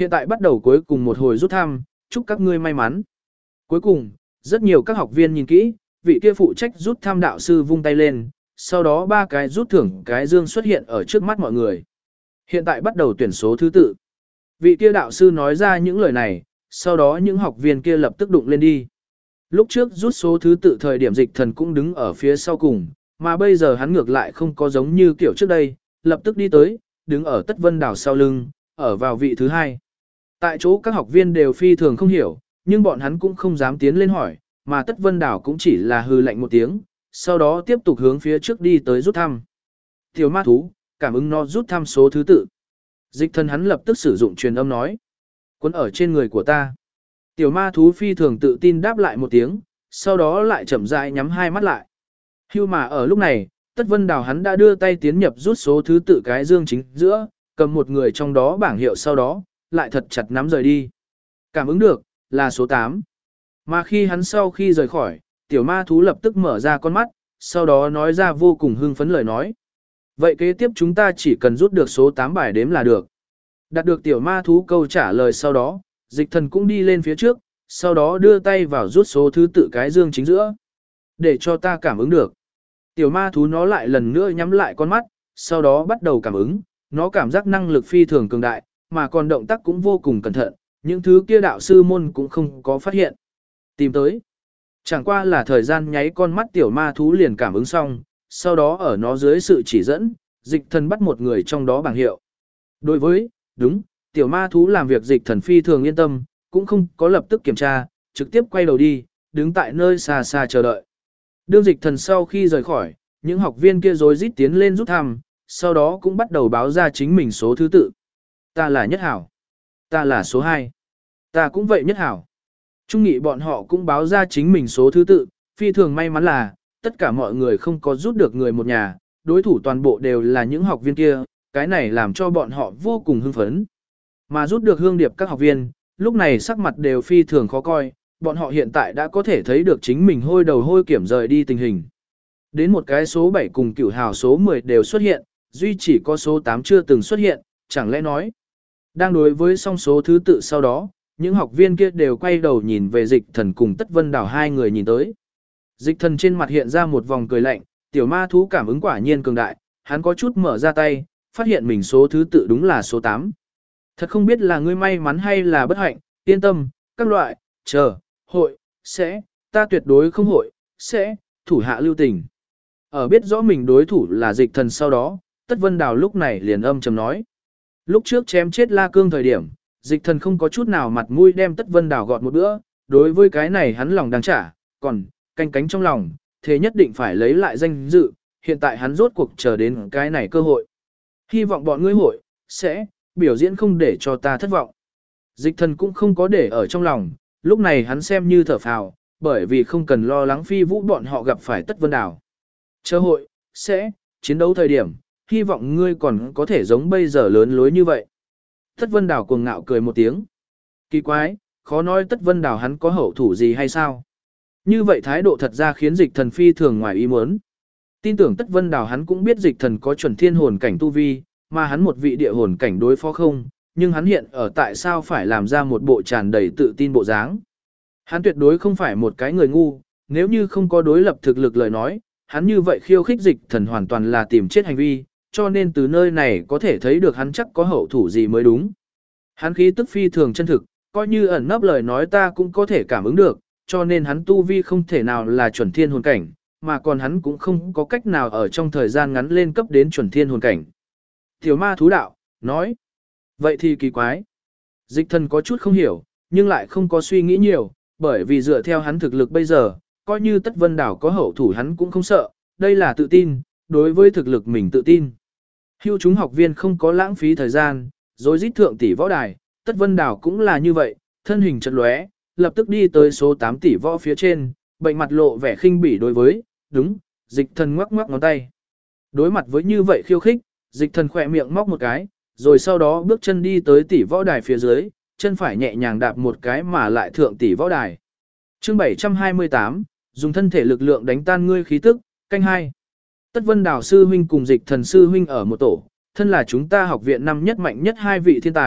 Hiện tại bắt đầu cuối cùng một hồi rút thăm, chúc các ngươi may mắn. Cuối cùng, rất nhiều các học viên nhìn kỹ, vị kia phụ trách rút thăm đạo sư vung tay lên, sau đó 3 cái rút thưởng cái dương xuất hiện ở trước mắt mọi người. Hiện tại bắt đầu tuyển số thứ tự. Vị kia đạo sư nói ra những lời này, sau đó những học viên kia lập tức đụng lên đi. Lúc trước rút số thứ tự thời điểm Dịch Thần cũng đứng ở phía sau cùng, mà bây giờ hắn ngược lại không có giống như kiểu trước đây, lập tức đi tới, đứng ở Tất Vân Đào sau lưng, ở vào vị thứ 2. Tại chỗ các học viên đều phi thường không hiểu, nhưng bọn hắn cũng không dám tiến lên hỏi, mà Tất Vân Đào cũng chỉ là hừ lạnh một tiếng, sau đó tiếp tục hướng phía trước đi tới rút thăm. Tiểu ma thú, cảm ứng nó rút thăm số thứ tự. Dịch Thần hắn lập tức sử dụng truyền âm nói. Quấn ở trên người của ta. Tiểu ma thú phi thường tự tin đáp lại một tiếng, sau đó lại chậm rãi nhắm hai mắt lại. Hưu mà ở lúc này, Tất Vân Đào hắn đã đưa tay tiến nhập rút số thứ tự cái dương chính giữa, cầm một người trong đó bảng hiệu sau đó, lại thật chặt nắm rời đi. Cảm ứng được, là số 8. Mà khi hắn sau khi rời khỏi, tiểu ma thú lập tức mở ra con mắt, sau đó nói ra vô cùng hưng phấn lời nói. Vậy kế tiếp chúng ta chỉ cần rút được số 8 bài đếm là được. Đạt được tiểu ma thú câu trả lời sau đó, Dịch Thần cũng đi lên phía trước, sau đó đưa tay vào rút số thứ tự cái dương chính giữa. Để cho ta cảm ứng được. Tiểu ma thú nó lại lần nữa nhắm lại con mắt, sau đó bắt đầu cảm ứng, nó cảm giác năng lực phi thường cường đại, mà còn động tác cũng vô cùng cẩn thận, những thứ kia đạo sư môn cũng không có phát hiện. Tìm tới. Chẳng qua là thời gian nháy con mắt tiểu ma thú liền cảm ứng xong, sau đó ở nó dưới sự chỉ dẫn, Dịch Thần bắt một người trong đó bảng hiệu. Đối với, đúng, tiểu ma thú làm việc Dịch Thần phi thường yên tâm, cũng không có lập tức kiểm tra, trực tiếp quay đầu đi, đứng tại nơi xa xa chờ đợi. Đương Dịch Thần sau khi rời khỏi, những học viên kia rối rít tiến lên rút thăm, sau đó cũng bắt đầu báo ra chính mình số thứ tự. Ta là Nhất Hảo. Ta là số 2. Ta cũng vậy Nhất Hảo. Trung nghị bọn họ cũng báo ra chính mình số thứ tự, phi thường may mắn là, tất cả mọi người không có rút được người một nhà, đối thủ toàn bộ đều là những học viên kia, cái này làm cho bọn họ vô cùng hưng phấn. Mà rút được hương điệp các học viên, lúc này sắc mặt đều phi thường khó coi, bọn họ hiện tại đã có thể thấy được chính mình hôi đầu hôi kiểm rời đi tình hình. Đến một cái số 7 cùng cửu hào số 10 đều xuất hiện, duy chỉ có số 8 chưa từng xuất hiện, chẳng lẽ nói. Đang đối với song số thứ tự sau đó, những học viên kia đều quay đầu nhìn về Dịch Thần cùng Tất Vân Đào hai người nhìn tới. Dịch Thần trên mặt hiện ra một vòng cười lạnh, tiểu ma thú cảm ứng quả nhiên cường đại, hắn có chút mở ra tay, phát hiện mình số thứ tự đúng là số 8. Thật không biết là ngươi may mắn hay là bất hạnh, yên tâm, các loại, chờ, hội, sẽ, ta tuyệt đối không hội, sẽ, thủ hạ lưu tình. Ở biết rõ mình đối thủ là Dịch Thần sau đó, Tất Vân Đào lúc này liền âm trầm nói. Lúc trước chém chết La Cương thời điểm, Dịch Thần không có chút nào mặt mũi đem Tất Vân Đào gọt một bữa, đối với cái này hắn lòng đang trả, còn, canh cánh trong lòng, thế nhất định phải lấy lại danh dự, hiện tại hắn rốt cuộc chờ đến cái này cơ hội. Hy vọng bọn ngươi hội, sẽ, biểu diễn không để cho ta thất vọng. Dịch Thần cũng không có để ở trong lòng, lúc này hắn xem như thở phào, bởi vì không cần lo lắng Phi Vũ bọn họ gặp phải Tất Vân Đào. Chờ hội, sẽ, chiến đấu thời điểm, hy vọng ngươi còn có thể giống bây giờ lớn lối như vậy. Tất Vân Đào cuồng ngạo cười một tiếng. Kỳ quái, khó nói Tất Vân Đào hắn có hậu thủ gì hay sao? Như vậy thái độ thật ra khiến Dịch Thần phi thường ngoài ý muốn. Tin tưởng Tất Vân Đào hắn cũng biết Dịch Thần có chuẩn thiên hồn cảnh tu vi, mà hắn một vị địa hồn cảnh đối phó không, nhưng hắn hiện ở tại sao phải làm ra một bộ tràn đầy tự tin bộ dáng. Hắn tuyệt đối không phải một cái người ngu, nếu như không có đối lập thực lực lời nói, hắn như vậy khiêu khích Dịch Thần hoàn toàn là tìm chết hành vi, cho nên từ nơi này có thể thấy được hắn chắc có hậu thủ gì mới đúng. Hắn khí tức phi thường chân thực, coi như ẩn nấp lời nói ta cũng có thể cảm ứng được, cho nên hắn tu vi không thể nào là chuẩn thiên hồn cảnh, mà còn hắn cũng không có cách nào ở trong thời gian ngắn lên cấp đến chuẩn thiên hồn cảnh. Tiểu ma thú đạo, nói, vậy thì kỳ quái. Dịch Thần có chút không hiểu, nhưng lại không có suy nghĩ nhiều, bởi vì dựa theo hắn thực lực bây giờ, coi như Tất Vân Đào có hậu thủ hắn cũng không sợ, đây là tự tin, đối với thực lực mình tự tin. Hưu chúng học viên không có lãng phí thời gian, rồi rít thượng tỷ võ đài, Tất Vân Đào cũng là như vậy, thân hình chật lóe, lập tức đi tới số 8 tỷ võ phía trên, bệnh mặt lộ vẻ khinh bỉ đối với, đúng, Dịch Thần ngoắc ngoắc ngón tay. Đối mặt với như vậy khiêu khích, Dịch Thần khỏe miệng móc một cái, rồi sau đó bước chân đi tới tỷ võ đài phía dưới, chân phải nhẹ nhàng đạp một cái mà lại thượng tỷ võ đài. Chương 728, dùng thân thể lực lượng đánh tan ngươi khí tức, canh 2. Tất Vân Đào sư huynh cùng Dịch Thần sư huynh ở một tổ, thân là chúng ta học viện năm nhất mạnh nhất hai vị thiên tài,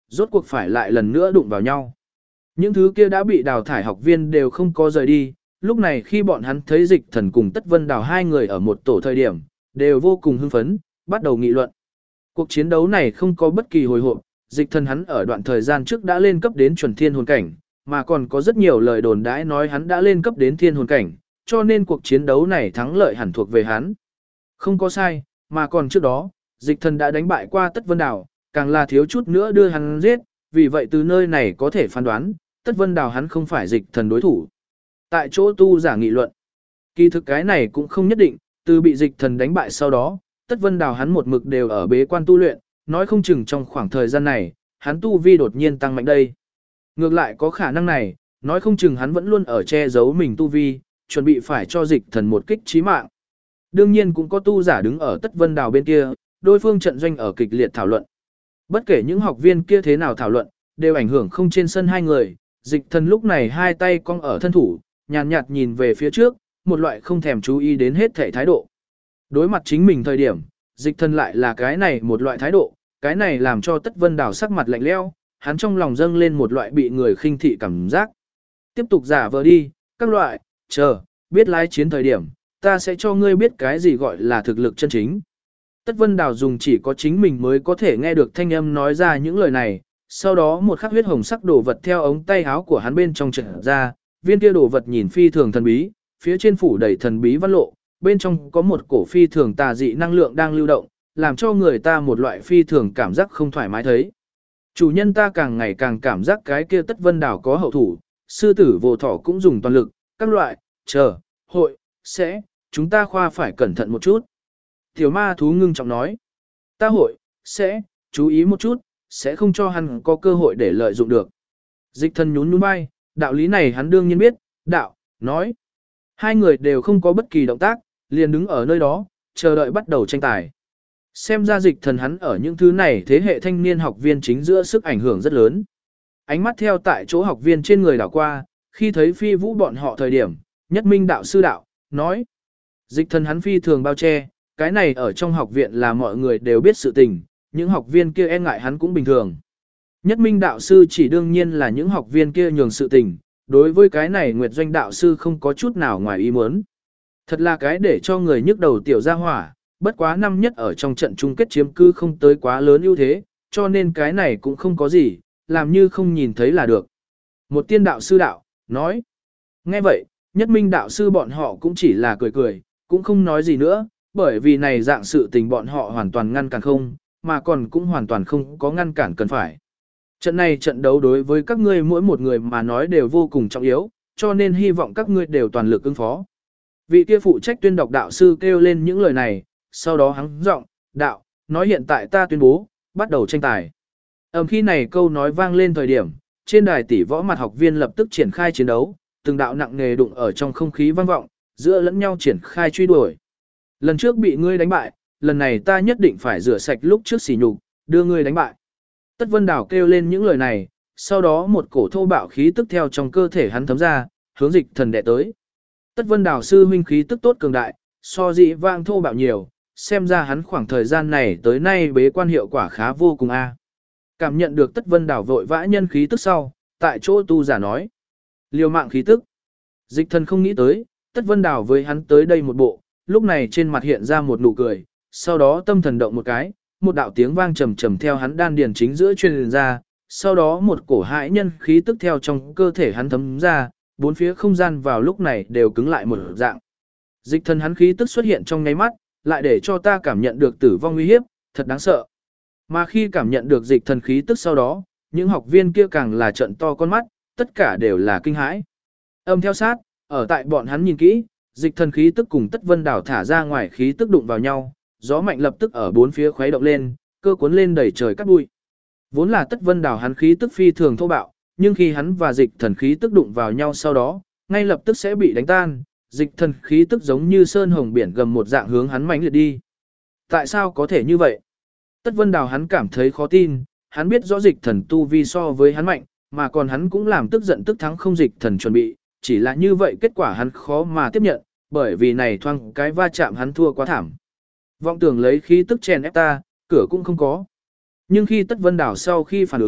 rốt cuộc phải lại lần nữa đụng vào nhau. Những thứ kia đã bị đào thải học viên đều không có rời đi, lúc này khi bọn hắn thấy Dịch Thần cùng Tất Vân Đào hai người ở một tổ thời điểm, đều vô cùng hưng phấn, bắt đầu nghị luận. Cuộc chiến đấu này không có bất kỳ hồi hộp, Dịch Thần hắn ở đoạn thời gian trước đã lên cấp đến chuẩn thiên hồn cảnh, mà còn có rất nhiều lời đồn đãi nói hắn đã lên cấp đến thiên hồn cảnh, cho nên cuộc chiến đấu này thắng lợi hẳn thuộc về hắn. Không có sai, mà còn trước đó, Dịch Thần đã đánh bại qua Tất Vân Đào, càng là thiếu chút nữa đưa hắn giết, vì vậy từ nơi này có thể phán đoán, Tất Vân Đào hắn không phải Dịch Thần đối thủ. Tại chỗ tu giả nghị luận, kỳ thực cái này cũng không nhất định, từ bị Dịch Thần đánh bại sau đó, Tất Vân Đào hắn một mực đều ở bế quan tu luyện, nói không chừng trong khoảng thời gian này, hắn tu vi đột nhiên tăng mạnh đây. Ngược lại có khả năng này, nói không chừng hắn vẫn luôn ở che giấu mình tu vi, chuẩn bị phải cho Dịch Thần một kích chí mạng. Đương nhiên cũng có tu giả đứng ở Tất Vân Đào bên kia, đôi phương trận doanh ở kịch liệt thảo luận. Bất kể những học viên kia thế nào thảo luận, đều ảnh hưởng không trên sân hai người, Dịch Thần lúc này hai tay cong ở thân thủ, nhàn nhạt nhìn về phía trước, một loại không thèm chú ý đến hết thể thái độ. Đối mặt chính mình thời điểm, Dịch Thần lại là cái này một loại thái độ, cái này làm cho Tất Vân Đào sắc mặt lạnh lẽo, hắn trong lòng dâng lên một loại bị người khinh thị cảm giác. Tiếp tục giả vờ đi, các loại, chờ, biết lái chiến thời điểm, ta sẽ cho ngươi biết cái gì gọi là thực lực chân chính. Tất Vân Đào dùng chỉ có chính mình mới có thể nghe được thanh âm nói ra những lời này, sau đó một khắc huyết hồng sắc đồ vật theo ống tay áo của hắn bên trong trượt ra, viên kia đồ vật nhìn phi thường thần bí, phía trên phủ đầy thần bí văn lộ, bên trong có một cổ phi thường tà dị năng lượng đang lưu động, làm cho người ta một loại phi thường cảm giác không thoải mái thấy. Chủ nhân ta càng ngày càng cảm giác cái kia Tất Vân Đào có hậu thủ, sư tử vô thọ cũng dùng toàn lực, các loại, chờ, hội, sẽ, chúng ta khoa phải cẩn thận một chút. Tiểu ma thú ngưng trọng nói, ta hội, sẽ, chú ý một chút, sẽ không cho hắn có cơ hội để lợi dụng được. Dịch Thần nhún nhún vai, đạo lý này hắn đương nhiên biết, đạo, nói. Hai người đều không có bất kỳ động tác, liền đứng ở nơi đó, chờ đợi bắt đầu tranh tài. Xem ra Dịch Thần hắn ở những thứ này thế hệ thanh niên học viên chính giữa sức ảnh hưởng rất lớn. Ánh mắt theo tại chỗ học viên trên người đảo qua, khi thấy Phi Vũ bọn họ thời điểm, Nhất Minh đạo sư đạo, nói. Dịch Thần hắn phi thường bao che, cái này ở trong học viện là mọi người đều biết sự tình, những học viên kia e ngại hắn cũng bình thường. Nhất Minh đạo sư chỉ đương nhiên là những học viên kia nhường sự tình, đối với cái này Nguyệt Doanh đạo sư không có chút nào ngoài ý muốn. Thật là cái để cho người nhức đầu tiểu gia hỏa, bất quá năm nhất ở trong trận chung kết chiếm cư không tới quá lớn ưu thế, cho nên cái này cũng không có gì, làm như không nhìn thấy là được. Một tiên đạo sư đạo, nói. Nghe vậy, Nhất Minh đạo sư bọn họ cũng chỉ là cười cười, cũng không nói gì nữa, bởi vì này dạng sự tình bọn họ hoàn toàn ngăn cản không, mà còn cũng hoàn toàn không có ngăn cản cần phải. Trận này trận đấu đối với các ngươi mỗi một người mà nói đều vô cùng trọng yếu, cho nên hy vọng các ngươi đều toàn lực ứng phó. Vị kia phụ trách tuyên đọc đạo sư kêu lên những lời này, sau đó hắn giọng, đạo, nói hiện tại ta tuyên bố, bắt đầu tranh tài. Khi này câu nói vang lên thời điểm, trên đài tỷ võ mặt học viên lập tức triển khai chiến đấu, từng đạo nặng nề đụng ở trong không khí vang vọng, giữa lẫn nhau triển khai truy đuổi. Lần trước bị ngươi đánh bại, lần này ta nhất định phải rửa sạch lúc trước sỉ nhục, đưa ngươi đánh bại. Tất Vân Đào kêu lên những lời này, sau đó một cổ thô bạo khí tức theo trong cơ thể hắn thấm ra, hướng Dịch Thần đệ tới. Tất Vân Đào sư huynh khí tức tốt cường đại, so dị vang thô bạo nhiều, xem ra hắn khoảng thời gian này tới nay bế quan hiệu quả khá vô cùng a. Cảm nhận được Tất Vân Đào vội vã nhân khí tức sau, tại chỗ tu giả nói. Liều mạng khí tức. Dịch Thần không nghĩ tới, Tất Vân Đào với hắn tới đây một bộ, lúc này trên mặt hiện ra một nụ cười, sau đó tâm thần động một cái, một đạo tiếng vang trầm trầm theo hắn đan điền chính giữa truyền ra, sau đó một cổ hãi nhân khí tức theo trong cơ thể hắn thấm ra, bốn phía không gian vào lúc này đều cứng lại một dạng. Dịch Thần hắn khí tức xuất hiện trong nháy mắt, lại để cho ta cảm nhận được tử vong uy hiếp, thật đáng sợ. Mà khi cảm nhận được Dịch Thần khí tức sau đó, những học viên kia càng là trợn to con mắt, tất cả đều là kinh hãi. Âm theo sát, ở tại bọn hắn nhìn kỹ, Dịch Thần khí tức cùng Tất Vân Đào thả ra ngoài khí tức đụng vào nhau, gió mạnh lập tức ở bốn phía khuấy động lên, cơ cuốn lên đầy trời cát bụi. Vốn là Tất Vân Đào hắn khí tức phi thường thô bạo, nhưng khi hắn và Dịch Thần khí tức đụng vào nhau sau đó, ngay lập tức sẽ bị đánh tan, Dịch Thần khí tức giống như sơn hồng biển gầm một dạng hướng hắn mãnh liệt đi. Tại sao có thể như vậy? Tất Vân Đào hắn cảm thấy khó tin, hắn biết rõ Dịch Thần tu vi so với hắn mạnh, mà còn hắn cũng làm tức giận tức thắng không Dịch Thần chuẩn bị, chỉ là như vậy kết quả hắn khó mà tiếp nhận, bởi vì này thoang cái va chạm hắn thua quá thảm. Vọng tưởng lấy khí tức chèn ép ta, cửa cũng không có. Nhưng khi Tất Vân Đào sau khi phản ứng,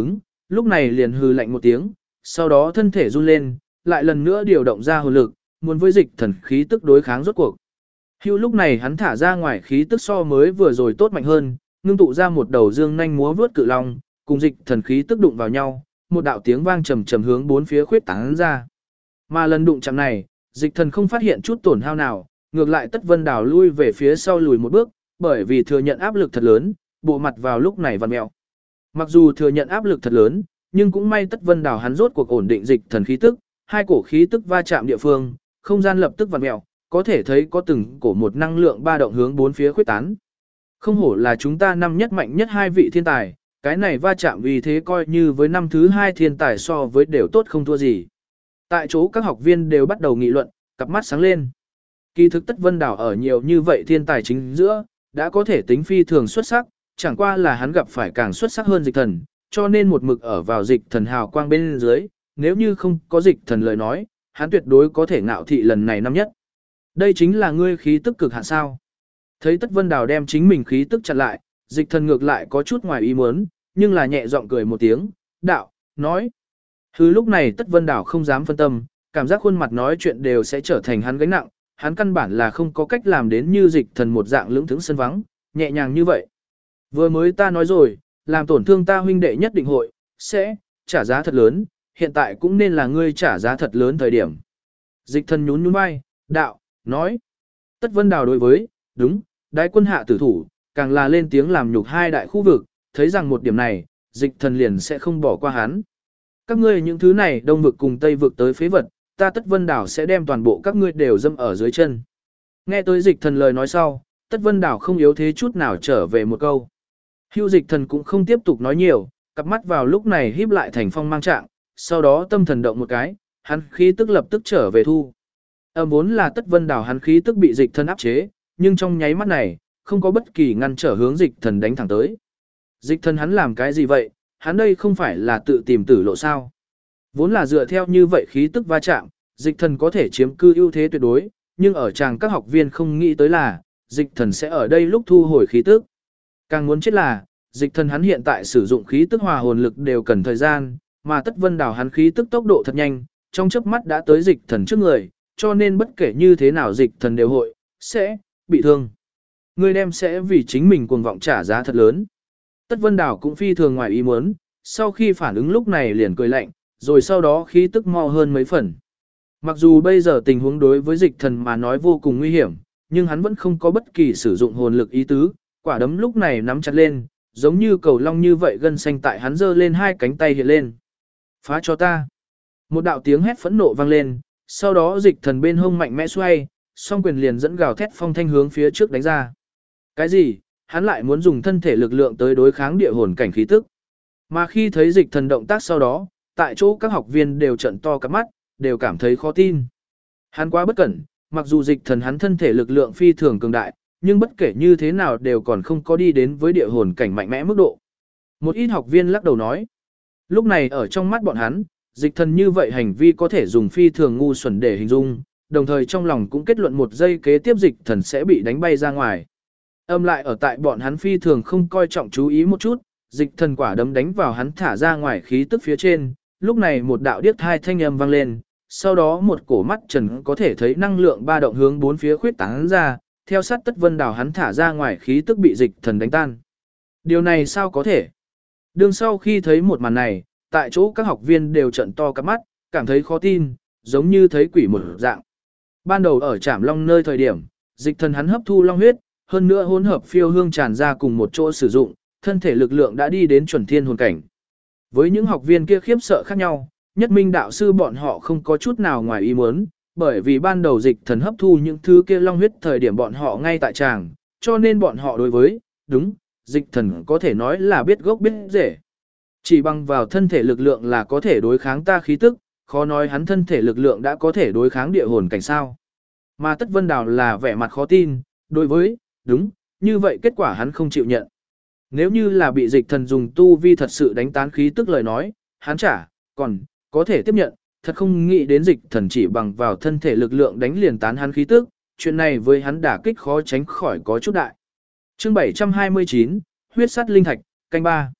lúc này liền hừ lạnh một tiếng, sau đó thân thể run lên, lại lần nữa điều động ra hồn lực, muốn với dịch thần khí tức đối kháng rốt cuộc. Hưu lúc này hắn thả ra ngoài khí tức so mới vừa rồi tốt mạnh hơn, ngưng tụ ra một đầu dương nhanh múa vướt cự long, cùng dịch thần khí tức đụng vào nhau, một đạo tiếng vang trầm trầm hướng bốn phía khuyết tán ra. Mà lần đụng chạm này, dịch thần không phát hiện chút tổn hao nào, ngược lại Tất Vân Đào lui về phía sau lùi một bước, bởi vì thừa nhận áp lực thật lớn, bộ mặt vào lúc này vặn mèo. Mặc dù thừa nhận áp lực thật lớn, nhưng cũng may Tất Vân Đào hắn rốt cuộc ổn định dịch thần khí tức, hai cổ khí tức va chạm địa phương, không gian lập tức vặn mèo, có thể thấy có từng cổ một năng lượng ba động hướng bốn phía khuyết tán. Không hổ là chúng ta năm nhất mạnh nhất hai vị thiên tài, cái này va chạm vì thế coi như với năm thứ hai thiên tài so với đều tốt không thua gì. Tại chỗ các học viên đều bắt đầu nghị luận, cặp mắt sáng lên. Kỳ thực Tất Vân Đào ở nhiều như vậy thiên tài chính giữa, đã có thể tính phi thường xuất sắc, chẳng qua là hắn gặp phải càng xuất sắc hơn dịch thần, cho nên một mực ở vào dịch thần hào quang bên dưới, nếu như không có dịch thần lời nói, hắn tuyệt đối có thể ngạo thị lần này năm nhất. Đây chính là ngươi khí tức cực hạn sao. Thấy Tất Vân Đào đem chính mình khí tức chặn lại, dịch thần ngược lại có chút ngoài ý muốn, nhưng là nhẹ giọng cười một tiếng, đạo, nói. Hứ lúc này Tất Vân Đào không dám phân tâm, cảm giác khuôn mặt nói chuyện đều sẽ trở thành hắn gánh nặng, hắn căn bản là không có cách làm đến như dịch thần một dạng lưỡng thững sân vắng, nhẹ nhàng như vậy. Vừa mới ta nói rồi, làm tổn thương ta huynh đệ nhất định hội, sẽ, trả giá thật lớn, hiện tại cũng nên là ngươi trả giá thật lớn thời điểm. Dịch thần nhún nhún vai, đạo, nói. Tất Vân Đào đối với, đúng, đái quân hạ tử thủ, càng là lên tiếng làm nhục hai đại khu vực, thấy rằng một điểm này, dịch thần liền sẽ không bỏ qua hắn. Các ngươi những thứ này đông vực cùng tây vực tới phế vật, ta Tất Vân Đào sẽ đem toàn bộ các ngươi đều dâm ở dưới chân. Nghe tới dịch thần lời nói sau, Tất Vân Đào không yếu thế chút nào trở về một câu. Hưu dịch thần cũng không tiếp tục nói nhiều, cặp mắt vào lúc này híp lại thành phong mang trạng, sau đó tâm thần động một cái, hắn khí tức lập tức trở về thu. Vốn là Tất Vân Đào hắn khí tức bị dịch thần áp chế, nhưng trong nháy mắt này, không có bất kỳ ngăn trở hướng dịch thần đánh thẳng tới. Dịch thần hắn làm cái gì vậy, hắn đây không phải là tự tìm tử lộ sao. Vốn là dựa theo như vậy khí tức va chạm, dịch thần có thể chiếm cư ưu thế tuyệt đối, nhưng ở chàng các học viên không nghĩ tới là, dịch thần sẽ ở đây lúc thu hồi khí tức. Càng muốn chết là, dịch thần hắn hiện tại sử dụng khí tức hòa hồn lực đều cần thời gian, mà Tất Vân Đào hắn khí tức tốc độ thật nhanh, trong chớp mắt đã tới dịch thần trước người, cho nên bất kể như thế nào dịch thần đều hội, sẽ, bị thương. Người đem sẽ vì chính mình cuồng vọng trả giá thật lớn. Tất Vân Đào cũng phi thường ngoài ý muốn, sau khi phản ứng lúc này liền cười lạnh, rồi sau đó khí tức mau hơn mấy phần. Mặc dù bây giờ tình huống đối với dịch thần mà nói vô cùng nguy hiểm, nhưng hắn vẫn không có bất kỳ sử dụng hồn lực ý tứ, quả đấm lúc này nắm chặt lên, giống như cầu long như vậy gân xanh tại hắn giơ lên hai cánh tay hiện lên. Phá cho ta. Một đạo tiếng hét phẫn nộ vang lên, sau đó dịch thần bên hông mạnh mẽ xoay, song quyền liền dẫn gào thét phong thanh hướng phía trước đánh ra. Cái gì? Hắn lại muốn dùng thân thể lực lượng tới đối kháng địa hồn cảnh khí tức. Mà khi thấy dịch thần động tác sau đó, tại chỗ các học viên đều trợn to cả mắt, đều cảm thấy khó tin. Hắn quá bất cẩn, mặc dù dịch thần hắn thân thể lực lượng phi thường cường đại, nhưng bất kể như thế nào đều còn không có đi đến với địa hồn cảnh mạnh mẽ mức độ. Một ít học viên lắc đầu nói. Lúc này ở trong mắt bọn hắn, dịch thần như vậy hành vi có thể dùng phi thường ngu xuẩn để hình dung, đồng thời trong lòng cũng kết luận một giây kế tiếp dịch thần sẽ bị đánh bay ra ngoài. Lại ở tại bọn hắn phi thường không coi trọng chú ý một chút, dịch thần quả đấm đánh vào hắn thả ra ngoài khí tức phía trên, lúc này một đạo điếc thai thanh âm vang lên, sau đó một cổ mắt trần có thể thấy năng lượng ba động hướng bốn phía khuyết tán ra, theo sát Tất Vân Đào hắn thả ra ngoài khí tức bị dịch thần đánh tan. Điều này sao có thể? Đương sau khi thấy một màn này, tại chỗ các học viên đều trợn to cả mắt, cảm thấy khó tin, giống như thấy quỷ một dạng. Ban đầu ở Trảm Long nơi thời điểm, dịch thần hắn hấp thu long huyết, hơn nữa hỗn hợp phiêu hương tràn ra cùng một chỗ sử dụng, thân thể lực lượng đã đi đến chuẩn thiên hồn cảnh. Với những học viên kia khiếp sợ khác nhau, Nhất Minh đạo sư bọn họ không có chút nào ngoài ý muốn, bởi vì ban đầu dịch thần hấp thu những thứ kia long huyết thời điểm bọn họ ngay tại tràng, cho nên bọn họ đối với, đúng, dịch thần có thể nói là biết gốc biết rễ. Chỉ bằng vào thân thể lực lượng là có thể đối kháng ta khí tức, khó nói hắn thân thể lực lượng đã có thể đối kháng địa hồn cảnh sao. Mà Tất Vân Đào là vẻ mặt khó tin, đối với, đúng, như vậy kết quả hắn không chịu nhận. Nếu như là bị dịch thần dùng tu vi thật sự đánh tán khí tức lời nói, hắn còn có thể tiếp nhận, thật không nghĩ đến dịch thần chỉ bằng vào thân thể lực lượng đánh liền tán hắn khí tức, chuyện này với hắn đả kích khó tránh khỏi có chút đại. Chương 729, huyết sắt linh thạch, canh 3.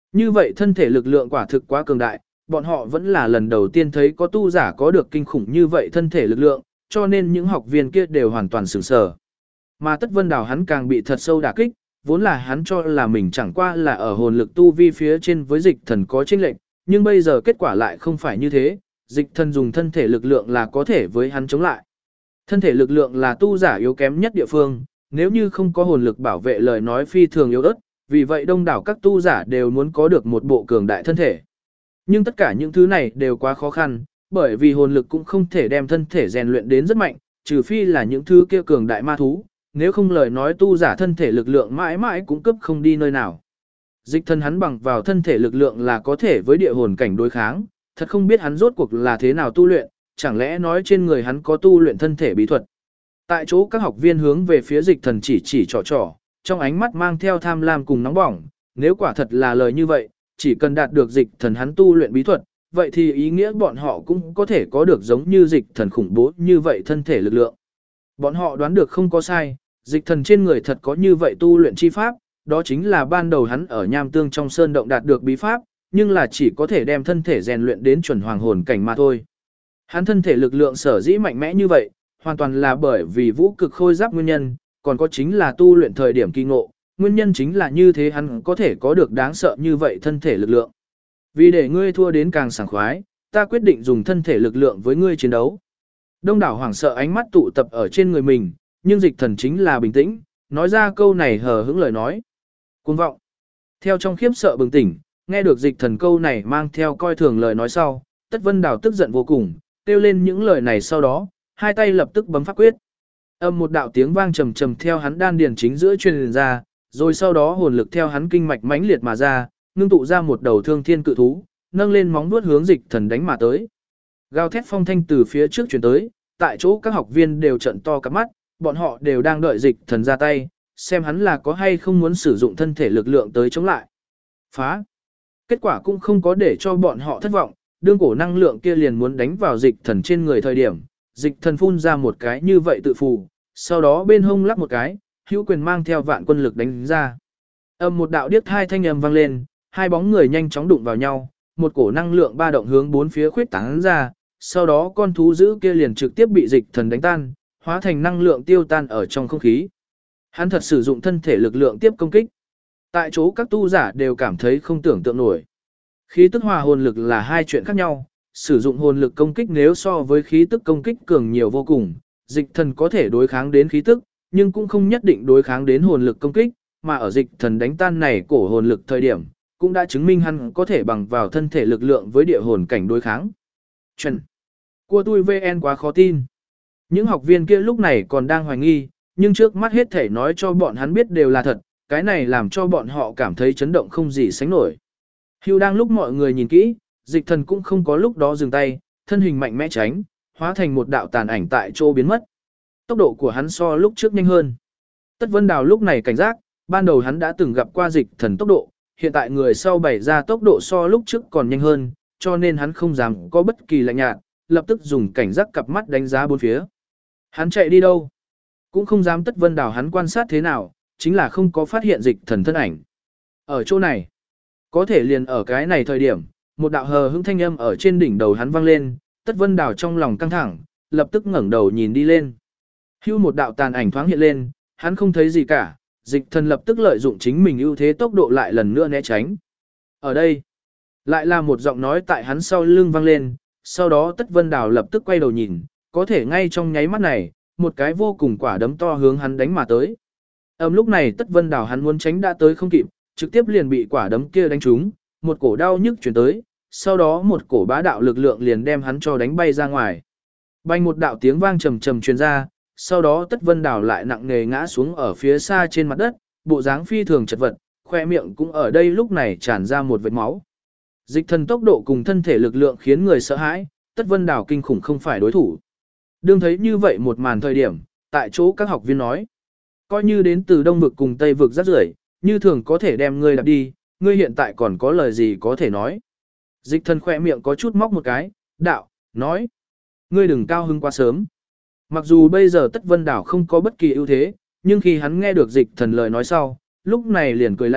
Như vậy thân thể lực lượng quả thực quá cường đại, bọn họ vẫn là lần đầu tiên thấy có tu giả có được kinh khủng như vậy thân thể lực lượng, cho nên những học viên kia đều hoàn toàn sửng sở. Mà Tất Vân Đào hắn càng bị thật sâu đả kích, vốn là hắn cho là mình chẳng qua là ở hồn lực tu vi phía trên với dịch thần có chênh lệch, nhưng bây giờ kết quả lại không phải như thế, dịch thần dùng thân thể lực lượng là có thể với hắn chống lại. Thân thể lực lượng là tu giả yếu kém nhất địa phương, nếu như không có hồn lực bảo vệ lời nói phi thường yếu ớt, vì vậy đông đảo các tu giả đều muốn có được một bộ cường đại thân thể. Nhưng tất cả những thứ này đều quá khó khăn, bởi vì hồn lực cũng không thể đem thân thể rèn luyện đến rất mạnh, trừ phi là những thứ kia cường đại ma thú, nếu không lời nói tu giả thân thể lực lượng mãi mãi cũng cấp không đi nơi nào. Dịch thần hắn bằng vào thân thể lực lượng là có thể với địa hồn cảnh đối kháng, thật không biết hắn rốt cuộc là thế nào tu luyện, chẳng lẽ nói trên người hắn có tu luyện thân thể bí thuật. Tại chỗ các học viên hướng về phía dịch thần chỉ trỏ trỏ, trong ánh mắt mang theo tham lam cùng nóng bỏng, nếu quả thật là lời như vậy, chỉ cần đạt được dịch thần hắn tu luyện bí thuật, vậy thì ý nghĩa bọn họ cũng có thể có được giống như dịch thần khủng bố như vậy thân thể lực lượng. Bọn họ đoán được không có sai, dịch thần trên người thật có như vậy tu luyện chi pháp, đó chính là ban đầu hắn ở Nham Tương trong sơn động đạt được bí pháp, nhưng là chỉ có thể đem thân thể rèn luyện đến chuẩn hoàng hồn cảnh mà thôi. Hắn thân thể lực lượng sở dĩ mạnh mẽ như vậy, hoàn toàn là bởi vì vũ cực khôi giáp nguyên nhân, còn có chính là tu luyện thời điểm kỳ ngộ, nguyên nhân chính là như thế hắn có thể có được đáng sợ như vậy thân thể lực lượng. Vì để ngươi thua đến càng sảng khoái, ta quyết định dùng thân thể lực lượng với ngươi chiến đấu. Đông đảo hoảng sợ ánh mắt tụ tập ở trên người mình, nhưng dịch thần chính là bình tĩnh, nói ra câu này hờ hững lời nói. Cuồng vọng. Theo trong khiếp sợ bừng tỉnh, nghe được dịch thần câu này mang theo coi thường lời nói sau, Tất Vân Đào tức giận vô cùng, kêu lên những lời này sau đó, hai tay lập tức bấm pháp quyết. Âm một đạo tiếng vang trầm trầm theo hắn đan điền chính giữa truyền ra, rồi sau đó hồn lực theo hắn kinh mạch mãnh liệt mà ra, ngưng tụ ra một đầu thương thiên cự thú, nâng lên móng vuốt hướng dịch thần đánh mà tới. Gào thét phong thanh từ phía trước truyền tới, tại chỗ các học viên đều trợn to cả mắt, bọn họ đều đang đợi dịch thần ra tay, xem hắn là có hay không muốn sử dụng thân thể lực lượng tới chống lại. Phá! Kết quả cũng không có để cho bọn họ thất vọng, đương cổ năng lượng kia liền muốn đánh vào dịch thần trên người thời điểm, dịch thần phun ra một cái như vậy tự phù, sau đó bên hông lắc một cái, hữu quyền mang theo vạn quân lực đánh ra. Âm một đạo điếc hai thanh âm vang lên, hai bóng người nhanh chóng đụng vào nhau, một cổ năng lượng ba động hướng bốn phía khuyết tán ra, sau đó con thú dữ kia liền trực tiếp bị dịch thần đánh tan, hóa thành năng lượng tiêu tan ở trong không khí. Hắn thật sử dụng thân thể lực lượng tiếp công kích. Tại chỗ các tu giả đều cảm thấy không tưởng tượng nổi. Khí tức hòa hồn lực là hai chuyện khác nhau, sử dụng hồn lực công kích nếu so với khí tức công kích cường nhiều vô cùng, dịch thần có thể đối kháng đến khí tức, nhưng cũng không nhất định đối kháng đến hồn lực công kích, mà ở dịch thần đánh tan này cổ hồn lực thời điểm, cũng đã chứng minh hắn có thể bằng vào thân thể lực lượng với địa hồn cảnh đối kháng. Chuẩn. Của tôi VN quá khó tin. Những học viên kia lúc này còn đang hoài nghi, nhưng trước mắt hết thể nói cho bọn hắn biết đều là thật, cái này làm cho bọn họ cảm thấy chấn động không gì sánh nổi. Hưu đang lúc mọi người nhìn kỹ, dịch thần cũng không có lúc đó dừng tay, thân hình mạnh mẽ tránh, hóa thành một đạo tàn ảnh tại chỗ biến mất. Tốc độ của hắn so lúc trước nhanh hơn. Tất Vân Đào lúc này cảnh giác, ban đầu hắn đã từng gặp qua dịch thần tốc độ, hiện tại người sau bày ra tốc độ so lúc trước còn nhanh hơn, cho nên hắn không dám có bất kỳ lạnh nhạt, lập tức dùng cảnh giác cặp mắt đánh giá bốn phía. Hắn chạy đi đâu? Cũng không dám Tất Vân Đào hắn quan sát thế nào, chính là không có phát hiện dịch thần thân ảnh. Ở chỗ này, có thể liền ở cái này thời điểm, một đạo hờ hững thanh âm ở trên đỉnh đầu hắn vang lên, Tất Vân Đào trong lòng căng thẳng, lập tức ngẩng đầu nhìn đi lên. Hưu một đạo tàn ảnh thoáng hiện lên, hắn không thấy gì cả, dịch thần lập tức lợi dụng chính mình ưu thế tốc độ lại lần nữa né tránh. Ở đây, lại là một giọng nói tại hắn sau lưng vang lên, sau đó Tất Vân Đào lập tức quay đầu nhìn, có thể ngay trong nháy mắt này, một cái vô cùng quả đấm to hướng hắn đánh mà tới. Lúc này Tất Vân Đào hắn muốn tránh đã tới không kịp, trực tiếp liền bị quả đấm kia đánh trúng, một cổ đau nhức chuyển tới, sau đó một cổ bá đạo lực lượng liền đem hắn cho đánh bay ra ngoài. Bành một đạo tiếng vang trầm trầm truyền ra, sau đó Tất Vân Đào lại nặng nề ngã xuống ở phía xa trên mặt đất, bộ dáng phi thường chật vật, khoe miệng cũng ở đây lúc này tràn ra một vệt máu. Dịch thần tốc độ cùng thân thể lực lượng khiến người sợ hãi, Tất Vân Đào kinh khủng không phải đối thủ. Đương thấy như vậy một màn thời điểm, tại chỗ các học viên nói, coi như đến từ Đông vực cùng Tây vực rất rưởi, như thường có thể đem ngươi đạp đi, ngươi hiện tại còn có lời gì có thể nói. Dịch thần khoe miệng có chút móc một cái, đạo, nói, ngươi đừng cao hứng quá sớm. Mặc dù bây giờ Tất Vân Đào không có bất kỳ ưu thế, nhưng khi hắn nghe được dịch thần lời nói sau, lúc này liền cười lạnh,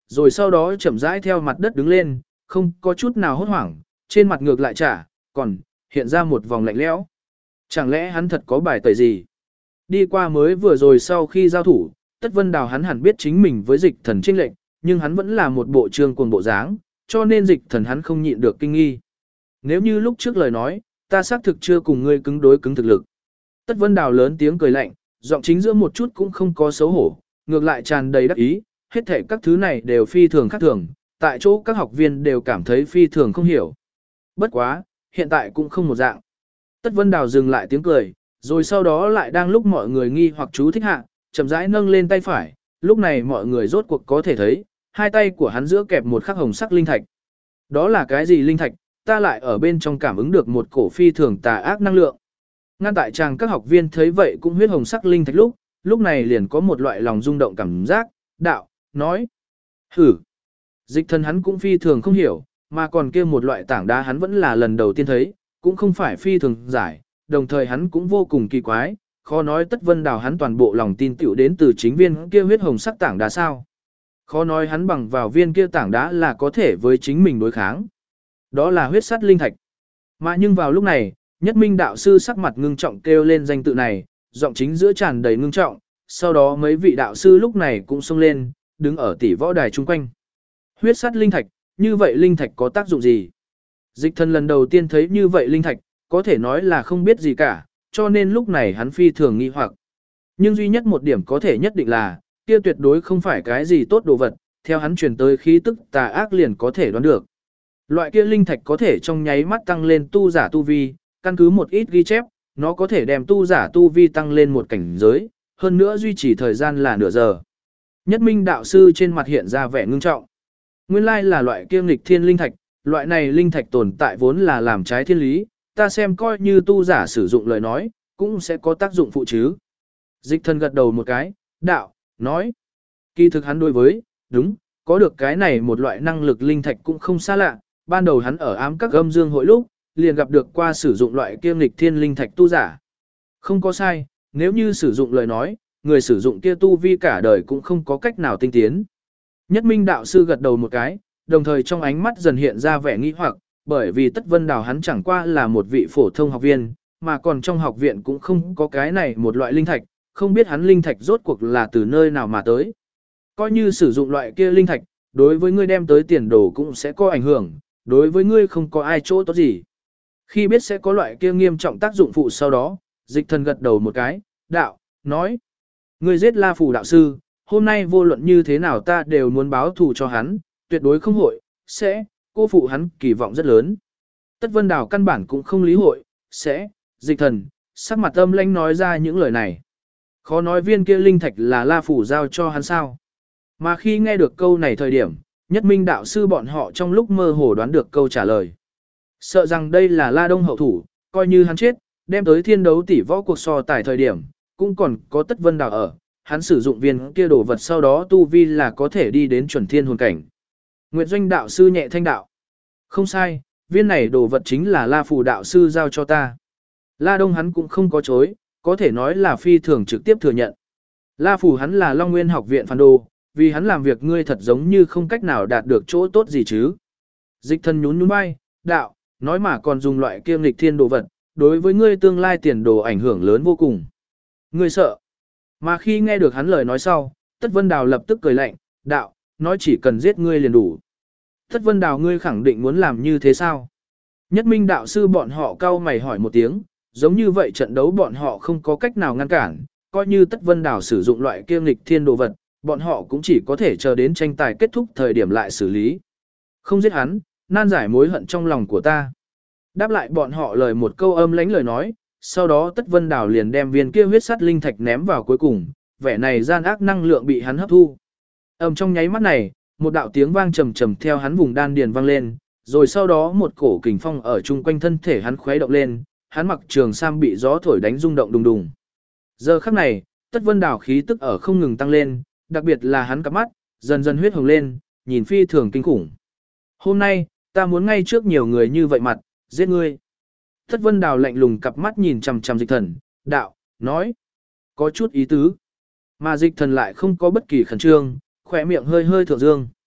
rồi sau đó chậm rãi theo mặt đất đứng lên, không có chút nào hốt hoảng, trên mặt ngược lại trả, còn hiện ra một vòng lạnh lẽo. Chẳng lẽ hắn thật có bài tẩy gì? Đi qua mới vừa rồi sau khi giao thủ, Tất Vân Đào hắn hẳn biết chính mình với Dịch Thần chênh lệch, nhưng hắn vẫn là một bộ trương cuồng bộ dáng, cho nên Dịch Thần hắn không nhịn được kinh nghi. Nếu như lúc trước lời nói, ta xác thực chưa cùng ngươi cứng đối cứng thực lực. Tất Vân Đào lớn tiếng cười lạnh, giọng chính giữa một chút cũng không có xấu hổ, ngược lại tràn đầy đắc ý, hết thảy các thứ này đều phi thường khác thường, tại chỗ các học viên đều cảm thấy phi thường không hiểu. Bất quá, hiện tại cũng không một dạng. Tất Vân Đào dừng lại tiếng cười, rồi sau đó lại đang lúc mọi người nghi hoặc chú thích hạ, chậm rãi nâng lên tay phải, lúc này mọi người rốt cuộc có thể thấy, hai tay của hắn giữa kẹp một khắc hồng sắc linh thạch. Đó là cái gì linh thạch, ta lại ở bên trong cảm ứng được một cổ phi thường tà ác năng lượng. Ngăn tại tràng các học viên thấy vậy cũng huyết hồng sắc linh thạch lúc này liền có một loại lòng rung động cảm giác, đạo, nói. Hử. Dịch Thần hắn cũng phi thường không hiểu, mà còn kia một loại tảng đá hắn vẫn là lần đầu tiên thấy, cũng không phải phi thường giải, đồng thời hắn cũng vô cùng kỳ quái, khó nói Tất Vân Đào hắn toàn bộ lòng tin tiểu đến từ chính viên kia huyết hồng sắc tảng đá sao. Khó nói hắn bằng vào viên kia tảng đá là có thể với chính mình đối kháng. Đó là huyết sắt linh thạch. Mà nhưng vào lúc này, Nhất Minh đạo sư sắc mặt ngưng trọng kêu lên danh tự này, giọng chính giữa tràn đầy ngưng trọng, sau đó mấy vị đạo sư lúc này cũng xông lên, đứng ở tỷ võ đài chung quanh. Huyết sắt linh thạch, như vậy linh thạch có tác dụng gì? Dịch Thần lần đầu tiên thấy như vậy linh thạch, có thể nói là không biết gì cả, cho nên lúc này hắn phi thường nghi hoặc. Nhưng duy nhất một điểm có thể nhất định là, kia tuyệt đối không phải cái gì tốt đồ vật, theo hắn truyền tới khí tức tà ác liền có thể đoán được. Loại kia linh thạch có thể trong nháy mắt tăng lên tu giả tu vi, căn cứ một ít ghi chép, nó có thể đem tu giả tu vi tăng lên một cảnh giới, hơn nữa duy trì thời gian là nửa giờ. Nhất Minh đạo sư trên mặt hiện ra vẻ ngưng trọng. Nguyên lai là loại kia nghịch thiên linh thạch, loại này linh thạch tồn tại vốn là làm trái thiên lý, ta xem coi như tu giả sử dụng lời nói, cũng sẽ có tác dụng phụ chứ. Dịch Thần gật đầu một cái, đạo, nói. Kỳ thực hắn đối với, đúng, có được cái này một loại năng lực linh thạch cũng không xa lạ, ban đầu hắn ở ám các âm dương hội lúc, liền gặp được qua sử dụng loại kia nghịch thiên linh thạch tu giả. Không có sai, nếu như sử dụng lời nói, người sử dụng kia tu vi cả đời cũng không có cách nào tinh tiến. Nhất Minh đạo sư gật đầu một cái, đồng thời trong ánh mắt dần hiện ra vẻ nghi hoặc, bởi vì Tất Vân Đào hắn chẳng qua là một vị phổ thông học viên, mà còn trong học viện cũng không có cái này một loại linh thạch, không biết hắn linh thạch rốt cuộc là từ nơi nào mà tới. Coi như sử dụng loại kia linh thạch, đối với ngươi đem tới tiền đồ cũng sẽ có ảnh hưởng, đối với ngươi không có ai chỗ tốt gì. Khi biết sẽ có loại kia nghiêm trọng tác dụng phụ sau đó, Dịch Thần gật đầu một cái, đạo, nói. Ngươi giết La Phù đạo sư, hôm nay vô luận như thế nào ta đều muốn báo thù cho hắn, tuyệt đối không hội, sẽ, cô phụ hắn kỳ vọng rất lớn. Tất Vân Đào căn bản cũng không lý hội, sẽ, Dịch Thần, sắc mặt âm lãnh nói ra những lời này. Khó nói viên kia linh thạch là La Phủ giao cho hắn sao. Mà khi nghe được câu này thời điểm, Nhất Minh đạo sư bọn họ trong lúc mơ hồ đoán được câu trả lời. Sợ rằng đây là La Đông hậu thủ, coi như hắn chết, đem tới thiên đấu tỷ võ cuộc so tài thời điểm, cũng còn có Tất Vân Đào ở, hắn sử dụng viên kia đồ vật sau đó tu vi là có thể đi đến chuẩn thiên hồn cảnh. Nguyệt Doanh đạo sư nhẹ thanh đạo. Không sai, viên này đồ vật chính là La Phù đạo sư giao cho ta. La Đông hắn cũng không có chối, có thể nói là phi thường trực tiếp thừa nhận. La Phù hắn là Long Nguyên học viện phản đồ, vì hắn làm việc ngươi thật giống như không cách nào đạt được chỗ tốt gì chứ. Dịch Thần nhún nhún vai, đạo, nói mà còn dùng loại kiêm nghịch thiên đồ vật, đối với ngươi tương lai tiền đồ ảnh hưởng lớn vô cùng. Ngươi sợ. Mà khi nghe được hắn lời nói sau, Tất Vân Đào lập tức cười lạnh, đạo, nói chỉ cần giết ngươi liền đủ. Tất Vân Đào ngươi khẳng định muốn làm như thế sao? Nhất Minh đạo sư bọn họ cau mày hỏi một tiếng, giống như vậy trận đấu bọn họ không có cách nào ngăn cản, coi như Tất Vân Đào sử dụng loại kiêm nghịch thiên đồ vật, bọn họ cũng chỉ có thể chờ đến tranh tài kết thúc thời điểm lại xử lý. Không giết hắn, nan giải mối hận trong lòng của ta. Đáp lại bọn họ lời một câu âm lãnh lời nói, sau đó Tất Vân Đào liền đem viên kia huyết sắt linh thạch ném vào cuối cùng, vẻ này gian ác năng lượng bị hắn hấp thu. Trong nháy mắt này, một đạo tiếng vang trầm trầm theo hắn vùng đan điền vang lên, rồi sau đó một cổ kình phong ở chung quanh thân thể hắn khuấy động lên, hắn mặc trường sam bị gió thổi đánh rung động đùng đùng. Giờ khắc này, Tất Vân Đào khí tức ở không ngừng tăng lên, đặc biệt là hắn cặp mắt dần dần huyết hồng lên, nhìn phi thường kinh khủng. Hôm nay, ta muốn ngay trước nhiều người như vậy mặt, giết ngươi. Tất Vân Đào lạnh lùng cặp mắt nhìn chằm chằm Dịch Thần, đạo, nói, có chút ý tứ. Mà Dịch Thần lại không có bất kỳ khẩn trương, khỏe miệng hơi hơi thượng dương.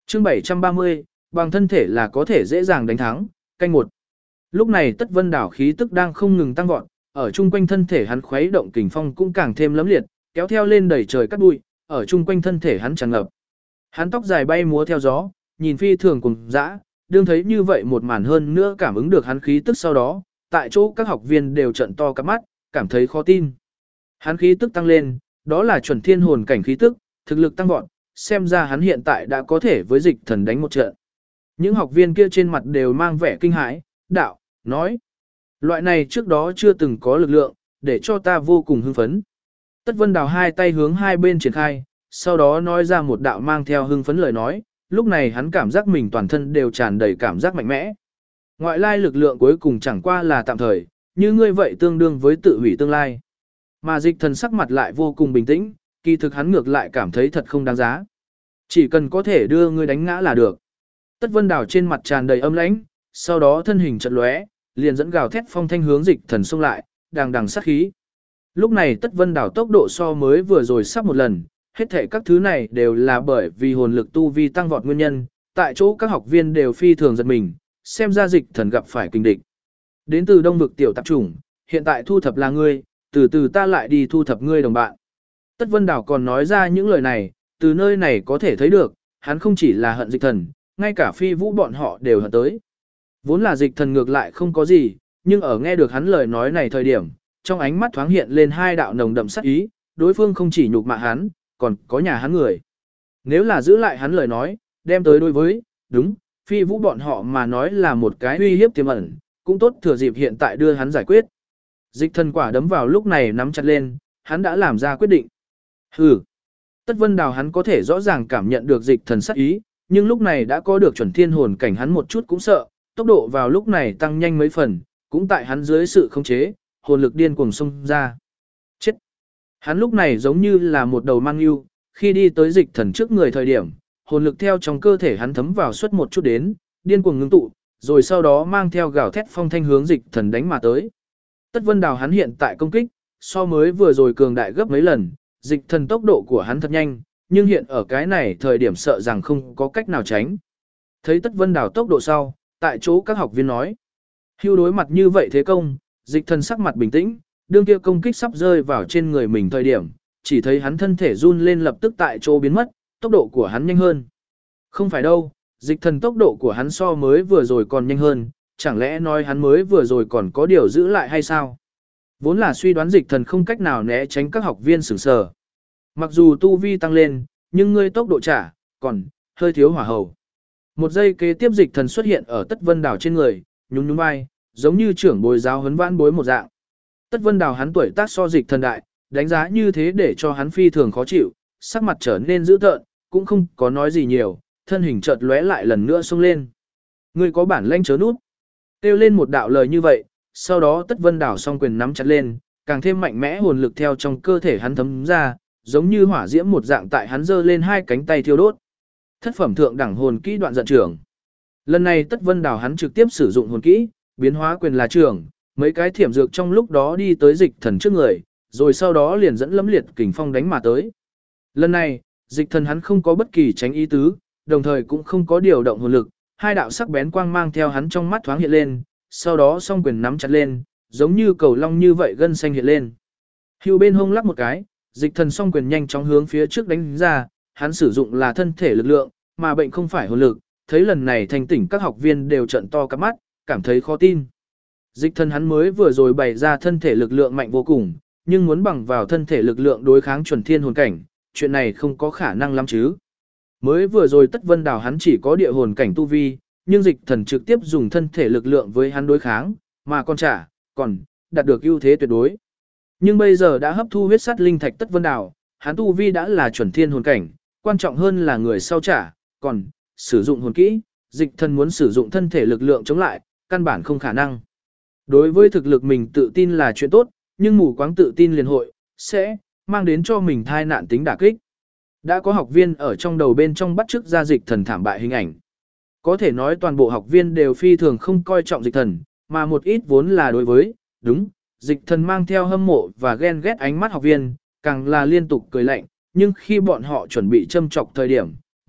Chương 730, bằng thân thể là có thể dễ dàng đánh thắng, canh một. Lúc này Tất Vân Đảo khí tức đang không ngừng tăng vọt, ở chung quanh thân thể hắn khuấy động kình phong cũng càng thêm lấm liệt, kéo theo lên đầy trời cát bụi, ở chung quanh thân thể hắn tràn ngập. Hắn tóc dài bay múa theo gió, nhìn phi thường cùng dã, đương thấy như vậy một màn hơn nữa cảm ứng được hắn khí tức sau đó, tại chỗ các học viên đều trợn to cắp mắt, cảm thấy khó tin. Hắn khí tức tăng lên, đó là chuẩn thiên hồn cảnh khí tức, thực lực tăng vọt, xem ra hắn hiện tại đã có thể với dịch thần đánh một trận. Những học viên kia trên mặt đều mang vẻ kinh hãi, đạo, nói. Loại này trước đó chưa từng có lực lượng, để cho ta vô cùng hưng phấn. Tất Vân Đào hai tay hướng hai bên triển khai, sau đó nói ra một đạo mang theo hưng phấn lời nói, lúc này hắn cảm giác mình toàn thân đều tràn đầy cảm giác mạnh mẽ. Ngoại lai lực lượng cuối cùng chẳng qua là tạm thời, như ngươi vậy tương đương với tự hủy tương lai. Mà dịch thần sắc mặt lại vô cùng bình tĩnh, kỳ thực hắn ngược lại cảm thấy thật không đáng giá. Chỉ cần có thể đưa ngươi đánh ngã là được. Tất Vân Đào trên mặt tràn đầy âm lãnh, sau đó thân hình chợt lóe, liền dẫn gào thét phong thanh hướng dịch thần xông lại, đằng đằng sát khí. Lúc này Tất Vân Đào tốc độ so mới vừa rồi sắp một lần, hết thảy các thứ này đều là bởi vì hồn lực tu vi tăng vọt nguyên nhân, tại chỗ các học viên đều phi thường giật mình, xem ra dịch thần gặp phải kình địch. Đến từ Đông vực tiểu tạp chủng, hiện tại thu thập là ngươi, từ từ ta lại đi thu thập ngươi đồng bạn. Tất Vân Đào còn nói ra những lời này, từ nơi này có thể thấy được, hắn không chỉ là hận dịch thần, ngay cả phi vũ bọn họ đều hận tới. Vốn là dịch thần ngược lại không có gì, nhưng ở nghe được hắn lời nói này thời điểm, trong ánh mắt thoáng hiện lên hai đạo nồng đậm sát ý, đối phương không chỉ nhục mạ hắn, còn có nhà hắn người. Nếu là giữ lại hắn lời nói, đem tới đối với, đúng, phi vũ bọn họ mà nói là một cái uy hiếp tiềm ẩn, cũng tốt thừa dịp hiện tại đưa hắn giải quyết. Dịch thần quả đấm vào lúc này nắm chặt lên, hắn đã làm ra quyết định. Hừ. Tất Vân Đào hắn có thể rõ ràng cảm nhận được dịch thần sát ý, nhưng lúc này đã có được chuẩn thiên hồn cảnh hắn một chút cũng sợ, tốc độ vào lúc này tăng nhanh mấy phần, cũng tại hắn dưới sự khống chế, hồn lực điên cuồng xông ra. Chết! Hắn lúc này giống như là một đầu mang yêu, khi đi tới dịch thần trước người thời điểm, hồn lực theo trong cơ thể hắn thấm vào suốt một chút đến, điên cuồng ngưng tụ, rồi sau đó mang theo gào thét phong thanh hướng dịch thần đánh mà tới. Tất Vân Đào hắn hiện tại công kích, so mới vừa rồi cường đại gấp mấy lần, dịch thần tốc độ của hắn thật nhanh, nhưng hiện ở cái này thời điểm sợ rằng không có cách nào tránh. Thấy Tất Vân Đào tốc độ sau, tại chỗ các học viên nói. Hưu đối mặt như vậy thế công, dịch thần sắc mặt bình tĩnh, đương kia công kích sắp rơi vào trên người mình thời điểm, chỉ thấy hắn thân thể run lên lập tức tại chỗ biến mất, tốc độ của hắn nhanh hơn. Không phải đâu, dịch thần tốc độ của hắn so mới vừa rồi còn nhanh hơn, chẳng lẽ nói hắn mới vừa rồi còn có điều giữ lại hay sao? Vốn là suy đoán dịch thần không cách nào né tránh các học viên sửng sờ. Mặc dù tu vi tăng lên, nhưng ngươi tốc độ trả, còn hơi thiếu hỏa hầu. Một giây kế tiếp dịch thần xuất hiện ở Tất Vân Đào trên người, nhún nhún vai, giống như trưởng bồi giáo huấn vãn bối một dạng. Tất Vân Đào hắn tuổi tác so dịch thần đại, đánh giá như thế để cho hắn phi thường khó chịu, sắc mặt trở nên dữ tợn, cũng không có nói gì nhiều, thân hình chợt lóe lại lần nữa xông lên. Ngươi có bản lĩnh chớ nút. Kêu lên một đạo lời như vậy, sau đó Tất Vân Đào song quyền nắm chặt lên, càng thêm mạnh mẽ hồn lực theo trong cơ thể hắn thấm ra, giống như hỏa diễm một dạng tại hắn giơ lên hai cánh tay thiêu đốt. Thất phẩm thượng đẳng hồn kỹ đoạn giận trưởng. Lần này Tất Vân Đào hắn trực tiếp sử dụng hồn kỹ, biến hóa quyền là trưởng, mấy cái thiểm dược trong lúc đó đi tới dịch thần trước người, rồi sau đó liền dẫn lẫm liệt kình phong đánh mà tới. Lần này, dịch thần hắn không có bất kỳ tránh ý tứ, đồng thời cũng không có điều động hồn lực, hai đạo sắc bén quang mang theo hắn trong mắt thoáng hiện lên, sau đó song quyền nắm chặt lên, giống như cầu long như vậy gân xanh hiện lên. Hưu bên hông lắc một cái, dịch thần song quyền nhanh chóng hướng phía trước đánh ra, hắn sử dụng là thân thể lực lượng, mà bệnh không phải hồn lực, thấy lần này thành tỉnh các học viên đều trợn to cả mắt, cảm thấy khó tin. Dịch thần hắn mới vừa rồi bày ra thân thể lực lượng mạnh vô cùng, nhưng muốn bằng vào thân thể lực lượng đối kháng chuẩn thiên hồn cảnh, chuyện này không có khả năng lắm chứ. Mới vừa rồi Tất Vân Đào hắn chỉ có địa hồn cảnh tu vi, nhưng dịch thần trực tiếp dùng thân thể lực lượng với hắn đối kháng, mà còn đạt được ưu thế tuyệt đối. Nhưng bây giờ đã hấp thu huyết sắt linh thạch Tất Vân Đào, hắn tu vi đã là chuẩn thiên hồn cảnh, quan trọng hơn là người sau còn sử dụng hồn kỹ, dịch thần muốn sử dụng thân thể lực lượng chống lại, căn bản không khả năng. Đối với thực lực mình tự tin là chuyện tốt, nhưng mù quáng tự tin liền hội, sẽ mang đến cho mình thai nạn tính đả kích. Đã có học viên ở trong đầu bên trong bắt chước ra dịch thần thảm bại hình ảnh. Có thể nói toàn bộ học viên đều phi thường không coi trọng dịch thần, mà một ít vốn là đối với, đúng, dịch thần mang theo hâm mộ và ghen ghét ánh mắt học viên, càng là liên tục cười lạnh, nhưng khi bọn họ chuẩn bị châm chọc thời điểm,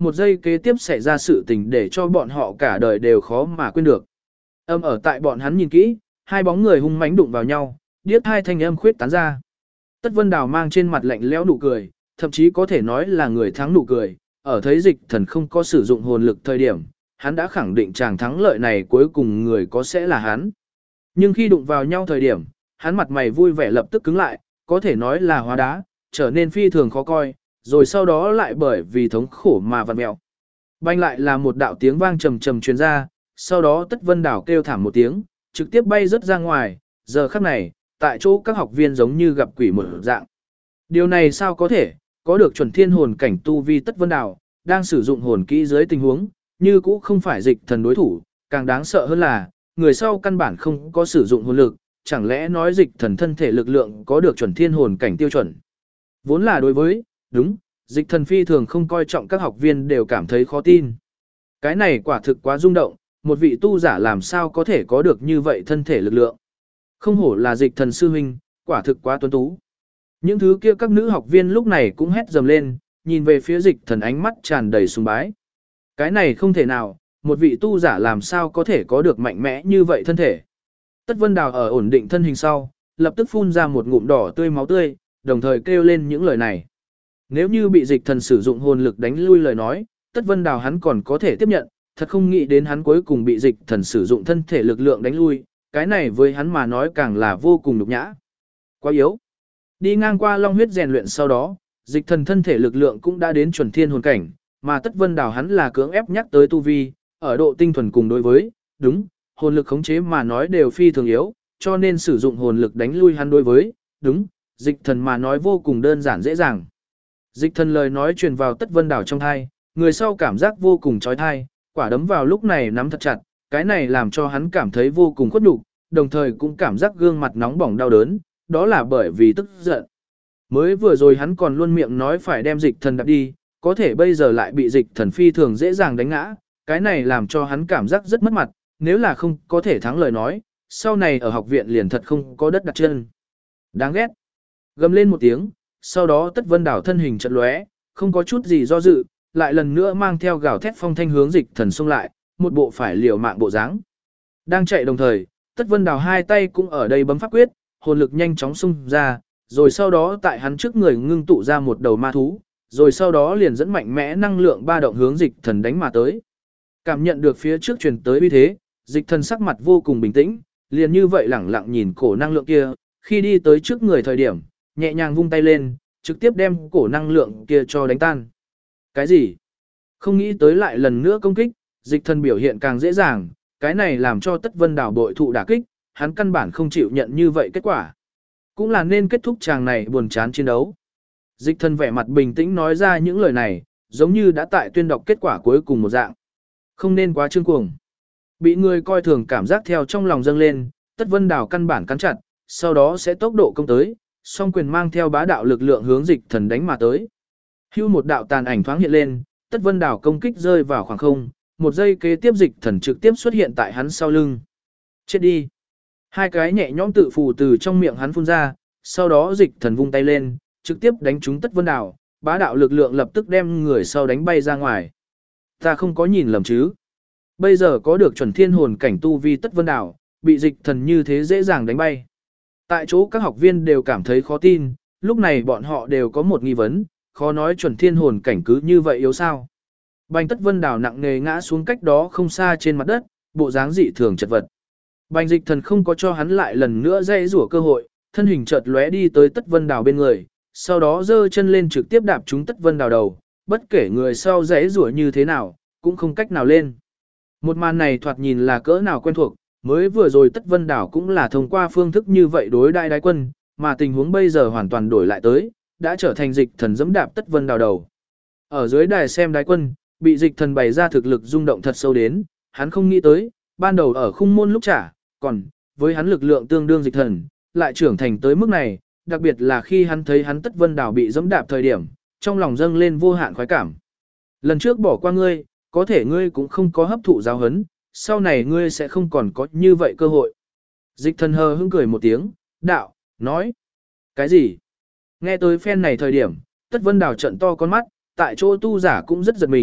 một giây kế tiếp xảy ra sự tình để cho bọn họ cả đời đều khó mà quên được. Âm ở tại bọn hắn nhìn kỹ, hai bóng người hung mãnh đụng vào nhau, điếc hai thanh âm khuyết tán ra. Tất Vân Đào mang trên mặt lạnh lẽo nụ cười, thậm chí có thể nói là người thắng nụ cười, ở thấy Dịch Thần không có sử dụng hồn lực thời điểm, hắn đã khẳng định chàng thắng lợi này cuối cùng người có sẽ là hắn. Nhưng khi đụng vào nhau thời điểm, hắn mặt mày vui vẻ lập tức cứng lại, có thể nói là hóa đá, trở nên phi thường khó coi, rồi sau đó lại bởi vì thống khổ mà vặn mèo. Banh lại là một đạo tiếng vang trầm trầm truyền ra, sau đó Tất Vân Đào kêu thảm một tiếng, trực tiếp bay rất ra ngoài, giờ khắc này, tại chỗ các học viên giống như gặp quỷ một dạng. Điều này sao có thể, có được chuẩn thiên hồn cảnh tu vi Tất Vân Đào, đang sử dụng hồn kỹ dưới tình huống, như cũ không phải Dịch Thần đối thủ, càng đáng sợ hơn là, người sau căn bản không có sử dụng hồn lực, chẳng lẽ nói Dịch Thần thân thể lực lượng có được chuẩn thiên hồn cảnh tiêu chuẩn. Vốn là đối với, đúng, Dịch Thần phi thường không coi trọng các học viên đều cảm thấy khó tin. Cái này quả thực quá rung động, một vị tu giả làm sao có thể có được như vậy thân thể lực lượng. Không hổ là Dịch Thần sư huynh, quả thực quá tuấn tú. Những thứ kia các nữ học viên lúc này cũng hét dầm lên, nhìn về phía Dịch Thần ánh mắt tràn đầy sùng bái. Cái này không thể nào, một vị tu giả làm sao có thể có được mạnh mẽ như vậy thân thể. Tất Vân Đào ở ổn định thân hình sau, lập tức phun ra một ngụm đỏ tươi máu tươi, đồng thời kêu lên những lời này. Nếu như bị Dịch Thần sử dụng hồn lực đánh lui lời nói, Tất Vân Đào hắn còn có thể tiếp nhận, thật không nghĩ đến hắn cuối cùng bị Dịch Thần sử dụng thân thể lực lượng đánh lui, cái này với hắn mà nói càng là vô cùng nhục nhã. Quá yếu. Đi ngang qua long huyết rèn luyện sau đó, Dịch Thần thân thể lực lượng cũng đã đến chuẩn thiên hồn cảnh, mà Tất Vân Đào hắn là cưỡng ép nhắc tới tu vi, ở độ tinh thuần cùng đối với, đúng, hồn lực khống chế mà nói đều phi thường yếu, cho nên sử dụng hồn lực đánh lui hắn đối với, đúng, Dịch Thần mà nói vô cùng đơn giản dễ dàng. Dịch Thần lời nói truyền vào Tất Vân Đào trong thai, người sau cảm giác vô cùng chói tai, quả đấm vào lúc này nắm thật chặt, cái này làm cho hắn cảm thấy vô cùng khuất nhục, đồng thời cũng cảm giác gương mặt nóng bỏng đau đớn, đó là bởi vì tức giận. Mới vừa rồi hắn còn luôn miệng nói phải đem Dịch Thần đập đi, có thể bây giờ lại bị Dịch Thần phi thường dễ dàng đánh ngã, cái này làm cho hắn cảm giác rất mất mặt, nếu là không có thể thắng lời nói, sau này ở học viện liền thật không có đất đặt chân. Đáng ghét. Gầm lên một tiếng, sau đó Tất Vân Đào thân hình chợt lóe, không có chút gì do dự, lại lần nữa mang theo gào thét phong thanh hướng Dịch Thần xông lại, một bộ phải liều mạng bộ dáng. Đang chạy đồng thời, Tất Vân Đào hai tay cũng ở đây bấm pháp quyết, hồn lực nhanh chóng xung ra, rồi sau đó tại hắn trước người ngưng tụ ra một đầu ma thú, rồi sau đó liền dẫn mạnh mẽ năng lượng ba động hướng Dịch Thần đánh mà tới. Cảm nhận được phía trước truyền tới uy thế, Dịch Thần sắc mặt vô cùng bình tĩnh, liền như vậy lẳng lặng nhìn cổ năng lượng kia, khi đi tới trước người thời điểm, nhẹ nhàng vung tay lên, trực tiếp đem cổ năng lượng kia cho đánh tan. Cái gì? Không nghĩ tới lại lần nữa công kích, Dịch Thần biểu hiện càng dễ dàng, cái này làm cho Tất Vân Đào bội thụ đả kích, hắn căn bản không chịu nhận như vậy kết quả. Cũng là nên kết thúc chàng này buồn chán chiến đấu. Dịch Thần vẻ mặt bình tĩnh nói ra những lời này, giống như đã tại tuyên đọc kết quả cuối cùng một dạng. Không nên quá trương cuồng. Bị người coi thường cảm giác theo trong lòng dâng lên, Tất Vân Đào căn bản cắn chặt, sau đó sẽ tốc độ công tới, song quyền mang theo bá đạo lực lượng hướng Dịch Thần đánh mà tới. Hưu một đạo tàn ảnh thoáng hiện lên, Tất Vân Đào công kích rơi vào khoảng không, một giây kế tiếp Dịch Thần trực tiếp xuất hiện tại hắn sau lưng. Chết đi. Hai cái nhẹ nhõm tự phù từ trong miệng hắn phun ra, sau đó Dịch Thần vung tay lên, trực tiếp đánh trúng Tất Vân Đào, bá đạo lực lượng lập tức đem người sau đánh bay ra ngoài. Ta không có nhìn lầm chứ? Bây giờ có được chuẩn thiên hồn cảnh tu vi Tất Vân Đào, bị Dịch Thần như thế dễ dàng đánh bay. Tại chỗ các học viên đều cảm thấy khó tin, lúc này bọn họ đều có một nghi vấn, khó nói chuẩn thiên hồn cảnh cứ như vậy yếu sao? Bành Tất Vân Đào nặng nề ngã xuống cách đó không xa trên mặt đất, bộ dáng dị thường chật vật. Bành Dịch Thần không có cho hắn lại lần nữa dây rủa cơ hội, thân hình chợt lóe đi tới Tất Vân Đào bên người, sau đó giơ chân lên trực tiếp đạp trúng Tất Vân Đào đầu, bất kể người sau dãy rủa như thế nào, cũng không cách nào lên. Một màn này thoạt nhìn là cỡ nào quen thuộc, mới vừa rồi Tất Vân Đào cũng là thông qua phương thức như vậy đối đại đái quân, mà tình huống bây giờ hoàn toàn đổi lại tới, đã trở thành Dịch Thần giẫm đạp Tất Vân Đào đầu. Ở dưới đài xem đái quân, bị Dịch Thần bày ra thực lực rung động thật sâu đến, hắn không nghĩ tới, ban đầu ở khung môn lúc trả, còn với hắn lực lượng tương đương Dịch Thần, lại trưởng thành tới mức này, đặc biệt là khi hắn thấy hắn Tất Vân Đào bị giẫm đạp thời điểm, trong lòng dâng lên vô hạn khoái cảm. Lần trước bỏ qua ngươi, có thể ngươi cũng không có hấp thụ giáo huấn, sau này ngươi sẽ không còn có như vậy cơ hội. Dịch Thần hờ hững cười một tiếng, đạo, nói. Cái gì? Nghe tới phen này thời điểm, Tất Vân Đào trận to con mắt, tại chỗ tu giả cũng rất giật mình,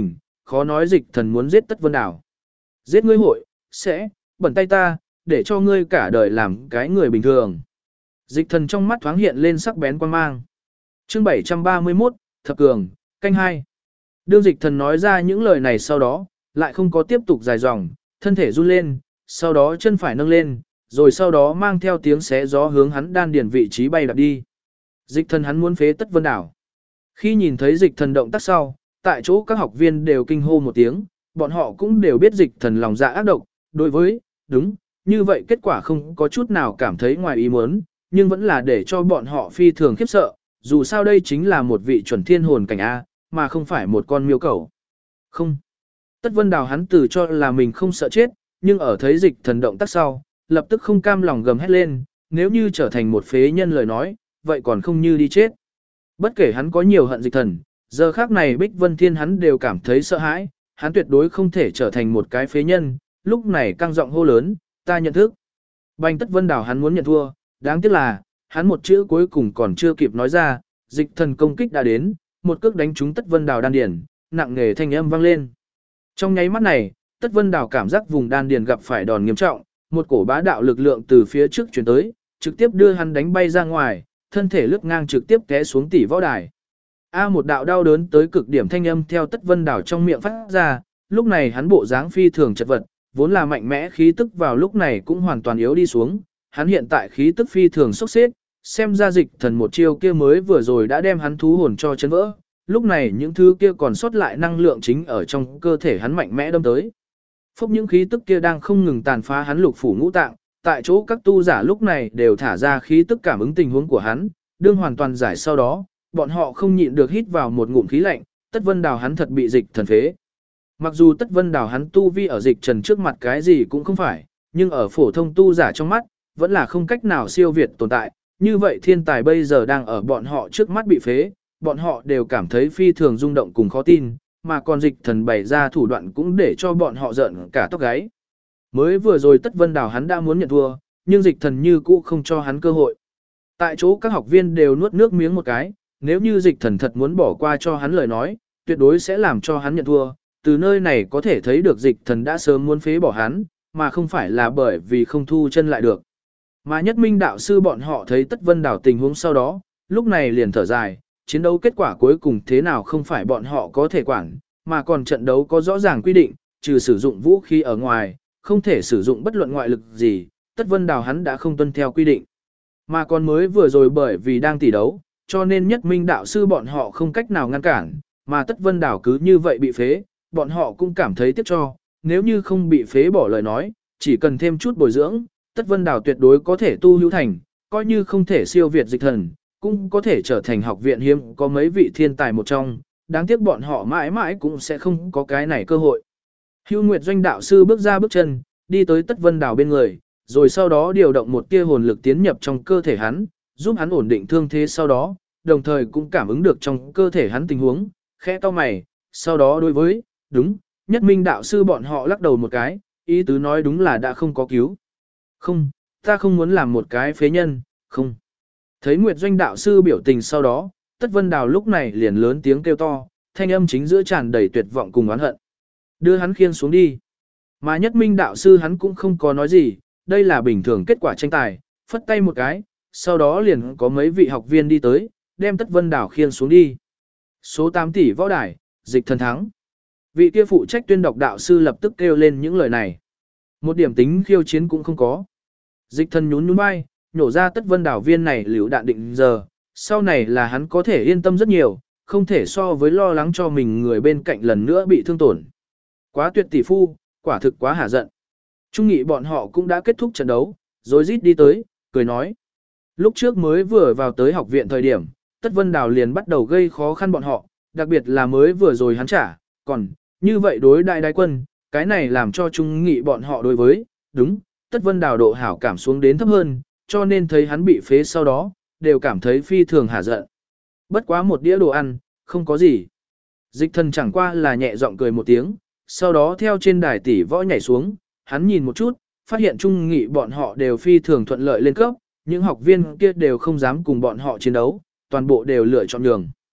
khó nói dịch thần muốn giết Tất Vân Đảo. Giết ngươi hội, sẽ, bẩn tay ta, để cho ngươi cả đời làm cái người bình thường. Dịch thần trong mắt thoáng hiện lên sắc bén quan mang. Chương 731, Thập Cường, canh 2. Đương dịch thần nói ra những lời này sau đó, lại không có tiếp tục dài dòng, thân thể run lên, sau đó chân phải nâng lên, rồi sau đó mang theo tiếng xé gió hướng hắn đan điền vị trí bay đạp đi. Dịch thần hắn muốn phế Tất Vân Đảo. Khi nhìn thấy dịch thần động tác sau, tại chỗ các học viên đều kinh hô một tiếng, bọn họ cũng đều biết dịch thần lòng dạ ác độc, đối với, đúng, như vậy kết quả không có chút nào cảm thấy ngoài ý muốn, nhưng vẫn là để cho bọn họ phi thường khiếp sợ, dù sao đây chính là một vị chuẩn thiên hồn cảnh A, mà không phải một con miêu cẩu. Không. Tất Vân Đào hắn tự cho là mình không sợ chết, nhưng ở thấy dịch thần động tác sau, lập tức không cam lòng gầm hét lên, nếu như trở thành một phế nhân lời nói, vậy còn không như đi chết. Bất kể hắn có nhiều hận dịch thần, giờ khác này Bích Vân Thiên hắn đều cảm thấy sợ hãi, hắn tuyệt đối không thể trở thành một cái phế nhân, lúc này căng giọng hô lớn, ta nhận thức. Bành Tất Vân Đào hắn muốn nhận thua, đáng tiếc là, hắn một chữ cuối cùng còn chưa kịp nói ra, dịch thần công kích đã đến, một cước đánh trúng Tất Vân Đào đan điền, nặng nề thanh âm vang lên. Trong nháy mắt này, Tất Vân Đào cảm giác vùng đan điền gặp phải đòn nghiêm trọng, một cổ bá đạo lực lượng từ phía trước truyền tới, trực tiếp đưa hắn đánh bay ra ngoài, thân thể lướt ngang trực tiếp té xuống tỷ võ đài. Một đạo đau đớn tới cực điểm thanh âm theo Tất Vân Đào trong miệng phát ra, lúc này hắn bộ dáng phi thường chật vật, vốn là mạnh mẽ khí tức vào lúc này cũng hoàn toàn yếu đi xuống, hắn hiện tại khí tức phi thường sốc xếp, xem ra dịch thần một chiêu kia mới vừa rồi đã đem hắn thú hồn cho chấn vỡ, lúc này những thứ kia còn sót lại năng lượng chính ở trong cơ thể hắn mạnh mẽ đâm tới. Phốc những khí tức kia đang không ngừng tàn phá hắn lục phủ ngũ tạng, tại chỗ các tu giả lúc này đều thả ra khí tức cảm ứng tình huống của hắn, đương hoàn toàn giải sau đó, bọn họ không nhịn được hít vào một ngụm khí lạnh, Tất Vân Đào hắn thật bị dịch thần phế. Mặc dù Tất Vân Đào hắn tu vi ở dịch trần trước mặt cái gì cũng không phải, nhưng ở phổ thông tu giả trong mắt, vẫn là không cách nào siêu việt tồn tại, như vậy thiên tài bây giờ đang ở bọn họ trước mắt bị phế, bọn họ đều cảm thấy phi thường rung động cùng khó tin, mà còn dịch thần bày ra thủ đoạn cũng để cho bọn họ giận cả tóc gáy. Mới vừa rồi Tất Vân Đào hắn đã muốn nhận thua, nhưng dịch thần như cũ không cho hắn cơ hội. Tại chỗ các học viên đều nuốt nước miếng một cái, nếu như dịch thần thật muốn bỏ qua cho hắn lời nói, tuyệt đối sẽ làm cho hắn nhận thua. Từ nơi này có thể thấy được dịch thần đã sớm muốn phế bỏ hắn, mà không phải là bởi vì không thu chân lại được. Mà Nhất Minh đạo sư bọn họ thấy Tất Vân Đào tình huống sau đó, lúc này liền thở dài, chiến đấu kết quả cuối cùng thế nào không phải bọn họ có thể quản, mà còn trận đấu có rõ ràng quy định, trừ sử dụng vũ khí ở ngoài, không thể sử dụng bất luận ngoại lực gì, Tất Vân Đào hắn đã không tuân theo quy định. Mà còn mới vừa rồi bởi vì đang tỷ đấu, cho nên Nhất Minh đạo sư bọn họ không cách nào ngăn cản, mà Tất Vân Đào cứ như vậy bị phế, bọn họ cũng cảm thấy tiếc cho, nếu như không bị phế bỏ lời nói, chỉ cần thêm chút bồi dưỡng, Tất Vân Đào tuyệt đối có thể tu hữu thành, coi như không thể siêu việt dịch thần, cũng có thể trở thành học viện hiếm có mấy vị thiên tài một trong, đáng tiếc bọn họ mãi mãi cũng sẽ không có cái này cơ hội. Hưu Nguyệt Doanh đạo sư bước ra bước chân, đi tới Tất Vân Đào bên người, rồi sau đó điều động một tia hồn lực tiến nhập trong cơ thể hắn, giúp hắn ổn định thương thế sau đó, đồng thời cũng cảm ứng được trong cơ thể hắn tình huống, khẽ cau mày, sau đó đối với, đúng, Nhất Minh đạo sư bọn họ lắc đầu một cái, ý tứ nói đúng là đã không có cứu. Không, ta không muốn làm một cái phế nhân, không. Thấy Nguyệt Doanh đạo sư biểu tình sau đó, Tất Vân Đào lúc này liền lớn tiếng kêu to, thanh âm chính giữa tràn đầy tuyệt vọng cùng oán hận. Đưa hắn khiêng xuống đi. Mà Nhất Minh đạo sư hắn cũng không có nói gì, đây là bình thường kết quả tranh tài, phất tay một cái, sau đó liền có mấy vị học viên đi tới, đem Tất Vân Đào khiêng xuống đi. Số 8 tỷ võ đài, dịch thần thắng. Vị kia phụ trách tuyên đọc đạo sư lập tức kêu lên những lời này. Một điểm tính khiêu chiến cũng không có. Dịch thần nhún nhún vai, nhổ ra Tất Vân Đào viên này liều đạn định giờ, sau này là hắn có thể yên tâm rất nhiều, không thể so với lo lắng cho mình người bên cạnh lần nữa bị thương tổn. Quá tuyệt tỷ phu, quả thực quá hả giận. Trung nghị bọn họ cũng đã kết thúc trận đấu, rồi rít đi tới, cười nói. Lúc trước mới vừa vào tới học viện thời điểm, Tất Vân Đào liền bắt đầu gây khó khăn bọn họ, đặc biệt là mới vừa rồi hắn trả, còn, như vậy đối đại đái quân, cái này làm cho Trung nghị bọn họ đối với, đúng, Tất Vân Đào độ hảo cảm xuống đến thấp hơn, cho nên thấy hắn bị phế sau đó, đều cảm thấy phi thường hả giận. Bất quá một đĩa đồ ăn, không có gì. Dịch thần chẳng qua là nhẹ giọng cười một tiếng, sau đó theo trên đài tỷ võ nhảy xuống, hắn nhìn một chút, phát hiện Trung nghị bọn họ đều phi thường thuận lợi lên cấp, những học viên kia đều không dám cùng bọn họ chiến đấu, toàn bộ đều lựa chọn nhường.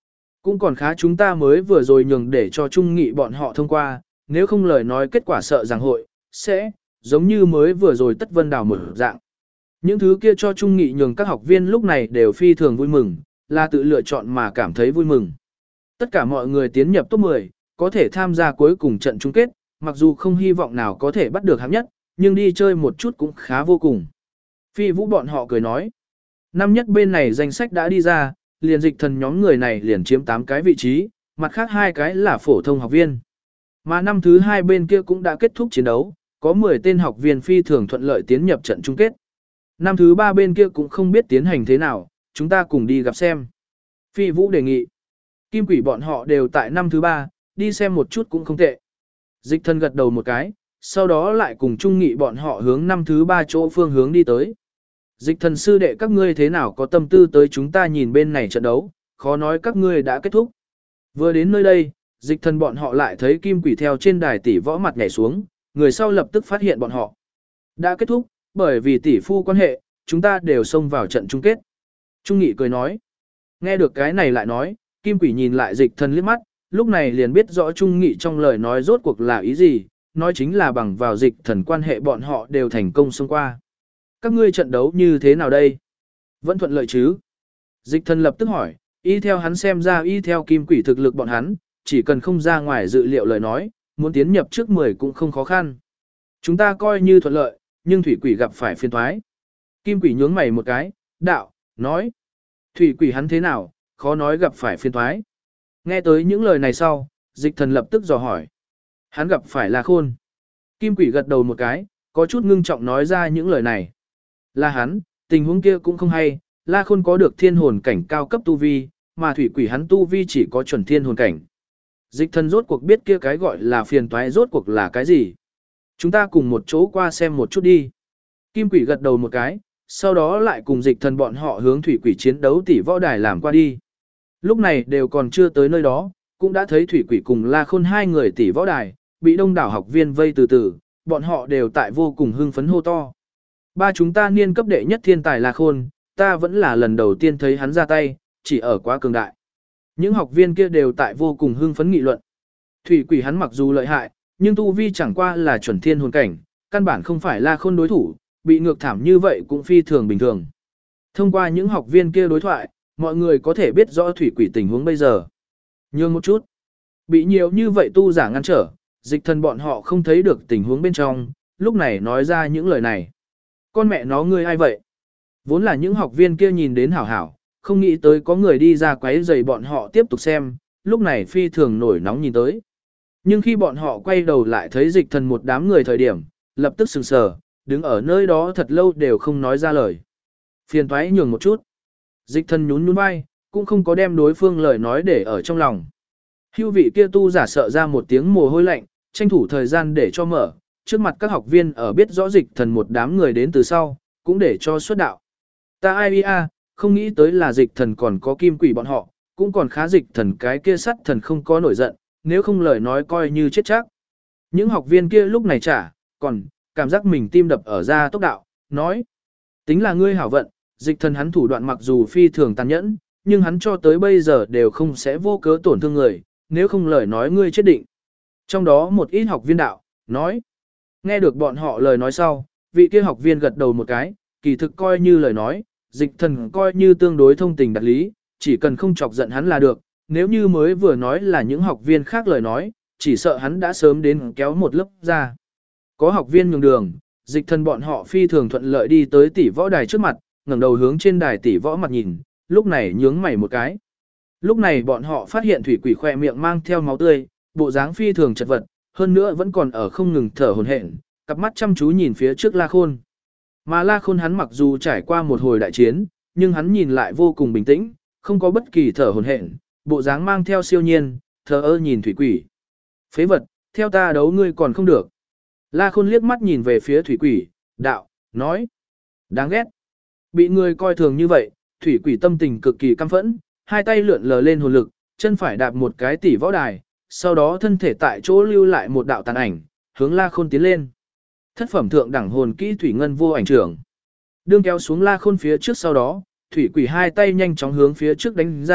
Cũng còn khá chúng ta mới vừa rồi nhường để cho Trung Nghị bọn họ thông qua, nếu không lời nói kết quả sợ rằng hội, sẽ, giống như mới vừa rồi Tất Vân Đào mở dạng. Những thứ kia cho Trung Nghị nhường các học viên lúc này đều phi thường vui mừng, là tự lựa chọn mà cảm thấy vui mừng. Tất cả mọi người tiến nhập top 10, có thể tham gia cuối cùng trận chung kết, mặc dù không hy vọng nào có thể bắt được hạng nhất, nhưng đi chơi một chút cũng khá vô cùng. Phi Vũ bọn họ cười nói, năm nhất bên này danh sách đã đi ra, liền Dịch Thần nhóm người này liền chiếm 8 cái vị trí, mặt khác 2 cái là phổ thông học viên. Mà năm thứ 2 bên kia cũng đã kết thúc chiến đấu, có 10 tên học viên phi thường thuận lợi tiến nhập trận chung kết. Năm thứ 3 bên kia cũng không biết tiến hành thế nào, chúng ta cùng đi gặp xem. Phi Vũ đề nghị. Kim Quỷ bọn họ đều tại năm thứ 3, đi xem một chút cũng không tệ. Dịch Thần gật đầu một cái, sau đó lại cùng Trung Nghị bọn họ hướng năm thứ 3 chỗ phương hướng đi tới. Dịch Thần sư đệ các ngươi thế nào có tâm tư tới chúng ta nhìn bên này trận đấu, khó nói các ngươi đã kết thúc. Vừa đến nơi đây, Dịch Thần bọn họ lại thấy Kim Quỷ theo trên đài tỷ võ mặt nhảy xuống, người sau lập tức phát hiện bọn họ. Đã kết thúc, bởi vì tỷ phu quan hệ, chúng ta đều xông vào trận chung kết. Trung Nghị cười nói. Nghe được cái này lại nói, Kim Quỷ nhìn lại Dịch Thần liếc mắt, lúc này liền biết rõ Trung Nghị trong lời nói rốt cuộc là ý gì, nói chính là bằng vào Dịch Thần quan hệ bọn họ đều thành công xông qua. Các ngươi trận đấu như thế nào đây? Vẫn thuận lợi chứ? Dịch Thần lập tức hỏi, y theo hắn xem ra y theo Kim Quỷ thực lực bọn hắn, chỉ cần không ra ngoài dự liệu lời nói, muốn tiến nhập trước 10 cũng không khó khăn. Chúng ta coi như thuận lợi, nhưng Thủy Quỷ gặp phải phiền toái. Kim Quỷ nhướng mày một cái, đạo, nói. Thủy Quỷ hắn thế nào, khó nói gặp phải phiền toái. Nghe tới những lời này sau, Dịch Thần lập tức dò hỏi. Hắn gặp phải La Khôn. Kim Quỷ gật đầu một cái, có chút ngưng trọng nói ra những lời này. Là hắn, tình huống kia cũng không hay, La Khôn có được thiên hồn cảnh cao cấp tu vi, mà Thủy Quỷ hắn tu vi chỉ có chuẩn thiên hồn cảnh. Dịch Thần rốt cuộc biết kia cái gọi là phiền toái rốt cuộc là cái gì. Chúng ta cùng một chỗ qua xem một chút đi. Kim Quỷ gật đầu một cái, sau đó lại cùng Dịch Thần bọn họ hướng Thủy Quỷ chiến đấu tỷ võ đài làm qua đi. Lúc này đều còn chưa tới nơi đó, cũng đã thấy Thủy Quỷ cùng La Khôn hai người tỷ võ đài, bị đông đảo học viên vây từ từ, bọn họ đều tại vô cùng hưng phấn hô to. Ba chúng ta niên cấp đệ nhất thiên tài La Khôn, ta vẫn là lần đầu tiên thấy hắn ra tay, chỉ ở quá cường đại. Những học viên kia đều tại vô cùng hưng phấn nghị luận. Thủy Quỷ hắn mặc dù lợi hại, nhưng tu vi chẳng qua là chuẩn thiên hồn cảnh, căn bản không phải La Khôn đối thủ, bị ngược thảm như vậy cũng phi thường bình thường. Thông qua những học viên kia đối thoại, mọi người có thể biết rõ Thủy Quỷ tình huống bây giờ. Nhường một chút, bị nhiều như vậy tu giả ngăn trở, Dịch Thần bọn họ không thấy được tình huống bên trong, lúc này nói ra những lời này. Con mẹ nó ngươi ai vậy? Vốn là những học viên kia nhìn đến hảo hảo, không nghĩ tới có người đi ra quấy rầy bọn họ tiếp tục xem, lúc này phi thường nổi nóng nhìn tới. Nhưng khi bọn họ quay đầu lại thấy Dịch Thần một đám người thời điểm, lập tức sừng sờ, đứng ở nơi đó thật lâu đều không nói ra lời. Phiền toái nhường một chút. Dịch Thần nhún nhún vai, cũng không có đem đối phương lời nói để ở trong lòng. Hưu vị kia tu giả sợ ra một tiếng mồ hôi lạnh, tranh thủ thời gian để cho mở, trước mặt các học viên ở biết rõ Dịch Thần một đám người đến từ sau, cũng để cho xuất đạo. Ta ai a, không nghĩ tới là Dịch Thần còn có Kim Quỷ bọn họ, cũng còn khá Dịch Thần cái kia sắt thần không có nổi giận, nếu không lời nói coi như chết chắc. Những học viên kia lúc này còn cảm giác mình tim đập ở ra tốc đạo, nói. Tính là ngươi hảo vận, Dịch Thần hắn thủ đoạn mặc dù phi thường tàn nhẫn, nhưng hắn cho tới bây giờ đều không sẽ vô cớ tổn thương người, nếu không lời nói ngươi chết định. Trong đó một ít học viên đạo, nói. Nghe được bọn họ lời nói sau, vị kia học viên gật đầu một cái, kỳ thực coi như lời nói, Dịch Thần coi như tương đối thông tình đạt lý, chỉ cần không chọc giận hắn là được, nếu như mới vừa nói là những học viên khác lời nói, chỉ sợ hắn đã sớm đến kéo một lớp ra. Có học viên nhường đường, Dịch Thần bọn họ phi thường thuận lợi đi tới tỷ võ đài trước mặt, ngẩng đầu hướng trên đài tỷ võ mặt nhìn, lúc này nhướng mày một cái. Lúc này bọn họ phát hiện Thủy Quỷ khỏe miệng mang theo máu tươi, bộ dáng phi thường chật vật, hơn nữa vẫn còn ở không ngừng thở hổn hển, cặp mắt chăm chú nhìn phía trước La Khôn. Mà La Khôn hắn mặc dù trải qua một hồi đại chiến, nhưng hắn nhìn lại vô cùng bình tĩnh, không có bất kỳ thở hổn hển, bộ dáng mang theo siêu nhiên, thờ ơ nhìn Thủy Quỷ. Phế vật, theo ta đấu ngươi còn không được. La Khôn liếc mắt nhìn về phía Thủy Quỷ, đạo, nói. Đáng ghét. Bị người coi thường như vậy, Thủy Quỷ tâm tình cực kỳ căm phẫn, hai tay lượn lờ lên hồn lực, chân phải đạp một cái tỷ võ đài, sau đó thân thể tại chỗ lưu lại một đạo tàn ảnh, hướng La Khôn tiến lên. Thất phẩm thượng đẳng hồn kỹ thủy ngân vô ảnh trưởng. Đương kéo xuống La Khôn phía trước sau đó, Thủy Quỷ hai tay nhanh chóng hướng phía trước đánh ra,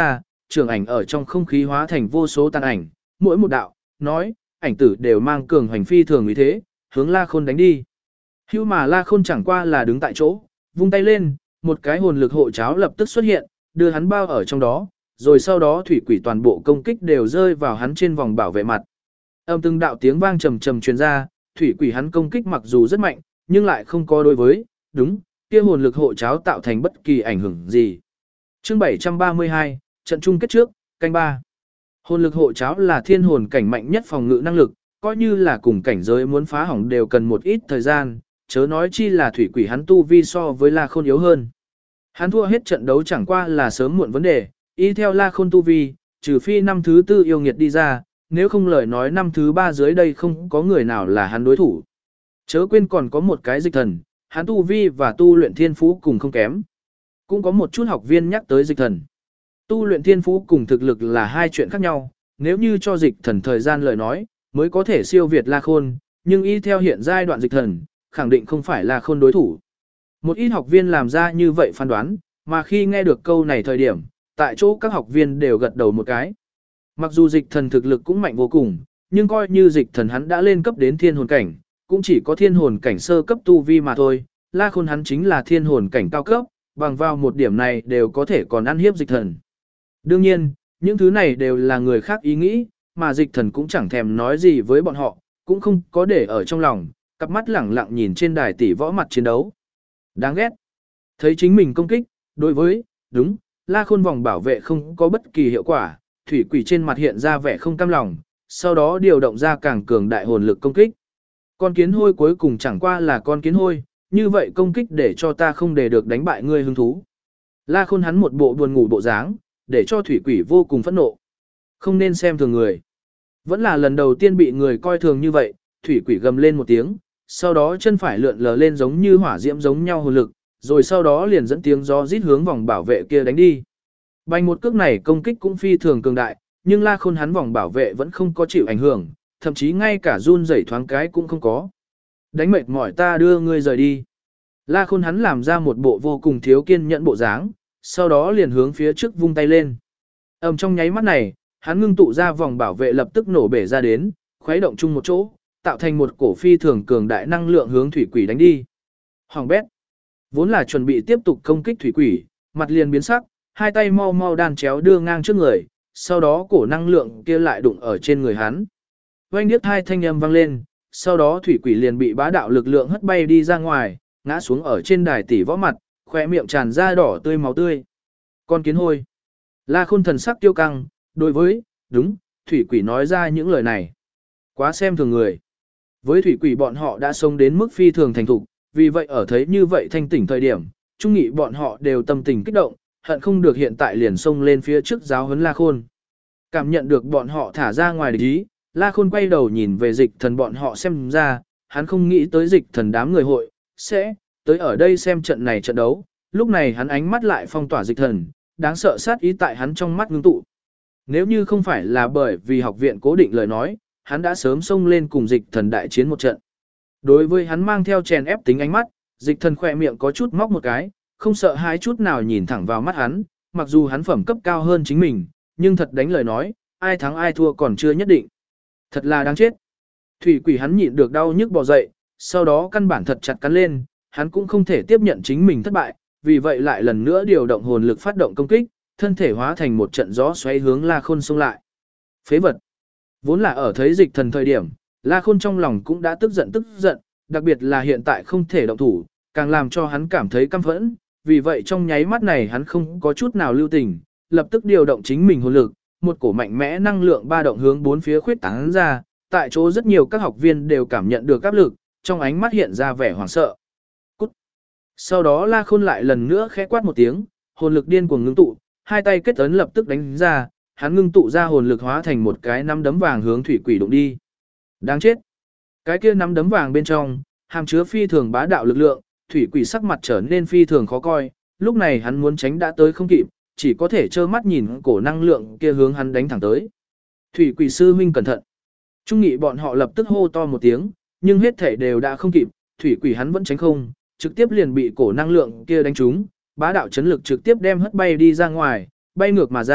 trường ảnh ở trong không khí hóa thành vô số tàn ảnh, mỗi một đạo, nói, ảnh tử đều mang cường hành phi thường ý thế, hướng La Khôn đánh đi. Hưu mà La Khôn chẳng qua là đứng tại chỗ, vung tay lên, một cái hồn lực hộ cháo lập tức xuất hiện, đưa hắn bao ở trong đó, rồi sau đó thủy quỷ toàn bộ công kích đều rơi vào hắn trên vòng bảo vệ mặt. Âm từng đạo tiếng vang trầm trầm truyền ra, thủy quỷ hắn công kích mặc dù rất mạnh, nhưng lại không có đối với, đúng, kia hồn lực hộ cháo tạo thành bất kỳ ảnh hưởng gì. Chương 732, trận chung kết trước, canh 3. Hồn lực hộ cháo là thiên hồn cảnh mạnh nhất phòng ngự năng lực, coi như là cùng cảnh giới muốn phá hỏng đều cần một ít thời gian, chớ nói chi là thủy quỷ hắn tu vi so với La Khôn yếu hơn. Hắn thua hết trận đấu chẳng qua là sớm muộn vấn đề, y theo La Khôn tu vi, trừ phi năm thứ 4 yêu nghiệt đi ra, nếu không lời nói năm thứ 3 dưới đây không có người nào là hắn đối thủ. Chớ quên còn có một cái dịch thần, hắn tu vi và tu luyện thiên phú cùng không kém. Cũng có một chút học viên nhắc tới dịch thần. Tu luyện thiên phú cùng thực lực là hai chuyện khác nhau, nếu như cho dịch thần thời gian lời nói, mới có thể siêu việt La Khôn, nhưng y theo hiện giai đoạn dịch thần, khẳng định không phải La Khôn đối thủ. Một ít học viên làm ra như vậy phán đoán, mà khi nghe được câu này thời điểm, tại chỗ các học viên đều gật đầu một cái. Mặc dù dịch thần thực lực cũng mạnh vô cùng, nhưng coi như dịch thần hắn đã lên cấp đến thiên hồn cảnh, cũng chỉ có thiên hồn cảnh sơ cấp tu vi mà thôi, La Khôn hắn chính là thiên hồn cảnh cao cấp, bằng vào một điểm này đều có thể còn ăn hiếp dịch thần. Đương nhiên, những thứ này đều là người khác ý nghĩ, mà dịch thần cũng chẳng thèm nói gì với bọn họ, cũng không có để ở trong lòng, cặp mắt lẳng lặng nhìn trên đài tỷ võ mặt chiến đấu. Đáng ghét. Thấy chính mình công kích, đối với, đúng, La Khôn vòng bảo vệ không có bất kỳ hiệu quả, thủy quỷ trên mặt hiện ra vẻ không cam lòng, sau đó điều động ra càng cường đại hồn lực công kích. Con kiến hôi cuối cùng chẳng qua là con kiến hôi, như vậy công kích để cho ta không để được đánh bại ngươi hứng thú. La Khôn hắn một bộ buồn ngủ bộ dáng, để cho thủy quỷ vô cùng phẫn nộ. Không nên xem thường người. Vẫn là lần đầu tiên bị người coi thường như vậy, thủy quỷ gầm lên một tiếng, sau đó chân phải lượn lờ lên giống như hỏa diễm giống nhau hồn lực, rồi sau đó liền dẫn tiếng gió rít hướng vòng bảo vệ kia đánh đi. Bành một cước này công kích cũng phi thường cường đại, nhưng La Khôn hắn vòng bảo vệ vẫn không có chịu ảnh hưởng, thậm chí ngay cả run rẩy thoáng cái cũng không có. Đánh mệt mỏi ta đưa ngươi rời đi. La Khôn hắn làm ra một bộ vô cùng thiếu kiên nhẫn bộ dáng, sau đó liền hướng phía trước vung tay lên. Trong nháy mắt này, hắn ngưng tụ ra vòng bảo vệ lập tức nổ bể ra đến, khuấy động chung một chỗ, tạo thành một cổ phi thường cường đại năng lượng hướng thủy quỷ đánh đi. Hoàng bét. Vốn là chuẩn bị tiếp tục công kích thủy quỷ, mặt liền biến sắc, hai tay mau mau đan chéo đưa ngang trước người, sau đó cổ năng lượng kia lại đụng ở trên người hắn. Oanh điếc hai thanh âm vang lên, sau đó thủy quỷ liền bị bá đạo lực lượng hất bay đi ra ngoài, ngã xuống ở trên đài tỷ võ mặt, khóe miệng tràn ra đỏ tươi máu tươi. Con kiến hôi. La Khôn thần sắc tiêu căng, đối với, đúng, thủy quỷ nói ra những lời này. Quá xem thường người. Với thủy quỷ bọn họ đã sống đến mức phi thường thành thục, vì vậy ở thấy như vậy thanh tỉnh thời điểm, trung nghị bọn họ đều tâm tình kích động, hận không được hiện tại liền xông lên phía trước giáo huấn La Khôn. Cảm nhận được bọn họ thả ra ngoài địch ý, La Khôn quay đầu nhìn về dịch thần bọn họ xem ra, hắn không nghĩ tới dịch thần đám người hội, sẽ, tới ở đây xem trận này trận đấu, lúc này hắn ánh mắt lại phong tỏa dịch thần, đáng sợ sát ý tại hắn trong mắt ngưng tụ. Nếu như không phải là bởi vì học viện cố định lời nói, hắn đã sớm xông lên cùng dịch thần đại chiến một trận. Đối với hắn mang theo chèn ép tính ánh mắt, dịch thần khỏe miệng có chút móc một cái, không sợ hãi chút nào nhìn thẳng vào mắt hắn, mặc dù hắn phẩm cấp cao hơn chính mình, nhưng thật đánh lời nói, ai thắng ai thua còn chưa nhất định. Thật là đáng chết. Thủy quỷ hắn nhịn được đau nhức bò dậy, sau đó căn bản thật chặt cắn lên, hắn cũng không thể tiếp nhận chính mình thất bại, vì vậy lại lần nữa điều động hồn lực phát động công kích, thân thể hóa thành một trận gió xoáy hướng La Khôn xông lại. Phế vật. Vốn là ở thấy dịch thần thời điểm, La Khôn trong lòng cũng đã tức giận, đặc biệt là hiện tại không thể động thủ, càng làm cho hắn cảm thấy căm phẫn, vì vậy trong nháy mắt này hắn không có chút nào lưu tình, lập tức điều động chính mình hồn lực, một cổ mạnh mẽ năng lượng ba động hướng bốn phía khuyết tán ra, tại chỗ rất nhiều các học viên đều cảm nhận được áp lực, trong ánh mắt hiện ra vẻ hoảng sợ. Cút. Sau đó La Khôn lại lần nữa khẽ quát một tiếng, hồn lực điên cuồng ngưng tụ, hai tay kết ấn lập tức đánh ra, hắn ngưng tụ ra hồn lực hóa thành một cái nắm đấm vàng hướng thủy quỷ đụng đi. Đáng chết. Cái kia nắm đấm vàng bên trong, hàm chứa phi thường bá đạo lực lượng, thủy quỷ sắc mặt trở nên phi thường khó coi, lúc này hắn muốn tránh đã tới không kịp, chỉ có thể trơ mắt nhìn cổ năng lượng kia hướng hắn đánh thẳng tới. Thủy quỷ sư huynh cẩn thận. Trung nghị bọn họ lập tức hô to một tiếng, nhưng hết thể đều đã không kịp, thủy quỷ hắn vẫn tránh không, trực tiếp liền bị cổ năng lượng kia đánh trúng, bá đạo chấn lực trực tiếp đem hất bay đi ra ngoài, bay ngược mà ra,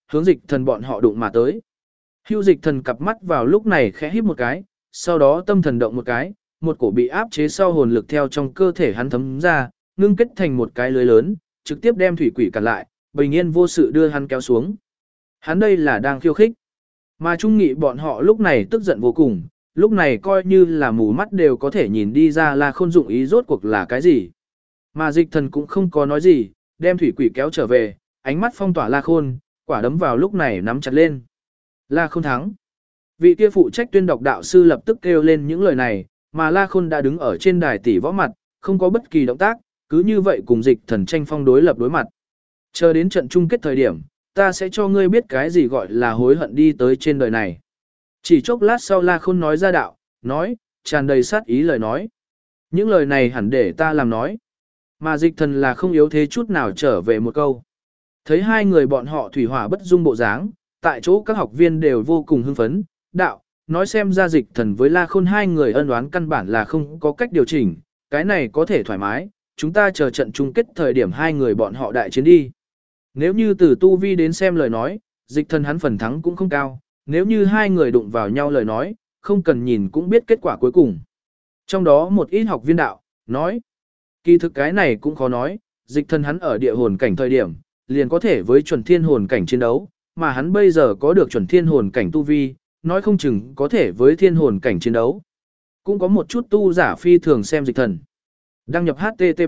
hướng Dịch Thần bọn họ đụng mà tới. Hưu Dịch Thần cặp mắt vào lúc này khẽ híp một cái, sau đó tâm thần động một cái, một cổ bị áp chế sau hồn lực theo trong cơ thể hắn thấm ra, ngưng kết thành một cái lưới lớn, trực tiếp đem thủy quỷ cản lại, bình yên vô sự đưa hắn kéo xuống. Hắn đây là đang khiêu khích. Mà Trung Nghị bọn họ lúc này tức giận vô cùng, lúc này coi như là mù mắt đều có thể nhìn đi ra là Khôn dụng ý rốt cuộc là cái gì. Mà Dịch Thần cũng không có nói gì, đem thủy quỷ kéo trở về, ánh mắt phong tỏa La Khôn, quả đấm vào lúc này nắm chặt lên. La Khôn thắng. Vị kia phụ trách tuyên đọc đạo sư lập tức kêu lên những lời này, mà La Khôn đã đứng ở trên đài tỷ võ mặt, không có bất kỳ động tác, cứ như vậy cùng Dịch Thần tranh phong đối lập đối mặt. Chờ đến trận chung kết thời điểm, ta sẽ cho ngươi biết cái gì gọi là hối hận đi tới trên đời này. Chỉ chốc lát sau La Khôn nói ra đạo, nói, tràn đầy sát ý lời nói. Những lời này hẳn để ta làm nói. Mà Dịch Thần là không yếu thế chút nào trở về một câu. Thấy hai người bọn họ thủy hỏa bất dung bộ dáng, tại chỗ các học viên đều vô cùng hưng phấn, đạo, nói xem ra Dịch Thần với La Khôn hai người ân oán căn bản là không có cách điều chỉnh, cái này có thể thoải mái, chúng ta chờ trận chung kết thời điểm hai người bọn họ đại chiến đi. Nếu như từ tu vi đến xem lời nói, Dịch Thần hắn phần thắng cũng không cao, nếu như hai người đụng vào nhau lời nói, không cần nhìn cũng biết kết quả cuối cùng. Trong đó một ít học viên đạo, nói, kỳ thực cái này cũng khó nói, Dịch Thần hắn ở địa hồn cảnh thời điểm, liền có thể với chuẩn thiên hồn cảnh chiến đấu, mà hắn bây giờ có được chuẩn thiên hồn cảnh tu vi, nói không chừng có thể với thiên hồn cảnh chiến đấu. Cũng có một chút tu giả phi thường xem Dịch Thần. Đăng nhập HTTP.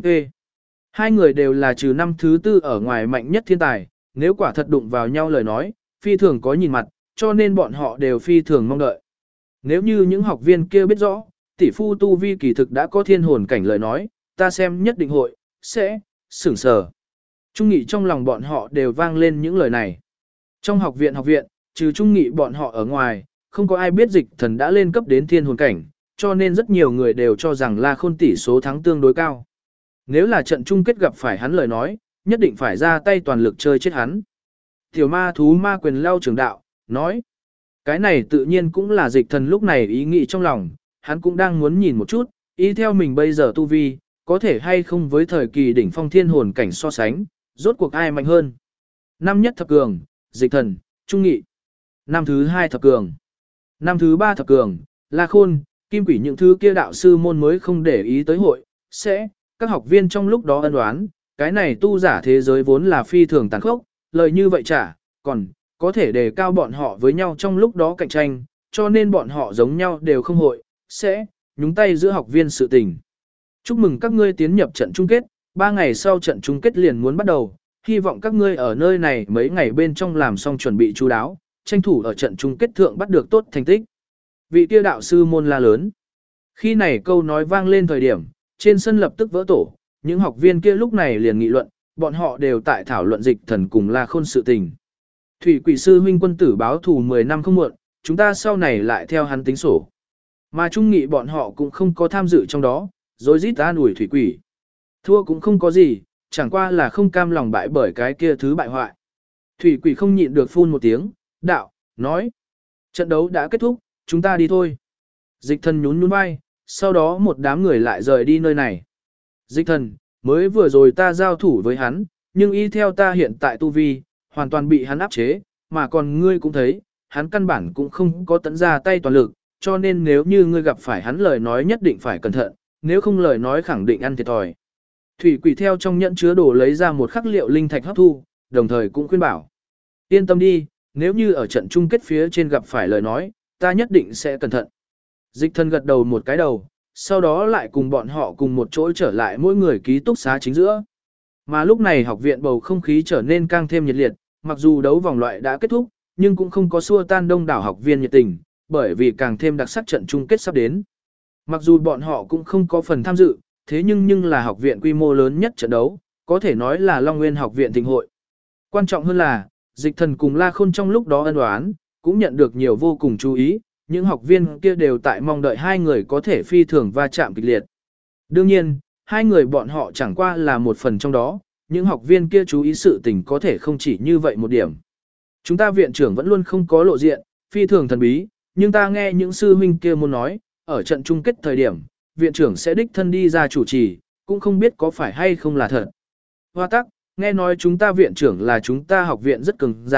Hai người đều là trừ năm thứ tư ở ngoài mạnh nhất thiên tài, nếu quả thật đụng vào nhau lời nói, phi thường có nhìn mặt, cho nên bọn họ đều phi thường mong đợi. Nếu như những học viên kia biết rõ, tỷ phu tu vi kỳ thực đã có thiên hồn cảnh lời nói, ta xem nhất định hội, sẽ, sửng sờ. Trung nghị trong lòng bọn họ đều vang lên những lời này. Trong học viện, trừ Trung nghị bọn họ ở ngoài, không có ai biết Dịch Thần đã lên cấp đến thiên hồn cảnh, cho nên rất nhiều người đều cho rằng La Khôn tỷ số thắng tương đối cao. Nếu là trận chung kết gặp phải hắn lời nói, nhất định phải ra tay toàn lực chơi chết hắn. Tiểu ma thú ma quyền lao trưởng đạo, nói. Cái này tự nhiên cũng là Dịch Thần lúc này ý nghĩ trong lòng, hắn cũng đang muốn nhìn một chút, ý theo mình bây giờ tu vi, có thể hay không với thời kỳ đỉnh phong thiên hồn cảnh so sánh, rốt cuộc ai mạnh hơn. Năm nhất thập cường, Dịch Thần, Trung Nghị. Năm thứ hai thập cường. Năm thứ ba thập cường, La Khôn, Kim Quỷ những thứ kia đạo sư môn mới không để ý tới hội, sẽ, các học viên trong lúc đó ân đoán, cái này tu giả thế giới vốn là phi thường tàn khốc, lời như vậy chả, còn, có thể đề cao bọn họ với nhau trong lúc đó cạnh tranh, cho nên bọn họ giống nhau đều không hội, sẽ, nhúng tay giữa học viên sự tình. Chúc mừng các ngươi tiến nhập trận chung kết, 3 ngày sau trận chung kết liền muốn bắt đầu, hy vọng các ngươi ở nơi này mấy ngày bên trong làm xong chuẩn bị chú đáo, tranh thủ ở trận chung kết thượng bắt được tốt thành tích. Vị kia đạo sư môn la lớn. Khi này câu nói vang lên thời điểm, trên sân lập tức vỡ tổ, những học viên kia lúc này liền nghị luận, bọn họ đều tại thảo luận Dịch Thần cùng La Khôn sự tình. Thủy quỷ sư huynh quân tử báo thù 10 năm không muộn, chúng ta sau này lại theo hắn tính sổ. Mà Trung Nghị bọn họ cũng không có tham dự trong đó, rồi rít an ủi thủy quỷ. Thua cũng không có gì, chẳng qua là không cam lòng bại bởi cái kia thứ bại hoại. Thủy quỷ không nhịn được phun một tiếng, đạo, nói. Trận đấu đã kết thúc, chúng ta đi thôi. Dịch Thần nhún nhún vai, sau đó một đám người lại rời đi nơi này. Dịch Thần, mới vừa rồi ta giao thủ với hắn, nhưng y theo ta hiện tại tu vi, hoàn toàn bị hắn áp chế, mà còn ngươi cũng thấy, hắn căn bản cũng không có tận ra tay toàn lực, cho nên nếu như ngươi gặp phải hắn lời nói nhất định phải cẩn thận, nếu không lời nói khẳng định ăn thiệt thòi. Thủy quỷ theo trong nhẫn chứa đồ lấy ra một khắc liệu linh thạch hấp thu, đồng thời cũng khuyên bảo. Yên tâm đi, nếu như ở trận chung kết phía trên gặp phải lời nói, ta nhất định sẽ cẩn thận. Dịch Thần gật đầu một cái đầu, sau đó lại cùng bọn họ cùng một chỗ trở lại mỗi người ký túc xá chính giữa. Mà lúc này học viện bầu không khí trở nên càng thêm nhiệt liệt, mặc dù đấu vòng loại đã kết thúc, nhưng cũng không có xua tan đông đảo học viên nhiệt tình, bởi vì càng thêm đặc sắc trận chung kết sắp đến. Mặc dù bọn họ cũng không có phần tham dự, thế nhưng là học viện quy mô lớn nhất trận đấu, có thể nói là Long Nguyên học viện thịnh hội. Quan trọng hơn là, Dịch Thần cùng La Khôn trong lúc đó ân oán, cũng nhận được nhiều vô cùng chú ý, những học viên kia đều tại mong đợi hai người có thể phi thường va chạm kịch liệt. Đương nhiên, hai người bọn họ chẳng qua là một phần trong đó, những học viên kia chú ý sự tình có thể không chỉ như vậy một điểm. Chúng ta viện trưởng vẫn luôn không có lộ diện, phi thường thần bí, nhưng ta nghe những sư huynh kia muốn nói, ở trận chung kết thời điểm, viện trưởng sẽ đích thân đi ra chủ trì, cũng không biết có phải hay không là thật. Hoa tắc, nghe nói chúng ta viện trưởng là chúng ta học viện rất cường giả,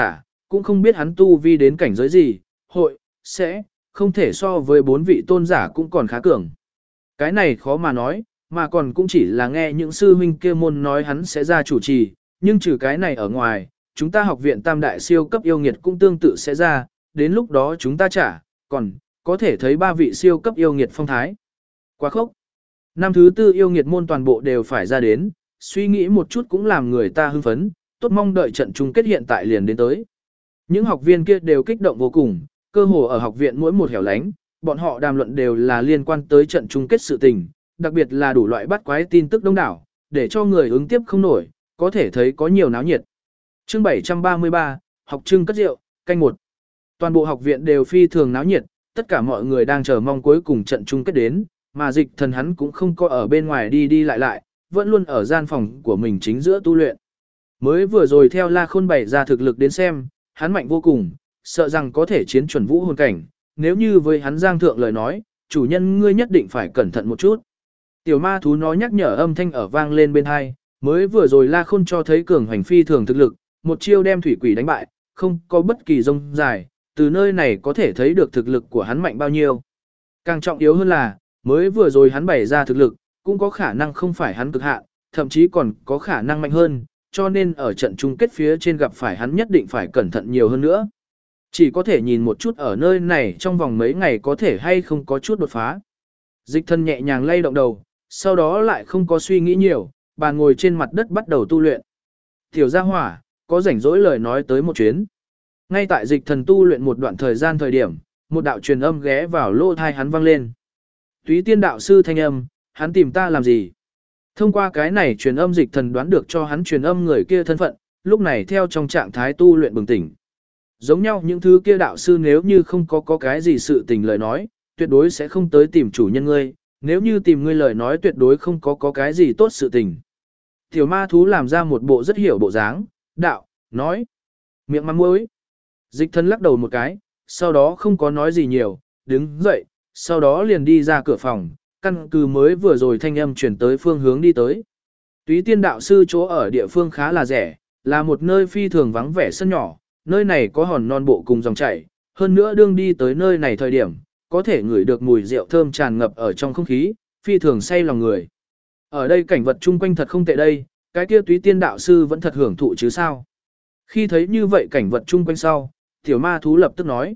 cũng không biết hắn tu vi đến cảnh giới gì, hội, sẽ, không thể so với 4 vị tôn giả cũng còn khá cường. Cái này khó mà nói, mà còn cũng chỉ là nghe những sư huynh kia môn nói hắn sẽ ra chủ trì, nhưng trừ cái này ở ngoài, chúng ta học viện tam đại siêu cấp yêu nghiệt cũng tương tự sẽ ra, đến lúc đó chúng ta trả, còn, có thể thấy 3 vị siêu cấp yêu nghiệt phong thái. Quá khốc. Năm thứ 4 yêu nghiệt môn toàn bộ đều phải ra đến, suy nghĩ một chút cũng làm người ta hưng phấn, tốt mong đợi trận chung kết hiện tại liền đến tới. Những học viên kia đều kích động vô cùng, cơ hồ ở học viện mỗi một hẻo lánh, bọn họ đàm luận đều là liên quan tới trận chung kết sự tình, đặc biệt là đủ loại bắt quái tin tức đông đảo, để cho người ứng tiếp không nổi, có thể thấy có nhiều náo nhiệt. Chương 733, học trưng cất rượu, canh 1. Toàn bộ học viện đều phi thường náo nhiệt, tất cả mọi người đang chờ mong cuối cùng trận chung kết đến, mà Dịch Thần hắn cũng không có ở bên ngoài đi đi lại lại, vẫn luôn ở gian phòng của mình chính giữa tu luyện. Mới vừa rồi theo La Khôn bày ra thực lực đến xem, hắn mạnh vô cùng, sợ rằng có thể chiến chuẩn vũ hồn cảnh, nếu như với hắn Giang Thượng lời nói, chủ nhân ngươi nhất định phải cẩn thận một chút. Tiểu ma thú nó nhắc nhở âm thanh ở vang lên bên hai, mới vừa rồi La Khôn cho thấy cường hành phi thường thực lực, một chiêu đem thủy quỷ đánh bại, không có bất kỳ rông dài, từ nơi này có thể thấy được thực lực của hắn mạnh bao nhiêu. Càng trọng yếu hơn là, mới vừa rồi hắn bày ra thực lực, cũng có khả năng không phải hắn cực hạn, thậm chí còn có khả năng mạnh hơn, cho nên ở trận chung kết phía trên gặp phải hắn nhất định phải cẩn thận nhiều hơn nữa. Chỉ có thể nhìn một chút ở nơi này trong vòng mấy ngày có thể hay không có chút đột phá. Dịch Thần nhẹ nhàng lay động đầu, sau đó lại không có suy nghĩ nhiều, bà ngồi trên mặt đất bắt đầu tu luyện. Tiểu gia hỏa, có rảnh rỗi lời nói tới một chuyến. Ngay tại Dịch Thần tu luyện một đoạn thời điểm, một đạo truyền âm ghé vào lỗ tai hắn vang lên. Túy Tiên đạo sư thanh âm, hắn tìm ta làm gì? Thông qua cái này truyền âm Dịch Thần đoán được cho hắn truyền âm người kia thân phận, lúc này theo trong trạng thái tu luyện bừng tỉnh. Giống nhau những thứ kia đạo sư nếu như không có cái gì sự tình lời nói, tuyệt đối sẽ không tới tìm chủ nhân ngươi, nếu như tìm ngươi lời nói tuyệt đối không có cái gì tốt sự tình. Tiểu ma thú làm ra một bộ rất hiểu bộ dáng, đạo, nói, miệng mắm muối. Dịch Thần lắc đầu một cái, sau đó không có nói gì nhiều, đứng dậy, sau đó liền đi ra cửa phòng, căn cứ mới vừa rồi thanh âm chuyển tới phương hướng đi tới. Túy Tiên đạo sư chỗ ở địa phương khá là rẻ, là một nơi phi thường vắng vẻ sân nhỏ, nơi này có hòn non bộ cùng dòng chảy, hơn nữa đương đi tới nơi này thời điểm, có thể ngửi được mùi rượu thơm tràn ngập ở trong không khí, phi thường say lòng người. Ở đây cảnh vật chung quanh thật không tệ đây, cái kia Túy Tiên đạo sư vẫn thật hưởng thụ chứ sao. Khi thấy như vậy cảnh vật chung quanh sau, tiểu ma thú lập tức nói.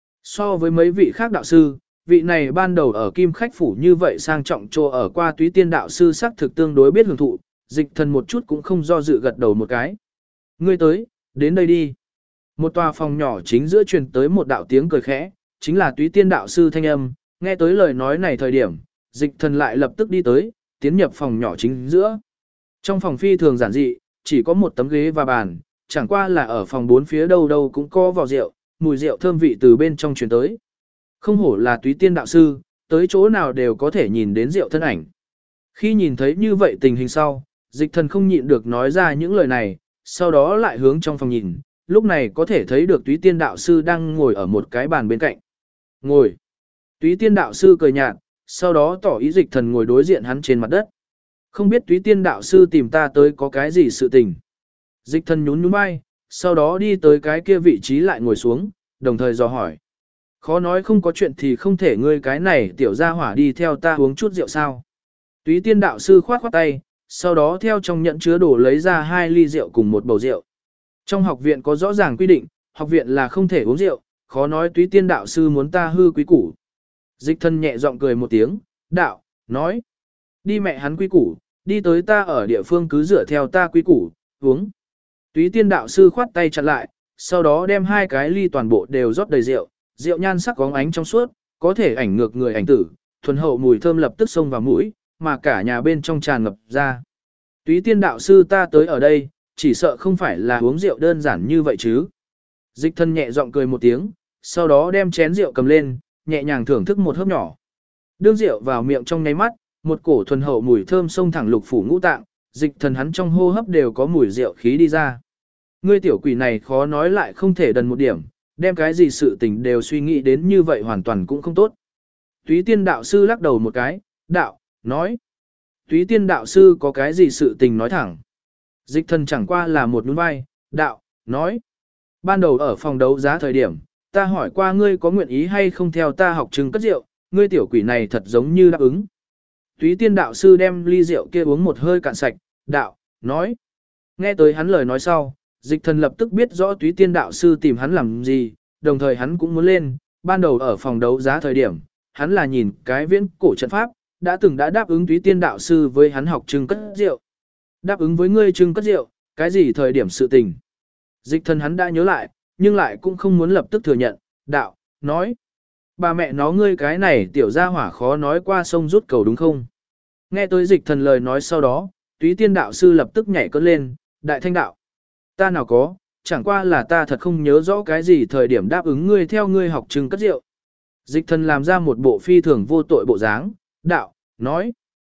So với mấy vị khác đạo sư, vị này ban đầu ở Kim Khách Phủ như vậy sang trọng trô ở qua Túy Tiên đạo sư sắc thực tương đối biết hưởng thụ, Dịch Thần một chút cũng không do dự gật đầu một cái. Ngươi tới, đến đây đi. Một tòa phòng nhỏ chính giữa truyền tới một đạo tiếng cười khẽ, chính là Túy Tiên đạo sư thanh âm, nghe tới lời nói này thời điểm, Dịch Thần lại lập tức đi tới, tiến nhập phòng nhỏ chính giữa. Trong phòng phi thường giản dị, chỉ có một tấm ghế và bàn, chẳng qua là ở phòng 4 phía đâu đâu cũng có vò rượu, mùi rượu thơm vị từ bên trong truyền tới. Không hổ là Túy Tiên đạo sư, tới chỗ nào đều có thể nhìn đến rượu thân ảnh. Khi nhìn thấy như vậy tình hình sau, Dịch Thần không nhịn được nói ra những lời này, sau đó lại hướng trong phòng nhìn, lúc này có thể thấy được Túy Tiên đạo sư đang ngồi ở một cái bàn bên cạnh. Ngồi. Túy Tiên đạo sư cười nhạt, sau đó tỏ ý Dịch Thần ngồi đối diện hắn trên mặt đất. Không biết Túy Tiên đạo sư tìm ta tới có cái gì sự tình. Dịch Thần nhún nhún vai, sau đó đi tới cái kia vị trí lại ngồi xuống, đồng thời dò hỏi. Khó nói không có chuyện thì không thể ngươi cái này tiểu gia hỏa đi theo ta uống chút rượu sao. Túy Tiên đạo sư khoát khoát tay, sau đó theo trong nhẫn chứa đồ lấy ra 2 ly rượu cùng một bầu rượu. Trong học viện có rõ ràng quy định, học viện là không thể uống rượu, khó nói Túy Tiên đạo sư muốn ta hư quý củ. Dịch Thần nhẹ giọng cười một tiếng, đạo, nói. Đi mẹ hắn quý củ, đi tới ta ở địa phương cứ dựa theo ta quý củ, uống. Túy Tiên đạo sư khoát tay chặn lại, sau đó đem 2 cái ly toàn bộ đều rót đầy rượu, rượu nhan sắc óng ánh trong suốt, có thể ảnh ngược người ảnh tử, thuần hậu mùi thơm lập tức xông vào mũi, mà cả nhà bên trong tràn ngập ra. Túy Tiên đạo sư ta tới ở đây, chỉ sợ không phải là uống rượu đơn giản như vậy chứ. Dịch Thần nhẹ giọng cười một tiếng, sau đó đem chén rượu cầm lên, nhẹ nhàng thưởng thức một hớp nhỏ. Đương rượu vào miệng trong nháy mắt, một cổ thuần hậu mùi thơm xông thẳng lục phủ ngũ tạng, Dịch Thần hắn trong hô hấp đều có mùi rượu khí đi ra. Ngươi tiểu quỷ này khó nói lại không thể đần một điểm, đem cái gì sự tình đều suy nghĩ đến như vậy hoàn toàn cũng không tốt. Túy Tiên đạo sư lắc đầu một cái, đạo, nói. Túy Tiên đạo sư có cái gì sự tình nói thẳng. Dịch Thần chẳng qua là một nhún vai, đạo, nói. ban đầu ở phòng đấu giá thời điểm, ta hỏi qua ngươi có nguyện ý hay không theo ta học trưng cất rượu, ngươi tiểu quỷ này thật giống như đáp ứng. Túy Tiên đạo sư đem ly rượu kia uống một hơi cạn sạch, đạo, nói. Nghe tới hắn lời nói sau, Dịch Thần lập tức biết rõ Túy Tiên đạo sư tìm hắn làm gì, đồng thời hắn cũng muốn lên, ban đầu ở phòng đấu giá thời điểm, hắn là nhìn cái viễn cổ trận pháp, đã đáp ứng Túy Tiên đạo sư với hắn học trưng cất rượu. Đáp ứng với ngươi trưng cất rượu, cái gì thời điểm sự tình. Dịch Thần hắn đã nhớ lại, nhưng lại cũng không muốn lập tức thừa nhận, đạo, nói. Bà mẹ nó ngươi cái này tiểu gia hỏa khó nói qua sông rút cầu đúng không? Nghe tới Dịch Thần lời nói sau đó, Túy Tiên đạo sư lập tức nhảy cất lên, đại thanh đạo. Ta nào có, chẳng qua là ta thật không nhớ rõ cái gì thời điểm đáp ứng ngươi theo ngươi học trưng cất rượu. Dịch Thần làm ra một bộ phi thường vô tội bộ dáng, đạo, nói.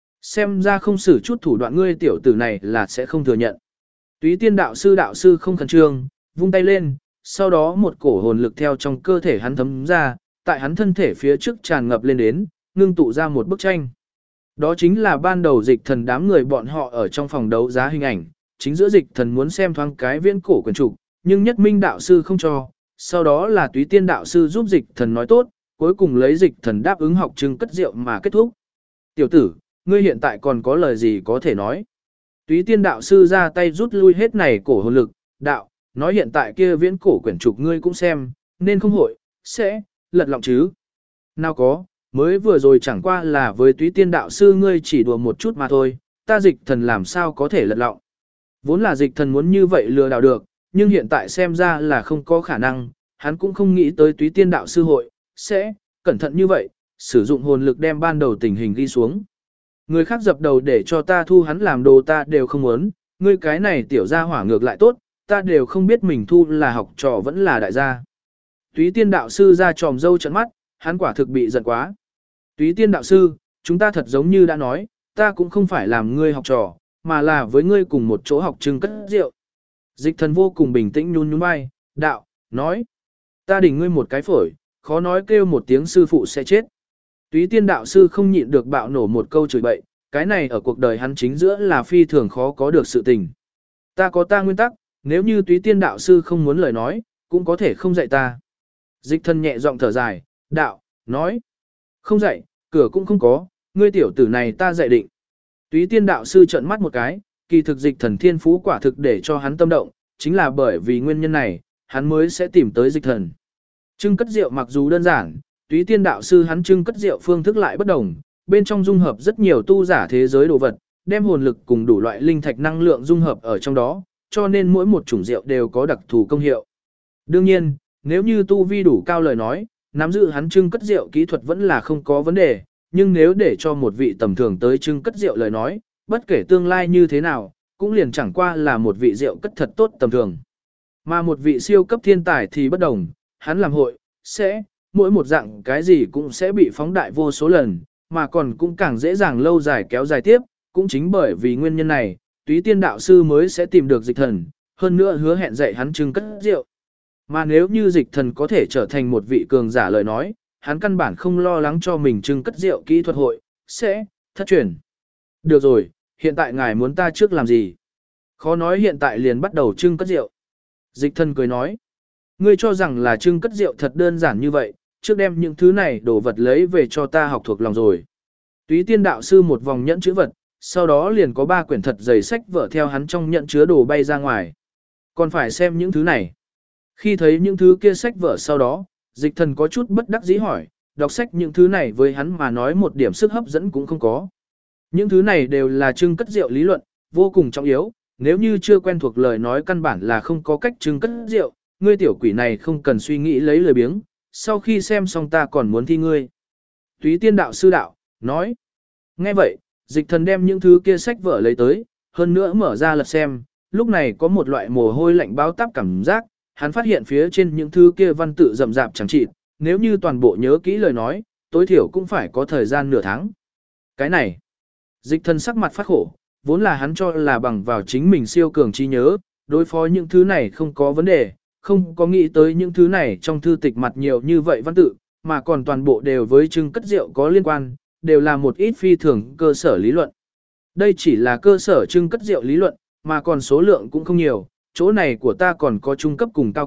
Xem ra không xử chút thủ đoạn ngươi tiểu tử này là sẽ không thừa nhận. Túy Tiên đạo sư không khẩn trương, vung tay lên, sau đó một cổ hồn lực theo trong cơ thể hắn thấm ra, tại hắn thân thể phía trước tràn ngập lên đến, ngưng tụ ra một bức tranh. Đó chính là ban đầu Dịch Thần đám người bọn họ ở trong phòng đấu giá hình ảnh, chính giữa Dịch Thần muốn xem thoáng cái viễn cổ quyển trục, nhưng Nhất Minh đạo sư không cho, sau đó là Túy Tiên đạo sư giúp Dịch Thần nói tốt, cuối cùng lấy Dịch Thần đáp ứng học trưng cất rượu mà kết thúc. Tiểu tử, ngươi hiện tại còn có lời gì có thể nói? Túy Tiên đạo sư ra tay rút lui hết này cổ hồn lực, đạo, nói hiện tại kia viễn cổ quyển trục ngươi cũng xem, nên không hội, sẽ, lật lọng chứ. Nào có, mới vừa rồi chẳng qua là với Túy Tiên đạo sư ngươi chỉ đùa một chút mà thôi, ta Dịch Thần làm sao có thể lật lọng. Vốn là Dịch Thần muốn như vậy lừa đảo được, nhưng hiện tại xem ra là không có khả năng, hắn cũng không nghĩ tới Túy Tiên đạo sư hội, sẽ, cẩn thận như vậy, sử dụng hồn lực đem ban đầu tình hình ghi xuống. Người khác dập đầu để cho ta thu hắn làm đồ ta đều không muốn, ngươi cái này tiểu gia hỏa ngược lại tốt, ta đều không biết mình thu là học trò vẫn là đại gia. Túy Tiên đạo sư ra tròm dâu trận mắt, hắn quả thực bị giận quá. Túy Tiên đạo sư, chúng ta thật giống như đã nói, ta cũng không phải làm ngươi học trò, mà là với ngươi cùng một chỗ học trưng cất rượu. Dịch Thần vô cùng bình tĩnh nhún nhún vai, đạo, nói. Ta đỉnh ngươi một cái phổi, khó nói kêu một tiếng sư phụ sẽ chết. Túy Tiên đạo sư không nhịn được bạo nổ một câu chửi bậy, cái này ở cuộc đời hắn chính giữa là phi thường khó có được sự tình. Ta có ta nguyên tắc, nếu như Túy Tiên đạo sư không muốn lời nói, cũng có thể không dạy ta. Dịch Thần nhẹ giọng thở dài, đạo, nói. Không dạy, cửa cũng không có, ngươi tiểu tử này ta dạy định. Túy Tiên đạo sư trợn mắt một cái, kỳ thực Dịch Thần thiên phú quả thực để cho hắn tâm động, chính là bởi vì nguyên nhân này, hắn mới sẽ tìm tới Dịch Thần. Trưng cất rượu mặc dù đơn giản, Túy Tiên đạo sư hắn trưng cất rượu phương thức lại bất đồng, bên trong dung hợp rất nhiều tu giả thế giới đồ vật, đem hồn lực cùng đủ loại linh thạch năng lượng dung hợp ở trong đó, cho nên mỗi một chủng rượu đều có đặc thù công hiệu. Đương nhiên, nếu như tu vi đủ cao lời nói, nắm giữ hắn trưng cất rượu kỹ thuật vẫn là không có vấn đề, nhưng nếu để cho một vị tầm thường tới trưng cất rượu lời nói, bất kể tương lai như thế nào, cũng liền chẳng qua là một vị rượu cất thật tốt tầm thường. Mà một vị siêu cấp thiên tài thì bất đồng, hắn làm hội, sẽ, mỗi một dạng cái gì cũng sẽ bị phóng đại vô số lần, mà còn cũng càng dễ dàng lâu dài kéo dài tiếp, cũng chính bởi vì nguyên nhân này, Túy Tiên đạo sư mới sẽ tìm được Dịch Thần, hơn nữa hứa hẹn dạy hắn trưng cất rượu. Mà nếu như Dịch Thần có thể trở thành một vị cường giả lời nói, hắn căn bản không lo lắng cho mình trưng cất rượu kỹ thuật hội, sẽ, thất truyền. Được rồi, hiện tại ngài muốn ta trước làm gì? Khó nói hiện tại liền bắt đầu trưng cất rượu. Dịch Thần cười nói, ngươi cho rằng là trưng cất rượu thật đơn giản như vậy, trước đem những thứ này đồ vật lấy về cho ta học thuộc lòng rồi. Túy Tiên đạo sư một vòng nhẫn chữ vật, sau đó liền có 3 quyển thật dày sách vở theo hắn trong nhận chứa đồ bay ra ngoài. Còn phải xem những thứ này. Khi thấy những thứ kia sách vở sau đó, Dịch Thần có chút bất đắc dĩ hỏi, đọc sách những thứ này với hắn mà nói một điểm sức hấp dẫn cũng không có. Những thứ này đều là trưng cất rượu lý luận, vô cùng trọng yếu, nếu như chưa quen thuộc lời nói căn bản là không có cách trưng cất rượu, ngươi tiểu quỷ này không cần suy nghĩ lấy lời biếng, sau khi xem xong ta còn muốn thi ngươi. Túy Tiên đạo sư đạo, nói. Nghe vậy, Dịch Thần đem những thứ kia sách vở lấy tới, hơn nữa mở ra lật xem, lúc này có một loại mồ hôi lạnh báo táp cảm giác, hắn phát hiện phía trên những thứ kia văn tự rậm rạp chẳng chịt, nếu như toàn bộ nhớ kỹ lời nói, tối thiểu cũng phải có thời gian nửa tháng. Cái này, Dịch Thần sắc mặt phát khổ, vốn là hắn cho là bằng vào chính mình siêu cường trí nhớ, đối phó những thứ này không có vấn đề, không có nghĩ tới những thứ này trong thư tịch mặt nhiều như vậy văn tự, mà còn toàn bộ đều với trưng cất rượu có liên quan, đều là một ít phi thường cơ sở lý luận. Đây chỉ là cơ sở trưng cất rượu lý luận, mà còn số lượng cũng không nhiều, chỗ này của ta còn có trung cấp cùng cao cấp,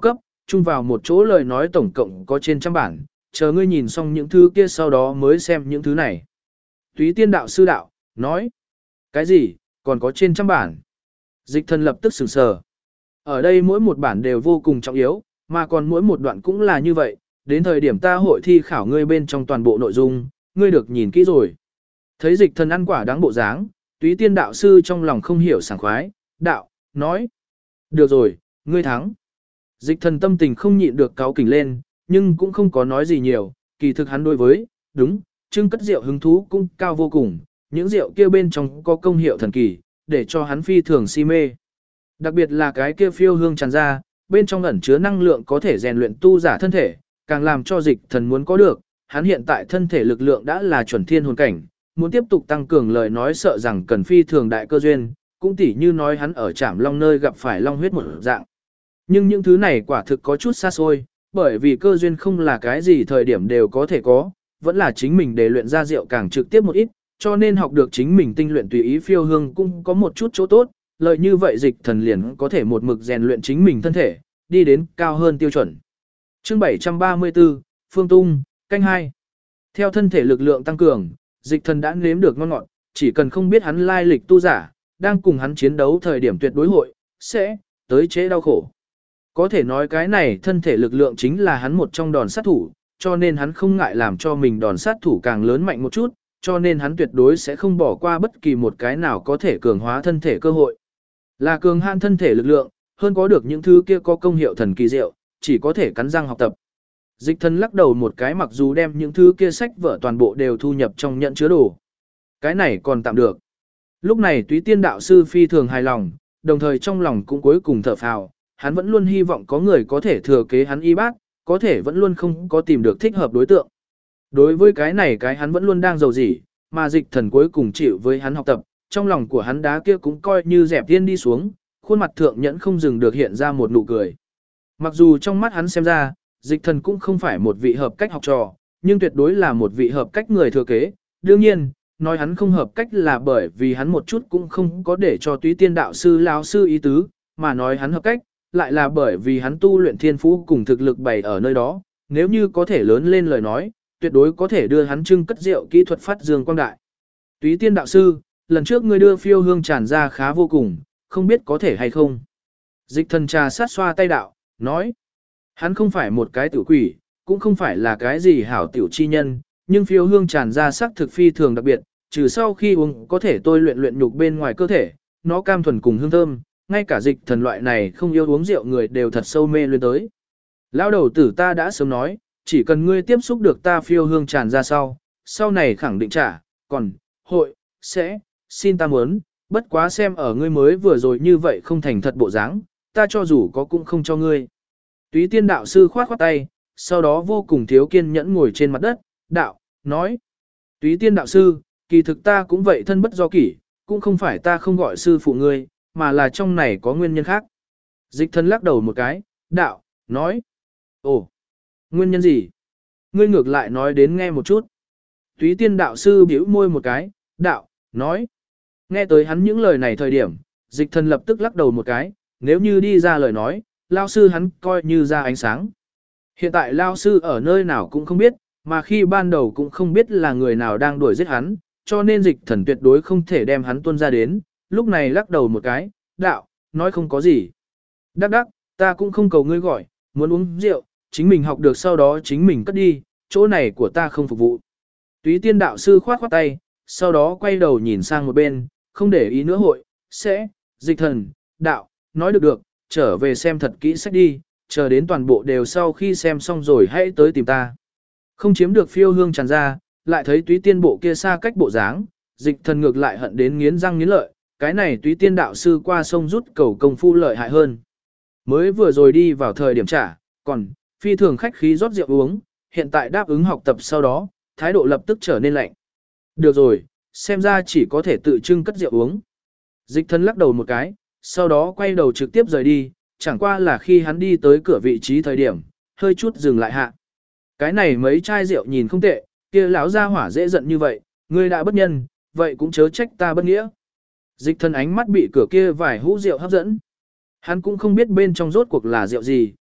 chung vào một chỗ lời nói tổng cộng có trên trăm bản, chờ ngươi nhìn xong những thứ kia sau đó mới xem những thứ này. Túy Tiên đạo sư đạo, nói, cái gì, còn có trên trăm bản. Dịch Thần lập tức sửng sờ. Ở đây mỗi một bản đều vô cùng trọng yếu, mà còn mỗi một đoạn cũng là như vậy, đến thời điểm ta hội thi khảo ngươi bên trong toàn bộ nội dung, ngươi được nhìn kỹ rồi. Thấy Dịch Thần ăn quả đáng bộ dáng, Túy Tiên đạo sư trong lòng không hiểu sảng khoái, đạo, nói, được rồi, ngươi thắng. Dịch Thần tâm tình không nhịn được cáu kỉnh lên, nhưng cũng không có nói gì nhiều, kỳ thực hắn đối với, đúng, trưng cất rượu hứng thú cũng cao vô cùng, những rượu kia bên trong có công hiệu thần kỳ, để cho hắn phi thường si mê. Đặc biệt là cái kia phiêu hương tràn ra, bên trong ẩn chứa năng lượng có thể rèn luyện tu giả thân thể, càng làm cho Dịch Thần muốn có được, hắn hiện tại thân thể lực lượng đã là chuẩn thiên hồn cảnh, muốn tiếp tục tăng cường lời nói sợ rằng cần phi thường đại cơ duyên, cũng tỉ như nói hắn ở Trảm Long nơi gặp phải long huyết một dạng. Nhưng những thứ này quả thực có chút xa xôi, bởi vì cơ duyên không là cái gì thời điểm đều có thể có, vẫn là chính mình để luyện ra rượu càng trực tiếp một ít, cho nên học được chính mình tinh luyện tùy ý phiêu hương cũng có một chút chỗ tốt, lợi như vậy Dịch Thần liền có thể một mực rèn luyện chính mình thân thể, đi đến cao hơn tiêu chuẩn. Chương 734, Phương Tung, canh 2. Theo thân thể lực lượng tăng cường, Dịch Thần đã nếm được ngon ngọt, chỉ cần không biết hắn lai lịch tu giả, đang cùng hắn chiến đấu thời điểm tuyệt đối hội, sẽ tới chế đau khổ. Có thể nói cái này thân thể lực lượng chính là hắn một trong đòn sát thủ, cho nên hắn không ngại làm cho mình đòn sát thủ càng lớn mạnh một chút, cho nên hắn tuyệt đối sẽ không bỏ qua bất kỳ một cái nào có thể cường hóa thân thể cơ hội. Là cường hạn thân thể lực lượng, hơn có được những thứ kia có công hiệu thần kỳ diệu, chỉ có thể cắn răng học tập. Dịch Thần lắc đầu một cái, mặc dù đem những thứ kia sách vở toàn bộ đều thu nhập trong nhận chứa đồ. Cái này còn tạm được. Lúc này Túy Tiên đạo sư phi thường hài lòng, đồng thời trong lòng cũng cuối cùng thở phào, hắn vẫn luôn hy vọng có người có thể thừa kế hắn y bác, có thể vẫn luôn không có tìm được thích hợp đối tượng. Đối với cái này hắn vẫn luôn đang giàu dỉ, mà Dịch Thần cuối cùng chịu với hắn học tập, trong lòng của hắn đá kia cũng coi như dẹp tiên đi xuống, khuôn mặt thượng nhẫn không dừng được hiện ra một nụ cười. Mặc dù trong mắt hắn xem ra, Dịch Thần cũng không phải một vị hợp cách học trò, nhưng tuyệt đối là một vị hợp cách người thừa kế. Đương nhiên, nói hắn không hợp cách là bởi vì hắn một chút cũng không có để cho Túy Tiên đạo sư lão sư ý tứ, mà nói hắn hợp cách, lại là bởi vì hắn tu luyện thiên phú cùng thực lực bày ở nơi đó, nếu như có thể lớn lên lời nói, tuyệt đối có thể đưa hắn trưng cất rượu kỹ thuật phát dương quang đại. Túy Tiên đạo sư, lần trước ngươi đưa phiêu hương tràn ra khá vô cùng, không biết có thể hay không. Dịch Thần trà sát xoa tay đạo, nói, hắn không phải một cái tiểu quỷ, cũng không phải là cái gì hảo tiểu chi nhân, nhưng phiêu hương tràn ra sắc thực phi thường đặc biệt, trừ sau khi uống có thể tôi luyện nhục bên ngoài cơ thể, nó cam thuần cùng hương thơm, ngay cả Dịch Thần loại này không yêu uống rượu người đều thật sâu mê luyến tới. Lão đầu tử ta đã sớm nói, chỉ cần ngươi tiếp xúc được ta phiêu hương tràn ra sau này khẳng định trả, còn, hội, sẽ, xin ta muốn, bất quá xem ở ngươi mới vừa rồi như vậy không thành thật bộ dáng, ta cho dù có cũng không cho ngươi. Túy Tiên đạo sư khoát khoát tay, sau đó vô cùng thiếu kiên nhẫn ngồi trên mặt đất, đạo, nói. Túy Tiên đạo sư, kỳ thực ta cũng vậy thân bất do kỷ, cũng không phải ta không gọi sư phụ ngươi, mà là trong này có nguyên nhân khác. Dịch Thần lắc đầu một cái, đạo, nói. Ồ, nguyên nhân gì? Ngươi ngược lại nói đến nghe một chút. Túy Tiên đạo sư bĩu môi một cái, đạo, nói. Nghe tới hắn những lời này thời điểm, Dịch Thần lập tức lắc đầu một cái, nếu như đi ra lời nói, lao sư hắn coi như ra ánh sáng. Hiện tại lao sư ở nơi nào cũng không biết, mà khi ban đầu cũng không biết là người nào đang đuổi giết hắn, cho nên Dịch Thần tuyệt đối không thể đem hắn tuôn ra đến, lúc này lắc đầu một cái, đạo, nói không có gì. Đắc đắc, ta cũng không cầu ngươi gọi, muốn uống rượu, chính mình học được sau đó chính mình cất đi, chỗ này của ta không phục vụ. Túy Tiên đạo sư khoát khoát tay, sau đó quay đầu nhìn sang một bên, không để ý nữa hội, sẽ, Dịch Thần, đạo, nói được, trở về xem thật kỹ sách đi, chờ đến toàn bộ đều sau khi xem xong rồi hãy tới tìm ta. Không chiếm được phiêu hương tràn ra, lại thấy Túy Tiên bộ kia xa cách bộ dáng, Dịch Thần ngược lại hận đến nghiến răng nghiến lợi, cái này Túy Tiên đạo sư qua sông rút cầu công phu lợi hại hơn. Mới vừa rồi đi vào thời điểm trả, còn, phi thường khách khí rót rượu uống, hiện tại đáp ứng học tập sau đó, thái độ lập tức trở nên lạnh. Được rồi, xem ra chỉ có thể tự trưng cất rượu uống. Dịch Thần lắc đầu một cái, sau đó quay đầu trực tiếp rời đi, chẳng qua là khi hắn đi tới cửa vị trí thời điểm, hơi chút dừng lại hạ. Cái này mấy chai rượu nhìn không tệ, kia lão gia hỏa dễ giận như vậy, ngươi đã bất nhân, vậy cũng chớ trách ta bất nghĩa. Dịch Thần ánh mắt bị cửa kia vài hũ rượu hấp dẫn. Hắn cũng không biết bên trong rốt cuộc là rượu gì,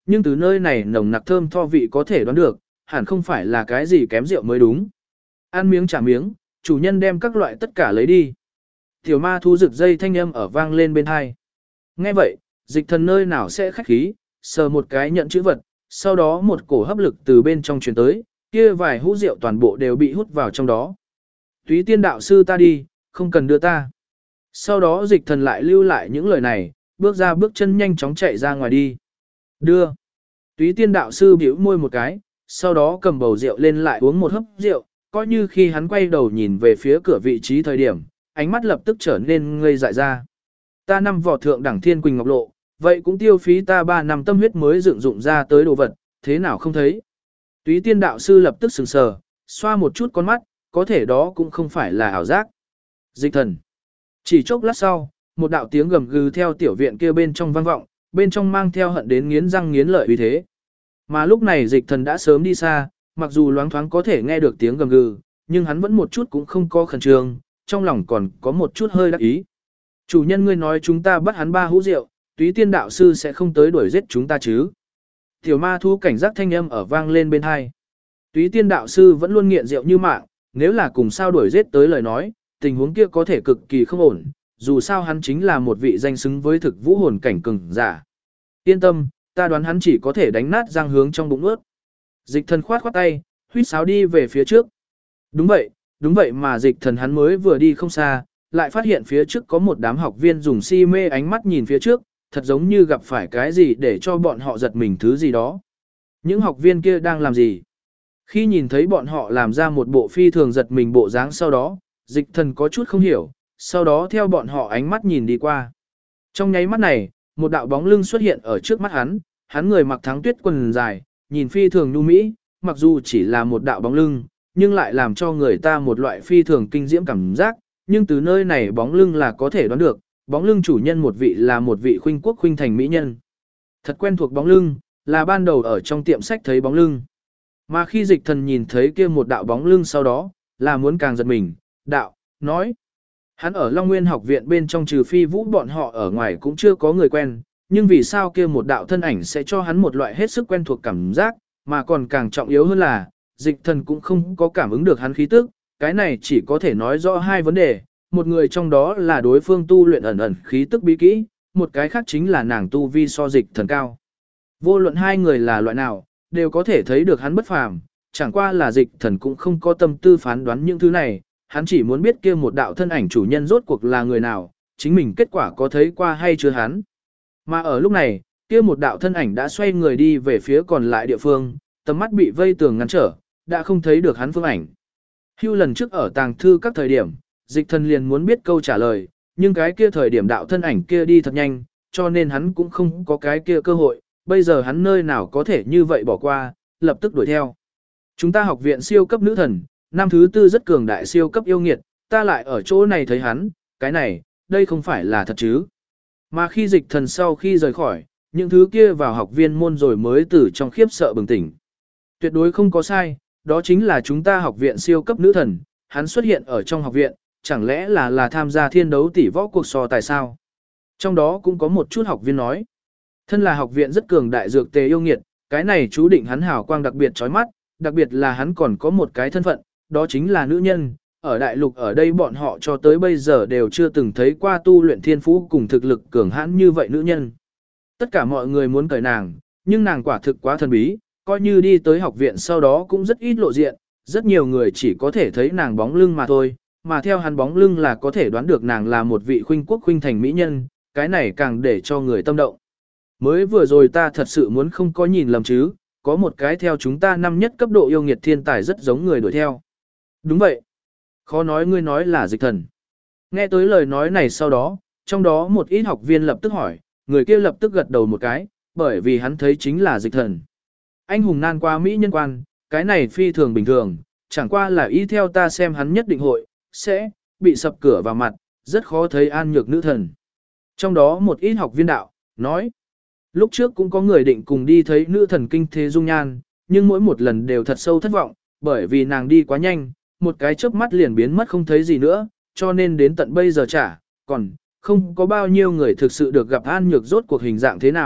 nhưng từ nơi này nồng nặc thơm tho vị có thể đoán được, hẳn không phải là cái gì kém rượu mới đúng. Ăn miếng trả miếng, chủ nhân đem các loại tất cả lấy đi. Tiểu ma thú rực dây thanh âm ở vang lên bên hai. Nghe vậy, dịch thần nơi nào sẽ khách khí, sờ một cái nhận chữ vật, sau đó một cổ hấp lực từ bên trong truyền tới, kia vài hũ rượu toàn bộ đều bị hút vào trong đó. Túy tiên đạo sư ta đi, không cần đưa ta. Sau đó dịch thần lại lưu lại những lời này, bước ra bước chân nhanh chóng chạy ra ngoài đi. Đưa. Túy tiên đạo sư bĩu môi một cái, sau đó cầm bầu rượu lên lại uống một hớp rượu, coi như khi hắn quay đầu nhìn về phía cửa vị trí thời điểm, ánh mắt lập tức trở nên ngây dại ra. Ta 5 vỏ thượng đẳng thiên quỳnh ngọc lộ, vậy cũng tiêu phí ta 3 năm tâm huyết mới dựng dụng ra tới đồ vật, thế nào không thấy. Túy tiên đạo sư lập tức sừng sờ, xoa một chút con mắt, có thể đó cũng không phải là ảo giác. Dịch thần. Chỉ chốc lát sau, một đạo tiếng gầm gừ theo tiểu viện kia bên trong vang vọng, bên trong mang theo hận đến nghiến răng nghiến lợi uy thế. Mà lúc này dịch thần đã sớm đi xa, mặc dù loáng thoáng có thể nghe được tiếng gầm gừ, nhưng hắn vẫn một chút cũng không có khẩn trương, trong lòng còn có một chút hơi đắc ý. Chủ nhân ngươi nói chúng ta bắt hắn 3 hũ rượu, Túy tiên đạo sư sẽ không tới đuổi giết chúng ta chứ. Tiểu ma thú cảnh giác thanh âm ở vang lên bên hai. Túy tiên đạo sư vẫn luôn nghiện rượu như mạng, nếu là cùng sao đuổi giết tới lời nói, tình huống kia có thể cực kỳ không ổn, dù sao hắn chính là một vị danh xứng với thực vũ hồn cảnh cường giả. Yên tâm, ta đoán hắn chỉ có thể đánh nát răng hướng trong bụng ướt. Dịch thần khoát khoát tay, huýt sáo đi về phía trước. Đúng vậy mà dịch thần hắn mới vừa đi không xa, lại phát hiện phía trước có một đám học viên dùng si mê ánh mắt nhìn phía trước, thật giống như gặp phải cái gì để cho bọn họ giật mình thứ gì đó. Những học viên kia đang làm gì? Khi nhìn thấy bọn họ làm ra một bộ phi thường giật mình bộ dáng sau đó, dịch thần có chút không hiểu, sau đó theo bọn họ ánh mắt nhìn đi qua. Trong nháy mắt này, một đạo bóng lưng xuất hiện ở trước mắt hắn người mặc thắng tuyết quần dài, nhìn phi thường nhu mỹ, mặc dù chỉ là một đạo bóng lưng, nhưng lại làm cho người ta một loại phi thường kinh diễm cảm giác, nhưng từ nơi này bóng lưng là có thể đoán được, bóng lưng chủ nhân một vị là một vị khuynh quốc khuynh thành mỹ nhân. Thật quen thuộc bóng lưng, là ban đầu ở trong tiệm sách thấy bóng lưng. Mà khi dịch thần nhìn thấy kia một đạo bóng lưng sau đó, là muốn càng giật mình, đạo, nói. Hắn ở Long Nguyên học viện bên trong trừ phi vũ bọn họ ở ngoài cũng chưa có người quen, nhưng vì sao kia một đạo thân ảnh sẽ cho hắn một loại hết sức quen thuộc cảm giác, mà còn càng trọng yếu hơn là, dịch thần cũng không có cảm ứng được hắn khí tức, cái này chỉ có thể nói rõ hai vấn đề, một người trong đó là đối phương tu luyện ẩn ẩn khí tức bí kỹ, một cái khác chính là nàng tu vi so dịch thần cao. Vô luận hai người là loại nào, đều có thể thấy được hắn bất phàm, chẳng qua là dịch thần cũng không có tâm tư phán đoán những thứ này, hắn chỉ muốn biết kia một đạo thân ảnh chủ nhân rốt cuộc là người nào, chính mình kết quả có thấy qua hay chưa hắn. Mà ở lúc này, kia một đạo thân ảnh đã xoay người đi về phía còn lại địa phương, tầm mắt bị vây tường ngăn trở, đã không thấy được hắn phương ảnh. Hưu lần trước ở tàng thư các thời điểm, dịch thần liền muốn biết câu trả lời, nhưng cái kia thời điểm đạo thân ảnh kia đi thật nhanh, cho nên hắn cũng không có cái kia cơ hội, bây giờ hắn nơi nào có thể như vậy bỏ qua, lập tức đuổi theo. Chúng ta học viện siêu cấp nữ thần, năm thứ 4 rất cường đại siêu cấp yêu nghiệt, ta lại ở chỗ này thấy hắn, cái này, đây không phải là thật chứ. Mà khi dịch thần sau khi rời khỏi, những thứ kia vào học viên môn rồi mới từ trong khiếp sợ bừng tỉnh. Tuyệt đối không có sai, đó chính là chúng ta học viện siêu cấp nữ thần, hắn xuất hiện ở trong học viện, chẳng lẽ là tham gia thiên đấu tỷ võ cuộc so tài sao? Trong đó cũng có một chút học viên nói, thân là học viện rất cường đại dược tề yêu nghiệt, cái này chú định hắn hào quang đặc biệt chói mắt, đặc biệt là hắn còn có một cái thân phận, đó chính là nữ nhân, ở đại lục ở đây bọn họ cho tới bây giờ đều chưa từng thấy qua tu luyện thiên phú cùng thực lực cường hãn như vậy nữ nhân. Tất cả mọi người muốn cởi nàng, nhưng nàng quả thực quá thần bí, coi như đi tới học viện sau đó cũng rất ít lộ diện, rất nhiều người chỉ có thể thấy nàng bóng lưng mà thôi, mà theo hắn bóng lưng là có thể đoán được nàng là một vị khuynh quốc khuynh thành mỹ nhân, cái này càng để cho người tâm động. Mới vừa rồi ta thật sự muốn không có nhìn lầm chứ, có một cái theo chúng ta năm nhất cấp độ yêu nghiệt thiên tài rất giống người đuổi theo. Đúng vậy. Khó nói ngươi nói là dịch thần. Nghe tới lời nói này sau đó, trong đó một ít học viên lập tức hỏi, người kia lập tức gật đầu một cái, bởi vì hắn thấy chính là dịch thần. Anh hùng nan qua Mỹ nhân quan, cái này phi thường bình thường, chẳng qua là ý theo ta xem hắn nhất định hội, sẽ bị sập cửa vào mặt, rất khó thấy an nhược nữ thần. Trong đó một ít học viên đạo, nói, lúc trước cũng có người định cùng đi thấy nữ thần kinh thế dung nhan, nhưng mỗi một lần đều thật sâu thất vọng, bởi vì nàng đi quá nhanh, một cái chớp mắt liền biến mất không thấy gì nữa, cho nên đến tận bây giờ còn không có bao nhiêu người thực sự được gặp an nhược rốt cuộc hình dạng thế nào,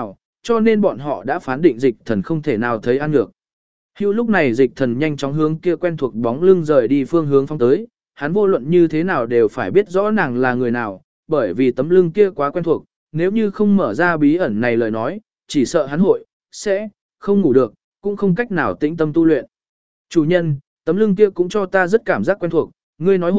cho nên bọn họ đã phán định dịch thần không thể nào thấy An Nhược. Hưu lúc này dịch thần nhanh chóng hướng kia quen thuộc bóng lưng rời đi phương hướng phong tới, hắn vô luận như thế nào đều phải biết rõ nàng là người nào, bởi vì tấm lưng kia quá quen thuộc, nếu như không mở ra bí ẩn này lời nói, chỉ sợ hắn sẽ không ngủ được, cũng không cách nào tĩnh tâm tu luyện. Chủ nhân, tấm lưng kia cũng cho ta rất cảm giác quen thuộc, ngươi nói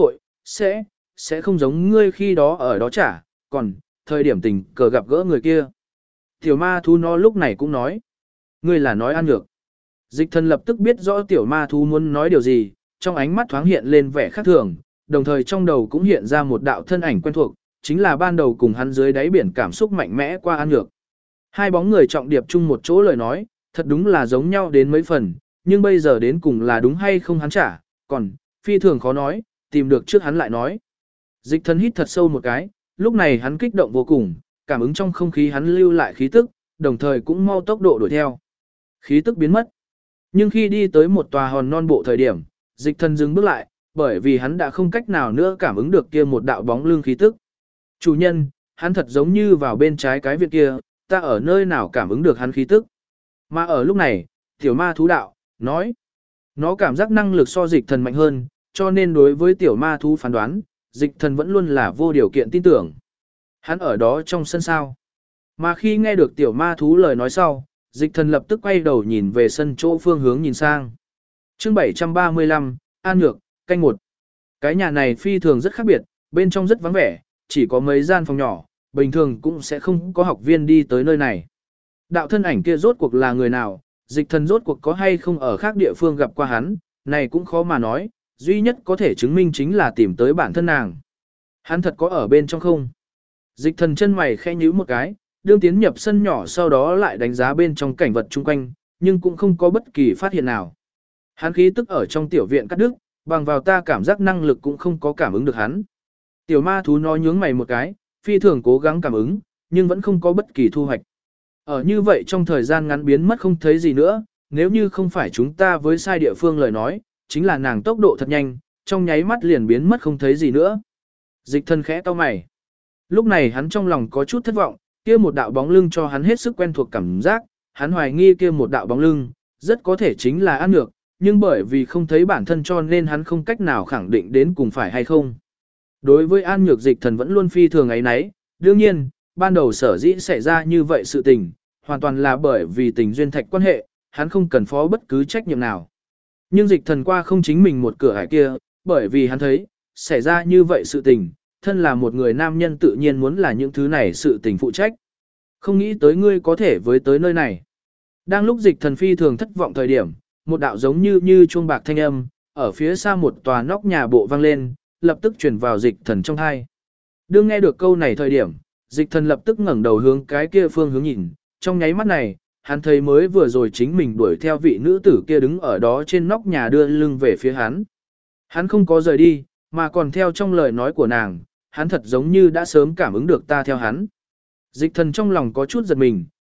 sẽ không giống ngươi khi đó ở đó chả, còn, thời điểm tình cờ gặp gỡ người kia. Tiểu ma thú nó lúc này cũng nói, ngươi là nói An Nhược. Dịch thần lập tức biết rõ tiểu ma thú muốn nói điều gì, trong ánh mắt thoáng hiện lên vẻ khác thường, đồng thời trong đầu cũng hiện ra một đạo thân ảnh quen thuộc, chính là ban đầu cùng hắn dưới đáy biển cảm xúc mạnh mẽ qua An Nhược. Hai bóng người trọng điệp chung một chỗ lời nói, thật đúng là giống nhau đến mấy phần, nhưng bây giờ đến cùng là đúng hay không hắn trả, còn, phi thường khó nói, tìm được trước hắn lại nói. Dịch thần hít thật sâu một cái, lúc này hắn kích động vô cùng, cảm ứng trong không khí hắn lưu lại khí tức, đồng thời cũng mau tốc độ đuổi theo. Khí tức biến mất. Nhưng khi đi tới một tòa hòn non bộ thời điểm, dịch thần dừng bước lại, bởi vì hắn đã không cách nào nữa cảm ứng được kia một đạo bóng lưng khí tức. Chủ nhân, hắn thật giống như vào bên trái cái viện kia, ta ở nơi nào cảm ứng được hắn khí tức. Mà ở lúc này, tiểu ma thú đạo, nói, nó cảm giác năng lực so dịch thần mạnh hơn, cho nên đối với tiểu ma thú phán đoán, dịch thần vẫn luôn là vô điều kiện tin tưởng. Hắn ở đó trong sân sao. Mà khi nghe được tiểu ma thú lời nói sau, dịch thần lập tức quay đầu nhìn về sân chỗ phương hướng nhìn sang. Chương 735, An Nhược, canh 1. Cái nhà này phi thường rất khác biệt, bên trong rất vắng vẻ, chỉ có mấy gian phòng nhỏ, bình thường cũng sẽ không có học viên đi tới nơi này. Đạo thân ảnh kia rốt cuộc là người nào, dịch thần rốt cuộc có hay không ở khác địa phương gặp qua hắn, này cũng khó mà nói, duy nhất có thể chứng minh chính là tìm tới bản thân nàng. Hắn thật có ở bên trong không? Dịch thần chân mày khẽ nhíu một cái, đương tiến nhập sân nhỏ sau đó lại đánh giá bên trong cảnh vật chung quanh, nhưng cũng không có bất kỳ phát hiện nào. Hắn khí tức ở trong tiểu viện cắt đứt, bằng vào ta cảm giác năng lực cũng không có cảm ứng được hắn. Tiểu ma thú nó nhướng mày một cái, phi thường cố gắng cảm ứng, nhưng vẫn không có bất kỳ thu hoạch. Ở như vậy trong thời gian ngắn biến mất không thấy gì nữa, nếu như không phải chúng ta với sai địa phương lời nói, chính là nàng tốc độ thật nhanh, trong nháy mắt liền biến mất không thấy gì nữa. Dịch thần khẽ cau mày. Lúc này hắn trong lòng có chút thất vọng, kia một đạo bóng lưng cho hắn hết sức quen thuộc cảm giác, hắn hoài nghi kia một đạo bóng lưng, rất có thể chính là An Nhược, nhưng bởi vì không thấy bản thân cho nên hắn không cách nào khẳng định đến cùng phải hay không. Đối với An Nhược dịch thần vẫn luôn phi thường ấy nấy, đương nhiên, ban đầu sở dĩ xảy ra như vậy sự tình, hoàn toàn là bởi vì tình duyên thạch quan hệ, hắn không cần phó bất cứ trách nhiệm nào. Nhưng dịch thần qua không chính mình một cửa hải kia, bởi vì hắn thấy, xảy ra như vậy sự tình, thân là một người nam nhân tự nhiên muốn là những thứ này sự tình phụ trách. Không nghĩ tới ngươi có thể với tới nơi này. Đang lúc dịch thần phi thường thất vọng thời điểm, một đạo giống như chuông bạc thanh âm, ở phía xa một tòa nóc nhà bộ vang lên, lập tức truyền vào dịch thần trong tai. Đương nghe được câu này thời điểm, dịch thần lập tức ngẩng đầu hướng cái kia phương hướng nhìn, trong nháy mắt này, hắn thấy mới vừa rồi chính mình đuổi theo vị nữ tử kia đứng ở đó trên nóc nhà đưa lưng về phía hắn. Hắn không có rời đi, mà còn theo trong lời nói của nàng, hắn thật giống như đã sớm cảm ứng được ta theo hắn. Dịch thần trong lòng có chút giật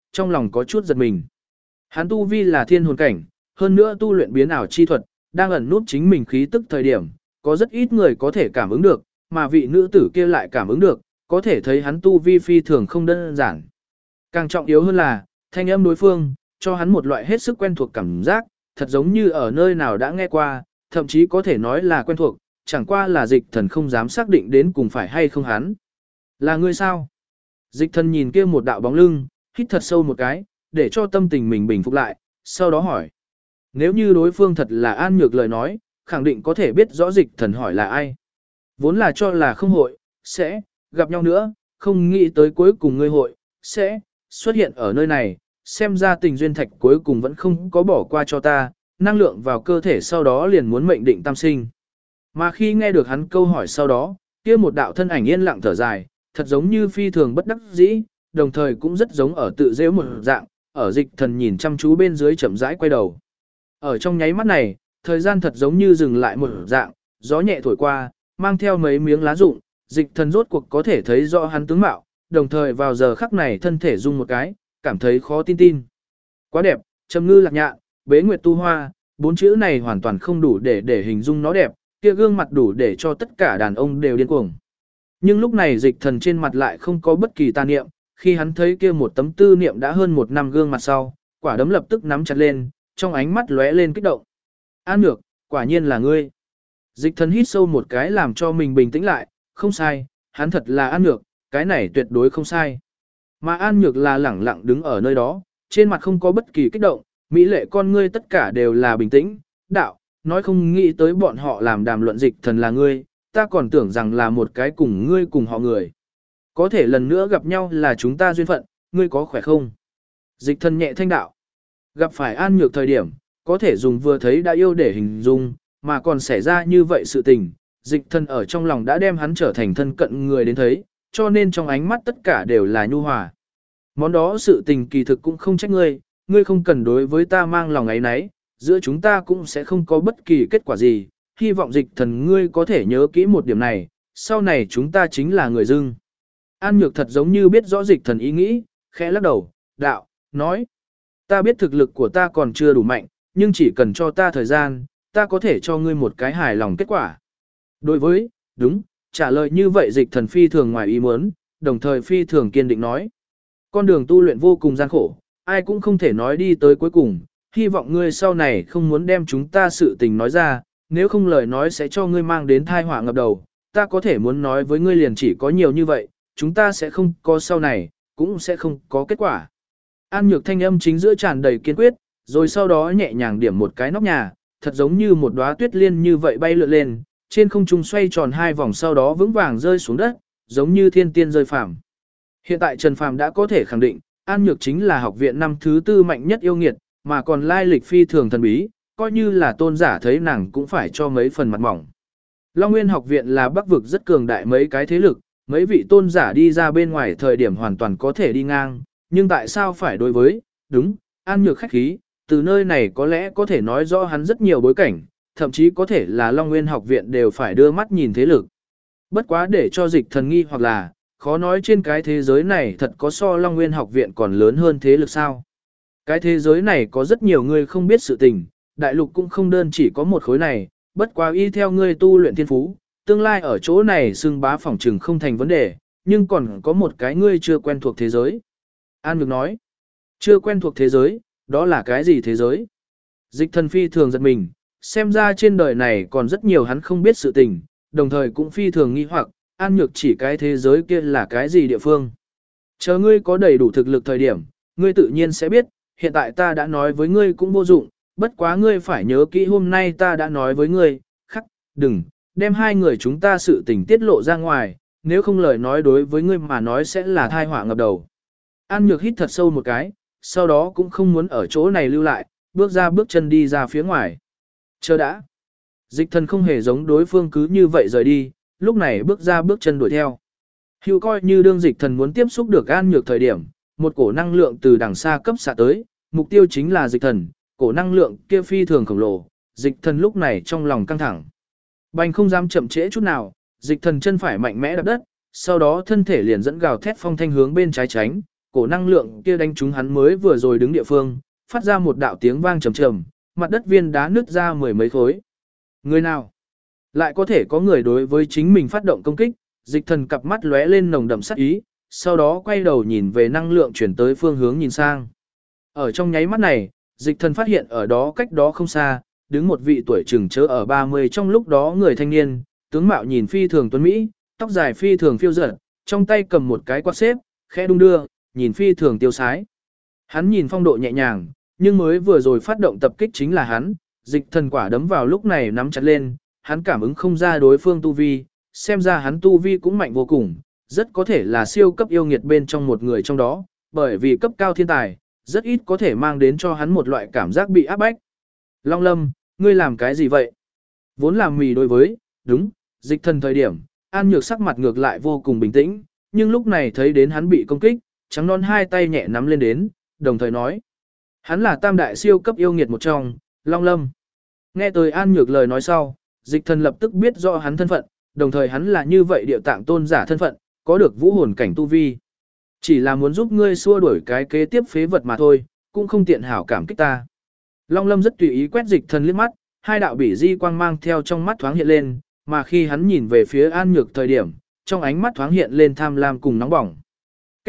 mình, Hắn tu vi là thiên hồn cảnh, hơn nữa tu luyện biến ảo chi thuật, đang ẩn nút chính mình khí tức thời điểm, có rất ít người có thể cảm ứng được, mà vị nữ tử kia lại cảm ứng được, có thể thấy hắn tu vi phi thường không đơn giản. Càng trọng yếu hơn là, thanh âm đối phương, cho hắn một loại hết sức quen thuộc cảm giác, thật giống như ở nơi nào đã nghe qua, thậm chí có thể nói là quen thuộc, chẳng qua là dịch thần không dám xác định đến cùng phải hay không hắn. Là ngươi sao? Dịch thần nhìn kia một đạo bóng lưng, hít thật sâu một cái, để cho tâm tình mình bình phục lại, sau đó hỏi. Nếu như đối phương thật là An Nhược lời nói, khẳng định có thể biết rõ dịch thần hỏi là ai. Vốn là cho là không hội, sẽ, gặp nhau nữa, không nghĩ tới cuối cùng ngươi hội, sẽ, xuất hiện ở nơi này, xem ra tình duyên thạch cuối cùng vẫn không có bỏ qua cho ta, năng lượng vào cơ thể sau đó liền muốn mệnh định tam sinh. Mà khi nghe được hắn câu hỏi sau đó, kia một đạo thân ảnh yên lặng thở dài, thật giống như phi thường bất đắc dĩ, đồng thời cũng rất giống ở tự dễ một dạng, ở dịch thần nhìn chăm chú bên dưới chậm rãi quay đầu. Ở trong nháy mắt này, thời gian thật giống như dừng lại một dạng, gió nhẹ thổi qua, mang theo mấy miếng lá rụng, dịch thần rốt cuộc có thể thấy rõ hắn tướng mạo, đồng thời vào giờ khắc này thân thể rung một cái, cảm thấy khó tin. Quá đẹp, trầm ngư lạc nhạn, bế nguyệt tu hoa, bốn chữ này hoàn toàn không đủ để hình dung nó đẹp, kia gương mặt đủ để cho tất cả đàn ông đều điên cuồng. Nhưng lúc này dịch thần trên mặt lại không có bất kỳ tà niệm, khi hắn thấy kia một tấm tư niệm đã hơn 1 năm gương mặt sau, quả đấm lập tức nắm chặt lên, trong ánh mắt lóe lên kích động. An Nhược, quả nhiên là ngươi. Dịch Thần hít sâu một cái làm cho mình bình tĩnh lại, không sai, hắn thật là An Nhược, cái này tuyệt đối không sai. Mà An Nhược là lẳng lặng đứng ở nơi đó, trên mặt không có bất kỳ kích động, mỹ lệ con ngươi tất cả đều là bình tĩnh, đạo, nói không nghĩ tới bọn họ làm đàm luận Dịch Thần là ngươi, ta còn tưởng rằng là một cái cùng ngươi cùng họ người. Có thể lần nữa gặp nhau là chúng ta duyên phận, ngươi có khỏe không? Dịch Thần nhẹ thanh đạo, gặp phải An Nhược thời điểm, có thể dùng vừa thấy đã yêu để hình dung, mà còn xảy ra như vậy sự tình, Dịch Thần ở trong lòng đã đem hắn trở thành thân cận người đến thấy, cho nên trong ánh mắt tất cả đều là nhu hòa. Món đó sự tình kỳ thực cũng không trách ngươi, ngươi không cần đối với ta mang lòng ấy nấy, giữa chúng ta cũng sẽ không có bất kỳ kết quả gì, hy vọng Dịch Thần ngươi có thể nhớ kỹ một điểm này, sau này chúng ta chính là người dưng. An Nhược thật giống như biết rõ Dịch Thần ý nghĩ, khẽ lắc đầu, đạo, nói, ta biết thực lực của ta còn chưa đủ mạnh, nhưng chỉ cần cho ta thời gian, ta có thể cho ngươi một cái hài lòng kết quả. Đối với, đúng, trả lời như vậy Dịch Thần phi thường ngoài ý muốn, đồng thời phi thường kiên định nói. Con đường tu luyện vô cùng gian khổ, ai cũng không thể nói đi tới cuối cùng, hy vọng ngươi sau này không muốn đem chúng ta sự tình nói ra, nếu không lời nói sẽ cho ngươi mang đến tai họa ngập đầu, ta có thể muốn nói với ngươi liền chỉ có nhiều như vậy, chúng ta sẽ không có sau này, cũng sẽ không có kết quả. An Nhược thanh âm chính giữa tràn đầy kiên quyết, rồi sau đó nhẹ nhàng điểm một cái nóc nhà, thật giống như một đóa tuyết liên như vậy bay lượn lên, trên không trung xoay tròn 2 vòng sau đó vững vàng rơi xuống đất, giống như thiên tiên rơi phàm. Hiện tại Trần Phàm đã có thể khẳng định, An Nhược chính là học viện năm thứ 4 mạnh nhất yêu nghiệt, mà còn lai lịch phi thường thần bí, coi như là tôn giả thấy nàng cũng phải cho mấy phần mặt mỏng. Long Nguyên học viện là bắc vực rất cường đại mấy cái thế lực, mấy vị tôn giả đi ra bên ngoài thời điểm hoàn toàn có thể đi ngang, nhưng tại sao phải đối với, đúng, An Nhược khách khí, từ nơi này có lẽ có thể nói rõ hắn rất nhiều bối cảnh, thậm chí có thể là Long Nguyên học viện đều phải đưa mắt nhìn thế lực. Bất quá để cho Dịch Thần nghi hoặc là, khó nói trên cái thế giới này thật có so Long Nguyên học viện còn lớn hơn thế lực sao. Cái thế giới này có rất nhiều người không biết sự tình, đại lục cũng không đơn chỉ có một khối này, bất quá y theo ngươi tu luyện thiên phú, tương lai ở chỗ này xưng bá phỏng trừng không thành vấn đề, nhưng còn có một cái ngươi chưa quen thuộc thế giới. An Nhược nói, chưa quen thuộc thế giới, đó là cái gì thế giới? Dịch Thần phi thường giật mình, xem ra trên đời này còn rất nhiều hắn không biết sự tình, đồng thời cũng phi thường nghi hoặc, An Nhược chỉ cái thế giới kia là cái gì địa phương. Chờ ngươi có đầy đủ thực lực thời điểm, ngươi tự nhiên sẽ biết, hiện tại ta đã nói với ngươi cũng vô dụng, bất quá ngươi phải nhớ kỹ hôm nay ta đã nói với ngươi, khắc, đừng, đem hai người chúng ta sự tình tiết lộ ra ngoài, nếu không lời nói đối với ngươi mà nói sẽ là tai họa ngập đầu. An Nhược hít thật sâu một cái, sau đó cũng không muốn ở chỗ này lưu lại, bước chân đi ra phía ngoài. Chờ đã. Dịch Thần không hề giống đối phương cứ như vậy rời đi, lúc này bước chân đuổi theo. Hữu coi như đương Dịch Thần muốn tiếp xúc được An Nhược thời điểm, một cổ năng lượng từ đằng xa cấp xạ tới, mục tiêu chính là Dịch Thần, cổ năng lượng kia phi thường khổng lồ, Dịch Thần lúc này trong lòng căng thẳng. Bành không dám chậm trễ chút nào, Dịch Thần chân phải mạnh mẽ đạp đất, sau đó thân thể liền dẫn gào thét phong thanh hướng bên trái tránh, cổ năng lượng kia đánh trúng hắn mới vừa rồi đứng địa phương, phát ra một đạo tiếng vang trầm trầm, mặt đất viên đá nứt ra 10 mấy khối. Người nào? Lại có thể có người đối với chính mình phát động công kích, Dịch Thần cặp mắt lóe lên nồng đậm sát ý, sau đó quay đầu nhìn về năng lượng chuyển tới phương hướng nhìn sang. Ở trong nháy mắt này, Dịch Thần phát hiện ở đó cách đó không xa, đứng một vị tuổi chừng chớ ở 30 trong lúc đó người thanh niên, tướng mạo nhìn phi thường tuấn mỹ, tóc dài phi thường phiêu dở, trong tay cầm một cái quạt xếp, khẽ đung đưa, nhìn phi thường tiêu sái. Hắn nhìn phong độ nhẹ nhàng, nhưng mới vừa rồi phát động tập kích chính là hắn, Dịch Thần quả đấm vào lúc này nắm chặt lên, hắn cảm ứng không ra đối phương tu vi, xem ra hắn tu vi cũng mạnh vô cùng, rất có thể là siêu cấp yêu nghiệt bên trong một người trong đó, bởi vì cấp cao thiên tài, rất ít có thể mang đến cho hắn một loại cảm giác bị áp bách. Long Lâm, ngươi làm cái gì vậy? Vốn làm mì đối với, đúng, Dịch Thần thời điểm, An Nhược sắc mặt ngược lại vô cùng bình tĩnh, nhưng lúc này thấy đến hắn bị công kích, trắng non hai tay nhẹ nắm lên đến, đồng thời nói. Hắn là tam đại siêu cấp yêu nghiệt một trong, Long Lâm. Nghe tới An Nhược lời nói sau, Dịch Thần lập tức biết rõ hắn thân phận, đồng thời hắn là như vậy điệu tạng tôn giả thân phận, có được vũ hồn cảnh tu vi. Chỉ là muốn giúp ngươi xua đuổi cái kế tiếp phế vật mà thôi, cũng không tiện hảo cảm kích ta. Long Lâm rất tùy ý quét Dịch Thần liếc mắt, hai đạo bỉ di quang mang theo trong mắt thoáng hiện lên, mà khi hắn nhìn về phía An Nhược thời điểm, trong ánh mắt thoáng hiện lên tham lam cùng nóng bỏng.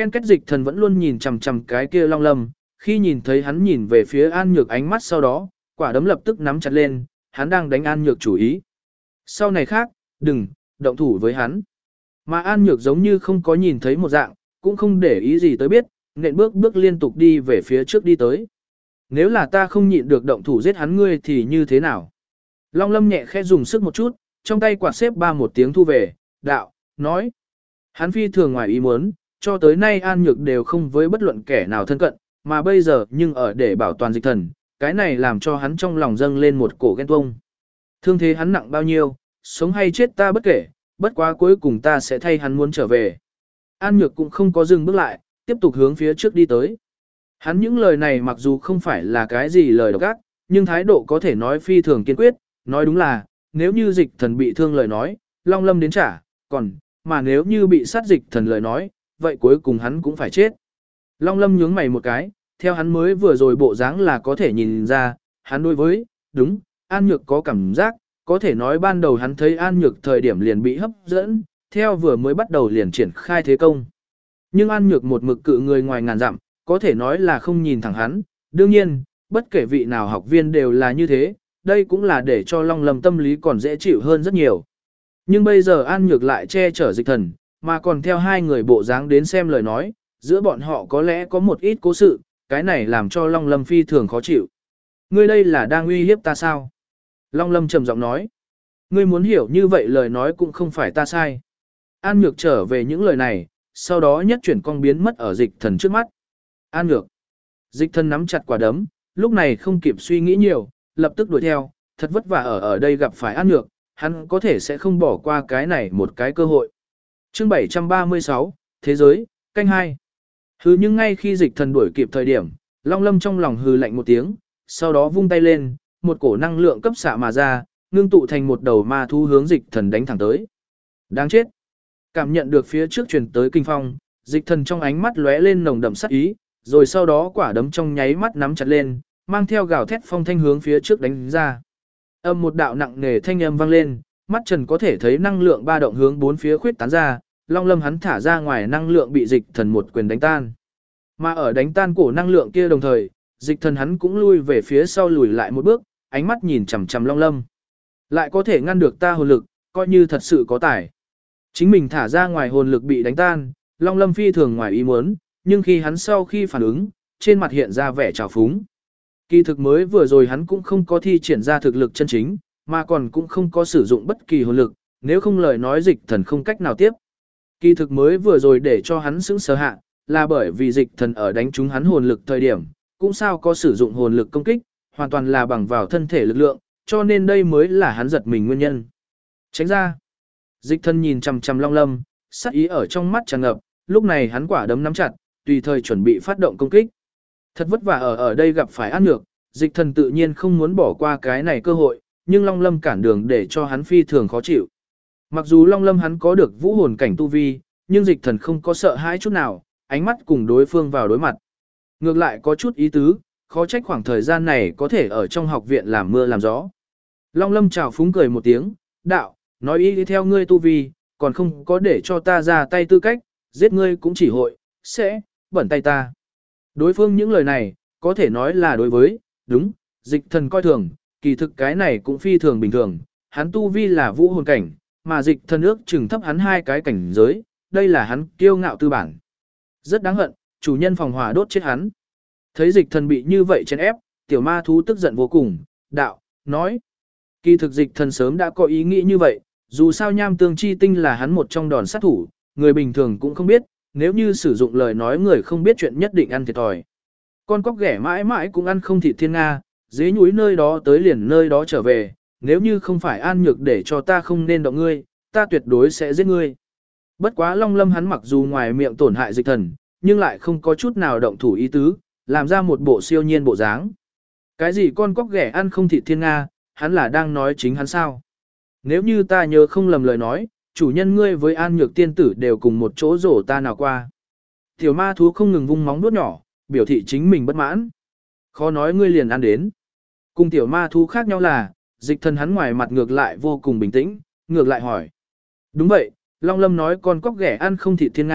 Ken Kết Dịch Thần vẫn luôn nhìn chằm chằm cái kia Long Lâm, khi nhìn thấy hắn nhìn về phía An Nhược ánh mắt sau đó, quả đấm lập tức nắm chặt lên, hắn đang đánh An Nhược chủ ý. Sau này khác, đừng động thủ với hắn. Mà An Nhược giống như không có nhìn thấy một dạng, cũng không để ý gì tới biết, nện bước bước liên tục đi về phía trước đi tới. Nếu là ta không nhịn được động thủ giết hắn ngươi thì như thế nào? Long Lâm nhẹ khẽ dùng sức một chút, trong tay quạt xếp ba một tiếng thu về, đạo, nói. Hắn phi thường ngoài ý muốn, cho tới nay An Nhược đều không với bất luận kẻ nào thân cận, mà bây giờ nhưng ở để bảo toàn Dịch Thần, cái này làm cho hắn trong lòng dâng lên một cổ ghen tuông. Thương thế hắn nặng bao nhiêu, sống hay chết ta bất kể, bất quá cuối cùng ta sẽ thay hắn muốn trở về. An Nhược cũng không có dừng bước lại, tiếp tục hướng phía trước đi tới. Hắn những lời này mặc dù không phải là cái gì lời độc ác, nhưng thái độ có thể nói phi thường kiên quyết, nói đúng là, nếu như Dịch Thần bị thương lời nói, Long Lâm đến trả, còn, mà nếu như bị sát Dịch Thần lời nói, vậy cuối cùng hắn cũng phải chết. Long Lâm nhướng mày một cái, theo hắn mới vừa rồi bộ dáng là có thể nhìn ra, hắn đối với, đúng, An Nhược có cảm giác, có thể nói ban đầu hắn thấy An Nhược thời điểm liền bị hấp dẫn, theo vừa mới bắt đầu liền triển khai thế công. Nhưng An Nhược một mực cự người ngoài ngàn dặm, có thể nói là không nhìn thẳng hắn, đương nhiên, bất kể vị nào học viên đều là như thế, đây cũng là để cho Long Lâm tâm lý còn dễ chịu hơn rất nhiều. Nhưng bây giờ An Nhược lại che chở Dịch Thần, mà còn theo hai người bộ dáng đến xem lời nói, giữa bọn họ có lẽ có một ít cố sự, cái này làm cho Long Lâm phi thường khó chịu. Ngươi đây là đang uy hiếp ta sao? Long Lâm trầm giọng nói. Ngươi muốn hiểu như vậy lời nói cũng không phải ta sai. An Nhược trở về những lời này, sau đó nhất chuyển cong biến mất ở Dịch Thần trước mắt. An Nhược. Dịch Thần nắm chặt quả đấm, lúc này không kịp suy nghĩ nhiều, lập tức đuổi theo, thật vất vả ở đây gặp phải An Nhược, hắn có thể sẽ không bỏ qua cái này một cái cơ hội. Chương 736, Thế giới, canh 2. Hừ, nhưng ngay khi Dịch Thần đuổi kịp thời điểm, Long Lâm trong lòng hừ lạnh một tiếng, sau đó vung tay lên, một cổ năng lượng cấp xạ mà ra, ngưng tụ thành một đầu ma thú hướng Dịch Thần đánh thẳng tới. Đáng chết. Cảm nhận được phía trước truyền tới kinh phong, Dịch Thần trong ánh mắt lóe lên nồng đậm sát ý, rồi sau đó quả đấm trong nháy mắt nắm chặt lên, mang theo gào thét phong thanh hướng phía trước đánh ra. Âm một đạo nặng nề thanh âm vang lên, mắt Trần có thể thấy năng lượng ba động hướng bốn phía khuyết tán ra, Long Lâm hắn thả ra ngoài năng lượng bị Dịch Thần một quyền đánh tan. Mà ở đánh tan cổ năng lượng kia đồng thời, Dịch Thần hắn cũng lui về phía sau lùi lại một bước, ánh mắt nhìn chằm chằm Long Lâm. Lại có thể ngăn được ta hồn lực, coi như thật sự có tài. Chính mình thả ra ngoài hồn lực bị đánh tan, Long Lâm phi thường ngoài ý muốn, nhưng khi hắn sau khi phản ứng, trên mặt hiện ra vẻ trào phúng. Kỳ thực mới vừa rồi hắn cũng không có thi triển ra thực lực chân chính, mà còn cũng không có sử dụng bất kỳ hồn lực, nếu không lời nói Dịch Thần không cách nào tiếp. Kỳ thực mới vừa rồi để cho hắn sững sờ hạ, là bởi vì Dịch Thần ở đánh trúng hắn hồn lực thời điểm, cũng sao có sử dụng hồn lực công kích, hoàn toàn là bằng vào thân thể lực lượng, cho nên đây mới là hắn giật mình nguyên nhân. Tránh ra. Dịch Thần nhìn chằm chằm Long Lâm, sát ý ở trong mắt tràn ngập, lúc này hắn quả đấm nắm chặt, tùy thời chuẩn bị phát động công kích. Thật vất vả ở đây gặp phải An Nhược, Dịch Thần tự nhiên không muốn bỏ qua cái này cơ hội, nhưng Long Lâm cản đường để cho hắn phi thường khó chịu. Mặc dù Long Lâm hắn có được vũ hồn cảnh tu vi, nhưng Dịch Thần không có sợ hãi chút nào, ánh mắt cùng đối phương vào đối mặt. Ngược lại có chút ý tứ, khó trách khoảng thời gian này có thể ở trong học viện làm mưa làm gió. Long Lâm chào phúng cười một tiếng, đạo, nói ý đi theo ngươi tu vi, còn không có để cho ta ra tay tư cách, giết ngươi cũng chỉ hội, sẽ, bẩn tay ta. Đối phương những lời này, có thể nói là đối với, đúng, Dịch Thần coi thường, kỳ thực cái này cũng phi thường bình thường, hắn tu vi là vũ hồn cảnh, mà Dịch Thần ước chừng thấp hắn hai cái cảnh giới, đây là hắn kiêu ngạo tư bản. Rất đáng hận, chủ nhân phòng hỏa đốt chết hắn. Thấy Dịch Thần bị như vậy chèn ép, tiểu ma thú tức giận vô cùng, đạo, nói. Kỳ thực Dịch Thần sớm đã có ý nghĩ như vậy, dù sao nham tương chi tinh là hắn một trong đòn sát thủ, người bình thường cũng không biết, nếu như sử dụng lời nói người không biết chuyện nhất định ăn thiệt thòi. Con cóc ghẻ mãi mãi cũng ăn không thịt thiên Nga, dế núi nơi đó tới liền nơi đó trở về, nếu như không phải An Nhược để cho ta không nên động ngươi, ta tuyệt đối sẽ giết ngươi. Bất quá Long Lâm hắn mặc dù ngoài miệng tổn hại Dịch Thần, nhưng lại không có chút nào động thủ ý tứ, làm ra một bộ siêu nhiên bộ dáng. Cái gì con cóc ghẻ ăn không thịt thiên Nga, hắn là đang nói chính hắn sao? Nếu như ta nhớ không lầm lời nói, chủ nhân ngươi với An Nhược tiên tử đều cùng một chỗ rổ ta nào qua. Tiểu ma thú không ngừng vung móng vuốt nhỏ, biểu thị chính mình bất mãn. Khó nói ngươi liền ăn đến. Cùng tiểu ma thú khác nhau là, Dịch Thần hắn ngoài mặt ngược lại vô cùng bình tĩnh, ngược lại hỏi. Đúng vậy, Long Lâm nói con cóc ghẻ ăn không thịt thiên Nga,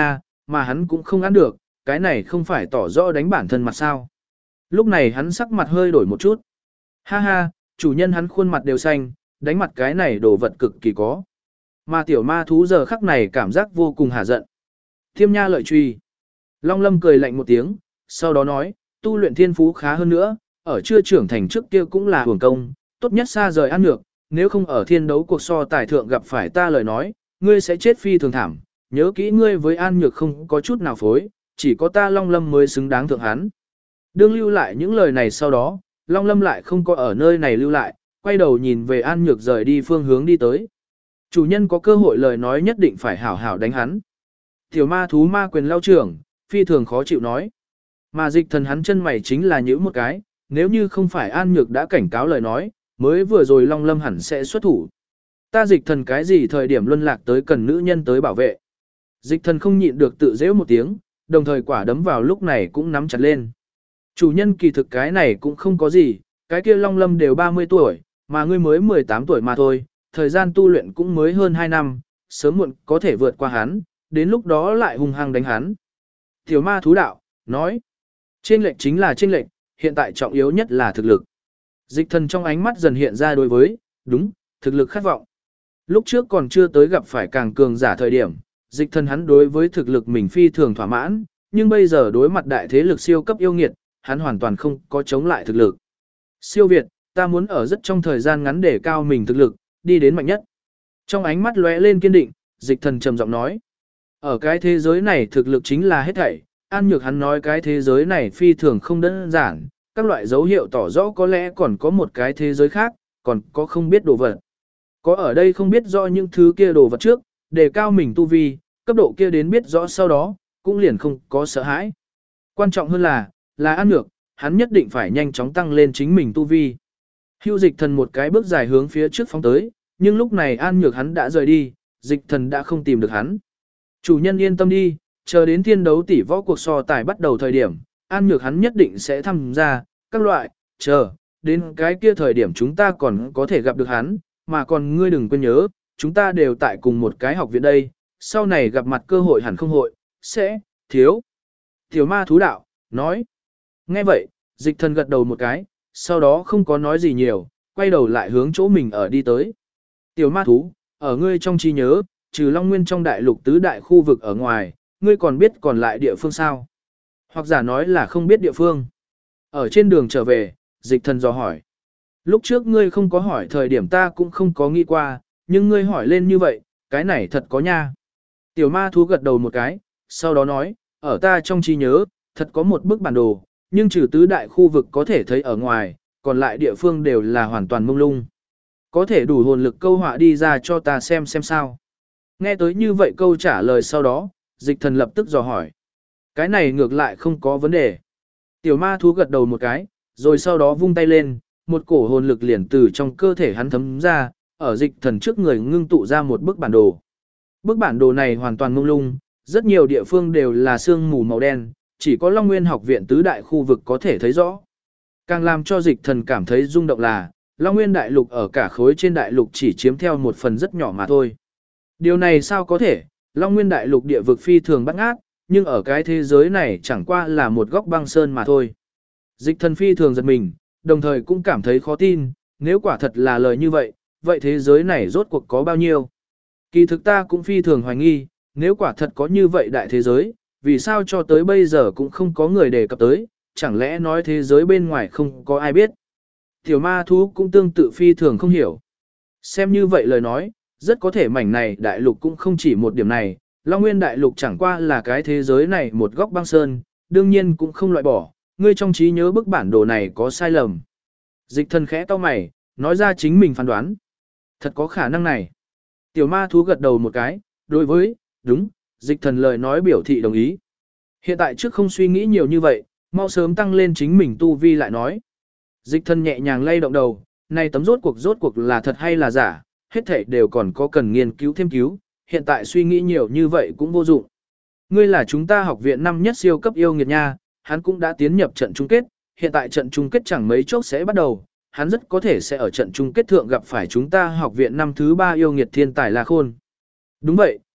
mà hắn cũng không ăn được, cái này không phải tỏ rõ đánh bản thân mặt sao. Lúc này hắn sắc mặt hơi đổi một chút. Ha ha, chủ nhân hắn khuôn mặt đều xanh, đánh mặt cái này đồ vật cực kỳ có. Mà tiểu ma thú giờ khắc này cảm giác vô cùng hả giận. Thiêm nha lợi truy. Long Lâm cười lạnh một tiếng, sau đó nói, tu luyện thiên phú khá hơn nữa, ở chưa trưởng thành trước kia cũng là hưởng công, tốt nhất xa rời ăn nhược, nếu không ở thiên đấu cuộc so tài thượng gặp phải ta lời nói, ngươi sẽ chết phi thường thảm, nhớ kỹ ngươi với an nhược không có chút nào phối, chỉ có ta Long Lâm mới xứng đáng thượng hắn. Đương lưu lại những lời này sau đó, Long Lâm lại không có ở nơi này lưu lại, quay đầu nhìn về an nhược rời đi phương hướng đi tới. Chủ nhân có cơ hội lời nói nhất định phải hảo hảo đánh hắn. Tiểu ma thú ma quyền lao trưởng, phi thường khó chịu nói. Mà dịch thần hắn chân mày chính là những một cái, nếu như không phải an nhược đã cảnh cáo lời nói, mới vừa rồi Long Lâm hẳn sẽ xuất thủ. Ta dịch thần cái gì thời điểm luân lạc tới cần nữ nhân tới bảo vệ. Dịch thần không nhịn được tự dễ một tiếng, đồng thời quả đấm vào lúc này cũng nắm chặt lên. Chủ nhân kỳ thực cái này cũng không có gì, cái kia Long Lâm đều 30 tuổi, mà ngươi mới 18 tuổi mà thôi, thời gian tu luyện cũng mới hơn 2 năm, sớm muộn có thể vượt qua hắn, đến lúc đó lại hung hăng đánh hắn. Tiểu ma thú đạo, nói, chênh lệch chính là chênh lệch, hiện tại trọng yếu nhất là thực lực. Dịch thần trong ánh mắt dần hiện ra đối với, đúng, thực lực khát vọng. Lúc trước còn chưa tới gặp phải càng cường giả thời điểm, dịch thần hắn đối với thực lực mình phi thường thỏa mãn, nhưng bây giờ đối mặt đại thế lực siêu cấp yêu nghiệt, hắn hoàn toàn không có chống lại thực lực. Siêu Việt, ta muốn ở rất trong thời gian ngắn để cao mình thực lực, đi đến mạnh nhất. Trong ánh mắt lóe lên kiên định, dịch thần trầm giọng nói. Ở cái thế giới này thực lực chính là hết thảy, An Nhược hắn nói cái thế giới này phi thường không đơn giản, các loại dấu hiệu tỏ rõ có lẽ còn có một cái thế giới khác, còn có không biết đồ vật. Có ở đây không biết rõ những thứ kia đồ vật trước, để cao mình tu vi, cấp độ kia đến biết rõ sau đó, cũng liền không có sợ hãi. Quan trọng hơn là An Nhược, hắn nhất định phải nhanh chóng tăng lên chính mình tu vi. Hưu dịch thần một cái bước dài hướng phía trước phóng tới, nhưng lúc này An Nhược hắn đã rời đi, dịch thần đã không tìm được hắn. Chủ nhân yên tâm đi, chờ đến thiên đấu tỷ võ cuộc so tài bắt đầu thời điểm, An Nhược hắn nhất định sẽ tham gia, các loại, chờ, đến cái kia thời điểm chúng ta còn có thể gặp được hắn, mà còn ngươi đừng quên nhớ, chúng ta đều tại cùng một cái học viện đây, sau này gặp mặt cơ hội hẳn không hội, sẽ, thiếu. Tiểu ma thú đạo, nói. Nghe vậy, dịch thần gật đầu một cái, sau đó không có nói gì nhiều, quay đầu lại hướng chỗ mình ở đi tới. Tiểu ma thú, ở ngươi trong trí nhớ, trừ Long Nguyên trong đại lục tứ đại khu vực ở ngoài, ngươi còn biết còn lại địa phương sao? Hoặc giả nói là không biết địa phương. Ở trên đường trở về, dịch thần dò hỏi. Lúc trước ngươi không có hỏi thời điểm ta cũng không có nghĩ qua, nhưng ngươi hỏi lên như vậy, cái này thật có nha. Tiểu ma thú gật đầu một cái, sau đó nói, ở ta trong trí nhớ, thật có một bức bản đồ, nhưng trừ tứ đại khu vực có thể thấy ở ngoài, còn lại địa phương đều là hoàn toàn mông lung. Có thể đủ hồn lực câu họa đi ra cho ta xem sao. Nghe tới như vậy câu trả lời sau đó, dịch thần lập tức dò hỏi. Cái này ngược lại không có vấn đề. Tiểu ma thú gật đầu một cái, rồi sau đó vung tay lên, một cổ hồn lực liền từ trong cơ thể hắn thấm ra, ở dịch thần trước người ngưng tụ ra một bức bản đồ. Bức bản đồ này hoàn toàn mông lung, rất nhiều địa phương đều là sương mù màu đen, chỉ có Long Nguyên học viện tứ đại khu vực có thể thấy rõ. Càng làm cho dịch thần cảm thấy rung động là, Long Nguyên đại lục ở cả khối trên đại lục chỉ chiếm theo một phần rất nhỏ mà thôi. Điều này sao có thể, Long Nguyên đại lục địa vực phi thường bắt ngát, nhưng ở cái thế giới này chẳng qua là một góc băng sơn mà thôi. Dịch thần phi thường giật mình, đồng thời cũng cảm thấy khó tin, nếu quả thật là lời như vậy, vậy thế giới này rốt cuộc có bao nhiêu? Kỳ thực ta cũng phi thường hoài nghi, nếu quả thật có như vậy đại thế giới, vì sao cho tới bây giờ cũng không có người đề cập tới, chẳng lẽ nói thế giới bên ngoài không có ai biết? Tiểu ma thú cũng tương tự phi thường không hiểu. Xem như vậy lời nói, rất có thể mảnh này đại lục cũng không chỉ một điểm này, Long Nguyên đại lục chẳng qua là cái thế giới này một góc băng sơn, đương nhiên cũng không loại bỏ, ngươi trong trí nhớ bức bản đồ này có sai lầm. Dịch thần khẽ to mày, nói ra chính mình phán đoán. Thật có khả năng này. Tiểu ma thú gật đầu một cái, đối với, đúng, dịch thần lời nói biểu thị đồng ý. Hiện tại trước không suy nghĩ nhiều như vậy, mau sớm tăng lên chính mình tu vi lại nói. Dịch thần nhẹ nhàng lay động đầu, này tấm rốt cuộc là thật hay là giả, hết thảy đều còn có cần nghiên cứu thêm cứu, hiện tại suy nghĩ nhiều như vậy cũng vô dụng. Ngươi là chúng ta học viện năm nhất siêu cấp yêu nghiệt nha, hắn cũng đã tiến nhập trận chung kết, hiện tại trận chung kết chẳng mấy chốc sẽ bắt đầu, hắn rất có thể sẽ ở trận chung kết thượng gặp phải chúng ta học viện năm thứ 3 yêu nghiệt thiên tài La Khôn. Đúng vậy,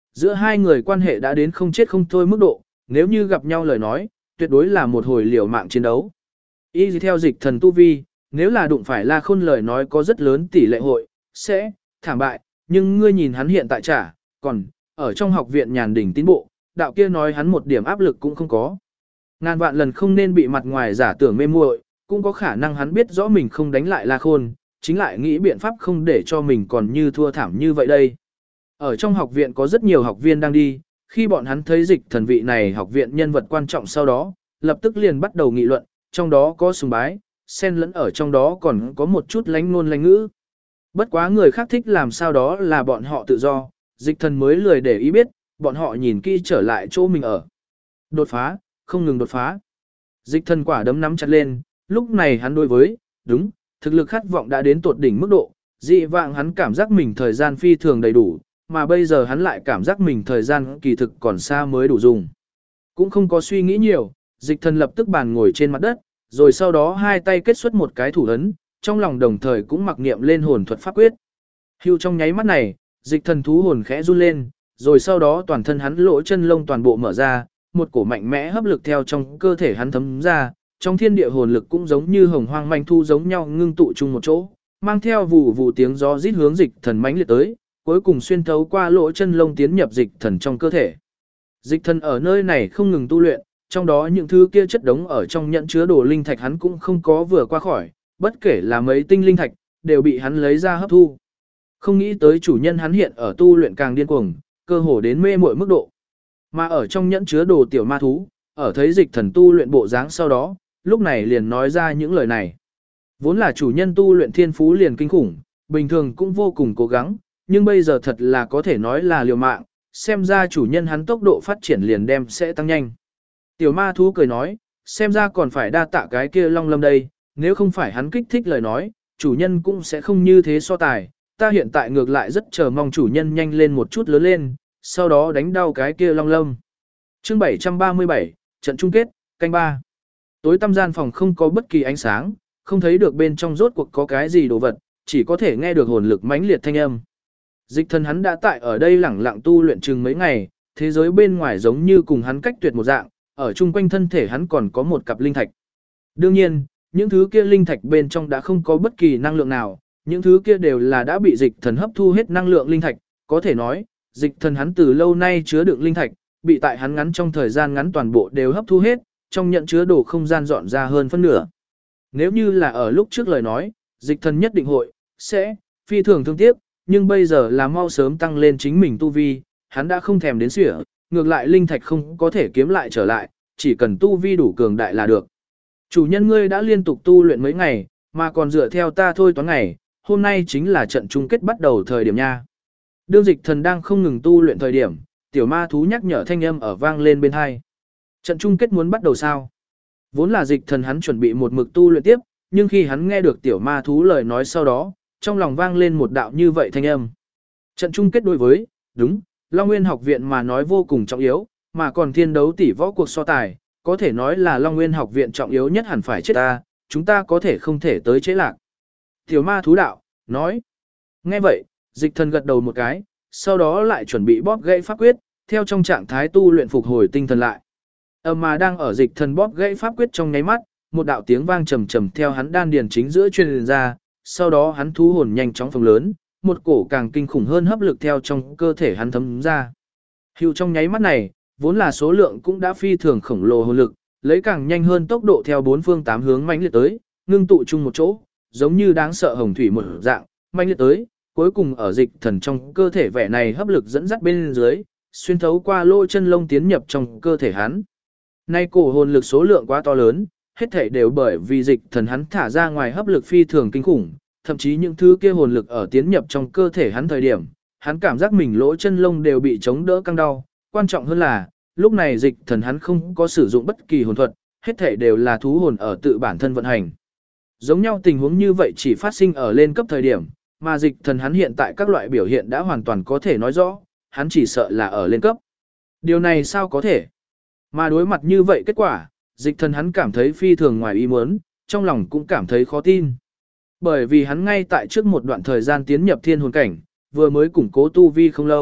giữa hai người quan hệ đã đến không chết không thôi mức độ, nếu như gặp nhau lời nói, tuyệt đối là một hồi liều mạng chiến đấu. Y theo Dịch Thần tu vi, nếu là đụng phải La Khôn lời nói có rất lớn tỷ lệ hội, sẽ thảm bại, nhưng ngươi nhìn hắn hiện tại trả, còn ở trong học viện nhàn đỉnh tiến bộ, đạo kia nói hắn một điểm áp lực cũng không có. Ngàn vạn lần không nên bị mặt ngoài giả tưởng mê muội, cũng có khả năng hắn biết rõ mình không đánh lại La Khôn, chính lại nghĩ biện pháp không để cho mình còn như thua thảm như vậy đây. Ở trong học viện có rất nhiều học viên đang đi, khi bọn hắn thấy Dịch Thần vị này học viện nhân vật quan trọng sau đó, lập tức liền bắt đầu nghị luận, trong đó có sùng bái, xen lẫn ở trong đó còn có một chút lánh ngôn lánh ngữ. Bất quá người khác thích làm sao đó là bọn họ tự do, Dịch Thần mới lười để ý biết, bọn họ nhìn kỹ trở lại chỗ mình ở. Đột phá, không ngừng đột phá. Dịch Thần quả đấm nắm chặt lên, lúc này hắn đối với, đúng, thực lực khát vọng đã đến tột đỉnh mức độ, dị vạng hắn cảm giác mình thời gian phi thường đầy đủ, mà bây giờ hắn lại cảm giác mình thời gian kỳ thực còn xa mới đủ dùng. Cũng không có suy nghĩ nhiều, Dịch Thần lập tức bàn ngồi trên mặt đất, rồi sau đó hai tay kết xuất một cái thủ ấn, trong lòng đồng thời cũng mặc niệm lên hồn thuật pháp quyết. Hưu trong nháy mắt này, Dịch Thần thú hồn khẽ run lên, rồi sau đó toàn thân hắn lỗ chân lông toàn bộ mở ra, một cổ mạnh mẽ hấp lực theo trong cơ thể hắn thấm ra, trong thiên địa hồn lực cũng giống như hồng hoang manh thu giống nhau ngưng tụ chung một chỗ, mang theo vụ vụ tiếng gió rít hướng Dịch Thần mãnh liệt tới, cuối cùng xuyên thấu qua lỗ chân lông tiến nhập Dịch Thần trong cơ thể. Dịch Thần ở nơi này không ngừng tu luyện, trong đó những thứ kia chất đống ở trong nhận chứa đồ linh thạch hắn cũng không có vừa qua khỏi, bất kể là mấy tinh linh thạch, đều bị hắn lấy ra hấp thu. Không nghĩ tới chủ nhân hắn hiện ở tu luyện càng điên cuồng, cơ hồ đến mê muội mức độ. Mà ở trong nhẫn chứa đồ tiểu ma thú, ở thấy Dịch Thần tu luyện bộ dáng sau đó, lúc này liền nói ra những lời này. Vốn là chủ nhân tu luyện thiên phú liền kinh khủng, bình thường cũng vô cùng cố gắng, nhưng bây giờ thật là có thể nói là liều mạng, xem ra chủ nhân hắn tốc độ phát triển liền đem sẽ tăng nhanh. Tiểu ma thú cười nói, xem ra còn phải đa tạ cái kia Long Lâm đây, nếu không phải hắn kích thích lời nói, chủ nhân cũng sẽ không như thế so tài, ta hiện tại ngược lại rất chờ mong chủ nhân nhanh lên một chút lớn lên, sau đó đánh đau cái kia Long Lâm. Chương 737, trận chung kết, canh 3. Tối tăm gian phòng không có bất kỳ ánh sáng, không thấy được bên trong rốt cuộc có cái gì đồ vật, chỉ có thể nghe được hồn lực mãnh liệt thanh âm. Dịch Thần hắn đã tại ở đây lẳng lặng tu luyện chừng mấy ngày, thế giới bên ngoài giống như cùng hắn cách tuyệt một dạng, ở chung quanh thân thể hắn còn có một cặp linh thạch. Đương nhiên, những thứ kia linh thạch bên trong đã không có bất kỳ năng lượng nào, những thứ kia đều là đã bị Dịch Thần hấp thu hết năng lượng linh thạch, có thể nói, Dịch Thần hắn từ lâu nay chứa đựng linh thạch, bị tại hắn ngắn trong thời gian ngắn toàn bộ đều hấp thu hết, trong nhận chứa đồ không gian dọn ra hơn phân nửa. Nếu như là ở lúc trước lời nói, Dịch Thần nhất định hội, sẽ, phi thường thương tiếc, nhưng bây giờ là mau sớm tăng lên chính mình tu vi, hắn đã không thèm đến sỉa, ngược lại linh thạch không có thể kiếm lại trở lại, chỉ cần tu vi đủ cường đại là được. Chủ nhân ngươi đã liên tục tu luyện mấy ngày, mà còn dựa theo ta thôi toán ngày, hôm nay chính là trận chung kết bắt đầu thời điểm nha. Đương Dịch Thần đang không ngừng tu luyện thời điểm, tiểu ma thú nhắc nhở thanh âm ở vang lên bên hai. Trận chung kết muốn bắt đầu sao? Vốn là Dịch Thần hắn chuẩn bị một mực tu luyện tiếp, nhưng khi hắn nghe được tiểu ma thú lời nói sau đó, trong lòng vang lên một đạo như vậy thanh âm. Trận chung kết đối với, đúng, Long Nguyên học viện mà nói vô cùng trọng yếu, mà còn thiên đấu tỷ võ cuộc so tài, có thể nói là Long Nguyên học viện trọng yếu nhất hẳn phải chết ta, chúng ta có thể không thể tới chế lạc. Tiểu ma thú đạo, nói. Nghe vậy, Dịch Thần gật đầu một cái, sau đó lại chuẩn bị bóp gãy pháp quyết, theo trong trạng thái tu luyện phục hồi tinh thần lại. Mà đang ở Dịch Thần bóp gãy pháp quyết trong nháy mắt, một đạo tiếng vang trầm trầm theo hắn đan điền chính giữa truyền ra, sau đó hắn thú hồn nhanh chóng phồng lớn, một cổ càng kinh khủng hơn hấp lực theo trong cơ thể hắn thấm ra. Hưu trong nháy mắt này, vốn là số lượng cũng đã phi thường khổng lồ hồn lực, lấy càng nhanh hơn tốc độ theo bốn phương tám hướng mãnh liệt tới, ngưng tụ chung một chỗ, giống như đáng sợ hồng thủy một dạng, mãnh liệt tới, cuối cùng ở Dịch Thần trong cơ thể vẻ này hấp lực dẫn dắt bên dưới, xuyên thấu qua lỗ chân lông tiến nhập trong cơ thể hắn. Nay cổ hồn lực số lượng quá to lớn, hết thảy đều bởi vì Dịch Thần hắn thả ra ngoài hấp lực phi thường kinh khủng, thậm chí những thứ kia hồn lực ở tiến nhập trong cơ thể hắn thời điểm, hắn cảm giác mình lỗ chân lông đều bị chống đỡ căng đau, quan trọng hơn là, lúc này Dịch Thần hắn không có sử dụng bất kỳ hồn thuật, hết thảy đều là thú hồn ở tự bản thân vận hành. Giống nhau tình huống như vậy chỉ phát sinh ở lên cấp thời điểm, mà Dịch Thần hắn hiện tại các loại biểu hiện đã hoàn toàn có thể nói rõ, hắn chỉ sợ là ở lên cấp. Điều này sao có thể? Mà đối mặt như vậy kết quả, Dịch Thần hắn cảm thấy phi thường ngoài ý muốn, trong lòng cũng cảm thấy khó tin. Bởi vì hắn ngay tại trước một đoạn thời gian tiến nhập thiên hồn cảnh, vừa mới củng cố tu vi không lâu,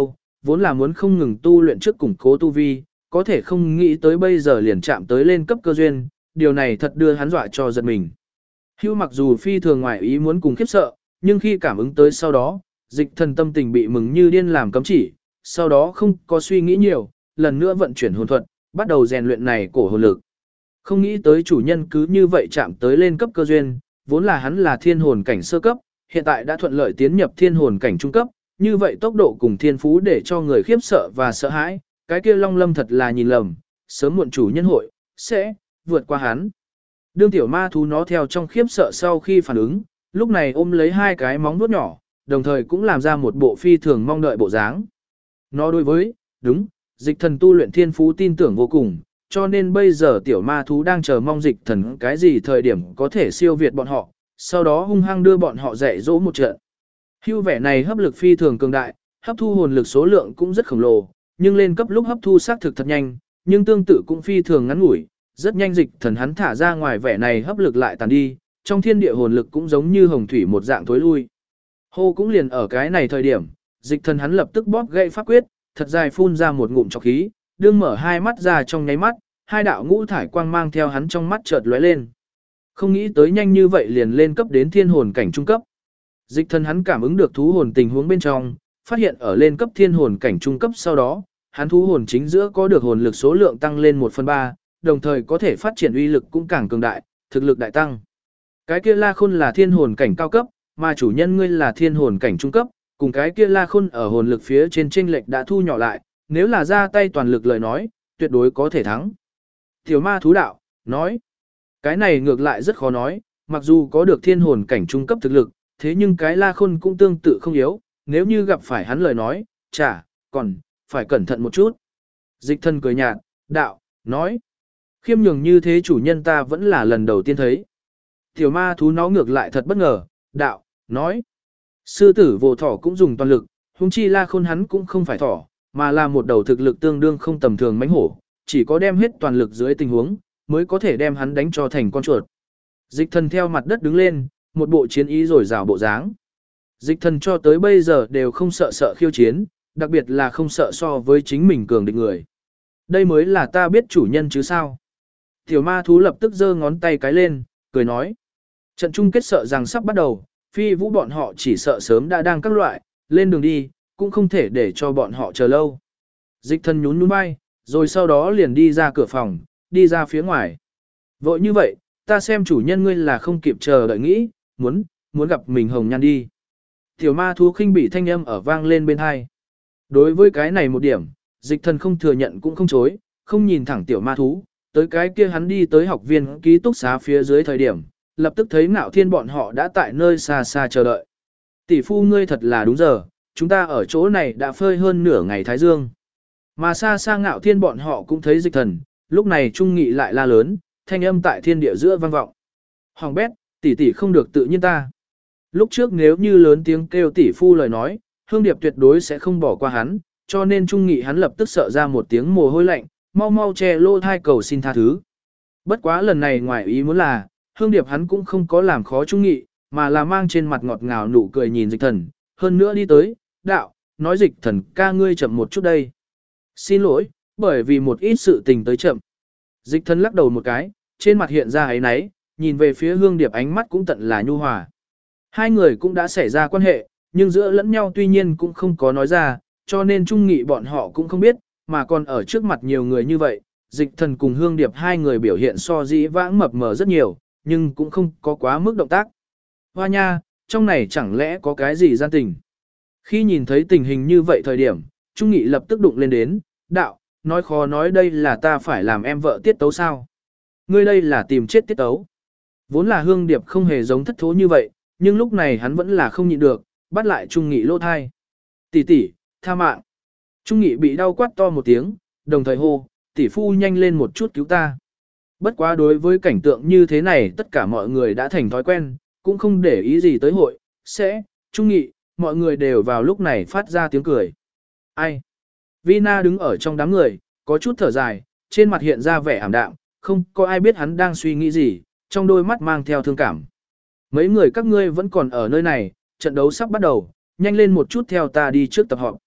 vốn là muốn không ngừng tu luyện trước củng cố tu vi, có thể không nghĩ tới bây giờ liền chạm tới lên cấp cơ duyên, điều này thật đưa hắn dọa cho giật mình. Hưu mặc dù phi thường ngoại ý muốn cùng khiếp sợ, nhưng khi cảm ứng tới sau đó, dịch thần tâm tình bị mừng như điên làm cấm chỉ, sau đó không có suy nghĩ nhiều, lần nữa vận chuyển hồn thuật, bắt đầu rèn luyện này cổ hồn lực. Không nghĩ tới chủ nhân cứ như vậy chạm tới lên cấp cơ duyên, vốn là hắn là thiên hồn cảnh sơ cấp, hiện tại đã thuận lợi tiến nhập thiên hồn cảnh trung cấp, như vậy tốc độ cùng thiên phú để cho người khiếp sợ và sợ hãi, cái kia Long Lâm thật là nhìn lầm, sớm muộn chủ nhân hội sẽ vượt qua hắn. Đương tiểu ma thú nó theo trong khiếp sợ sau khi phản ứng, lúc này ôm lấy hai cái móng vuốt nhỏ, đồng thời cũng làm ra một bộ phi thường mong đợi bộ dáng. Nó đối với, đúng, dịch thần tu luyện thiên phú tin tưởng vô cùng, cho nên bây giờ tiểu ma thú đang chờ mong dịch thần cái gì thời điểm có thể siêu việt bọn họ, sau đó hung hăng đưa bọn họ dạy dỗ một trận. Hưu vẻ này hấp lực phi thường cường đại, hấp thu hồn lực số lượng cũng rất khổng lồ, nhưng lên cấp lúc hấp thu xác thực thật nhanh, nhưng tương tự cũng phi thường ngắn ngủi, rất nhanh dịch thần hắn thả ra ngoài vẻ này hấp lực lại tàn đi, trong thiên địa hồn lực cũng giống như hồng thủy một dạng thối lui. Hô cũng liền ở cái này thời điểm, dịch thần hắn lập tức bóp gãy pháp quyết, thật dài phun ra một ngụm trọc khí, đương mở hai mắt ra trong nháy mắt, hai đạo ngũ thải quang mang theo hắn trong mắt chợt lóe lên. Không nghĩ tới nhanh như vậy liền lên cấp đến thiên hồn cảnh trung cấp. Dịch thần hắn cảm ứng được thú hồn tình huống bên trong, phát hiện ở lên cấp thiên hồn cảnh trung cấp sau đó, hắn thú hồn chính giữa có được hồn lực số lượng tăng lên 1/3, đồng thời có thể phát triển uy lực cũng càng cường đại, thực lực đại tăng. Cái kia La Khôn là thiên hồn cảnh cao cấp, mà chủ nhân ngươi là thiên hồn cảnh trung cấp, cùng cái kia La Khôn ở hồn lực phía trên chênh lệch đã thu nhỏ lại, nếu là ra tay toàn lực lời nói, tuyệt đối có thể thắng. Tiểu ma thú đạo, nói, cái này ngược lại rất khó nói, mặc dù có được thiên hồn cảnh trung cấp thực lực, thế nhưng cái La Khôn cũng tương tự không yếu, nếu như gặp phải hắn lời nói, còn, phải cẩn thận một chút. Dịch thân cười nhạt, đạo, nói, khiêm nhường như thế chủ nhân ta vẫn là lần đầu tiên thấy. Tiểu ma thú nó ngược lại thật bất ngờ, đạo, nói, sư tử vô thỏ cũng dùng toàn lực, huống chi La Khôn hắn cũng không phải thỏ, mà là một đầu thực lực tương đương không tầm thường mãnh hổ, chỉ có đem hết toàn lực dưới tình huống, mới có thể đem hắn đánh cho thành con chuột. Dịch thần theo mặt đất đứng lên, một bộ chiến ý rồi rào bộ dáng. Dịch thần cho tới bây giờ đều không sợ khiêu chiến, đặc biệt là không sợ so với chính mình cường địch người. Đây mới là ta biết chủ nhân chứ sao. Tiểu ma thú lập tức giơ ngón tay cái lên, cười nói. Trận chung kết sợ rằng sắp bắt đầu, phi vũ bọn họ chỉ sợ sớm đã đang các loại, lên đường đi, cũng không thể để cho bọn họ chờ lâu. Dịch thần nhún nhún vai, rồi sau đó liền đi ra cửa phòng, đi ra phía ngoài. Vội như vậy, ta xem chủ nhân ngươi là không kịp chờ đợi nghĩ, muốn gặp mình hồng nhan đi. Tiểu ma thú khinh bị thanh âm ở vang lên bên hai. Đối với cái này một điểm, dịch thần không thừa nhận cũng không chối, không nhìn thẳng tiểu ma thú, tới cái kia hắn đi tới học viên ký túc xá phía dưới thời điểm, lập tức thấy Ngạo Thiên bọn họ đã tại nơi xa xa chờ đợi. Tỷ phu ngươi thật là đúng giờ, chúng ta ở chỗ này đã phơi hơn nửa ngày thái dương. Mà xa xa Ngạo Thiên bọn họ cũng thấy dịch thần, lúc này trung nghị lại la lớn, thanh âm tại thiên địa giữa vang vọng. Hoàng bét, tỷ tỷ không được tự nhiên ta. Lúc trước nếu như lớn tiếng kêu tỷ phu lời nói, Hương Điệp tuyệt đối sẽ không bỏ qua hắn, cho nên trung nghị hắn lập tức sợ ra một tiếng mồ hôi lạnh, mau mau che lô thai cầu xin tha thứ. Bất quá lần này ngoài ý muốn là, Hương Điệp hắn cũng không có làm khó trung nghị, mà là mang trên mặt ngọt ngào nụ cười nhìn dịch thần, hơn nữa đi tới, đạo, nói dịch thần ca ngươi chậm một chút đây. Xin lỗi, bởi vì một ít sự tình tới chậm. Dịch thần lắc đầu một cái, trên mặt hiện ra ấy náy, nhìn về phía Hương Điệp ánh mắt cũng tận là nhu hòa. Hai người cũng đã xảy ra quan hệ, nhưng giữa lẫn nhau tuy nhiên cũng không có nói ra, cho nên trung nghị bọn họ cũng không biết, mà còn ở trước mặt nhiều người như vậy, dịch thần cùng Hương Điệp hai người biểu hiện so dĩ vãng mập mờ rất nhiều, nhưng cũng không có quá mức động tác. Hoa nha, trong này chẳng lẽ có cái gì gian tình? Khi nhìn thấy tình hình như vậy thời điểm, Trung Nghị lập tức đụng lên đến, đạo, nói khó nói đây là ta phải làm em vợ tiết tấu sao? Ngươi đây là tìm chết tiết tấu. Vốn là Hương Điệp không hề giống thất thố như vậy, nhưng lúc này hắn vẫn là không nhịn được, bắt lại Trung Nghị lỗ thai. Tỷ tỷ, tha mạng. Trung Nghị bị đau quát to một tiếng, đồng thời hô, tỷ phu nhanh lên một chút cứu ta. Bất quá đối với cảnh tượng như thế này tất cả mọi người đã thành thói quen, cũng không để ý gì tới hội, Trung Nghị, mọi người đều vào lúc này phát ra tiếng cười. Ai? Vina đứng ở trong đám người, có chút thở dài, trên mặt hiện ra vẻ ảm đạm, không có ai biết hắn đang suy nghĩ gì, trong đôi mắt mang theo thương cảm. Mấy người các ngươi vẫn còn ở nơi này, trận đấu sắp bắt đầu, nhanh lên một chút theo ta đi trước tập họp.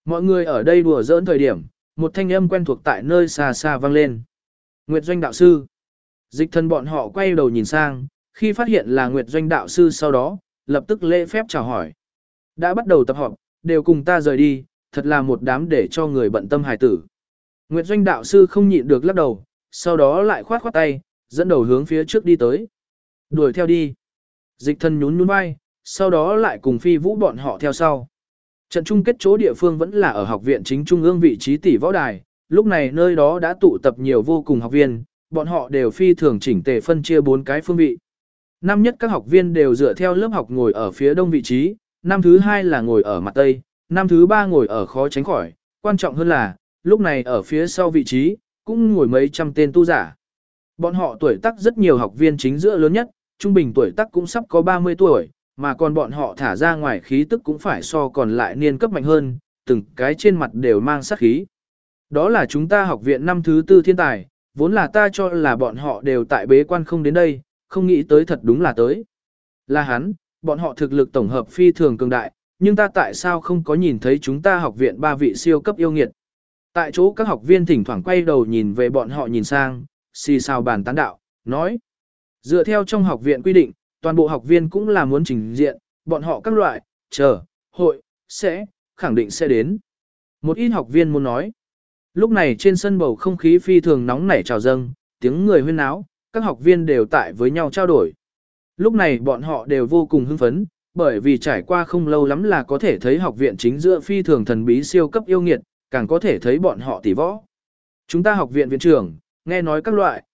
Mọi người ở đây đùa giỡn thời điểm, một thanh âm quen thuộc tại nơi xa xa vang lên. Nguyệt Doanh đạo sư. Dịch thần bọn họ quay đầu nhìn sang, khi phát hiện là Nguyệt Doanh đạo sư sau đó, lập tức lễ phép chào hỏi. Đã bắt đầu tập họp, đều cùng ta rời đi, thật là một đám để cho người bận tâm hài tử. Nguyệt Doanh đạo sư không nhịn được lắc đầu, sau đó lại khoát khoát tay, dẫn đầu hướng phía trước đi tới. Đuổi theo đi. Dịch thần nhún nhún vai, sau đó lại cùng Phi Vũ bọn họ theo sau. Trận chung kết chỗ địa phương vẫn là ở học viện chính trung ương vị trí tỷ võ đài, lúc này nơi đó đã tụ tập nhiều vô cùng học viên, bọn họ đều phi thường chỉnh tề phân chia 4 cái phương vị. Năm nhất các học viên đều dựa theo lớp học ngồi ở phía đông vị trí, năm thứ 2 là ngồi ở mặt tây, năm thứ 3 ngồi ở khó tránh khỏi, quan trọng hơn là, lúc này ở phía sau vị trí, cũng ngồi mấy trăm tên tu giả. Bọn họ tuổi tác rất nhiều học viên chính giữa lớn nhất, trung bình tuổi tác cũng sắp có 30 tuổi, mà còn bọn họ thả ra ngoài khí tức cũng phải so còn lại niên cấp mạnh hơn, từng cái trên mặt đều mang sát khí. Đó là chúng ta học viện năm thứ 4 thiên tài, vốn là ta cho là bọn họ đều tại bế quan không đến đây, không nghĩ tới thật đúng là tới. Là hắn, bọn họ thực lực tổng hợp phi thường cường đại, nhưng ta tại sao không có nhìn thấy chúng ta học viện 3 vị siêu cấp yêu nghiệt. Tại chỗ các học viên thỉnh thoảng quay đầu nhìn về bọn họ nhìn sang, xì xào bàn tán đạo, nói. Dựa theo trong học viện quy định, toàn bộ học viên cũng là muốn trình diện, bọn họ các loại, hội, khẳng định sẽ đến. Một ít học viên muốn nói. Lúc này trên sân bầu không khí phi thường nóng nảy trào dâng, tiếng người huyên náo, các học viên đều tại với nhau trao đổi. Lúc này bọn họ đều vô cùng hưng phấn, bởi vì trải qua không lâu lắm là có thể thấy học viện chính giữa phi thường thần bí siêu cấp yêu nghiệt, càng có thể thấy bọn họ tỷ võ. Chúng ta học viện viện trưởng, nghe nói các loại,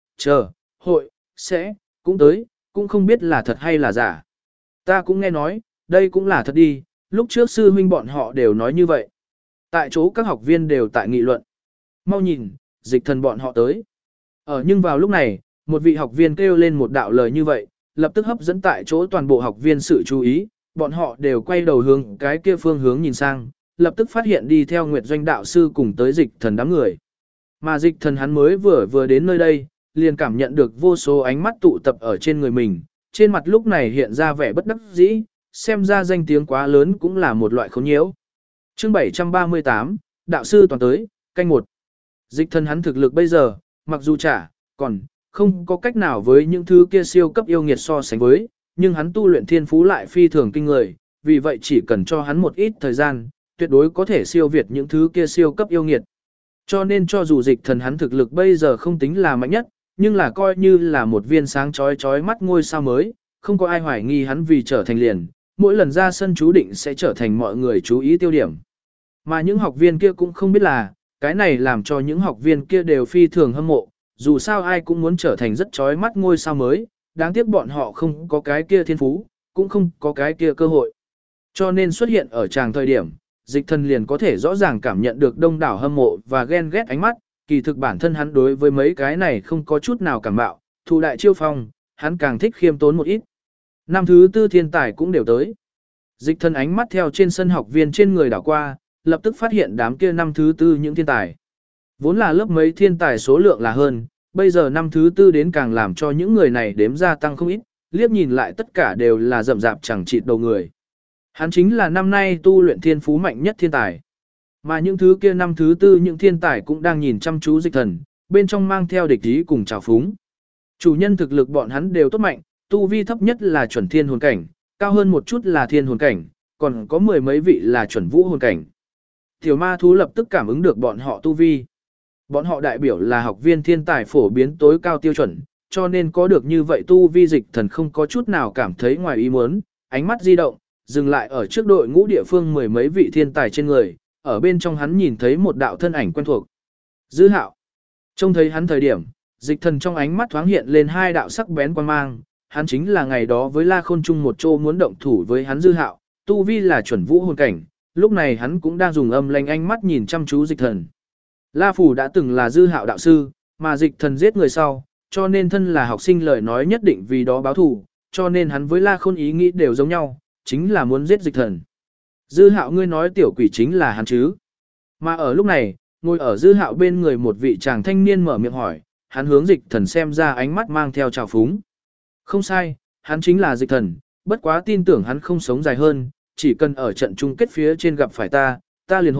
hội, cũng tới, cũng không biết là thật hay là giả. Ta cũng nghe nói, đây cũng là thật đi, lúc trước sư huynh bọn họ đều nói như vậy. Tại chỗ các học viên đều tại nghị luận. Mau nhìn, dịch thần bọn họ tới. Nhưng vào lúc này, một vị học viên kêu lên một đạo lời như vậy, lập tức hấp dẫn tại chỗ toàn bộ học viên sự chú ý, bọn họ đều quay đầu hướng cái kia phương hướng nhìn sang, lập tức phát hiện đi theo Nguyệt Doanh đạo sư cùng tới dịch thần đám người. Mà dịch thần hắn mới vừa đến nơi đây, liền cảm nhận được vô số ánh mắt tụ tập ở trên người mình, trên mặt lúc này hiện ra vẻ bất đắc dĩ, xem ra danh tiếng quá lớn cũng là một loại khốn nhiễu. Chương 738, đạo sư toàn tới, canh 1. Dịch thần hắn thực lực bây giờ, mặc dù còn không có cách nào với những thứ kia siêu cấp yêu nghiệt so sánh với, nhưng hắn tu luyện thiên phú lại phi thường kinh người, vì vậy chỉ cần cho hắn một ít thời gian, tuyệt đối có thể siêu việt những thứ kia siêu cấp yêu nghiệt. Cho nên cho dù dịch thần hắn thực lực bây giờ không tính là mạnh nhất, nhưng là coi như là một viên sáng chói mắt ngôi sao mới, không có ai hoài nghi hắn vì trở thành liền, mỗi lần ra sân chú định sẽ trở thành mọi người chú ý tiêu điểm. Mà những học viên kia cũng không biết là, cái này làm cho những học viên kia đều phi thường hâm mộ, dù sao ai cũng muốn trở thành rất chói mắt ngôi sao mới, đáng tiếc bọn họ không có cái kia thiên phú, cũng không có cái kia cơ hội. Cho nên xuất hiện ở tràng thời điểm, dịch thần liền có thể rõ ràng cảm nhận được đông đảo hâm mộ và ghen ghét ánh mắt, kỳ thực bản thân hắn đối với mấy cái này không có chút nào cảm bạo, thù đại chiêu phong, hắn càng thích khiêm tốn một ít. Năm thứ 4 thiên tài cũng đều tới. Dịch thần ánh mắt theo trên sân học viên trên người đảo qua, lập tức phát hiện đám kia năm thứ 4 những thiên tài. Vốn là lớp mấy thiên tài số lượng là hơn, bây giờ năm thứ 4 đến càng làm cho những người này đếm gia tăng không ít, liếc nhìn lại tất cả đều là rậm rạp chẳng chịt đầu người. Hắn chính là năm nay tu luyện thiên phú mạnh nhất thiên tài. Mà những thứ kia năm thứ 4 những thiên tài cũng đang nhìn chăm chú dịch thần, bên trong mang theo địch ý cùng trào phúng. Chủ nhân thực lực bọn hắn đều tốt mạnh, tu vi thấp nhất là chuẩn thiên hồn cảnh, cao hơn một chút là thiên hồn cảnh, còn có 10 mấy vị là chuẩn vũ hồn cảnh. Tiểu ma thú lập tức cảm ứng được bọn họ tu vi. Bọn họ đại biểu là học viên thiên tài phổ biến tối cao tiêu chuẩn, cho nên có được như vậy tu vi dịch thần không có chút nào cảm thấy ngoài ý muốn, ánh mắt di động, dừng lại ở trước đội ngũ địa phương 10 mấy vị thiên tài trên người, ở bên trong hắn nhìn thấy một đạo thân ảnh quen thuộc. Dư Hạo. Trông thấy hắn thời điểm, dịch thần trong ánh mắt thoáng hiện lên 2 đạo sắc bén quan mang, hắn chính là ngày đó với La Khôn Trung một chỗ muốn động thủ với hắn Dư Hạo, tu vi là chuẩn vũ hồn cảnh, lúc này hắn cũng đang dùng âm lanh ánh mắt nhìn chăm chú dịch thần. La Phủ đã từng là Dư Hạo đạo sư, mà dịch thần giết người sau, cho nên thân là học sinh lời nói nhất định vì đó báo thù, cho nên hắn với La Khôn ý nghĩ đều giống nhau, chính là muốn giết dịch thần. Dư Hạo ngươi nói tiểu quỷ chính là hắn chứ? Mà ở lúc này, ngồi ở Dư Hạo bên người một vị chàng thanh niên mở miệng hỏi, hắn hướng dịch thần xem ra ánh mắt mang theo trào phúng. Không sai, hắn chính là dịch thần, bất quá tin tưởng hắn không sống dài hơn, chỉ cần ở trận chung kết phía trên gặp phải ta liền hội,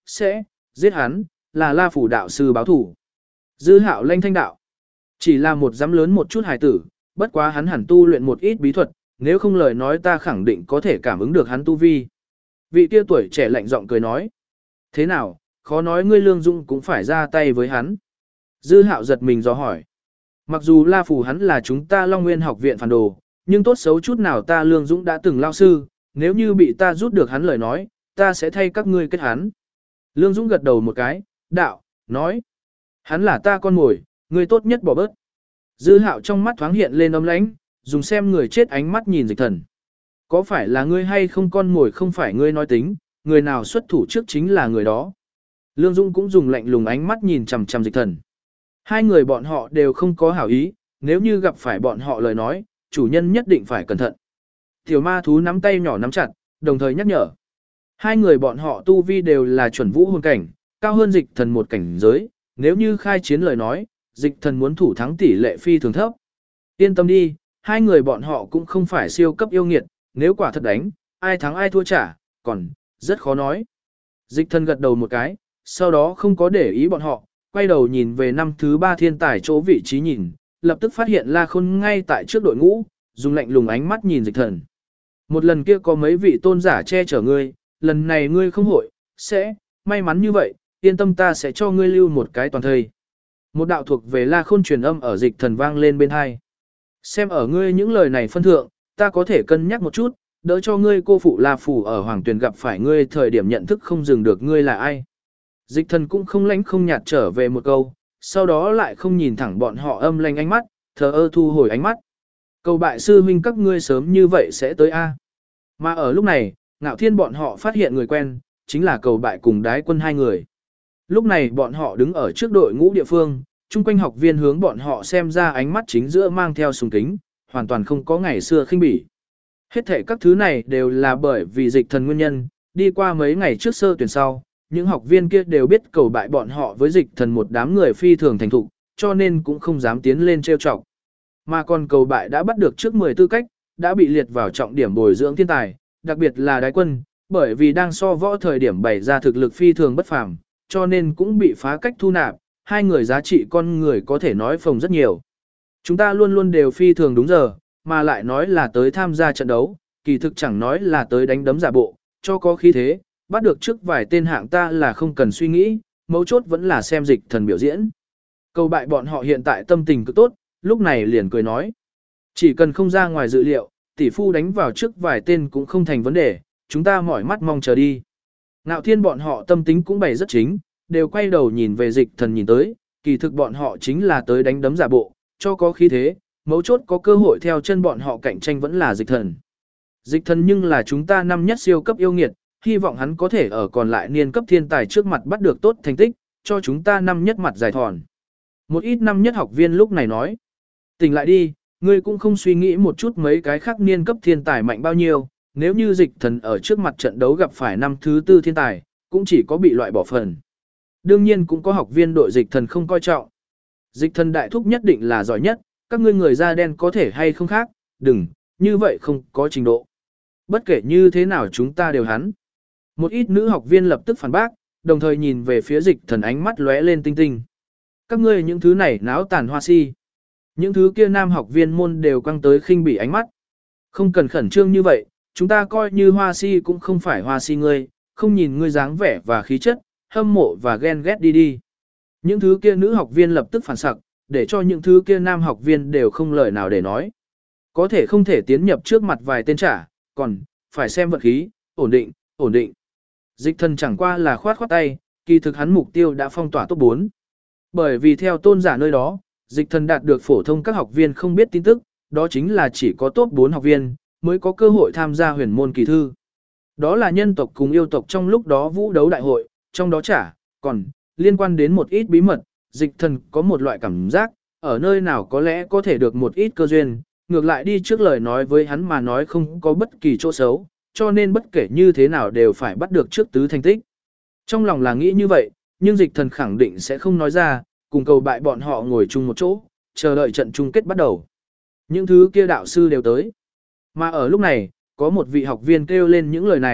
sẽ giết hắn, là La Phủ đạo sư báo thủ. Dư Hạo lanh thanh đạo. Chỉ là một dám lớn một chút hài tử, bất quá hắn hẳn tu luyện một ít bí thuật, nếu không lời nói ta khẳng định có thể cảm ứng được hắn tu vi. Vị kia tuổi trẻ lạnh giọng cười nói. Thế nào, khó nói ngươi Lương Dũng cũng phải ra tay với hắn. Dư Hạo giật mình dò hỏi. Mặc dù La Phủ hắn là chúng ta Long Nguyên học viện phản đồ, nhưng tốt xấu chút nào ta Lương Dũng đã từng lao sư, nếu như bị ta rút được hắn lời nói, ta sẽ thay các ngươi kết hắn. Lương Dũng gật đầu một cái, đạo, nói. Hắn là ta con mồi, ngươi tốt nhất bỏ bớt. Dư Hạo trong mắt thoáng hiện lên ấm lãnh, dùng xem người chết ánh mắt nhìn Dịch Thần. Có phải là ngươi hay không con mồi không phải ngươi nói tính, người nào xuất thủ trước chính là người đó. Lương Dũng cũng dùng lạnh lùng ánh mắt nhìn chằm chằm Dịch Thần. Hai người bọn họ đều không có hảo ý, nếu như gặp phải bọn họ lời nói, chủ nhân nhất định phải cẩn thận. Tiểu ma thú nắm tay nhỏ nắm chặt, đồng thời nhắc nhở. Hai người bọn họ tu vi đều là chuẩn vũ hồn cảnh, cao hơn Dịch Thần một cảnh giới, nếu như khai chiến lời nói, Dịch Thần muốn thủ thắng tỷ lệ phi thường thấp. Yên tâm đi, hai người bọn họ cũng không phải siêu cấp yêu nghiệt, nếu quả thật đánh, ai thắng ai thua trả, còn rất khó nói. Dịch Thần gật đầu một cái, sau đó không có để ý bọn họ, quay đầu nhìn về năm thứ 3 thiên tài chỗ vị trí nhìn, lập tức phát hiện La Khôn ngay tại trước đội ngũ, dùng lạnh lùng ánh mắt nhìn Dịch Thần. Một lần kia có mấy vị tôn giả che chở ngươi, lần này ngươi không hội, sẽ, may mắn như vậy, yên tâm ta sẽ cho ngươi lưu một cái toàn thời. Một đạo thuộc về La Khôn truyền âm ở Dịch Thần vang lên bên hai. Xem ở ngươi những lời này phân thượng, ta có thể cân nhắc một chút, đỡ cho ngươi cô phụ La Phủ ở Hoàng Tuyền gặp phải ngươi thời điểm nhận thức không dừng được ngươi là ai. Dịch Thần cũng không lãnh không nhạt trở về một câu, sau đó lại không nhìn thẳng bọn họ âm lanh ánh mắt, thờ ơ thu hồi ánh mắt. Cầu bại sư huynh các ngươi sớm như vậy sẽ tới A. Mà ở lúc này, Ngạo Thiên bọn họ phát hiện người quen, chính là cầu bại cùng Đái Quân hai người. Lúc này bọn họ đứng ở trước đội ngũ địa phương, chung quanh học viên hướng bọn họ xem ra ánh mắt chính giữa mang theo sùng kính, hoàn toàn không có ngày xưa khinh bỉ. Hết thể các thứ này đều là bởi vì Dịch Thần nguyên nhân, đi qua mấy ngày trước sơ tuyển sau, những học viên kia đều biết cầu bại bọn họ với Dịch Thần một đám người phi thường thành thục, cho nên cũng không dám tiến lên trêu chọc. Mà còn cầu bại đã bắt được trước 10 tư cách, đã bị liệt vào trọng điểm bồi dưỡng thiên tài, đặc biệt là Đái Quân, bởi vì đang so võ thời điểm bày ra thực lực phi thường bất phàm, cho nên cũng bị phá cách thu nạp, hai người giá trị con người có thể nói phồng rất nhiều. Chúng ta luôn luôn đều phi thường đúng giờ, mà lại nói là tới tham gia trận đấu, kỳ thực chẳng nói là tới đánh đấm giả bộ, cho có khí thế, bắt được trước vài tên hạng ta là không cần suy nghĩ, mấu chốt vẫn là xem Dịch Thần biểu diễn. Cầu bại bọn họ hiện tại tâm tình cực tốt, lúc này liền cười nói. Chỉ cần không ra ngoài dự liệu, tỷ phu đánh vào trước vài tên cũng không thành vấn đề, chúng ta mỏi mắt mong chờ đi. Ngạo Thiên bọn họ tâm tính cũng bày rất chính, đều quay đầu nhìn về Dịch Thần nhìn tới, kỳ thực bọn họ chính là tới đánh đấm giả bộ, cho có khí thế, mấu chốt có cơ hội theo chân bọn họ cạnh tranh vẫn là Dịch Thần. Dịch Thần nhưng là chúng ta năm nhất siêu cấp yêu nghiệt, hy vọng hắn có thể ở còn lại niên cấp thiên tài trước mặt bắt được tốt thành tích, cho chúng ta năm nhất mặt giải thòn. Một ít năm nhất học viên lúc này nói, tỉnh lại đi, ngươi cũng không suy nghĩ một chút mấy cái khác niên cấp thiên tài mạnh bao nhiêu, nếu như Dịch Thần ở trước mặt trận đấu gặp phải năm thứ 4 thiên tài, cũng chỉ có bị loại bỏ phần. Đương nhiên cũng có học viên đội Dịch Thần không coi trọng. Dịch Thần đại thúc nhất định là giỏi nhất, các ngươi người da đen có thể hay không khác, đừng, như vậy không có trình độ. Bất kể như thế nào chúng ta đều hắn. Một ít nữ học viên lập tức phản bác, đồng thời nhìn về phía Dịch Thần ánh mắt lóe lên tinh tinh. Các ngươi những thứ này náo tàn hoa si. Những thứ kia nam học viên môn đều quăng tới khinh bỉ ánh mắt. Không cần khẩn trương như vậy, chúng ta coi như hoa si cũng không phải hoa si ngươi, không nhìn ngươi dáng vẻ và khí chất, hâm mộ và ghen ghét đi đi. Những thứ kia nữ học viên lập tức phản sặc, để cho những thứ kia nam học viên đều không lời nào để nói. Có thể không thể tiến nhập trước mặt vài tên trả, còn phải xem vận khí, ổn định, ổn định. Dịch Thần chẳng qua là khoát khoát tay, kỳ thực hắn mục tiêu đã phong tỏa top 4. Bởi vì theo tôn giả nơi đó, Dịch Thần đạt được phổ thông các học viên không biết tin tức, đó chính là chỉ có top 4 học viên mới có cơ hội tham gia huyền môn kỳ thư. Đó là nhân tộc cùng yêu tộc trong lúc đó vũ đấu đại hội, trong đó trả, còn liên quan đến một ít bí mật, Dịch Thần có một loại cảm giác, ở nơi nào có lẽ có thể được một ít cơ duyên, ngược lại đi trước lời nói với hắn mà nói không có bất kỳ chỗ xấu, cho nên bất kể như thế nào đều phải bắt được trước tứ thành tích. Trong lòng là nghĩ như vậy, nhưng Dịch Thần khẳng định sẽ không nói ra, cùng cầu bại bọn họ ngồi chung một chỗ, chờ đợi trận chung kết bắt đầu. Những thứ kia đạo sư đều tới. Mà ở lúc này, có một vị học viên kêu lên những lời này,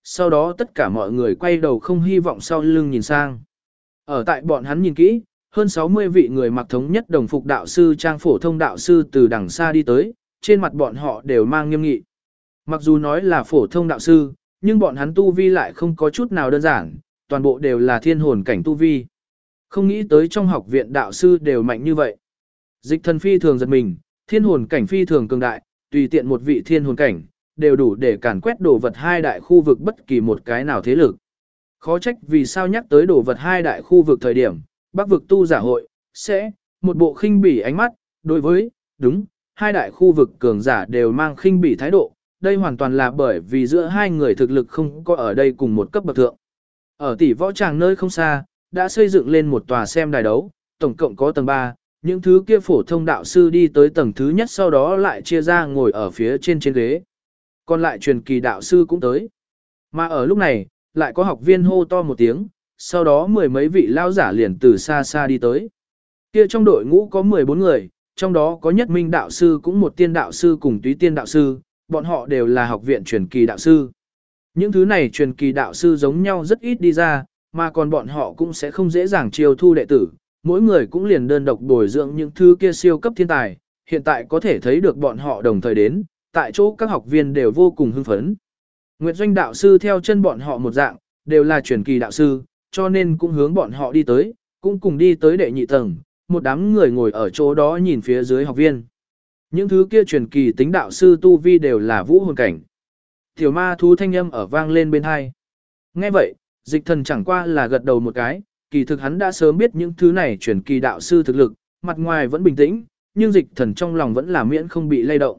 sau đó tất cả mọi người quay đầu không hy vọng sau lưng nhìn sang. Ở tại bọn hắn nhìn kỹ, hơn 60 vị người mặc thống nhất đồng phục đạo sư trang phổ thông đạo sư từ đằng xa đi tới, trên mặt bọn họ đều mang nghiêm nghị. Mặc dù nói là phổ thông đạo sư, nhưng bọn hắn tu vi lại không có chút nào đơn giản, toàn bộ đều là thiên hồn cảnh tu vi. Không nghĩ tới trong học viện đạo sư đều mạnh như vậy. Dịch thần phi thường giật mình, thiên hồn cảnh phi thường cường đại, tùy tiện một vị thiên hồn cảnh, đều đủ để càn quét đồ vật hai đại khu vực bất kỳ một cái nào thế lực. Khó trách vì sao nhắc tới đồ vật hai đại khu vực thời điểm, Bắc vực tu giả hội, sẽ, một bộ khinh bỉ ánh mắt, đối với, đúng, hai đại khu vực cường giả đều mang khinh bỉ thái độ, đây hoàn toàn là bởi vì giữa hai người thực lực không có ở đây cùng một cấp bậc thượng. Ở tỷ võ tràng nơi không xa, đã xây dựng lên một tòa xem đài đấu, tổng cộng có tầng 3, những thứ kia phổ thông đạo sư đi tới tầng thứ nhất sau đó lại chia ra ngồi ở phía trên ghế. Còn lại truyền kỳ đạo sư cũng tới. Mà ở lúc này, lại có học viên hô to một tiếng, sau đó mười mấy vị lao giả liền từ xa xa đi tới. Kia trong đội ngũ có 14 người, trong đó có nhất minh đạo sư cũng một tiên đạo sư cùng túy tiên đạo sư, bọn họ đều là học viện truyền kỳ đạo sư. Những thứ này truyền kỳ đạo sư giống nhau rất ít đi ra, mà còn bọn họ cũng sẽ không dễ dàng chiêu thu đệ tử, mỗi người cũng liền đơn độc bồi dưỡng những thứ kia siêu cấp thiên tài, hiện tại có thể thấy được bọn họ đồng thời đến, tại chỗ các học viên đều vô cùng hưng phấn. Nguyệt Doanh đạo sư theo chân bọn họ một dạng, đều là truyền kỳ đạo sư, cho nên cũng hướng bọn họ đi tới, cũng cùng đi tới đệ nhị tầng, một đám người ngồi ở chỗ đó nhìn phía dưới học viên. Những thứ kia truyền kỳ tính đạo sư tu vi đều là vũ hồn cảnh. Tiểu ma thú thanh âm ở vang lên bên hai. Nghe vậy, dịch thần chẳng qua là gật đầu một cái, kỳ thực hắn đã sớm biết những thứ này truyền kỳ đạo sư thực lực, mặt ngoài vẫn bình tĩnh, nhưng dịch thần trong lòng vẫn là miễn không bị lay động.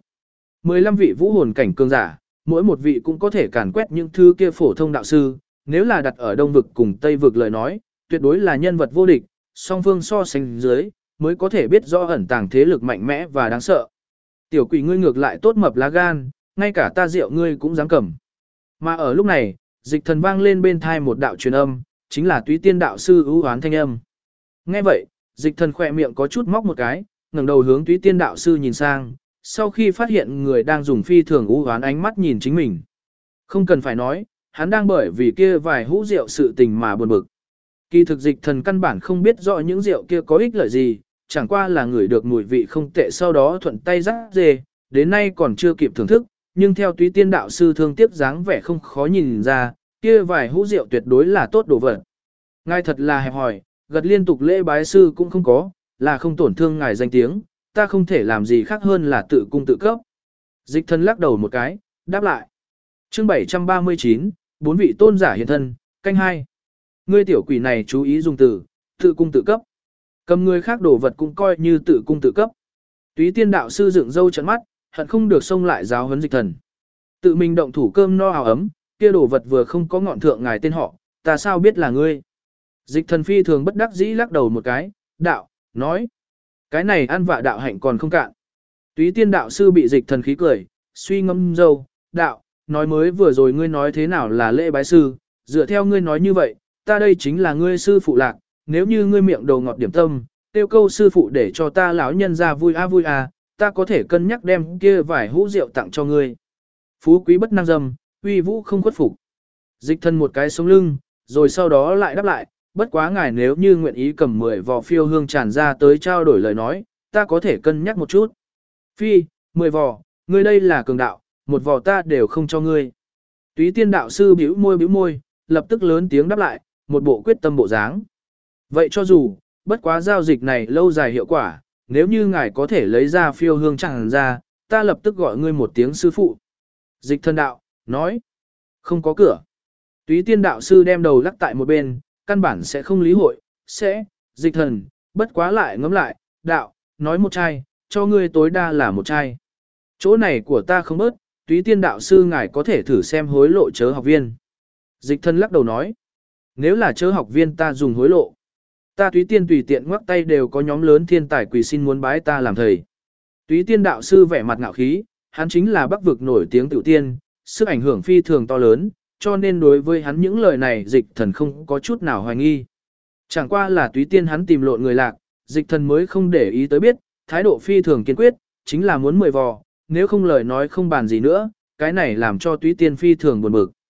15 vị vũ hồn cảnh cường giả, mỗi một vị cũng có thể càn quét những thứ kia phổ thông đạo sư, nếu là đặt ở Đông vực cùng Tây vực lời nói, tuyệt đối là nhân vật vô địch, song phương so sánh dưới, mới có thể biết rõ ẩn tàng thế lực mạnh mẽ và đáng sợ. Tiểu quỷ ngươi ngược lại tốt mập lá gan, ngay cả ta rượu ngươi cũng dám cầm. Mà ở lúc này, dịch thần vang lên bên thai một đạo truyền âm, chính là túy tiên đạo sư ưu hoán thanh âm. Nghe vậy, dịch thần khỏe miệng có chút móc một cái, ngẩng đầu hướng túy tiên đạo sư nhìn sang, sau khi phát hiện người đang dùng phi thường ưu hoán ánh mắt nhìn chính mình. Không cần phải nói, hắn đang bởi vì kia vài hũ rượu sự tình mà buồn bực. Kỳ thực dịch thần căn bản không biết rõ những rượu kia có ích lợi gì, chẳng qua là người được mùi vị không tệ sau đó thuận tay rắc dê, đến nay còn chưa kịp thưởng thức, nhưng theo túy tiên đạo sư thương tiếc dáng vẻ không khó nhìn ra, kia vài hũ rượu tuyệt đối là tốt đồ vật. Ngài thật là hẹp hòi, gật liên tục lễ bái sư cũng không có, là không tổn thương ngài danh tiếng, ta không thể làm gì khác hơn là tự cung tự cấp. Dịch thần lắc đầu một cái, đáp lại. Chương 739, bốn vị tôn giả hiện thân, canh 2. Ngươi tiểu quỷ này chú ý dùng từ, tự cung tự cấp. Cầm người khác đồ vật cũng coi như tự cung tự cấp. Túy tiên đạo sư dựng râu trợn mắt, hận không được xông lại giáo huấn dịch thần. Tự mình động thủ cơm no áo ấm, kia đồ vật vừa không có ngọn thượng ngài tên họ, ta sao biết là ngươi. Dịch thần phi thường bất đắc dĩ lắc đầu một cái, đạo, nói. Cái này ăn vạ đạo hạnh còn không cạn. Túy tiên đạo sư bị dịch thần khí cười, suy ngâm dâu, đạo, nói mới vừa rồi ngươi nói thế nào là lễ bái sư, dựa theo ngươi nói như vậy, ta đây chính là ngươi sư phụ lạc, nếu như ngươi miệng đầu ngọt điểm tâm, tiêu câu sư phụ để cho ta lão nhân ra vui à, ta có thể cân nhắc đem kia vài hũ rượu tặng cho ngươi. Phú quý bất năng dâm, uy vũ không khuất phục. Dịch thần một cái sống lưng, rồi sau đó lại đáp lại, bất quá ngài nếu như nguyện ý cầm 10 vò phiêu hương tràn ra tới trao đổi lời nói, ta có thể cân nhắc một chút. Phi, 10 vò, ngươi đây là cường đạo, một vò ta đều không cho ngươi. Túy tiên đạo sư bĩu môi, lập tức lớn tiếng đáp lại, một bộ quyết tâm bộ dáng. Vậy cho dù, bất quá giao dịch này lâu dài hiệu quả, nếu như ngài có thể lấy ra phiêu hương tràn ra, ta lập tức gọi ngươi một tiếng sư phụ. Dịch thần đạo, nói, không có cửa. Túy tiên đạo sư đem đầu lắc tại một bên, căn bản sẽ không lý hội, dịch thần, bất quá lại ngẫm lại, đạo, nói một chai, cho ngươi tối đa là một chai. Chỗ này của ta không bớt, túy tiên đạo sư ngài có thể thử xem hối lộ chớ học viên. Dịch thần lắc đầu nói, nếu là chớ học viên ta dùng hối lộ. Ta túy tiên tùy tiện ngoắc tay đều có nhóm lớn thiên tài quỳ xin muốn bái ta làm thầy. Túy tiên đạo sư vẻ mặt ngạo khí, hắn chính là Bắc vực nổi tiếng tiểu tiên, sức ảnh hưởng phi thường to lớn, cho nên đối với hắn những lời này dịch thần không có chút nào hoài nghi. Chẳng qua là túy tiên hắn tìm lộn người lạc, dịch thần mới không để ý tới biết, thái độ phi thường kiên quyết, chính là muốn 10 vò, nếu không lời nói không bàn gì nữa, cái này làm cho túy tiên phi thường buồn bực.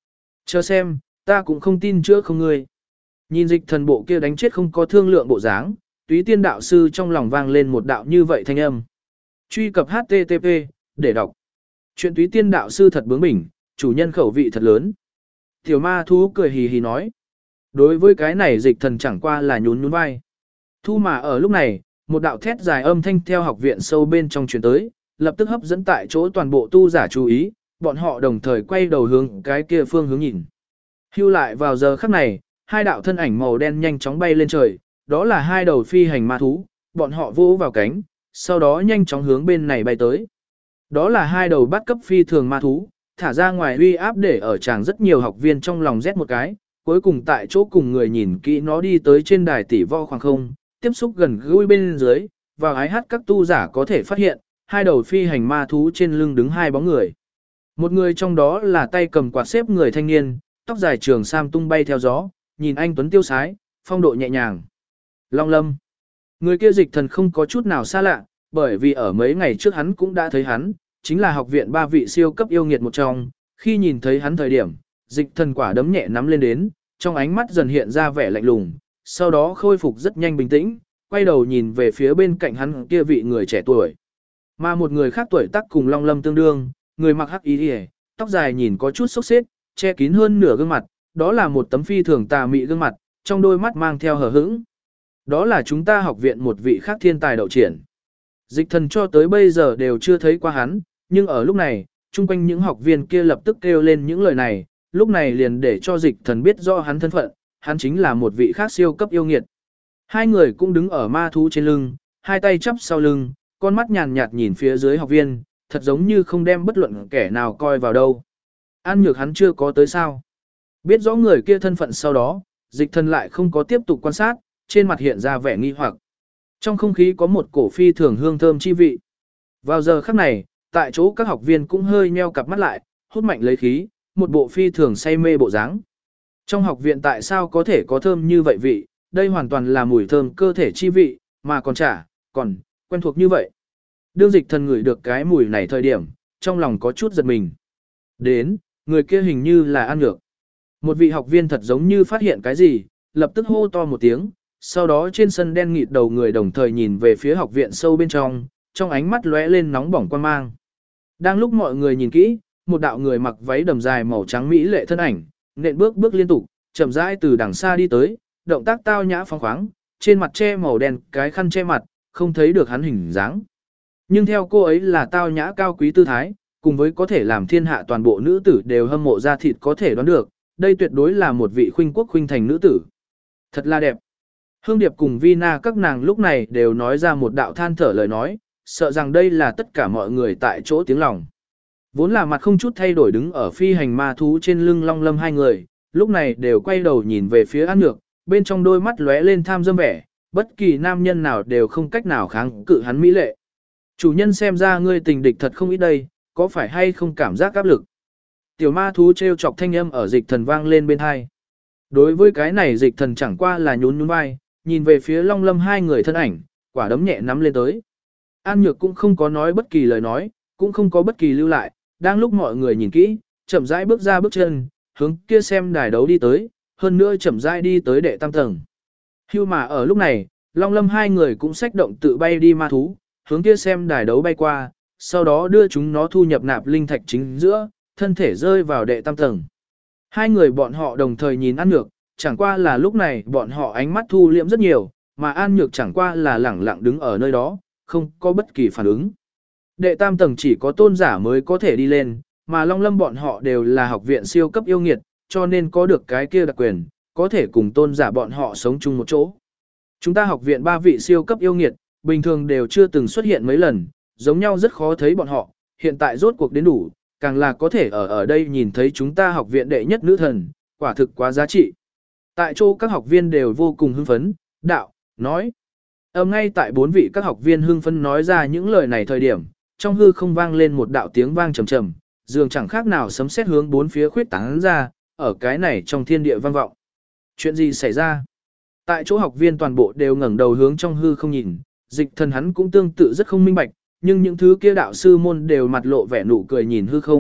Chờ xem, ta cũng không tin chữa không ngươi. Nhìn dịch thần bộ kia đánh chết không có thương lượng bộ dáng, Túy Tiên đạo sư trong lòng vang lên một đạo như vậy thanh âm. Truy cập HTTP, để đọc. Chuyện Túy Tiên đạo sư thật bướng bỉnh, chủ nhân khẩu vị thật lớn. Tiểu ma thú cười hì hì nói. Đối với cái này dịch thần chẳng qua là nhún nhún vai. Thu mà ở lúc này, một đạo thét dài âm thanh theo học viện sâu bên trong truyền tới, lập tức hấp dẫn tại chỗ toàn bộ tu giả chú ý, bọn họ đồng thời quay đầu hướng cái kia phương hướng nhìn. Hưu lại vào giờ khắc này, hai đạo thân ảnh màu đen nhanh chóng bay lên trời, đó là hai đầu phi hành ma thú, bọn họ vỗ vào cánh, sau đó nhanh chóng hướng bên này bay tới. Đó là hai đầu bắt cấp phi thường ma thú, thả ra ngoài uy áp để ở chàng rất nhiều học viên trong lòng rét một cái, cuối cùng tại chỗ cùng người nhìn kỹ nó đi tới trên đài tỷ vo khoảng không, tiếp xúc gần gũi bên dưới, vào ái hát các tu giả có thể phát hiện, hai đầu phi hành ma thú trên lưng đứng hai bóng người. Một người trong đó là tay cầm quạt xếp người thanh niên, tóc dài trường sam tung bay theo gió, nhìn anh tuấn tiêu sái, phong độ nhẹ nhàng. Long Lâm. Người kia dịch thần không có chút nào xa lạ, bởi vì ở mấy ngày trước hắn cũng đã thấy hắn, chính là học viện ba vị siêu cấp yêu nghiệt một trong, khi nhìn thấy hắn thời điểm, dịch thần quả đấm nhẹ nắm lên đến, trong ánh mắt dần hiện ra vẻ lạnh lùng, sau đó khôi phục rất nhanh bình tĩnh, quay đầu nhìn về phía bên cạnh hắn kia vị người trẻ tuổi. Mà một người khác tuổi tác cùng Long Lâm tương đương, người mặc hắc y, tóc dài nhìn có chút xốc xếch, che kín hơn nửa gương mặt, đó là một tấm phi thường tà mị gương mặt, trong đôi mắt mang theo hờ hững. Đó là chúng ta học viện một vị khác thiên tài đậu triển. Dịch thần cho tới bây giờ đều chưa thấy qua hắn, nhưng ở lúc này, chung quanh những học viên kia lập tức kêu lên những lời này, lúc này liền để cho dịch thần biết rõ hắn thân phận, hắn chính là một vị khác siêu cấp yêu nghiệt. Hai người cũng đứng ở ma thú trên lưng, hai tay chắp sau lưng, con mắt nhàn nhạt nhìn phía dưới học viên, thật giống như không đem bất luận kẻ nào coi vào đâu. An Nhược hắn chưa có tới sao. Biết rõ người kia thân phận sau đó, dịch thần lại không có tiếp tục quan sát, trên mặt hiện ra vẻ nghi hoặc. Trong không khí có một cổ phi thường hương thơm chi vị. Vào giờ khắc này, tại chỗ các học viên cũng hơi nheo cặp mắt lại, hút mạnh lấy khí, một bộ phi thường say mê bộ dáng. Trong học viện tại sao có thể có thơm như vậy vị, đây hoàn toàn là mùi thơm cơ thể chi vị, mà còn quen thuộc như vậy. Đương dịch thần ngửi được cái mùi này thời điểm, trong lòng có chút giật mình. Đến, người kia hình như là An Nhược. Một vị học viên thật giống như phát hiện cái gì, lập tức hô to một tiếng, sau đó trên sân đen nghịt đầu người đồng thời nhìn về phía học viện sâu bên trong ánh mắt lóe lên nóng bỏng quan mang. Đang lúc mọi người nhìn kỹ, một đạo người mặc váy đầm dài màu trắng mỹ lệ thân ảnh, nện bước bước liên tục, chậm rãi từ đằng xa đi tới, động tác tao nhã phóng khoáng, trên mặt che màu đen cái khăn che mặt, không thấy được hắn hình dáng. Nhưng theo cô ấy là tao nhã cao quý tư thái, cùng với có thể làm thiên hạ toàn bộ nữ tử đều hâm mộ ra thịt có thể đoán được, đây tuyệt đối là một vị khuynh quốc khuynh thành nữ tử. Thật là đẹp. Hương Điệp cùng Vina các nàng lúc này đều nói ra một đạo than thở lời nói, sợ rằng đây là tất cả mọi người tại chỗ tiếng lòng. Vốn là mặt không chút thay đổi đứng ở phi hành ma thú trên lưng Long Lâm hai người, lúc này đều quay đầu nhìn về phía An Nhược, bên trong đôi mắt lóe lên tham dâm vẻ, bất kỳ nam nhân nào đều không cách nào kháng cự hắn mỹ lệ. Chủ nhân xem ra ngươi tình địch thật không ít đây, có phải hay không cảm giác áp lực? Tiểu ma thú treo chọc thanh âm ở dịch thần vang lên bên hai. Đối với cái này dịch thần chẳng qua là nhún nhún vai, nhìn về phía Long Lâm hai người thân ảnh, quả đấm nhẹ nắm lên tới. An Nhược cũng không có nói bất kỳ lời nói, cũng không có bất kỳ lưu lại, đang lúc mọi người nhìn kỹ, chậm rãi bước ra bước chân, hướng kia xem đài đấu đi tới, hơn nữa chậm rãi đi tới đệ tam tầng. Hưu mà ở lúc này, Long Lâm hai người cũng xách động tự bay đi ma thú, hướng kia xem đài đấu bay qua, sau đó đưa chúng nó thu nhập nạp linh thạch chính giữa, thân thể rơi vào đệ tam tầng. Hai người bọn họ đồng thời nhìn An Nhược, chẳng qua là lúc này bọn họ ánh mắt thu liễm rất nhiều, mà An Nhược chẳng qua là lẳng lặng đứng ở nơi đó, không có bất kỳ phản ứng. Đệ tam tầng chỉ có tôn giả mới có thể đi lên, mà Long Lâm bọn họ đều là học viện siêu cấp yêu nghiệt, cho nên có được cái kia đặc quyền, có thể cùng tôn giả bọn họ sống chung một chỗ. Chúng ta học viện ba vị siêu cấp yêu nghiệt, bình thường đều chưa từng xuất hiện mấy lần, giống nhau rất khó thấy bọn họ, hiện tại rốt cuộc đến đủ, càng là có thể ở đây nhìn thấy chúng ta học viện đệ nhất nữ thần, quả thực quá giá trị. Tại chỗ các học viên đều vô cùng hưng phấn, đạo, nói. Ngay tại bốn vị các học viên hưng phấn nói ra những lời này thời điểm, trong hư không vang lên một đạo tiếng vang trầm trầm, dường chẳng khác nào sấm sét hướng bốn phía khuyết tán ra, ở cái này trong thiên địa vang vọng. Chuyện gì xảy ra? Tại chỗ học viên toàn bộ đều ngẩng đầu hướng trong hư không nhìn, dịch thần hắn cũng tương tự rất không minh bạch, nhưng những thứ kia đạo sư môn đều mặt lộ vẻ nụ cười nhìn hư không,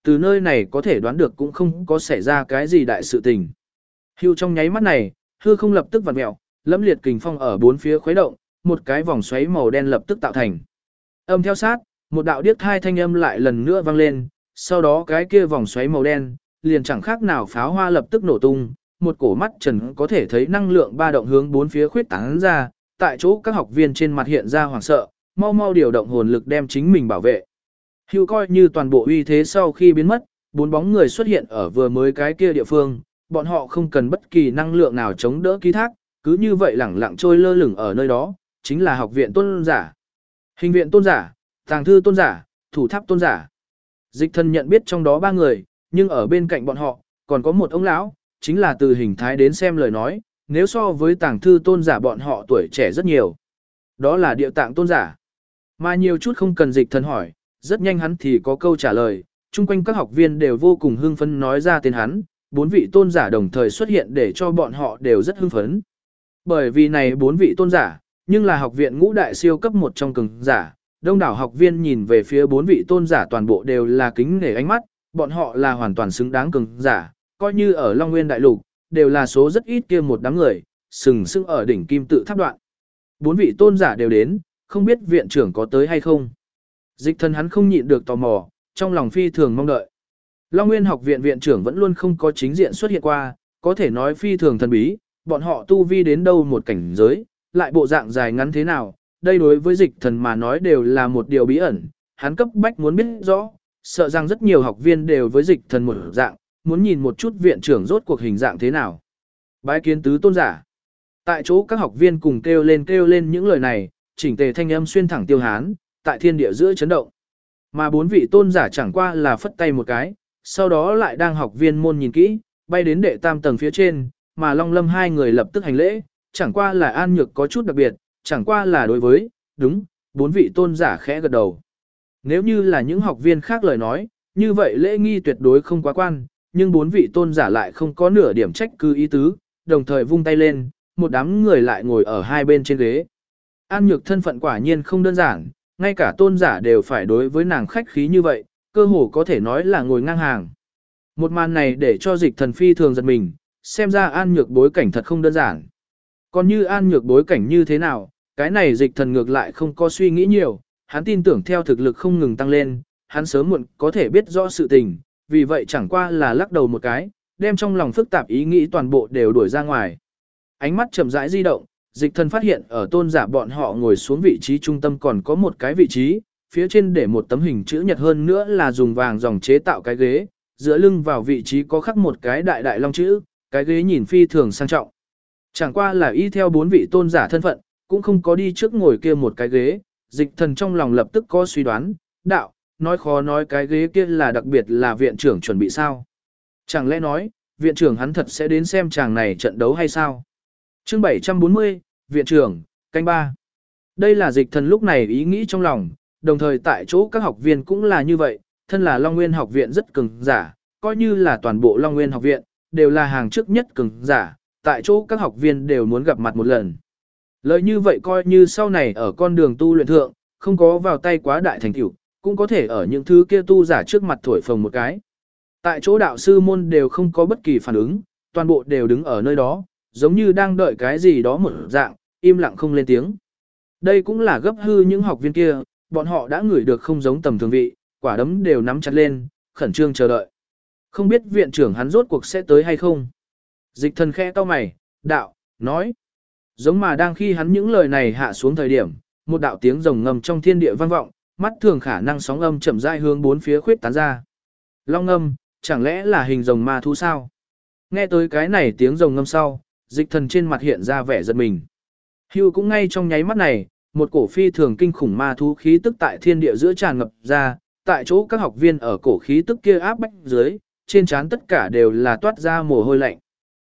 từ nơi này có thể đoán được cũng không có xảy ra cái gì đại sự tình. Hưu trong nháy mắt này, hư không lập tức vặn mèo, lẫm liệt kình phong ở bốn phía khuấy động, một cái vòng xoáy màu đen lập tức tạo thành. Âm theo sát, một đạo điếc thai thanh âm lại lần nữa vang lên, sau đó cái kia vòng xoáy màu đen, liền chẳng khác nào pháo hoa lập tức nổ tung, một cổ mắt trần có thể thấy năng lượng ba động hướng bốn phía khuyết tán ra, tại chỗ các học viên trên mặt hiện ra hoảng sợ, mau mau điều động hồn lực đem chính mình bảo vệ. Hưu coi như toàn bộ uy thế sau khi biến mất, bốn bóng người xuất hiện ở vừa mới cái kia địa phương, bọn họ không cần bất kỳ năng lượng nào chống đỡ ký thác, cứ như vậy lẳng lặng trôi lơ lửng ở nơi đó, chính là học viện tôn giả. Hình viện tôn giả, tàng thư tôn giả, thủ tháp tôn giả. Dịch thần nhận biết trong đó ba người, nhưng ở bên cạnh bọn họ, còn có một ông lão, chính là từ hình thái đến xem lời nói, nếu so với tàng thư tôn giả bọn họ tuổi trẻ rất nhiều. Đó là địa tạng tôn giả. Mà nhiều chút không cần dịch thần hỏi, rất nhanh hắn thì có câu trả lời, chung quanh các học viên đều vô cùng hưng phấn nói ra tên hắn, bốn vị tôn giả đồng thời xuất hiện để cho bọn họ đều rất hưng phấn. Bởi vì này bốn vị tôn giả, nhưng là học viện ngũ đại siêu cấp một trong cường giả, đông đảo học viên nhìn về phía bốn vị tôn giả toàn bộ đều là kính nể ánh mắt, bọn họ là hoàn toàn xứng đáng cường giả, coi như ở Long Nguyên Đại Lục, đều là số rất ít kia một đám người, sừng sững ở đỉnh kim tự tháp đoạn. Bốn vị tôn giả đều đến, không biết viện trưởng có tới hay không. Dịch thần hắn không nhịn được tò mò, trong lòng phi thường mong đợi. Long Nguyên học viện viện trưởng vẫn luôn không có chính diện xuất hiện qua, có thể nói phi thường thần bí, bọn họ tu vi đến đâu một cảnh giới, lại bộ dạng dài ngắn thế nào, đây đối với dịch thần mà nói đều là một điều bí ẩn, hắn cấp bách muốn biết rõ, sợ rằng rất nhiều học viên đều với dịch thần một dạng, muốn nhìn một chút viện trưởng rốt cuộc hình dạng thế nào. Bái kiến tứ tôn giả. Tại chỗ các học viên cùng kêu lên những lời này, chỉnh tề thanh âm xuyên thẳng tiêu hán, tại thiên địa giữa chấn động. Mà bốn vị tôn giả chẳng qua là phất tay một cái, sau đó lại đang học viên môn nhìn kỹ, bay đến đệ tam tầng phía trên, mà Long Lâm hai người lập tức hành lễ, chẳng qua là An Nhược có chút đặc biệt, chẳng qua là đối với, đúng, bốn vị tôn giả khẽ gật đầu. Nếu như là những học viên khác lời nói, như vậy lễ nghi tuyệt đối không quá quan, nhưng bốn vị tôn giả lại không có nửa điểm trách cứ ý tứ, đồng thời vung tay lên, một đám người lại ngồi ở hai bên trên ghế. An Nhược thân phận quả nhiên không đơn giản, ngay cả tôn giả đều phải đối với nàng khách khí như vậy, cơ hồ có thể nói là ngồi ngang hàng. Một màn này để cho dịch thần phi thường giật mình, xem ra An Nhược bối cảnh thật không đơn giản. Còn như An Nhược bối cảnh như thế nào, cái này dịch thần ngược lại không có suy nghĩ nhiều, hắn tin tưởng theo thực lực không ngừng tăng lên, hắn sớm muộn có thể biết rõ sự tình, vì vậy chẳng qua là lắc đầu một cái, đem trong lòng phức tạp ý nghĩ toàn bộ đều đuổi ra ngoài. Ánh mắt chậm rãi di động, dịch thần phát hiện ở tôn giả bọn họ ngồi xuống vị trí trung tâm còn có một cái vị trí, phía trên để một tấm hình chữ nhật hơn nữa là dùng vàng dòng chế tạo cái ghế, giữa lưng vào vị trí có khắc một cái đại đại long chữ, cái ghế nhìn phi thường sang trọng. Chẳng qua là y theo bốn vị tôn giả thân phận, cũng không có đi trước ngồi kia một cái ghế, dịch thần trong lòng lập tức có suy đoán, đạo, nói khó nói cái ghế kia là đặc biệt là viện trưởng chuẩn bị sao. Chẳng lẽ nói, viện trưởng hắn thật sẽ đến xem chàng này trận đấu hay sao? Chương 740, viện trưởng, canh ba. Đây là dịch thần lúc này ý nghĩ trong lòng, đồng thời tại chỗ các học viên cũng là như vậy, thân là Long Nguyên học viện rất cường giả, coi như là toàn bộ Long Nguyên học viện, đều là hàng trước nhất cường giả, tại chỗ các học viên đều muốn gặp mặt một lần. Lời như vậy coi như sau này ở con đường tu luyện thượng, không có vào tay quá đại thành tựu, cũng có thể ở những thứ kia tu giả trước mặt thổi phồng một cái. Tại chỗ đạo sư môn đều không có bất kỳ phản ứng, toàn bộ đều đứng ở nơi đó, giống như đang đợi cái gì đó một dạng, im lặng không lên tiếng. Đây cũng là gấp hư những học viên kia, bọn họ đã ngửi được không giống tầm thường vị, quả đấm đều nắm chặt lên, khẩn trương chờ đợi. Không biết viện trưởng hắn rốt cuộc sẽ tới hay không. Dịch thần khẽ cau mày, đạo, nói. Giống mà đang khi hắn những lời này hạ xuống thời điểm, một đạo tiếng rồng ngầm trong thiên địa vang vọng, mắt thường khả năng sóng âm chậm rãi hướng bốn phía khuyết tán ra. Long ngâm, chẳng lẽ là hình rồng ma thú sao? Nghe tới cái này tiếng rồng ngâm sau, dịch thần trên mặt hiện ra vẻ giật mình. Hưu cũng ngay trong nháy mắt này, một cổ phi thường kinh khủng ma thú khí tức tại thiên địa giữa tràn ngập ra, tại chỗ các học viên ở cổ khí tức kia áp bách dưới, trên trán tất cả đều là toát ra mồ hôi lạnh.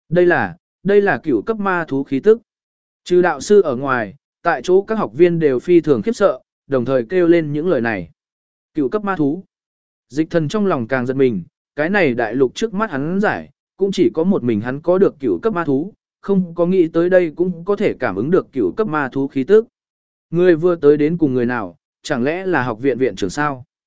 Đây là cửu cấp ma thú khí tức. Trừ đạo sư ở ngoài, tại chỗ các học viên đều phi thường khiếp sợ, đồng thời kêu lên những lời này. Cửu cấp ma thú. Dịch thần trong lòng càng giật mình, cái này đại lục trước mắt hắn giải, cũng chỉ có một mình hắn có được cửu cấp ma thú, không có nghĩ tới đây cũng có thể cảm ứng được cửu cấp ma thú khí tức. Người vừa tới đến cùng người nào, chẳng lẽ là học viện viện trưởng sao?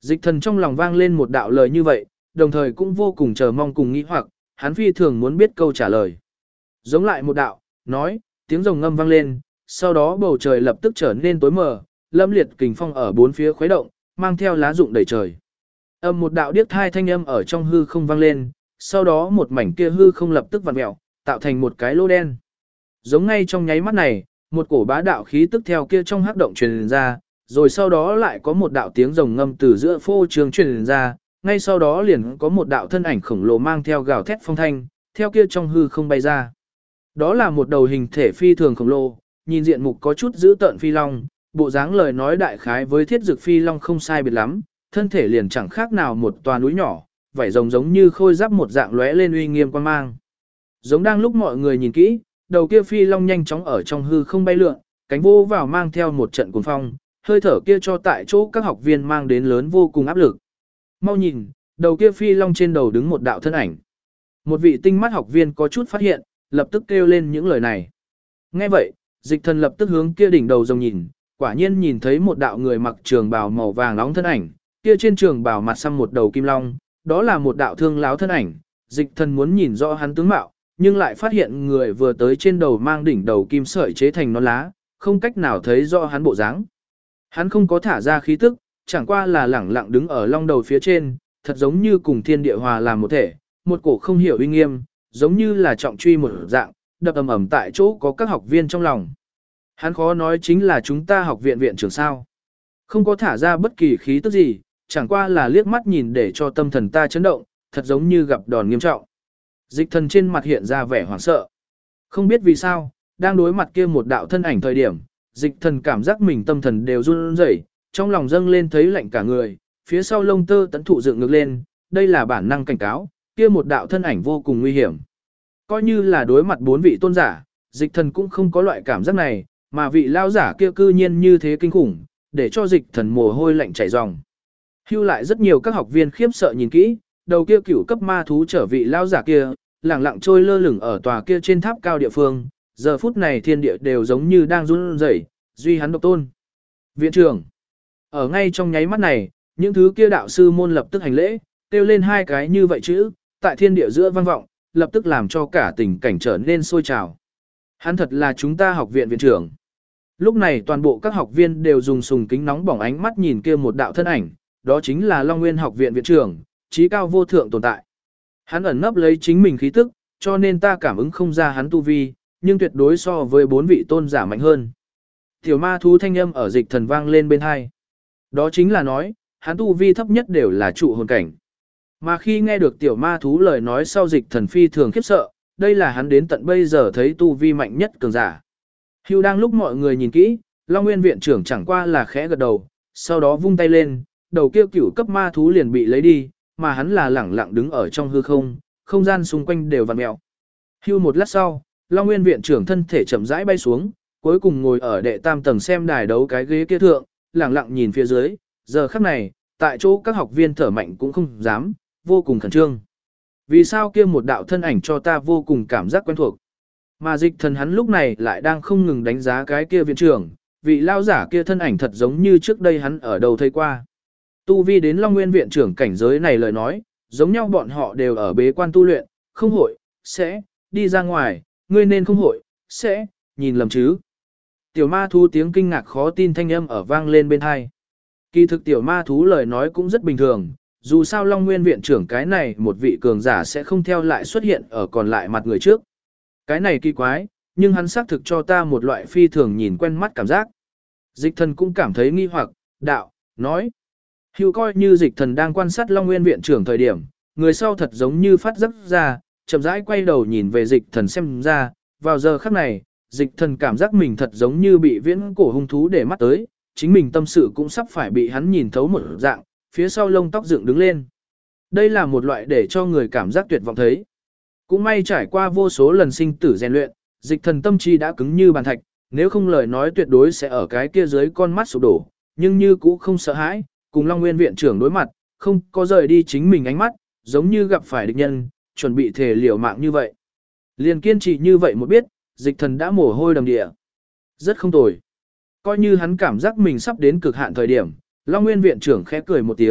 Dịch thần trong lòng vang lên một đạo lời như vậy, đồng thời cũng vô cùng chờ mong cùng nghĩ hoặc, hắn phi thường muốn biết câu trả lời. Giống lại một đạo, nói, tiếng rồng ngâm vang lên, sau đó bầu trời lập tức trở nên tối mờ, lâm liệt kình phong ở bốn phía khuấy động, mang theo lá rụng đầy trời. Âm một đạo điếc thai thanh âm ở trong hư không vang lên, sau đó một mảnh kia hư không lập tức vặn mèo, tạo thành một cái lỗ đen. Giống ngay trong nháy mắt này, một cổ bá đạo khí tức theo kia trong hắc động truyền ra, rồi sau đó lại có một đạo tiếng rồng ngâm từ giữa phô trường truyền ra, ngay sau đó liền có một đạo thân ảnh khổng lồ mang theo gào thét phong thanh, theo kia trong hư không bay ra. Đó là một đầu hình thể phi thường khổng lồ, nhìn diện mục có chút dữ tợn phi long, bộ dáng lời nói đại khái với thiết dực phi long không sai biệt lắm, thân thể liền chẳng khác nào một tòa núi nhỏ, vảy rồng giống như khôi giáp một dạng lóe lên uy nghiêm quan mang. Giống đang lúc mọi người nhìn kỹ, đầu kia phi long nhanh chóng ở trong hư không bay lượn, cánh vô vào mang theo một trận cuồng phong, hơi thở kia cho tại chỗ các học viên mang đến lớn vô cùng áp lực. Mau nhìn, đầu kia phi long trên đầu đứng một đạo thân ảnh. Một vị tinh mắt học viên có chút phát hiện, lập tức kêu lên những lời này. Nghe vậy, dịch thần lập tức hướng kia đỉnh đầu rồng nhìn, quả nhiên nhìn thấy một đạo người mặc trường bào màu vàng nóng thân ảnh, kia trên trường bào mặt xăm một đầu kim long, đó là một đạo thương láo thân ảnh, dịch thần muốn nhìn rõ hắn tướng mạo, nhưng lại phát hiện người vừa tới trên đầu mang đỉnh đầu kim sợi chế thành nón lá, không cách nào thấy rõ hắn bộ dáng. Hắn không có thả ra khí tức, chẳng qua là lẳng lặng đứng ở long đầu phía trên, thật giống như cùng thiên địa hòa làm một thể, một cổ không hiểu uy nghiêm, giống như là trọng truy một dạng, đập ầm ầm tại chỗ có các học viên trong lòng. Hắn khó nói chính là chúng ta học viện viện trưởng sao. Không có thả ra bất kỳ khí tức gì, chẳng qua là liếc mắt nhìn để cho tâm thần ta chấn động, thật giống như gặp đòn nghiêm trọng. Dịch thần trên mặt hiện ra vẻ hoảng sợ. Không biết vì sao, đang đối mặt kia một đạo thân ảnh thời điểm, dịch thần cảm giác mình tâm thần đều run rẩy, trong lòng dâng lên thấy lạnh cả người, phía sau lông tơ tấn thụ dựng ngược lên, đây là bản năng cảnh cáo, kia một đạo thân ảnh vô cùng nguy hiểm. Coi như là đối mặt bốn vị tôn giả, dịch thần cũng không có loại cảm giác này, mà vị lao giả kia cư nhiên như thế kinh khủng, để cho dịch thần mồ hôi lạnh chảy ròng. Hưu lại rất nhiều các học viên khiếp sợ nhìn kỹ, đầu kia cửu cấp ma thú trở vị lao giả kia, lẳng lặng trôi lơ lửng ở tòa kia trên tháp cao địa phương, giờ phút này thiên địa đều giống như đang run rẩy, duy hắn độc tôn. Viện trưởng, ở ngay trong nháy mắt này, những thứ kia đạo sư môn lập tức hành lễ, kêu lên hai cái như vậy chữ, tại thiên địa giữa vang vọng, lập tức làm cho cả tình cảnh trở nên sôi trào. Hắn thật là chúng ta học viện viện trưởng. Lúc này toàn bộ các học viên đều dùng sùng kính nóng bỏng ánh mắt nhìn kia một đạo thân ảnh, đó chính là Long Nguyên học viện viện trưởng, trí cao vô thượng tồn tại. Hắn ẩn nấp lấy chính mình khí tức, cho nên ta cảm ứng không ra hắn tu vi, nhưng tuyệt đối so với bốn vị tôn giả mạnh hơn. Tiểu ma thú thanh âm ở dịch thần vang lên bên hai. Đó chính là nói, hắn tu vi thấp nhất đều là trụ hồn cảnh. Mà khi nghe được tiểu ma thú lời nói sau dịch thần phi thường khiếp sợ, đây là hắn đến tận bây giờ thấy tu vi mạnh nhất cường giả. Hưu đang lúc mọi người nhìn kỹ, Long Nguyên viện trưởng chẳng qua là khẽ gật đầu, sau đó vung tay lên, đầu kia cửu cấp ma thú liền bị lấy đi, mà hắn là lẳng lặng đứng ở trong hư không, không gian xung quanh đều vặn mèo. Hưu một lát sau, Long Nguyên viện trưởng thân thể chậm rãi bay xuống, cuối cùng ngồi ở đệ tam tầng xem đài đấu cái ghế kia thượng, lẳng lặng nhìn phía dưới, giờ khắc này, tại chỗ các học viên thở mạnh cũng không dám, vô cùng khẩn trương. Vì sao kia một đạo thân ảnh cho ta vô cùng cảm giác quen thuộc. Mà dịch thần hắn lúc này lại đang không ngừng đánh giá cái kia viện trưởng, vị lao giả kia thân ảnh thật giống như trước đây hắn ở đầu thấy qua. Tu vi đến Long Nguyên viện trưởng cảnh giới này lời nói, giống nhau bọn họ đều ở bế quan tu luyện, không hội, sẽ, đi ra ngoài, ngươi nên không hội, sẽ, nhìn lầm chứ. Tiểu ma thú tiếng kinh ngạc khó tin thanh âm ở vang lên bên hai. Kỳ thực tiểu ma thú lời nói cũng rất bình thường, dù sao Long Nguyên viện trưởng cái này một vị cường giả sẽ không theo lại xuất hiện ở còn lại mặt người trước. Cái này kỳ quái, nhưng hắn xác thực cho ta một loại phi thường nhìn quen mắt cảm giác. Dịch thần cũng cảm thấy nghi hoặc, đạo, nói. Hưu coi như dịch thần đang quan sát Long Nguyên viện trưởng thời điểm, người sau thật giống như phát giấc ra, chậm rãi quay đầu nhìn về dịch thần xem ra, vào giờ khắc này, dịch thần cảm giác mình thật giống như bị viễn cổ hung thú để mắt tới, chính mình tâm sự cũng sắp phải bị hắn nhìn thấu một dạng, phía sau lông tóc dựng đứng lên. Đây là một loại để cho người cảm giác tuyệt vọng thấy. Cũng may trải qua vô số lần sinh tử rèn luyện, dịch thần tâm trí đã cứng như bàn thạch, nếu không lời nói tuyệt đối sẽ ở cái kia dưới con mắt sụp đổ, nhưng như cũ không sợ hãi, cùng Long Nguyên viện trưởng đối mặt, không có rời đi chính mình ánh mắt, giống như gặp phải địch nhân, chuẩn bị thể liều mạng như vậy. Liền kiên trì như vậy một biết, dịch thần đã mồ hôi đầm địa. Rất không tồi. Coi như hắn cảm giác mình sắp đến cực hạn thời điểm, Long Nguyên viện trưởng khẽ cười một tiếng,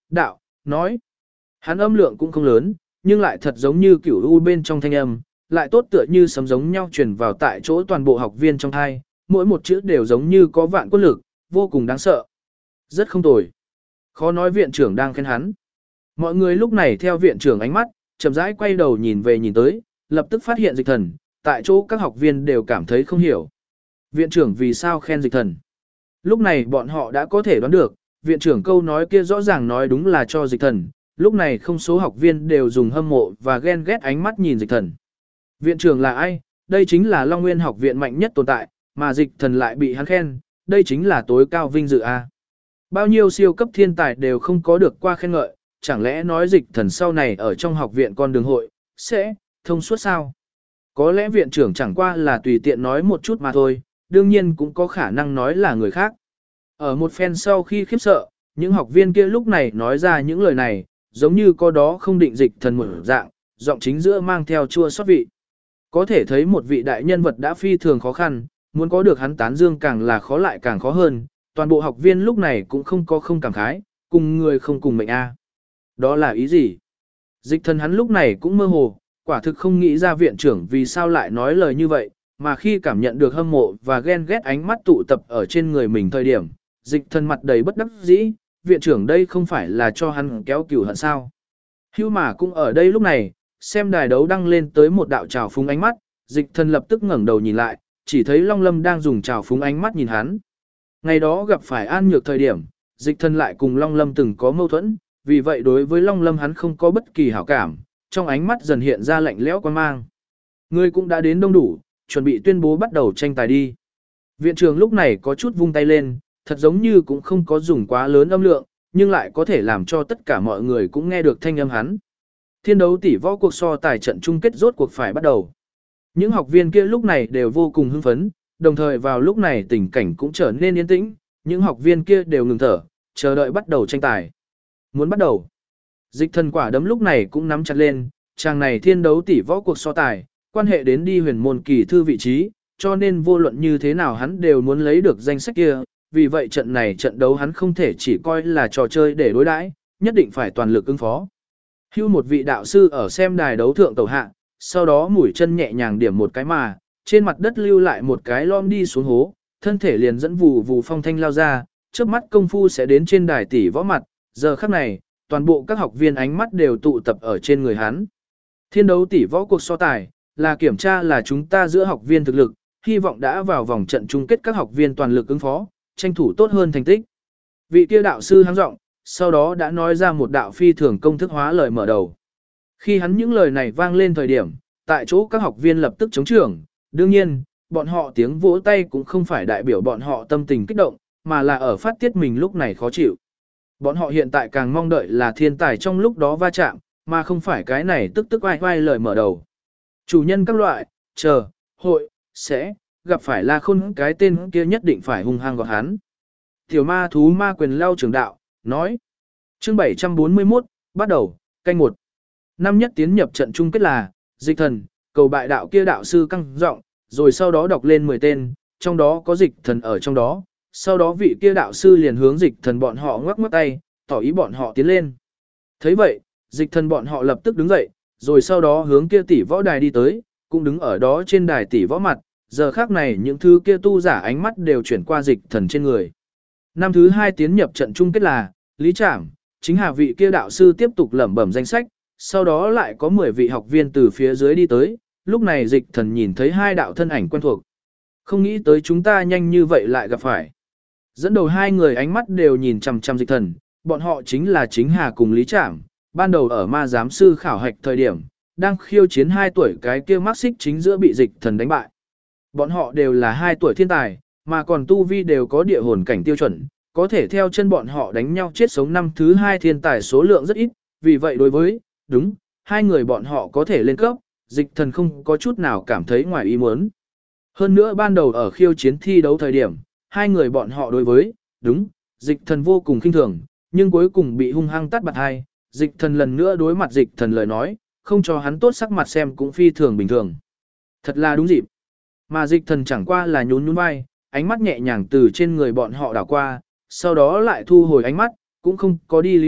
đạo, nói. Hắn âm lượng cũng không lớn, nhưng lại thật giống như kiểu u bên trong thanh âm, lại tốt tựa như sấm giống nhau truyền vào tại chỗ toàn bộ học viên trong thai, mỗi một chữ đều giống như có vạn quân lực, vô cùng đáng sợ. Rất không tồi. Khó nói viện trưởng đang khen hắn. Mọi người lúc này theo viện trưởng ánh mắt, chậm rãi quay đầu nhìn về nhìn tới, lập tức phát hiện Dịch Thần, tại chỗ các học viên đều cảm thấy không hiểu. Viện trưởng vì sao khen Dịch Thần? Lúc này bọn họ đã có thể đoán được, viện trưởng câu nói kia rõ ràng nói đúng là cho Dịch Thần, lúc này không số học viên đều dùng hâm mộ và ghen ghét ánh mắt nhìn Dịch Thần. Viện trưởng là ai? Đây chính là Long Nguyên học viện mạnh nhất tồn tại, mà Dịch Thần lại bị hắn khen, đây chính là tối cao vinh dự a. Bao nhiêu siêu cấp thiên tài đều không có được qua khen ngợi, chẳng lẽ nói Dịch Thần sau này ở trong học viện con đường hội, sẽ thông suốt sao? Có lẽ viện trưởng chẳng qua là tùy tiện nói một chút mà thôi, đương nhiên cũng có khả năng nói là người khác. Ở một phen sau khi khiếp sợ, những học viên kia lúc này nói ra những lời này, giống như có đó không định Dịch Thần một dạng, giọng chính giữa mang theo chua xót vị. Có thể thấy một vị đại nhân vật đã phi thường khó khăn, muốn có được hắn tán dương càng là khó lại càng khó hơn, toàn bộ học viên lúc này cũng không có không cảm khái, cùng người không cùng mệnh a. Đó là ý gì? Dịch Thần hắn lúc này cũng mơ hồ, quả thực không nghĩ ra viện trưởng vì sao lại nói lời như vậy, mà khi cảm nhận được hâm mộ và ghen ghét ánh mắt tụ tập ở trên người mình thời điểm, Dịch Thần mặt đầy bất đắc dĩ, viện trưởng đây không phải là cho hắn kéo cửu hận sao? Hưu mà cũng ở đây lúc này, xem đài đấu đăng lên tới một đạo trào phúng ánh mắt, Dịch Thần lập tức ngẩng đầu nhìn lại, chỉ thấy Long Lâm đang dùng trào phúng ánh mắt nhìn hắn. Ngày đó gặp phải An Nhược thời điểm, Dịch Thần lại cùng Long Lâm từng có mâu thuẫn, vì vậy đối với Long Lâm hắn không có bất kỳ hảo cảm, trong ánh mắt dần hiện ra lạnh lẽo quan mang. Người cũng đã đến đông đủ, chuẩn bị tuyên bố bắt đầu tranh tài đi. Viện trưởng lúc này có chút vung tay lên, thật giống như cũng không có dùng quá lớn âm lượng, nhưng lại có thể làm cho tất cả mọi người cũng nghe được thanh âm hắn. Thiên đấu tỷ võ cuộc so tài trận chung kết rốt cuộc phải bắt đầu. Những học viên kia lúc này đều vô cùng hưng phấn, đồng thời vào lúc này tình cảnh cũng trở nên yên tĩnh, những học viên kia đều ngừng thở, chờ đợi bắt đầu tranh tài. Muốn bắt đầu. Dịch Thần quả đấm lúc này cũng nắm chặt lên, chàng này thiên đấu tỷ võ cuộc so tài, quan hệ đến đi huyền môn kỳ thư vị trí, cho nên vô luận như thế nào hắn đều muốn lấy được danh sách kia, vì vậy trận này trận đấu hắn không thể chỉ coi là trò chơi để đối đãi, nhất định phải toàn lực ứng phó. Hưu một vị đạo sư ở xem đài đấu thượng tàu hạ, sau đó mũi chân nhẹ nhàng điểm một cái mà, trên mặt đất lưu lại một cái lom đi xuống hố, thân thể liền dẫn vù vù phong thanh lao ra, trước mắt công phu sẽ đến trên đài tỷ võ mặt, giờ khắc này, toàn bộ các học viên ánh mắt đều tụ tập ở trên người hắn. Thiên đấu tỷ võ cuộc so tài, là kiểm tra là chúng ta giữa học viên thực lực, hy vọng đã vào vòng trận chung kết các học viên toàn lực ứng phó, tranh thủ tốt hơn thành tích. Vị kia đạo sư háng giọng, sau đó đã nói ra một đạo phi thường công thức hóa lời mở đầu. Khi hắn những lời này vang lên thời điểm, tại chỗ các học viên lập tức chống trưởng, đương nhiên, bọn họ tiếng vỗ tay cũng không phải đại biểu bọn họ tâm tình kích động, mà là ở phát tiết mình lúc này khó chịu. Bọn họ hiện tại càng mong đợi là thiên tài trong lúc đó va chạm, mà không phải cái này tức tức vai vai lời mở đầu. Chủ nhân các loại, chờ, hội, sẽ, gặp phải là khôn cái tên kia nhất định phải hung hăng gọt hắn. Tiểu ma thú ma quyền lao trưởng đạo, nói. Chương 741, bắt đầu, canh 1. Năm nhất tiến nhập trận chung kết là, Dịch Thần, cầu bại đạo kia đạo sư căng giọng, rồi sau đó đọc lên 10 tên, trong đó có Dịch Thần ở trong đó, sau đó vị kia đạo sư liền hướng Dịch Thần bọn họ ngoắc ngoắc tay, tỏ ý bọn họ tiến lên. Thấy vậy, Dịch Thần bọn họ lập tức đứng dậy, rồi sau đó hướng kia tỷ võ đài đi tới, cũng đứng ở đó trên đài tỷ võ mặt, giờ khác này những thứ kia tu giả ánh mắt đều chuyển qua Dịch Thần trên người. Năm thứ 2 tiến nhập trận chung kết là, Lý Trảm, chính hà vị kia đạo sư tiếp tục lẩm bẩm danh sách, sau đó lại có 10 vị học viên từ phía dưới đi tới, lúc này Dịch Thần nhìn thấy hai đạo thân ảnh quen thuộc. Không nghĩ tới chúng ta nhanh như vậy lại gặp phải. Dẫn đầu hai người ánh mắt đều nhìn chằm chằm Dịch Thần, bọn họ chính là Chính Hà cùng Lý Trảm, ban đầu ở ma giám sư khảo hạch thời điểm, đang khiêu chiến 2 tuổi cái kia mắc xích chính giữa bị Dịch Thần đánh bại. Bọn họ đều là 2 tuổi thiên tài, mà còn tu vi đều có địa hồn cảnh tiêu chuẩn, có thể theo chân bọn họ đánh nhau chết sống năm thứ 2 thiên tài số lượng rất ít, vì vậy đối với, đúng, hai người bọn họ có thể lên cấp, Dịch Thần không có chút nào cảm thấy ngoài ý muốn. Hơn nữa ban đầu ở khiêu chiến thi đấu thời điểm, hai người bọn họ đối với, đúng, Dịch Thần vô cùng khinh thường, nhưng cuối cùng bị hung hăng tát bạt hai, Dịch Thần lần nữa đối mặt Dịch Thần lời nói, không cho hắn tốt sắc mặt xem cũng phi thường bình thường. Thật là đúng dịp. Mà Dịch Thần chẳng qua là nhún nhún vai, ánh mắt nhẹ nhàng từ trên người bọn họ đảo qua, sau đó lại thu hồi ánh mắt, cũng không có đi lý biết,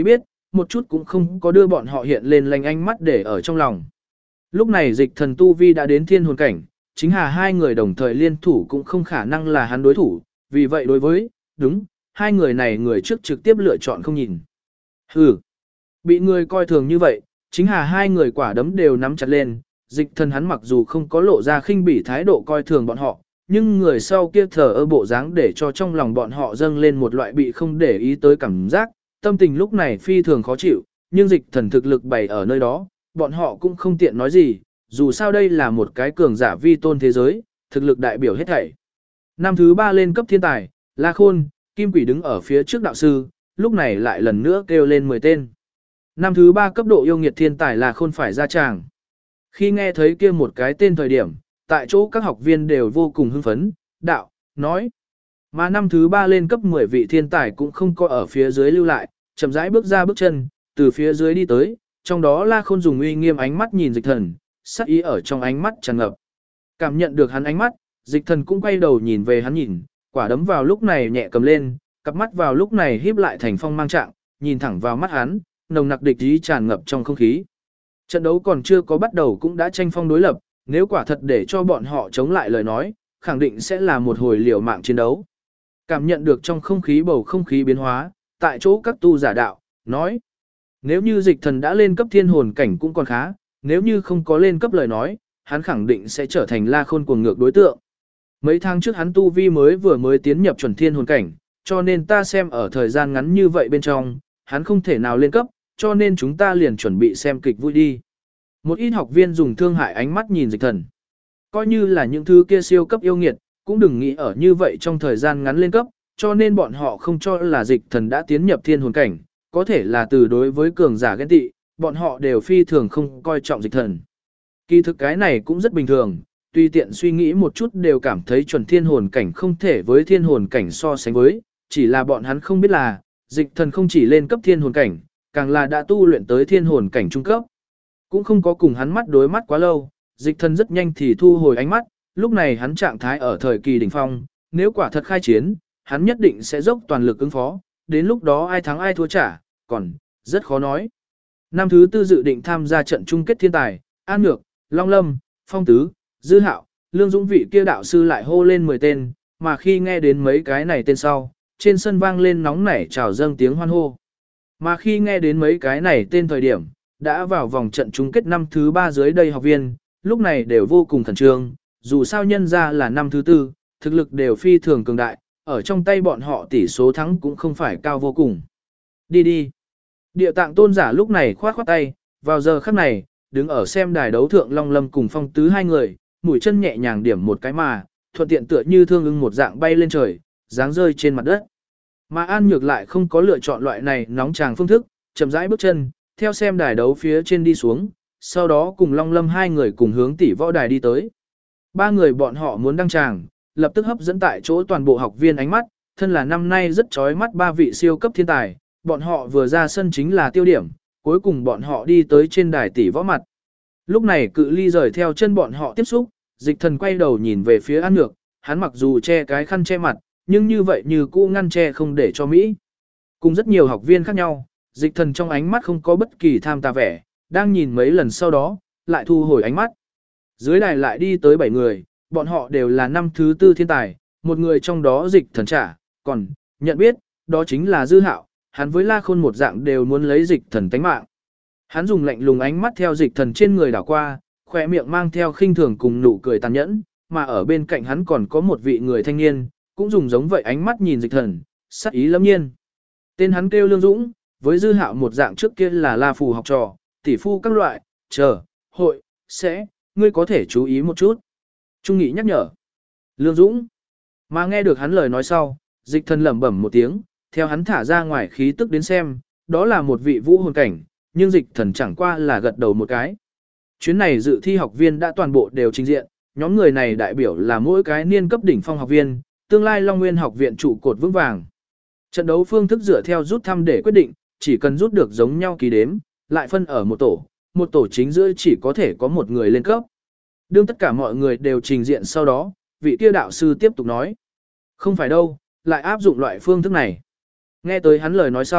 một chút cũng không có đưa bọn họ hiện lên lành ánh mắt để ở trong lòng. Lúc này dịch thần tu vi đã đến thiên hồn cảnh, chính hà hai người đồng thời liên thủ cũng không khả năng là hắn đối thủ, vì vậy đối với, đúng, hai người này người trước trực tiếp lựa chọn không nhìn. Hừ, bị người coi thường như vậy, chính hà hai người quả đấm đều nắm chặt lên, dịch thần hắn mặc dù không có lộ ra khinh bỉ thái độ coi thường bọn họ, nhưng người sau kia thờ ơ bộ dáng để cho trong lòng bọn họ dâng lên một loại bị không để ý tới cảm giác, tâm tình lúc này phi thường khó chịu, nhưng dịch thần thực lực bày ở nơi đó, bọn họ cũng không tiện nói gì, dù sao đây là một cái cường giả vi tôn thế giới, thực lực đại biểu hết thảy. Năm thứ 3 lên cấp thiên tài, La Khôn, Kim Quỷ đứng ở phía trước đạo sư, lúc này lại lần nữa kêu lên 10 tên. Năm thứ 3 cấp độ yêu nghiệt thiên tài La Khôn phải ra tràng. Khi nghe thấy kia một cái tên thời điểm, tại chỗ các học viên đều vô cùng hưng phấn, đạo, nói. Mà năm thứ 3 lên cấp 10 vị thiên tài cũng không có ở phía dưới lưu lại, chậm rãi bước ra bước chân, từ phía dưới đi tới, trong đó La Khôn dùng uy nghiêm ánh mắt nhìn dịch thần, sắc ý ở trong ánh mắt tràn ngập. Cảm nhận được hắn ánh mắt, dịch thần cũng quay đầu nhìn về hắn nhìn, quả đấm vào lúc này nhẹ cầm lên, cặp mắt vào lúc này híp lại thành phong mang trạng, nhìn thẳng vào mắt hắn, nồng nặc địch ý tràn ngập trong không khí. Trận đấu còn chưa có bắt đầu cũng đã tranh phong đối lập, nếu quả thật để cho bọn họ chống lại lời nói, khẳng định sẽ là một hồi liều mạng chiến đấu. Cảm nhận được trong không khí bầu không khí biến hóa, tại chỗ các tu giả đạo, nói. Nếu như dịch thần đã lên cấp thiên hồn cảnh cũng còn khá, nếu như không có lên cấp lời nói, hắn khẳng định sẽ trở thành La Khôn cuồng ngược đối tượng. Mấy tháng trước hắn tu vi vừa mới tiến nhập chuẩn thiên hồn cảnh, cho nên ta xem ở thời gian ngắn như vậy bên trong, hắn không thể nào lên cấp, cho nên chúng ta liền chuẩn bị xem kịch vui đi. Một ít học viên dùng thương hại ánh mắt nhìn dịch thần. Coi như là những thứ kia siêu cấp yêu nghiệt, cũng đừng nghĩ ở như vậy trong thời gian ngắn lên cấp, cho nên bọn họ không cho là dịch thần đã tiến nhập thiên hồn cảnh, có thể là từ đối với cường giả ghen tị, bọn họ đều phi thường không coi trọng dịch thần. Kỳ thực cái này cũng rất bình thường, tùy tiện suy nghĩ một chút đều cảm thấy chuẩn thiên hồn cảnh không thể với thiên hồn cảnh so sánh với, chỉ là bọn hắn không biết là, dịch thần không chỉ lên cấp thiên hồn cảnh, càng là đã tu luyện tới thiên hồn cảnh trung cấp. Cũng không có cùng hắn mắt đối mắt quá lâu, dịch thần rất nhanh thì thu hồi ánh mắt, lúc này hắn trạng thái ở thời kỳ đỉnh phong, nếu quả thật khai chiến, hắn nhất định sẽ dốc toàn lực ứng phó, đến lúc đó ai thắng ai thua trả, còn, rất khó nói. Năm thứ 4 dự định tham gia trận chung kết thiên tài, An Nhược, Long Lâm, Phong Tứ, Dư Hạo, Lương Dũng vị kia đạo sư lại hô lên 10 tên, mà khi nghe đến mấy cái này tên sau, trên sân vang lên nóng nảy trào dâng tiếng hoan hô. Mà khi nghe đến mấy cái này tên thời điểm, đã vào vòng trận chung kết năm thứ 3 dưới đây học viên, lúc này đều vô cùng khẩn trương, dù sao nhân ra là năm thứ 4, thực lực đều phi thường cường đại, ở trong tay bọn họ tỷ số thắng cũng không phải cao vô cùng. Đi đi. Địa tạng tôn giả lúc này khoát khoát tay, vào giờ khắc này, đứng ở xem đài đấu thượng Long Lâm cùng Phong Tứ hai người, mũi chân nhẹ nhàng điểm một cái mà, thuận tiện tựa như thương ưng một dạng bay lên trời, dáng rơi trên mặt đất. Mà An Nhược lại không có lựa chọn loại này nóng tràng phương thức, chậm rãi bước chân, theo xem đài đấu phía trên đi xuống, sau đó cùng Long Lâm hai người cùng hướng tỷ võ đài đi tới. Ba người bọn họ muốn đăng tràng, lập tức hấp dẫn tại chỗ toàn bộ học viên ánh mắt, thân là năm nay rất chói mắt ba vị siêu cấp thiên tài, bọn họ vừa ra sân chính là tiêu điểm, cuối cùng bọn họ đi tới trên đài tỷ võ mặt. Lúc này cự ly rời theo chân bọn họ tiếp xúc, dịch thần quay đầu nhìn về phía An Nhược, hắn mặc dù che cái khăn che mặt, nhưng như vậy như cũ ngăn che không để cho Mỹ. Cùng rất nhiều học viên khác nhau, dịch thần trong ánh mắt không có bất kỳ tham tà vẻ, đang nhìn mấy lần sau đó, lại thu hồi ánh mắt. Dưới đài lại đi tới 7 người, bọn họ đều là năm thứ 4 thiên tài, một người trong đó dịch thần trả, còn, nhận biết, đó chính là Dư Hạo, hắn với La Khôn một dạng đều muốn lấy dịch thần tánh mạng. Hắn dùng lạnh lùng ánh mắt theo dịch thần trên người đảo qua, khỏe miệng mang theo khinh thường cùng nụ cười tàn nhẫn, mà ở bên cạnh hắn còn có một vị người thanh niên, cũng dùng giống vậy ánh mắt nhìn dịch thần, sắc ý lâm nhiên. Tên hắn kêu Lương Dũng, với Dư Hạo một dạng trước kia là La Phù học trò, tỷ phu các loại, hội, sẽ, ngươi có thể chú ý một chút. Trung Nghị nhắc nhở. Lương Dũng. Mà nghe được hắn lời nói sau, dịch thần lẩm bẩm một tiếng, theo hắn thả ra ngoài khí tức đến xem, đó là một vị vũ hồn cảnh, nhưng dịch thần chẳng qua là gật đầu một cái. Chuyến này dự thi học viên đã toàn bộ đều trình diện, nhóm người này đại biểu là mỗi cái niên cấp đỉnh phong học viên, tương lai Long Nguyên học viện trụ cột vững vàng. Trận đấu phương thức dựa theo rút thăm để quyết định, chỉ cần rút được giống nhau kỳ đếm, lại phân ở một tổ chính giữa chỉ có thể có một người lên cấp. Đương tất cả mọi người đều trình diện sau đó, vị kia đạo sư tiếp tục nói. Không phải đâu, lại áp dụng loại phương thức này. Nghe tới hắn lời nói sau,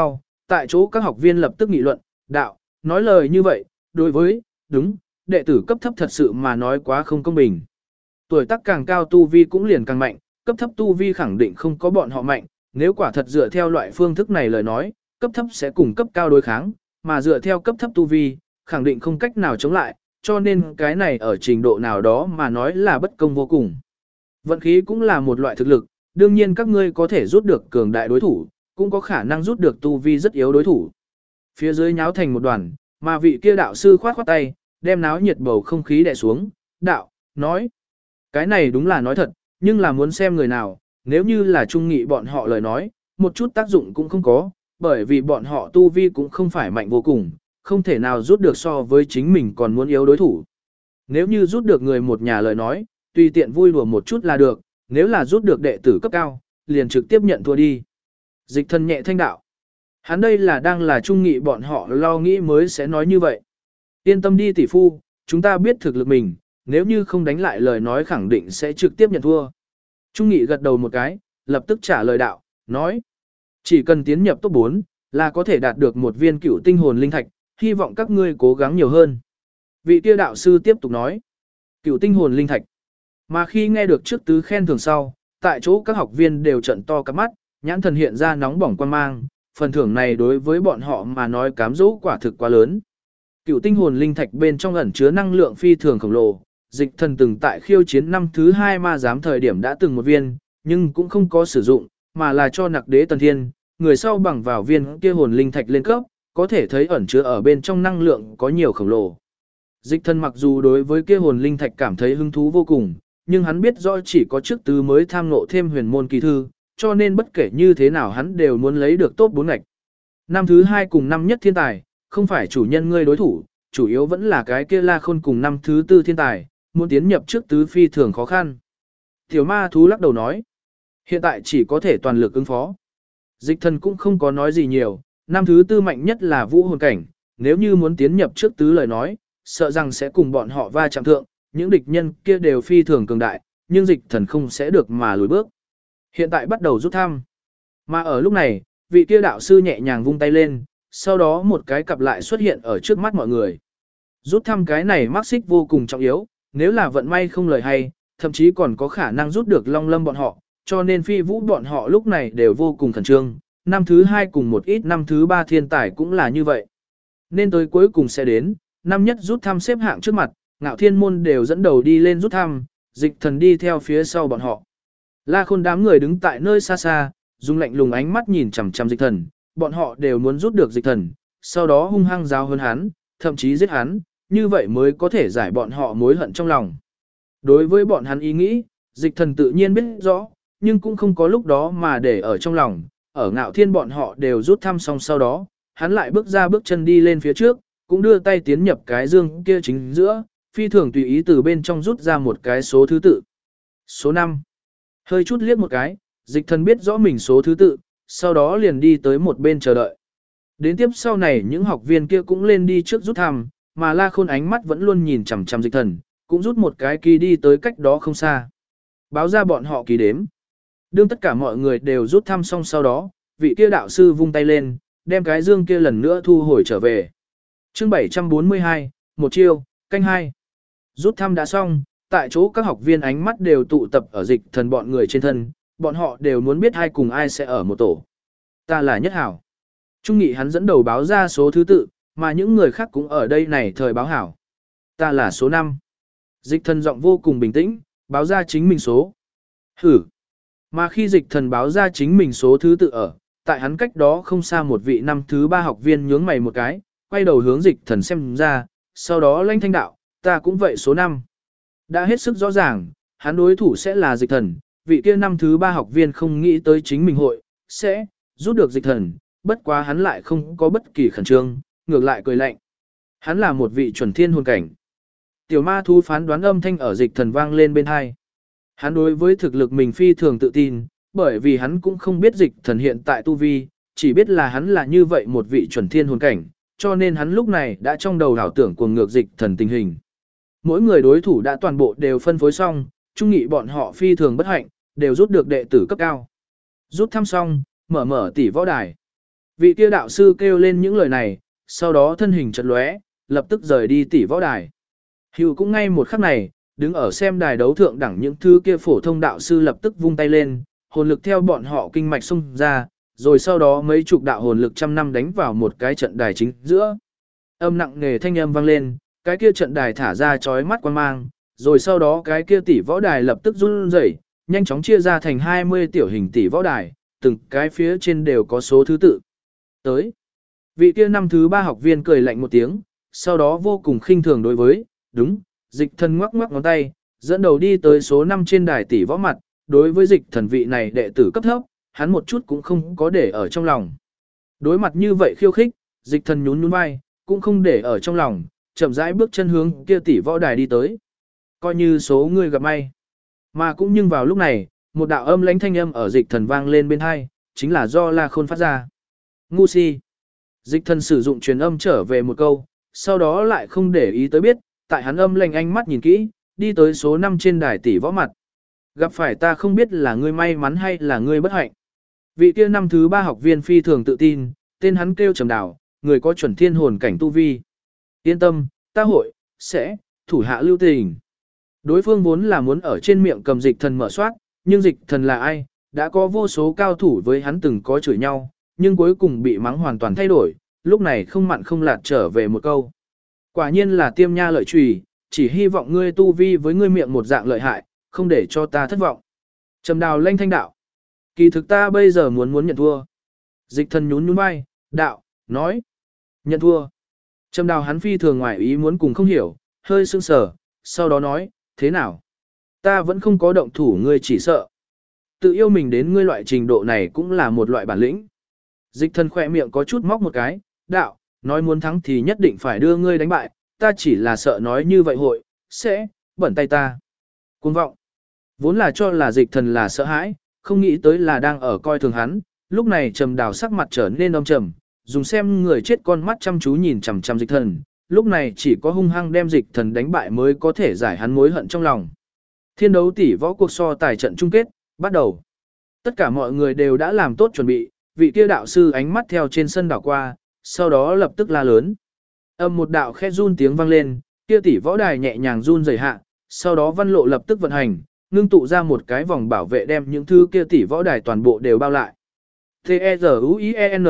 Tại chỗ các học viên lập tức nghị luận, đạo, nói lời như vậy, đối với, đúng, đệ tử cấp thấp thật sự mà nói quá không công bình. Tuổi tác càng cao tu vi cũng liền càng mạnh, cấp thấp tu vi khẳng định không có bọn họ mạnh, nếu quả thật dựa theo loại phương thức này lời nói, cấp thấp sẽ cùng cấp cao đối kháng, mà dựa theo cấp thấp tu vi, khẳng định không cách nào chống lại, cho nên cái này ở trình độ nào đó mà nói là bất công vô cùng. Vận khí cũng là một loại thực lực, đương nhiên các ngươi có thể rút được cường đại đối thủ, cũng có khả năng rút được tu vi rất yếu đối thủ. Phía dưới nháo thành một đoàn, mà vị kia đạo sư khoát khoát tay, đem náo nhiệt bầu không khí đè xuống, đạo, nói. Cái này đúng là nói thật, nhưng là muốn xem người nào, nếu như là trung nghị bọn họ lời nói, một chút tác dụng cũng không có, bởi vì bọn họ tu vi cũng không phải mạnh vô cùng, không thể nào rút được so với chính mình còn muốn yếu đối thủ. Nếu như rút được người một nhà lời nói, tùy tiện vui đùa một chút là được, nếu là rút được đệ tử cấp cao, liền trực tiếp nhận thua đi. Dịch Thần nhẹ thanh đạo. Hắn đây là đang là trung nghị bọn họ lo nghĩ mới sẽ nói như vậy. Yên tâm đi tỷ phu, chúng ta biết thực lực mình, nếu như không đánh lại lời nói khẳng định sẽ trực tiếp nhận thua. Trung nghị gật đầu một cái, lập tức trả lời đạo, nói. Chỉ cần tiến nhập top 4, là có thể đạt được một viên cựu tinh hồn linh thạch, hy vọng các ngươi cố gắng nhiều hơn. Vị kia đạo sư tiếp tục nói. Cựu tinh hồn linh thạch. Mà khi nghe được trước tứ khen thưởng sau, tại chỗ các học viên đều trận to cắp mắt, nhãn thần hiện ra nóng bỏng quan mang, phần thưởng này đối với bọn họ mà nói cám dỗ quả thực quá lớn. Cựu tinh hồn linh thạch bên trong ẩn chứa năng lượng phi thường khổng lồ, Dịch Thần từng tại khiêu chiến năm thứ 2 ma giám thời điểm đã từng một viên, nhưng cũng không có sử dụng, mà là cho Nặc Đế Tần Thiên, người sau bằng vào viên kia hồn linh thạch lên cấp, có thể thấy ẩn chứa ở bên trong năng lượng có nhiều khổng lồ. Dịch Thần mặc dù đối với kia hồn linh thạch cảm thấy hứng thú vô cùng, nhưng hắn biết rõ chỉ có trước tứ mới tham ngộ thêm huyền môn kỳ thư, cho nên bất kể như thế nào hắn đều muốn lấy được top 4 ngạch. Năm thứ 2 cùng năm nhất thiên tài, không phải chủ nhân ngươi đối thủ, chủ yếu vẫn là cái kia La Khôn cùng năm thứ 4 thiên tài, muốn tiến nhập trước tứ phi thường khó khăn. Tiểu ma thú lắc đầu nói, hiện tại chỉ có thể toàn lực ứng phó. Dịch Thần cũng không có nói gì nhiều, năm thứ 4 mạnh nhất là vũ hồn cảnh, nếu như muốn tiến nhập trước tứ lời nói, sợ rằng sẽ cùng bọn họ va chạm thượng, những địch nhân kia đều phi thường cường đại, nhưng Dịch Thần không sẽ được mà lùi bước. Hiện tại bắt đầu rút thăm. Mà ở lúc này, vị kia đạo sư nhẹ nhàng vung tay lên, sau đó một cái cặp lại xuất hiện ở trước mắt mọi người. Rút thăm cái này mắc xích vô cùng trọng yếu, nếu là vận may không lời hay, thậm chí còn có khả năng rút được Long Lâm bọn họ, cho nên Phi Vũ bọn họ lúc này đều vô cùng khẩn trương. Năm thứ 2 cùng một ít năm thứ 3 thiên tài cũng là như vậy. Nên tới cuối cùng sẽ đến, năm nhất rút thăm xếp hạng trước mặt, Ngạo Thiên môn đều dẫn đầu đi lên rút thăm, Dịch Thần đi theo phía sau bọn họ. La Khôn đám người đứng tại nơi xa xa, dùng lạnh lùng ánh mắt nhìn chằm chằm Dịch Thần, bọn họ đều muốn rút được Dịch Thần, sau đó hung hăng giáo hơn hắn, thậm chí giết hắn, như vậy mới có thể giải bọn họ mối hận trong lòng. Đối với bọn hắn ý nghĩ, Dịch Thần tự nhiên biết rõ, nhưng cũng không có lúc đó mà để ở trong lòng, ở Ngạo Thiên bọn họ đều rút thăm xong sau đó, hắn lại bước ra bước chân đi lên phía trước, cũng đưa tay tiến nhập cái dương kia chính giữa, phi thường tùy ý từ bên trong rút ra một cái số thứ tự. Số 5. Hơi chút liếc một cái, Dịch Thần biết rõ mình số thứ tự, sau đó liền đi tới một bên chờ đợi. Đến tiếp sau này những học viên kia cũng lên đi trước rút thăm, mà La Khôn ánh mắt vẫn luôn nhìn chằm chằm Dịch Thần, cũng rút một cái ký đi tới cách đó không xa. Báo ra bọn họ ký đếm. Đương tất cả mọi người đều rút thăm xong sau đó, vị kia đạo sư vung tay lên, đem cái dương kia lần nữa thu hồi trở về. Chương 742, một chiêu, canh 2. Rút thăm đã xong, tại chỗ các học viên ánh mắt đều tụ tập ở Dịch Thần bọn người trên thân, bọn họ đều muốn biết ai cùng ai sẽ ở một tổ. Ta là Nhất Hảo. Trung nghị hắn dẫn đầu báo ra số thứ tự, mà những người khác cũng ở đây này thời báo hảo. Ta là số 5. Dịch Thần giọng vô cùng bình tĩnh, báo ra chính mình số. Hử. Mà khi Dịch Thần báo ra chính mình số thứ tự ở, tại hắn cách đó không xa một vị năm thứ 3 học viên nhướng mày một cái, quay đầu hướng Dịch Thần xem ra, sau đó lanh thanh đạo, ta cũng vậy số 5. Đã hết sức rõ ràng, hắn đối thủ sẽ là Dịch Thần, vị kia năm thứ 3 học viên không nghĩ tới chính mình hội, sẽ rút được Dịch Thần, bất quá hắn lại không có bất kỳ khẩn trương, ngược lại cười lạnh. Hắn là một vị chuẩn thiên hồn cảnh. Tiểu ma thú phán đoán âm thanh ở Dịch Thần vang lên bên hai. Hắn đối với thực lực mình phi thường tự tin, bởi vì hắn cũng không biết Dịch Thần hiện tại tu vi, chỉ biết là hắn là như vậy một vị chuẩn thiên hồn cảnh, cho nên hắn lúc này đã trong đầu ảo tưởng cuồng ngược Dịch Thần tình hình. Mỗi người đối thủ đã toàn bộ đều phân phối xong, trung nghị bọn họ phi thường bất hạnh, đều rút được đệ tử cấp cao. Rút thăm xong, mở tỷ võ đài. Vị kia đạo sư kêu lên những lời này, sau đó thân hình chật lóe, lập tức rời đi tỷ võ đài. Hưu cũng ngay một khắc này, đứng ở xem đài đấu thượng đẳng những thứ kia phổ thông đạo sư lập tức vung tay lên, hồn lực theo bọn họ kinh mạch xung ra, rồi sau đó mấy chục đạo hồn lực trăm năm đánh vào một cái trận đài chính giữa. Âm nặng nề thanh âm vang lên, cái kia trận đài thả ra chói mắt quang mang, rồi sau đó cái kia tỷ võ đài lập tức run rẩy, nhanh chóng chia ra thành 20 tiểu hình tỷ võ đài, từng cái phía trên đều có số thứ tự. Tới. Vị kia năm thứ 3 học viên cười lạnh một tiếng, sau đó vô cùng khinh thường đối với, đúng, Dịch Thần ngoắc ngoắc ngón tay, dẫn đầu đi tới số 5 trên đài tỷ võ mặt, đối với Dịch Thần vị này đệ tử cấp thấp, hắn một chút cũng không có để ở trong lòng. Đối mặt như vậy khiêu khích, Dịch Thần nhún nhún vai, cũng không để ở trong lòng, chậm rãi bước chân hướng kia tỷ võ đài đi tới. Coi như số người gặp may. Mà cũng nhưng vào lúc này, một đạo âm lãnh thanh âm ở Dịch Thần vang lên bên hai, chính là do La Khôn phát ra. Ngu si. Dịch Thần sử dụng truyền âm trở về một câu, sau đó lại không để ý tới biết, tại hắn âm lạnh ánh mắt nhìn kỹ, đi tới số 5 trên đài tỷ võ mặt. Gặp phải ta không biết là ngươi may mắn hay là ngươi bất hạnh. Vị kia năm thứ 3 học viên phi thường tự tin, tên hắn kêu Trầm Đào, người có chuẩn thiên hồn cảnh tu vi. Yên tâm, ta sẽ thủ hạ lưu tình. Đối phương vốn là muốn ở trên miệng cầm Dịch Thần mở soát, nhưng Dịch Thần là ai, đã có vô số cao thủ với hắn từng có chửi nhau, nhưng cuối cùng bị mắng hoàn toàn thay đổi, lúc này không mặn không lạt trở về một câu. Quả nhiên là tiêm nha lợi trùy, chỉ hy vọng ngươi tu vi với ngươi miệng một dạng lợi hại, không để cho ta thất vọng. Trầm Đào lanh thanh đạo. Kỳ thực ta bây giờ muốn nhận thua. Dịch Thần nhún nhún vai, đạo, nói. Nhận thua. Trầm Đào hắn phi thường ngoài ý muốn cùng không hiểu, hơi sưng sờ, sau đó nói, thế nào? Ta vẫn không có động thủ ngươi chỉ sợ. Tự yêu mình đến ngươi loại trình độ này cũng là một loại bản lĩnh. Dịch Thần khỏe miệng có chút móc một cái, đạo, nói muốn thắng thì nhất định phải đưa ngươi đánh bại, ta chỉ là sợ nói như vậy sẽ bẩn tay ta. Cuồng vọng. Vốn là cho là Dịch Thần là sợ hãi, không nghĩ tới là đang ở coi thường hắn, lúc này Trầm Đào sắc mặt trở nên âm trầm, dùng xem người chết con mắt chăm chú nhìn chằm chằm Dịch Thần, lúc này chỉ có hung hăng đem Dịch Thần đánh bại mới có thể giải hắn mối hận trong lòng. Thiên đấu tỷ võ cuộc so tài trận chung kết, bắt đầu. Tất cả mọi người đều đã làm tốt chuẩn bị, vị kia đạo sư ánh mắt theo trên sân đảo qua, sau đó lập tức la lớn. Âm một đạo khẽ run tiếng vang lên, kia tỷ võ đài nhẹ nhàng run rẩy hạ, sau đó văn lộ lập tức vận hành, ngưng tụ ra một cái vòng bảo vệ đem những thứ kia tỷ võ đài toàn bộ đều bao lại. T-E-Z-U-I-E-N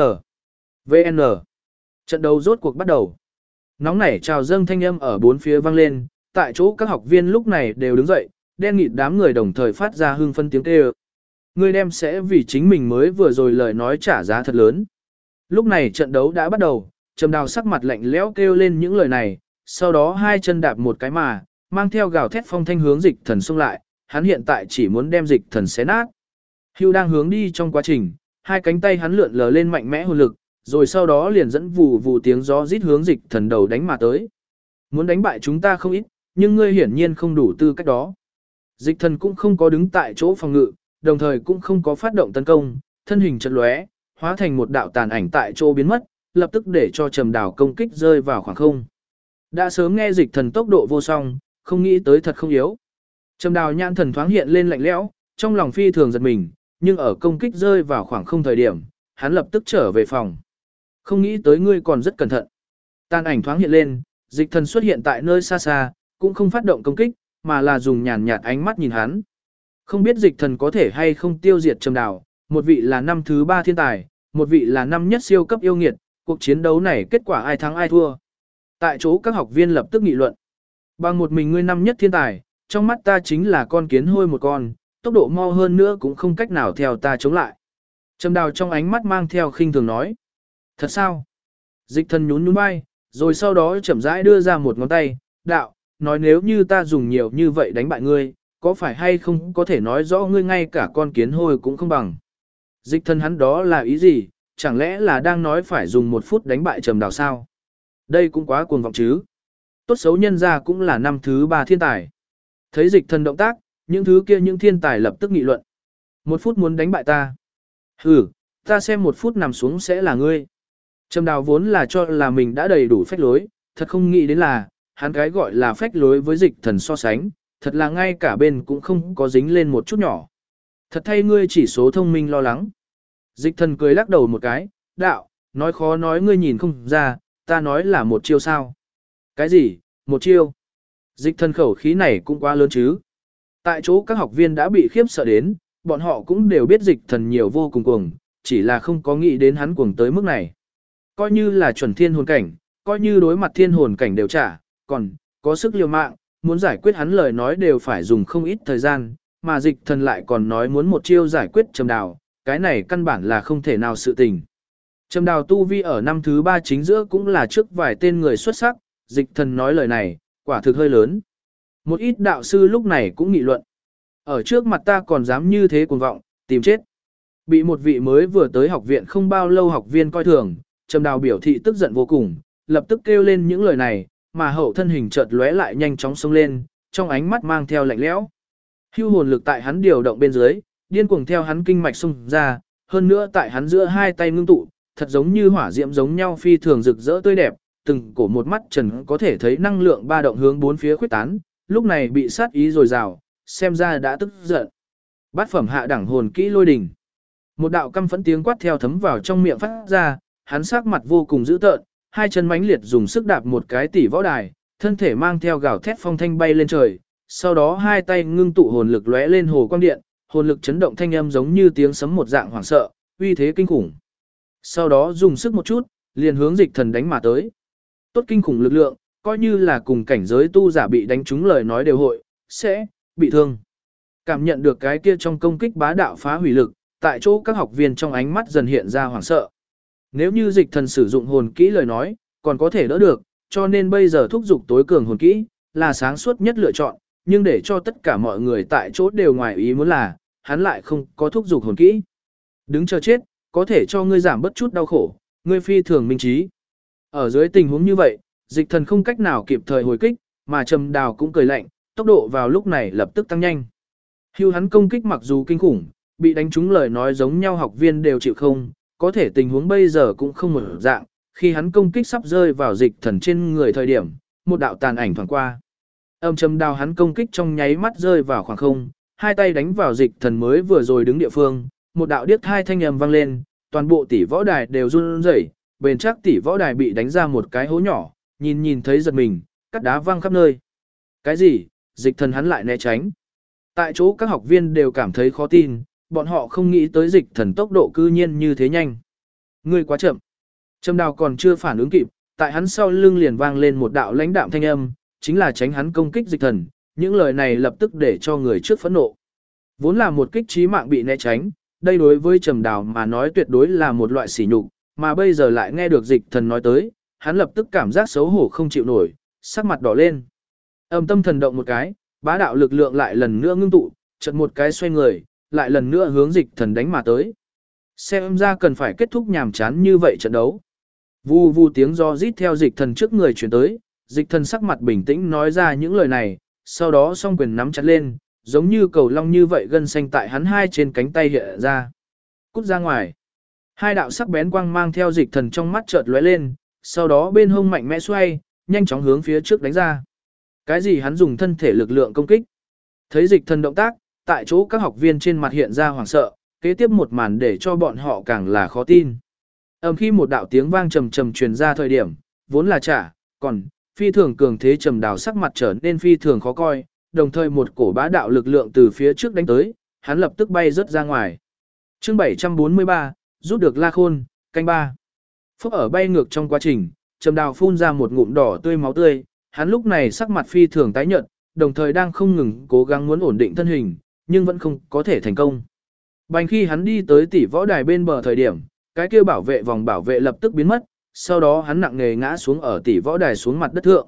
VN Trận đấu rốt cuộc bắt đầu. Nóng nảy trào dâng thanh âm ở bốn phía vang lên, tại chỗ các học viên lúc này đều đứng dậy, đen nghịt đám người đồng thời phát ra hưng phân tiếng kêu. Người đem sẽ vì chính mình mới vừa rồi lời nói trả giá thật lớn. Lúc này trận đấu đã bắt đầu, Trầm Đào sắc mặt lạnh lẽo kêu lên những lời này, sau đó hai chân đạp một cái mà, mang theo gào thét phong thanh hướng Dịch Thần xông lại, hắn hiện tại chỉ muốn đem Dịch Thần xé nát. Hưu đang hướng đi trong quá trình, hai cánh tay hắn lượn lờ lên mạnh mẽ hồn lực, rồi sau đó liền dẫn vù vù tiếng gió rít hướng Dịch Thần đầu đánh mà tới. Muốn đánh bại chúng ta không ít, nhưng ngươi hiển nhiên không đủ tư cách đó. Dịch Thần cũng không có đứng tại chỗ phòng ngự, đồng thời cũng không có phát động tấn công, thân hình chợt lóe, hóa thành một đạo tàn ảnh tại chỗ biến mất, lập tức để cho Trầm Đào công kích rơi vào khoảng không. Đã sớm nghe Dịch Thần tốc độ vô song, không nghĩ tới thật không yếu. Trầm Đào nhãn thần thoáng hiện lên lạnh lẽo, trong lòng phi thường giật mình, nhưng ở công kích rơi vào khoảng không thời điểm, hắn lập tức trở về phòng. Không nghĩ tới ngươi còn rất cẩn thận. Tàn ảnh thoáng hiện lên, Dịch Thần xuất hiện tại nơi xa xa, cũng không phát động công kích, mà là dùng nhàn nhạt ánh mắt nhìn hắn. Không biết Dịch Thần có thể hay không tiêu diệt Trầm Đào, một vị là năm thứ 3 thiên tài, một vị là năm nhất siêu cấp yêu nghiệt, cuộc chiến đấu này kết quả ai thắng ai thua. Tại chỗ các học viên lập tức nghị luận. Bằng một mình ngươi năm nhất thiên tài, trong mắt ta chính là con kiến hôi một con, tốc độ mau hơn nữa cũng không cách nào theo ta chống lại. Trầm Đào trong ánh mắt mang theo khinh thường nói. Thật sao? Dịch Thần nhún nhún vai, rồi sau đó chậm rãi đưa ra một ngón tay, đạo, nói nếu như ta dùng nhiều như vậy đánh bại ngươi, có phải hay không có thể nói rõ ngươi ngay cả con kiến hôi cũng không bằng. Dịch Thần hắn đó là ý gì, chẳng lẽ là đang nói phải dùng 1 phút đánh bại Trầm Đào sao? Đây cũng quá cuồng vọng chứ. Tốt xấu nhân ra cũng là năm thứ 3 thiên tài. Thấy Dịch Thần động tác, những thứ kia những thiên tài lập tức nghị luận. 1 phút muốn đánh bại ta. Hừ, ta xem 1 phút nằm xuống sẽ là ngươi. Trầm Đào vốn là cho là mình đã đầy đủ phách lối, thật không nghĩ đến là, hắn cái gọi là phách lối với Dịch Thần so sánh, thật là ngay cả bên cũng không có dính lên một chút nhỏ. Thật thay ngươi chỉ số thông minh lo lắng. Dịch Thần cười lắc đầu một cái, đạo, nói khó nói ngươi nhìn không ra, ta nói là một chiêu sao. Cái gì, một chiêu? Dịch thần khẩu khí này cũng quá lớn chứ. Tại chỗ các học viên đã bị khiếp sợ đến, bọn họ cũng đều biết dịch thần nhiều vô cùng cuồng, chỉ là không có nghĩ đến hắn cuồng tới mức này. Coi như là chuẩn thiên hồn cảnh, coi như đối mặt thiên hồn cảnh đều trả, còn có sức liều mạng, muốn giải quyết hắn lời nói đều phải dùng không ít thời gian, mà dịch thần lại còn nói muốn một chiêu giải quyết Trầm Đào, cái này căn bản là không thể nào sự tình. Trầm Đào tu vi ở năm thứ 3 chính giữa cũng là trước vài tên người xuất sắc, dịch thần nói lời này, quả thực hơi lớn. Một ít đạo sư lúc này cũng nghị luận. Ở trước mặt ta còn dám như thế cuồng vọng, tìm chết. Bị một vị mới vừa tới học viện không bao lâu học viên coi thường, Trầm Đào biểu thị tức giận vô cùng, lập tức kêu lên những lời này, mà hậu thân hình chợt lóe lại nhanh chóng xông lên, trong ánh mắt mang theo lạnh lẽo. Hưu hồn lực tại hắn điều động bên dưới, điên cuồng theo hắn kinh mạch xung ra, hơn nữa tại hắn giữa hai tay ngưng tụ, thật giống như hỏa diễm giống nhau phi thường rực rỡ tươi đẹp, từng cổ một mắt trần có thể thấy năng lượng ba động hướng bốn phía khuếch tán, lúc này bị sát ý dồi dào, xem ra đã tức giận. Bát phẩm hạ đẳng hồn kỹ lôi đỉnh. Một đạo căm phẫn tiếng quát theo thấm vào trong miệng phát ra, hắn sắc mặt vô cùng dữ tợn, hai chân mãnh liệt dùng sức đạp một cái tỷ võ đài, thân thể mang theo gào thét phong thanh bay lên trời, sau đó hai tay ngưng tụ hồn lực lóe lên hồ quang điện, hồn lực chấn động thanh âm giống như tiếng sấm một dạng hoảng sợ, uy thế kinh khủng. Sau đó dùng sức một chút, liền hướng dịch thần đánh mà tới. Tốt kinh khủng lực lượng, coi như là cùng cảnh giới tu giả bị đánh trúng lời nói đều hội, sẽ bị thương. Cảm nhận được cái kia trong công kích bá đạo phá hủy lực, tại chỗ các học viên trong ánh mắt dần hiện ra hoảng sợ. Nếu như dịch thần sử dụng hồn kỹ lời nói, còn có thể đỡ được, cho nên bây giờ thúc giục tối cường hồn kỹ, là sáng suốt nhất lựa chọn, nhưng để cho tất cả mọi người tại chỗ đều ngoài ý muốn là, hắn lại không có thúc giục hồn kỹ. Đứng chờ chết, có thể cho ngươi giảm bất chút đau khổ, ngươi phi thường minh trí. Ở dưới tình huống như vậy, dịch thần không cách nào kịp thời hồi kích, mà Trầm Đào cũng cười lạnh, tốc độ vào lúc này lập tức tăng nhanh. Hưu hắn công kích mặc dù kinh khủng, bị đánh trúng lời nói giống nhau học viên đều chịu không, có thể tình huống bây giờ cũng không một dạng, khi hắn công kích sắp rơi vào dịch thần trên người thời điểm, một đạo tàn ảnh thoảng qua. Trầm Đào hắn công kích trong nháy mắt rơi vào khoảng không, hai tay đánh vào dịch thần mới vừa rồi đứng địa phương, một đạo điếc hai thanh âm vang lên, toàn bộ tỷ võ đài đều run rẩy, bền chắc tỷ võ đài bị đánh ra một cái hố nhỏ, nhìn thấy giật mình, cắt đá văng khắp nơi. Cái gì? Dịch thần hắn lại né tránh. Tại chỗ các học viên đều cảm thấy khó tin, bọn họ không nghĩ tới dịch thần tốc độ cư nhiên như thế nhanh. Ngươi quá chậm. Trầm Đào còn chưa phản ứng kịp, tại hắn sau lưng liền vang lên một đạo lãnh đạm thanh âm, chính là tránh hắn công kích dịch thần, những lời này lập tức để cho người trước phẫn nộ. Vốn là một kích chí mạng bị né tránh, đây đối với Trầm Đào mà nói tuyệt đối là một loại sỉ nhục, mà bây giờ lại nghe được dịch thần nói tới, hắn lập tức cảm giác xấu hổ không chịu nổi, sắc mặt đỏ lên. Tâm thần động một cái, bá đạo lực lượng lại lần nữa ngưng tụ, chợt một cái xoay người, lại lần nữa hướng dịch thần đánh mà tới. Xem ra cần phải kết thúc nhàm chán như vậy trận đấu. Vù vù tiếng gió rít theo dịch thần trước người chuyển tới, dịch thần sắc mặt bình tĩnh nói ra những lời này, sau đó song quyền nắm chặt lên, giống như cầu long như vậy gân xanh tại hắn hai trên cánh tay hiện ra. Cút ra ngoài. Hai đạo sắc bén quang mang theo dịch thần trong mắt chợt lóe lên, sau đó bên hông mạnh mẽ xoay, nhanh chóng hướng phía trước đánh ra. Cái gì hắn dùng thân thể lực lượng công kích? Thấy dịch thần động tác, tại chỗ các học viên trên mặt hiện ra hoảng sợ, kế tiếp một màn để cho bọn họ càng là khó tin. Khi một đạo tiếng vang trầm trầm truyền ra thời điểm, vốn là còn phi thường cường thế Trầm Đào sắc mặt trở nên phi thường khó coi, đồng thời một cổ bá đạo lực lượng từ phía trước đánh tới, hắn lập tức bay rớt ra ngoài. Chương 743, rút được La Khôn, canh 3. Phúc ở bay ngược trong quá trình, Trầm Đào phun ra một ngụm đỏ tươi máu tươi, hắn lúc này sắc mặt phi thường tái nhợt, đồng thời đang không ngừng cố gắng muốn ổn định thân hình, nhưng vẫn không có thể thành công. Bành khi hắn đi tới tỷ võ đài bên bờ thời điểm, cái kia bảo vệ vòng bảo vệ lập tức biến mất, sau đó hắn nặng nề ngã xuống ở tỷ võ đài xuống mặt đất thượng.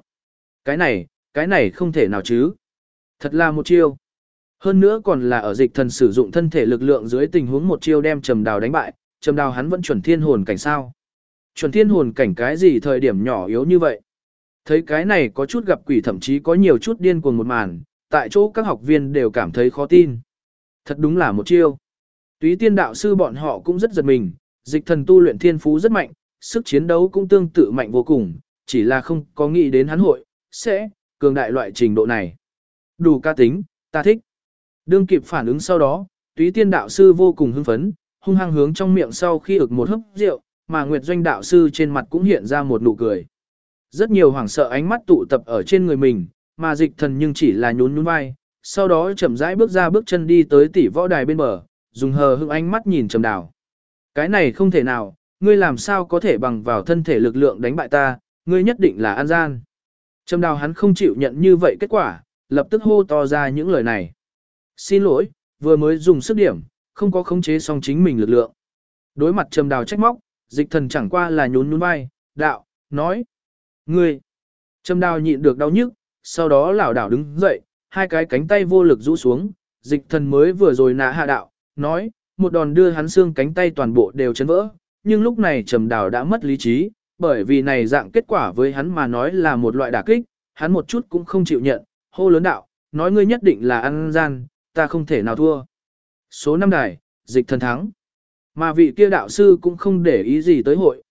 Cái này không thể nào chứ. Thật là một chiêu. Hơn nữa còn là ở dịch thần sử dụng thân thể lực lượng dưới tình huống một chiêu đem Trầm Đào đánh bại, Trầm Đào hắn vẫn chuẩn thiên hồn cảnh sao. Chuẩn thiên hồn cảnh cái gì thời điểm nhỏ yếu như vậy. Thấy cái này có chút gặp quỷ thậm chí có nhiều chút điên cuồng một màn, tại chỗ các học viên đều cảm thấy khó tin. Thật đúng là một chiêu. Túy Tiên đạo sư bọn họ cũng rất giật mình, dịch thần tu luyện thiên phú rất mạnh, sức chiến đấu cũng tương tự mạnh vô cùng, chỉ là không có nghĩ đến hắn sẽ cường đại loại trình độ này. Đủ ca tính, ta thích. Đương kịp phản ứng sau đó, Túy Tiên đạo sư vô cùng hưng phấn, hung hăng hướng trong miệng sau khi ực một hớp rượu, mà Nguyệt Doanh đạo sư trên mặt cũng hiện ra một nụ cười. Rất nhiều hoảng sợ ánh mắt tụ tập ở trên người mình, mà Dịch Thần nhưng chỉ là nhún nhún vai, sau đó chậm rãi bước ra bước chân đi tới tỷ võ đài bên bờ, dùng hờ hững ánh mắt nhìn Trầm Đào. Cái này không thể nào, ngươi làm sao có thể bằng vào thân thể lực lượng đánh bại ta, ngươi nhất định là an gian. Trầm Đào hắn không chịu nhận như vậy kết quả, lập tức hô to ra những lời này. Xin lỗi, vừa mới dùng sức điểm, không có khống chế xong chính mình lực lượng. Đối mặt Trầm Đào trách móc, Dịch Thần chẳng qua là nhún nhún vai, đạo, nói. Ngươi. Trầm Đào nhịn được đau nhức, sau đó lảo đảo đứng dậy, hai cái cánh tay vô lực rũ xuống, Dịch Thần mới vừa rồi nã hạ đạo, nói, một đòn đưa hắn xương cánh tay toàn bộ đều chấn vỡ, nhưng lúc này Trầm Đào đã mất lý trí, bởi vì này dạng kết quả với hắn mà nói là một loại đả kích, hắn một chút cũng không chịu nhận, hô lớn đạo, nói ngươi nhất định là ăn gian, ta không thể nào thua. Số 5 đài, Dịch Thần thắng. Mà vị kia đạo sư cũng không để ý gì tới hội,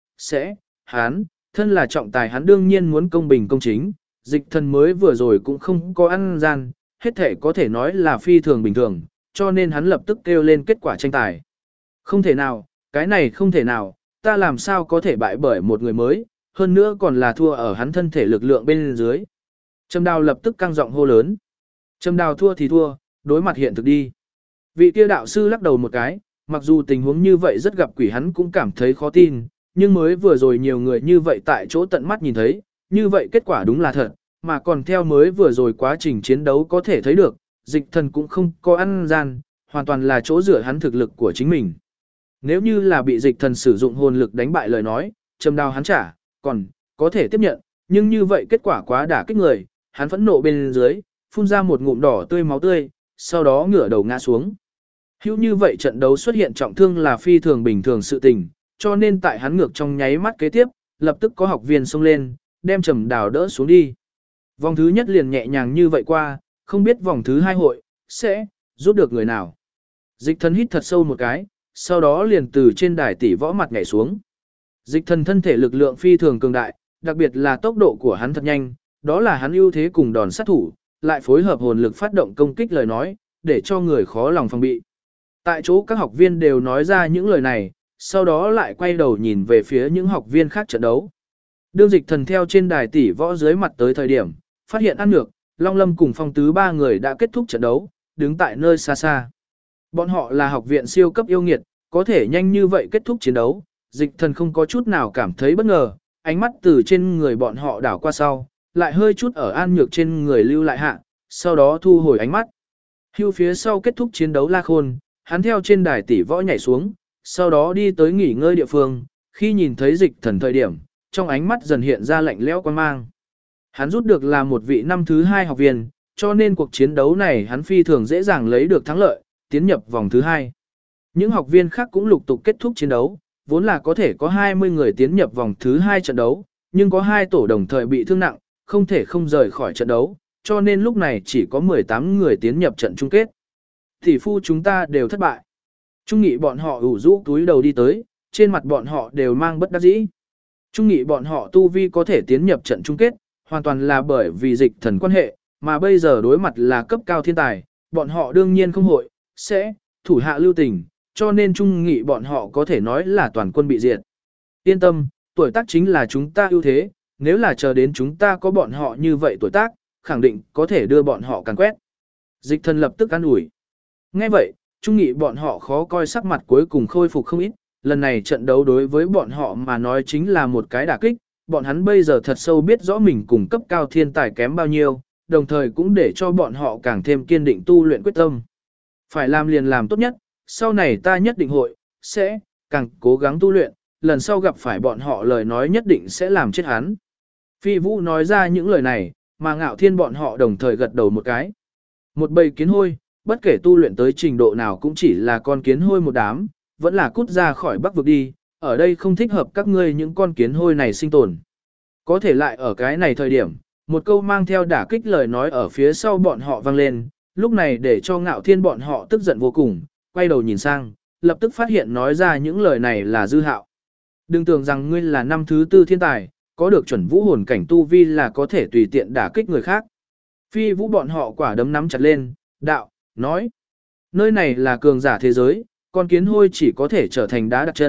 hắn, thân là trọng tài hắn đương nhiên muốn công bình công chính, Dịch Thần mới vừa rồi cũng không có ăn gian, hết thể có thể nói là phi thường bình thường, cho nên hắn lập tức kêu lên kết quả tranh tài. Không thể nào, cái này không thể nào, ta làm sao có thể bại bởi một người mới, hơn nữa còn là thua ở hắn thân thể lực lượng bên dưới. Trầm Đào lập tức căng giọng hô lớn. Trầm Đào thua thì thua, đối mặt hiện thực đi. Vị kia đạo sư lắc đầu một cái, mặc dù tình huống như vậy rất gặp quỷ hắn cũng cảm thấy khó tin, nhưng mới vừa rồi nhiều người như vậy tại chỗ tận mắt nhìn thấy, như vậy kết quả đúng là thật, mà còn theo mới vừa rồi quá trình chiến đấu có thể thấy được, Dịch Thần cũng không có ăn gian, hoàn toàn là chỗ dựa hắn thực lực của chính mình. Nếu như là bị Dịch Thần sử dụng hồn lực đánh bại lời nói, Trầm Đào hắn trả, còn có thể tiếp nhận, nhưng như vậy kết quả quá đả kích người, hắn phẫn nộ bên dưới, phun ra một ngụm đỏ tươi máu tươi, sau đó ngửa đầu ngã xuống. Hữu như vậy trận đấu xuất hiện trọng thương là phi thường bình thường sự tình, cho nên tại hắn ngược trong nháy mắt kế tiếp, lập tức có học viên xông lên, đem Trầm Đào đỡ xuống đi. Vòng thứ nhất liền nhẹ nhàng như vậy qua, không biết vòng thứ hai hội sẽ giúp được người nào. Dịch Thần hít thật sâu một cái, sau đó liền từ trên đài tỷ võ mặt nhảy xuống. Dịch Thần thân thể lực lượng phi thường cường đại, đặc biệt là tốc độ của hắn thật nhanh, đó là hắn ưu thế cùng đòn sát thủ, lại phối hợp hồn lực phát động công kích lời nói, để cho người khó lòng phòng bị. Tại chỗ các học viên đều nói ra những lời này, sau đó lại quay đầu nhìn về phía những học viên khác trận đấu. Đương Dịch Thần theo trên đài tỷ võ dưới mặt tới thời điểm, phát hiện An Nhược, Long Lâm cùng Phong Tứ ba người đã kết thúc trận đấu, đứng tại nơi xa xa. Bọn họ là học viện siêu cấp yêu nghiệt, có thể nhanh như vậy kết thúc chiến đấu, Dịch Thần không có chút nào cảm thấy bất ngờ, ánh mắt từ trên người bọn họ đảo qua sau, lại hơi chút ở An Nhược trên người lưu lại hạ, sau đó thu hồi ánh mắt. Hưu phía sau kết thúc chiến đấu La Khôn, hắn theo trên đài tỷ võ nhảy xuống, sau đó đi tới nghỉ ngơi địa phương, khi nhìn thấy Dịch Thần thời điểm, trong ánh mắt dần hiện ra lạnh lẽo quan mang. Hắn rút được là một vị năm thứ 2 học viên, cho nên cuộc chiến đấu này hắn phi thường dễ dàng lấy được thắng lợi, tiến nhập vòng thứ 2. Những học viên khác cũng lục tục kết thúc chiến đấu, vốn là có thể có 20 người tiến nhập vòng thứ 2 trận đấu, nhưng có 2 tổ đồng thời bị thương nặng, không thể không rời khỏi trận đấu, cho nên lúc này chỉ có 18 người tiến nhập trận chung kết. Tỷ phu chúng ta đều thất bại. Trung nghị bọn họ ủ rũ túi đầu đi tới, trên mặt bọn họ đều mang bất đắc dĩ. Trung nghị bọn họ tu vi có thể tiến nhập trận chung kết, hoàn toàn là bởi vì Dịch Thần quan hệ, mà bây giờ đối mặt là cấp cao thiên tài, bọn họ đương nhiên không hội, sẽ thủ hạ lưu tình, cho nên trung nghị bọn họ có thể nói là toàn quân bị diệt. Yên tâm, tuổi tác chính là chúng ta ưu thế, nếu là chờ đến chúng ta có bọn họ như vậy tuổi tác, khẳng định có thể đưa bọn họ càn quét. Dịch Thần lập tức an ủi. Nghe vậy, trung nghị bọn họ khó coi sắc mặt cuối cùng khôi phục không ít, lần này trận đấu đối với bọn họ mà nói chính là một cái đả kích, bọn hắn bây giờ thật sâu biết rõ mình cùng cấp cao thiên tài kém bao nhiêu, đồng thời cũng để cho bọn họ càng thêm kiên định tu luyện quyết tâm. Phải làm liền làm tốt nhất, sau này ta nhất định sẽ càng cố gắng tu luyện, lần sau gặp phải bọn họ lời nói nhất định sẽ làm chết hắn. Phi Vũ nói ra những lời này, mà Ngạo Thiên bọn họ đồng thời gật đầu một cái. Một bầy kiến hôi, bất kể tu luyện tới trình độ nào cũng chỉ là con kiến hôi một đám, vẫn là cút ra khỏi Bắc vực đi, ở đây không thích hợp các ngươi những con kiến hôi này sinh tồn. Có thể lại ở cái này thời điểm, một câu mang theo đả kích lời nói ở phía sau bọn họ vang lên, lúc này để cho Ngạo Thiên bọn họ tức giận vô cùng, quay đầu nhìn sang, lập tức phát hiện nói ra những lời này là Dư Hạo. Đừng tưởng rằng ngươi là năm thứ 4 thiên tài, có được chuẩn vũ hồn cảnh tu vi là có thể tùy tiện đả kích người khác. Phi Vũ bọn họ quả đấm nắm chặt lên, đạo, nói. Nơi này là cường giả thế giới, con kiến hôi chỉ có thể trở thành đá đặt chân,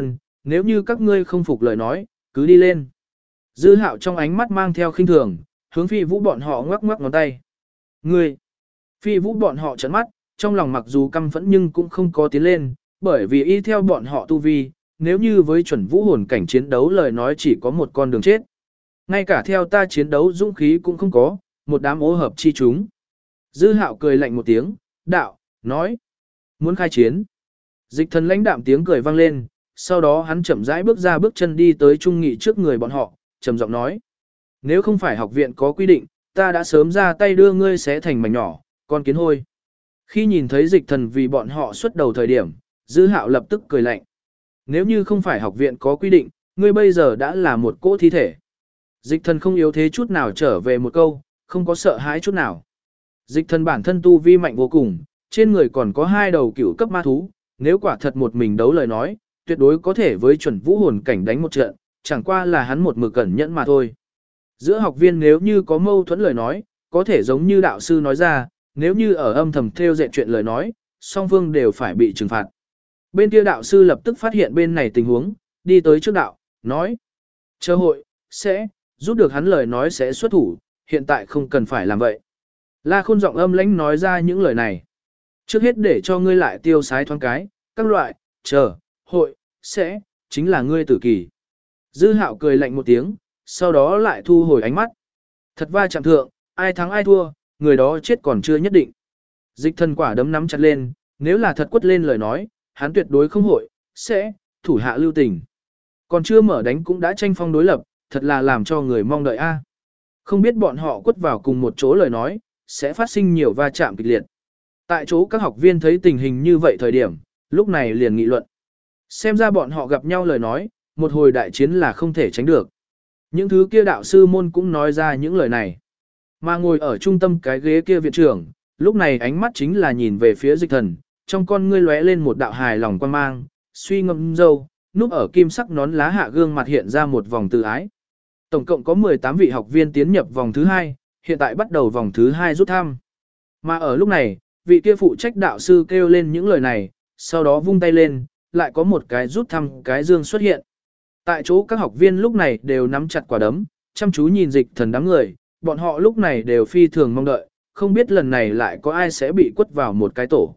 nếu như các ngươi không phục lời nói, cứ đi lên. Dư Hạo trong ánh mắt mang theo khinh thường, hướng Phi Vũ bọn họ ngoắc ngoắc ngón tay. Ngươi! Phi Vũ bọn họ trợn mắt, trong lòng mặc dù căm phẫn nhưng cũng không có tiến lên, bởi vì y theo bọn họ tu vi, nếu như với chuẩn vũ hồn cảnh chiến đấu lời nói chỉ có một con đường chết. Ngay cả theo ta chiến đấu dũng khí cũng không có, một đám ố hợp chi chúng. Dư Hạo cười lạnh một tiếng, đạo, nói, muốn khai chiến. Dịch Thần lãnh đạm tiếng cười vang lên, sau đó hắn chậm rãi bước ra bước chân đi tới trung nghị trước người bọn họ, trầm giọng nói. Nếu không phải học viện có quy định, ta đã sớm ra tay đưa ngươi xé thành mảnh nhỏ, con kiến hôi. Khi nhìn thấy Dịch Thần vì bọn họ xuất đầu thời điểm, Dư Hạo lập tức cười lạnh. Nếu như không phải học viện có quy định, ngươi bây giờ đã là một cỗ thi thể. Dịch Thần không yếu thế chút nào trở về một câu, không có sợ hãi chút nào. Dịch Thần bản thân tu vi mạnh vô cùng, trên người còn có 2 đầu cửu cấp ma thú, nếu quả thật một mình đấu lời nói, tuyệt đối có thể với chuẩn vũ hồn cảnh đánh một trận, chẳng qua là hắn một mực cẩn nhẫn mà thôi. Giữa học viên nếu như có mâu thuẫn lời nói, có thể giống như đạo sư nói ra, nếu như ở âm thầm theo dệt chuyện lời nói, song phương đều phải bị trừng phạt. Bên kia đạo sư lập tức phát hiện bên này tình huống, đi tới trước đạo, nói. Chờ hội, sẽ, giúp được hắn lời nói sẽ xuất thủ, hiện tại không cần phải làm vậy. La Khôn giọng âm lãnh nói ra những lời này. Trước hết để cho ngươi lại tiêu sái thoáng cái, các loại, chờ, hội, sẽ, chính là ngươi tử kỳ. Dư Hạo cười lạnh một tiếng, sau đó lại thu hồi ánh mắt. Thật va chạm thượng, ai thắng ai thua, người đó chết còn chưa nhất định. Dịch Thần quả đấm nắm chặt lên, nếu là thật quất lên lời nói, hắn tuyệt đối không hội, sẽ, thủ hạ lưu tình. Còn chưa mở đánh cũng đã tranh phong đối lập, thật là làm cho người mong đợi a. Không biết bọn họ quất vào cùng một chỗ lời nói, sẽ phát sinh nhiều va chạm kịch liệt. Tại chỗ các học viên thấy tình hình như vậy thời điểm, lúc này liền nghị luận. Xem ra bọn họ gặp nhau lời nói, một hồi đại chiến là không thể tránh được. Những thứ kia đạo sư môn cũng nói ra những lời này. Mà ngồi ở trung tâm cái ghế kia viện trưởng, lúc này ánh mắt chính là nhìn về phía Dịch Thần, trong con ngươi lóe lên một đạo hài lòng quan mang, suy ngẫm dâu, núp ở kim sắc nón lá hạ gương mặt hiện ra một vòng tự ái. Tổng cộng có 18 vị học viên tiến nhập vòng thứ 2, hiện tại bắt đầu vòng thứ 2 rút thăm. Mà ở lúc này, vị kia phụ trách đạo sư kêu lên những lời này, sau đó vung tay lên, lại có một cái rút thăm cái dương xuất hiện. Tại chỗ các học viên lúc này đều nắm chặt quả đấm, chăm chú nhìn Dịch Thần đám người, bọn họ lúc này đều phi thường mong đợi, không biết lần này lại có ai sẽ bị quất vào một cái tổ.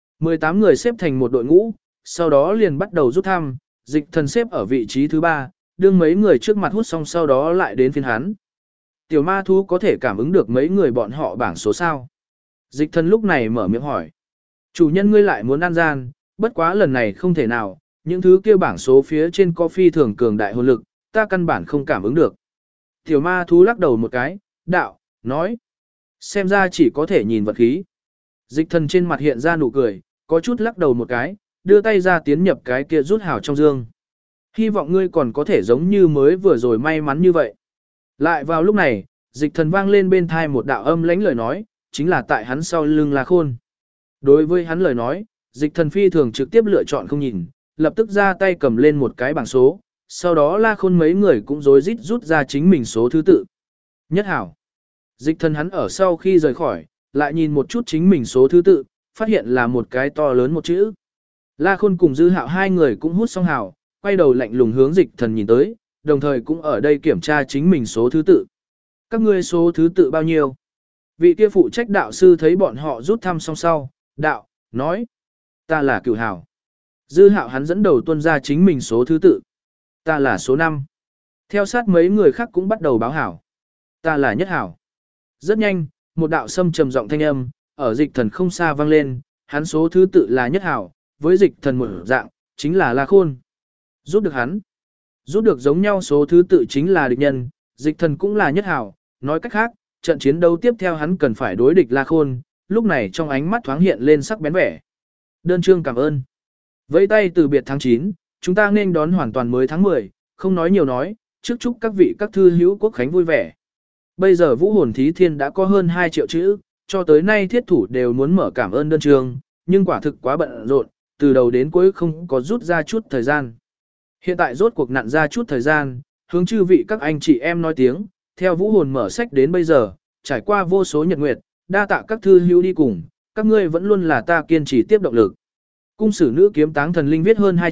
18 người xếp thành một đội ngũ, sau đó liền bắt đầu rút thăm, Dịch Thần xếp ở vị trí thứ 3, đương mấy người trước mặt hút xong sau đó lại đến phiên hắn. Tiểu ma thú có thể cảm ứng được mấy người bọn họ bảng số sao. Dịch Thần lúc này mở miệng hỏi. Chủ nhân ngươi lại muốn ăn gian, bất quá lần này không thể nào, những thứ kia bảng số phía trên có phi thường cường đại hồn lực, ta căn bản không cảm ứng được. Tiểu ma thú lắc đầu một cái, đạo, nói. Xem ra chỉ có thể nhìn vật khí. Dịch Thần trên mặt hiện ra nụ cười, có chút lắc đầu một cái, đưa tay ra tiến nhập cái kia rút hào trong dương. Hy vọng ngươi còn có thể giống như mới vừa rồi may mắn như vậy. Lại vào lúc này, Dịch Thần vang lên bên thai một đạo âm lãnh lời nói, chính là tại hắn sau lưng La Khôn. Đối với hắn lời nói, Dịch Thần phi thường trực tiếp lựa chọn không nhìn, lập tức ra tay cầm lên một cái bảng số, sau đó La Khôn mấy người cũng rối rít rút ra chính mình số thứ tự. Nhất hảo. Dịch Thần hắn ở sau khi rời khỏi, lại nhìn một chút chính mình số thứ tự, phát hiện là một cái to lớn một chữ. La Khôn cùng Dư Hạo hai người cũng hút xong hảo, quay đầu lạnh lùng hướng Dịch Thần nhìn tới, đồng thời cũng ở đây kiểm tra chính mình số thứ tự. Các ngươi số thứ tự bao nhiêu? Vị kia phụ trách đạo sư thấy bọn họ rút thăm xong sau, đạo, nói. Ta là Cửu Hảo. Dư Hạo hắn dẫn đầu tuân ra chính mình số thứ tự. Ta là số 5. Theo sát mấy người khác cũng bắt đầu báo hảo. Ta là Nhất Hảo. Rất nhanh, một đạo sâm trầm giọng thanh âm, ở Dịch Thần không xa vang lên, hắn số thứ tự là Nhất Hảo, với Dịch Thần một dạng, chính là La Khôn. Rút được hắn. Rút được giống nhau số thứ tự chính là địch nhân, Dịch Thần cũng là Nhất Hảo, nói cách khác, trận chiến đấu tiếp theo hắn cần phải đối địch La Khôn, lúc này trong ánh mắt thoáng hiện lên sắc bén vẻ. Đơn chương cảm ơn. Vẫy tay từ biệt tháng 9, chúng ta nên đón hoàn toàn mới tháng 10, không nói nhiều nói, trước chúc các vị các thư hữu quốc khánh vui vẻ. Bây giờ Vũ Hồn Thí Thiên đã có hơn 2 triệu chữ, cho tới nay thiết thủ đều muốn mở cảm ơn đơn chương, nhưng quả thực quá bận rộn, từ đầu đến cuối không có rút ra chút thời gian. Hiện tại rốt cuộc nặn ra chút thời gian, hướng chư vị các anh chị em nói tiếng, theo Vũ Hồn mở sách đến bây giờ, trải qua vô số nhật nguyệt, đa tạ các thư hữu đi cùng, các ngươi vẫn luôn là ta kiên trì tiếp động lực. Cung sử nữ kiếm táng thần linh viết hơn 2 triệu,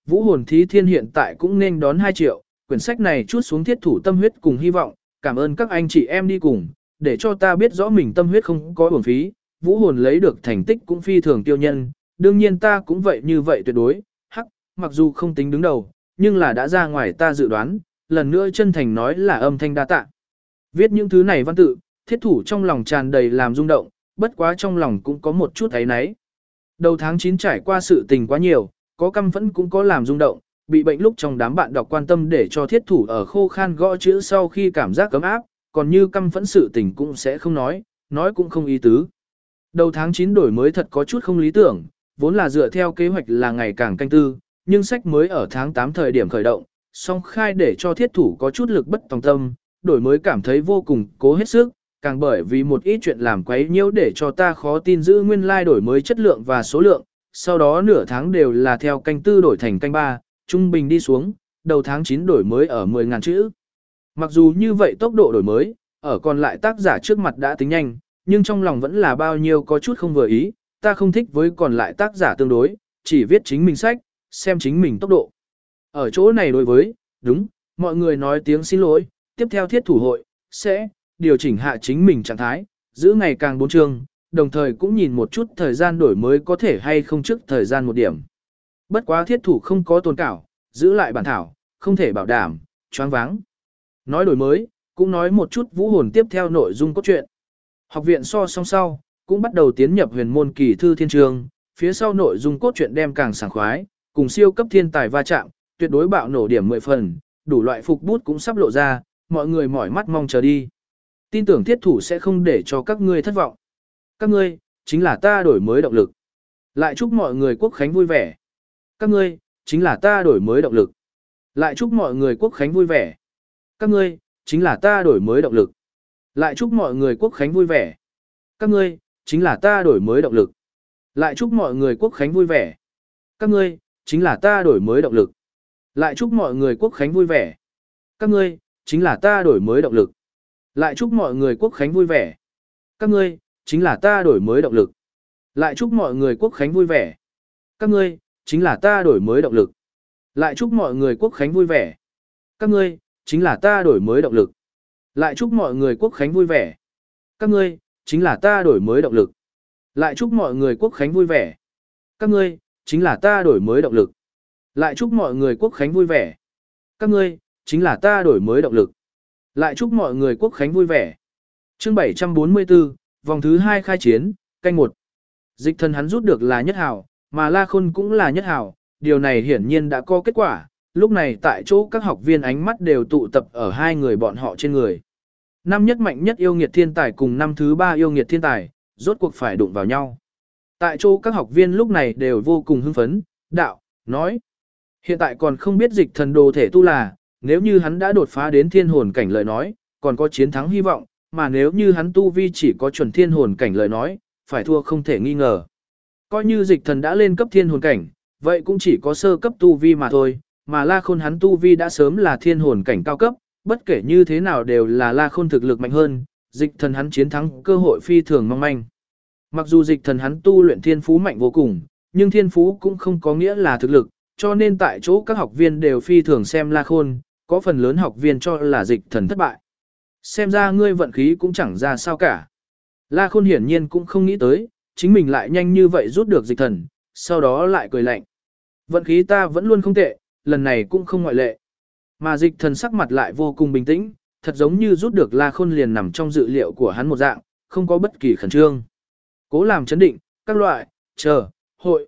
Vũ hồn thí thiên hiện tại cũng nên đón 2 triệu, quyển sách này chút xuống thiết thủ tâm huyết cùng hy vọng, cảm ơn các anh chị em đi cùng, để cho ta biết rõ mình tâm huyết không có uổng phí, Vũ hồn lấy được thành tích cũng phi thường tiêu nhân, đương nhiên ta cũng vậy như vậy tuyệt đối, hắc, mặc dù không tính đứng đầu, nhưng là đã ra ngoài ta dự đoán, lần nữa chân thành nói là âm thanh đa tạ. Viết những thứ này văn tự, thiết thủ trong lòng tràn đầy làm rung động, bất quá trong lòng cũng có một chút ấy náy. Đầu tháng 9 trải qua sự tình quá nhiều, có căm phẫn cũng có làm rung động, bị bệnh lúc trong đám bạn đọc quan tâm để cho thiết thủ ở khô khan gõ chữ sau khi cảm giác cấm áp, còn như căm phẫn sự tình cũng sẽ không nói cũng không ý tứ. Đầu tháng 9 đổi mới thật có chút không lý tưởng, vốn là dựa theo kế hoạch là ngày càng canh tư, nhưng sách mới ở tháng 8 thời điểm khởi động, song khai để cho thiết thủ có chút lực bất tòng tâm, đổi mới cảm thấy vô cùng cố hết sức, càng bởi vì một ít chuyện làm quấy nhiễu để cho ta khó tin giữ nguyên lai đổi mới chất lượng và số lượng, sau đó nửa tháng đều là theo canh tư đổi thành canh 3, trung bình đi xuống, đầu tháng 9 đổi mới ở 10.000 chữ. Mặc dù như vậy tốc độ đổi mới, ở còn lại tác giả trước mặt đã tính nhanh, nhưng trong lòng vẫn là bao nhiêu có chút không vừa ý, ta không thích với còn lại tác giả tương đối, chỉ viết chính mình sách, xem chính mình tốc độ. Ở chỗ này đối với, đúng, mọi người nói tiếng xin lỗi, tiếp theo thiết thủ hội, sẽ điều chỉnh hạ chính mình trạng thái, giữ ngày càng 4 chương, đồng thời cũng nhìn một chút thời gian đổi mới có thể hay không trước thời gian một điểm. Bất quá thiết thủ không có tồn cảo, giữ lại bản thảo, không thể bảo đảm, choáng váng. Nói đổi mới, cũng nói một chút vũ hồn tiếp theo nội dung cốt truyện. Học viện so song sau, cũng bắt đầu tiến nhập huyền môn kỳ thư thiên trường, phía sau nội dung cốt truyện đem càng sảng khoái, cùng siêu cấp thiên tài va chạm, tuyệt đối bạo nổ điểm 10 phần, đủ loại phục bút cũng sắp lộ ra, mọi người mỏi mắt mong chờ đi. Tin tưởng thiết thủ sẽ không để cho các ngươi thất vọng. Các ngươi, chính là ta đổi mới động lực. Lại chúc mọi người quốc khánh vui vẻ. Các ngươi, chính là ta đổi mới động lực. Lại chúc mọi người quốc khánh vui vẻ. Các ngươi, chính là ta đổi mới động lực. Lại chúc mọi người quốc khánh vui vẻ. Các ngươi, chính là ta đổi mới động lực. Lại chúc mọi người quốc khánh vui vẻ. Các ngươi, chính là ta đổi mới động lực. Lại chúc mọi người quốc khánh vui vẻ. Các ngươi, chính là ta đổi mới động lực. Lại chúc mọi người quốc khánh vui vẻ. Các ngươi, chính là ta đổi mới động lực. Lại chúc mọi người quốc khánh vui vẻ. Các ngươi, chính là ta đổi mới động lực. Lại chúc mọi người quốc khánh vui vẻ. Các ngươi, chính là ta đổi mới động lực. Lại chúc mọi người quốc khánh vui vẻ. Các ngươi, chính là ta đổi mới động lực. Lại chúc mọi người quốc khánh vui vẻ. Các ngươi, chính là ta đổi mới động lực. Lại chúc mọi người quốc khánh vui vẻ. Các ngươi, chính là ta đổi mới động lực. Lại chúc mọi người quốc khánh vui vẻ. Chương 744, vòng thứ 2 khai chiến, canh 1. Dịch thần hắn rút được là nhất hảo, mà La Khôn cũng là nhất hảo, điều này hiển nhiên đã có kết quả, lúc này tại chỗ các học viên ánh mắt đều tụ tập ở hai người bọn họ trên người. Năm nhất mạnh nhất yêu nghiệt thiên tài cùng năm thứ 3 yêu nghiệt thiên tài, rốt cuộc phải đụng vào nhau. Tại chỗ các học viên lúc này đều vô cùng hưng phấn, đạo, nói. Hiện tại còn không biết dịch thần đồ thể tu là, nếu như hắn đã đột phá đến thiên hồn cảnh lời nói, còn có chiến thắng hy vọng, mà nếu như hắn tu vi chỉ có chuẩn thiên hồn cảnh lời nói, phải thua không thể nghi ngờ. Coi như dịch thần đã lên cấp thiên hồn cảnh, vậy cũng chỉ có sơ cấp tu vi mà thôi, mà La Khôn hắn tu vi đã sớm là thiên hồn cảnh cao cấp, bất kể như thế nào đều là La Khôn thực lực mạnh hơn, dịch thần hắn chiến thắng cơ hội phi thường mong manh. Mặc dù dịch thần hắn tu luyện thiên phú mạnh vô cùng, nhưng thiên phú cũng không có nghĩa là thực lực, cho nên tại chỗ các học viên đều phi thường xem La Khôn, có phần lớn học viên cho là dịch thần thất bại. Xem ra ngươi vận khí cũng chẳng ra sao cả. La Khôn hiển nhiên cũng không nghĩ tới, chính mình lại nhanh như vậy rút được dịch thần, sau đó lại cười lạnh. Vận khí ta vẫn luôn không tệ, lần này cũng không ngoại lệ. Mà dịch thần sắc mặt lại vô cùng bình tĩnh, thật giống như rút được La Khôn liền nằm trong dự liệu của hắn một dạng, không có bất kỳ khẩn trương. Cố làm chấn định, các loại, chờ, hội,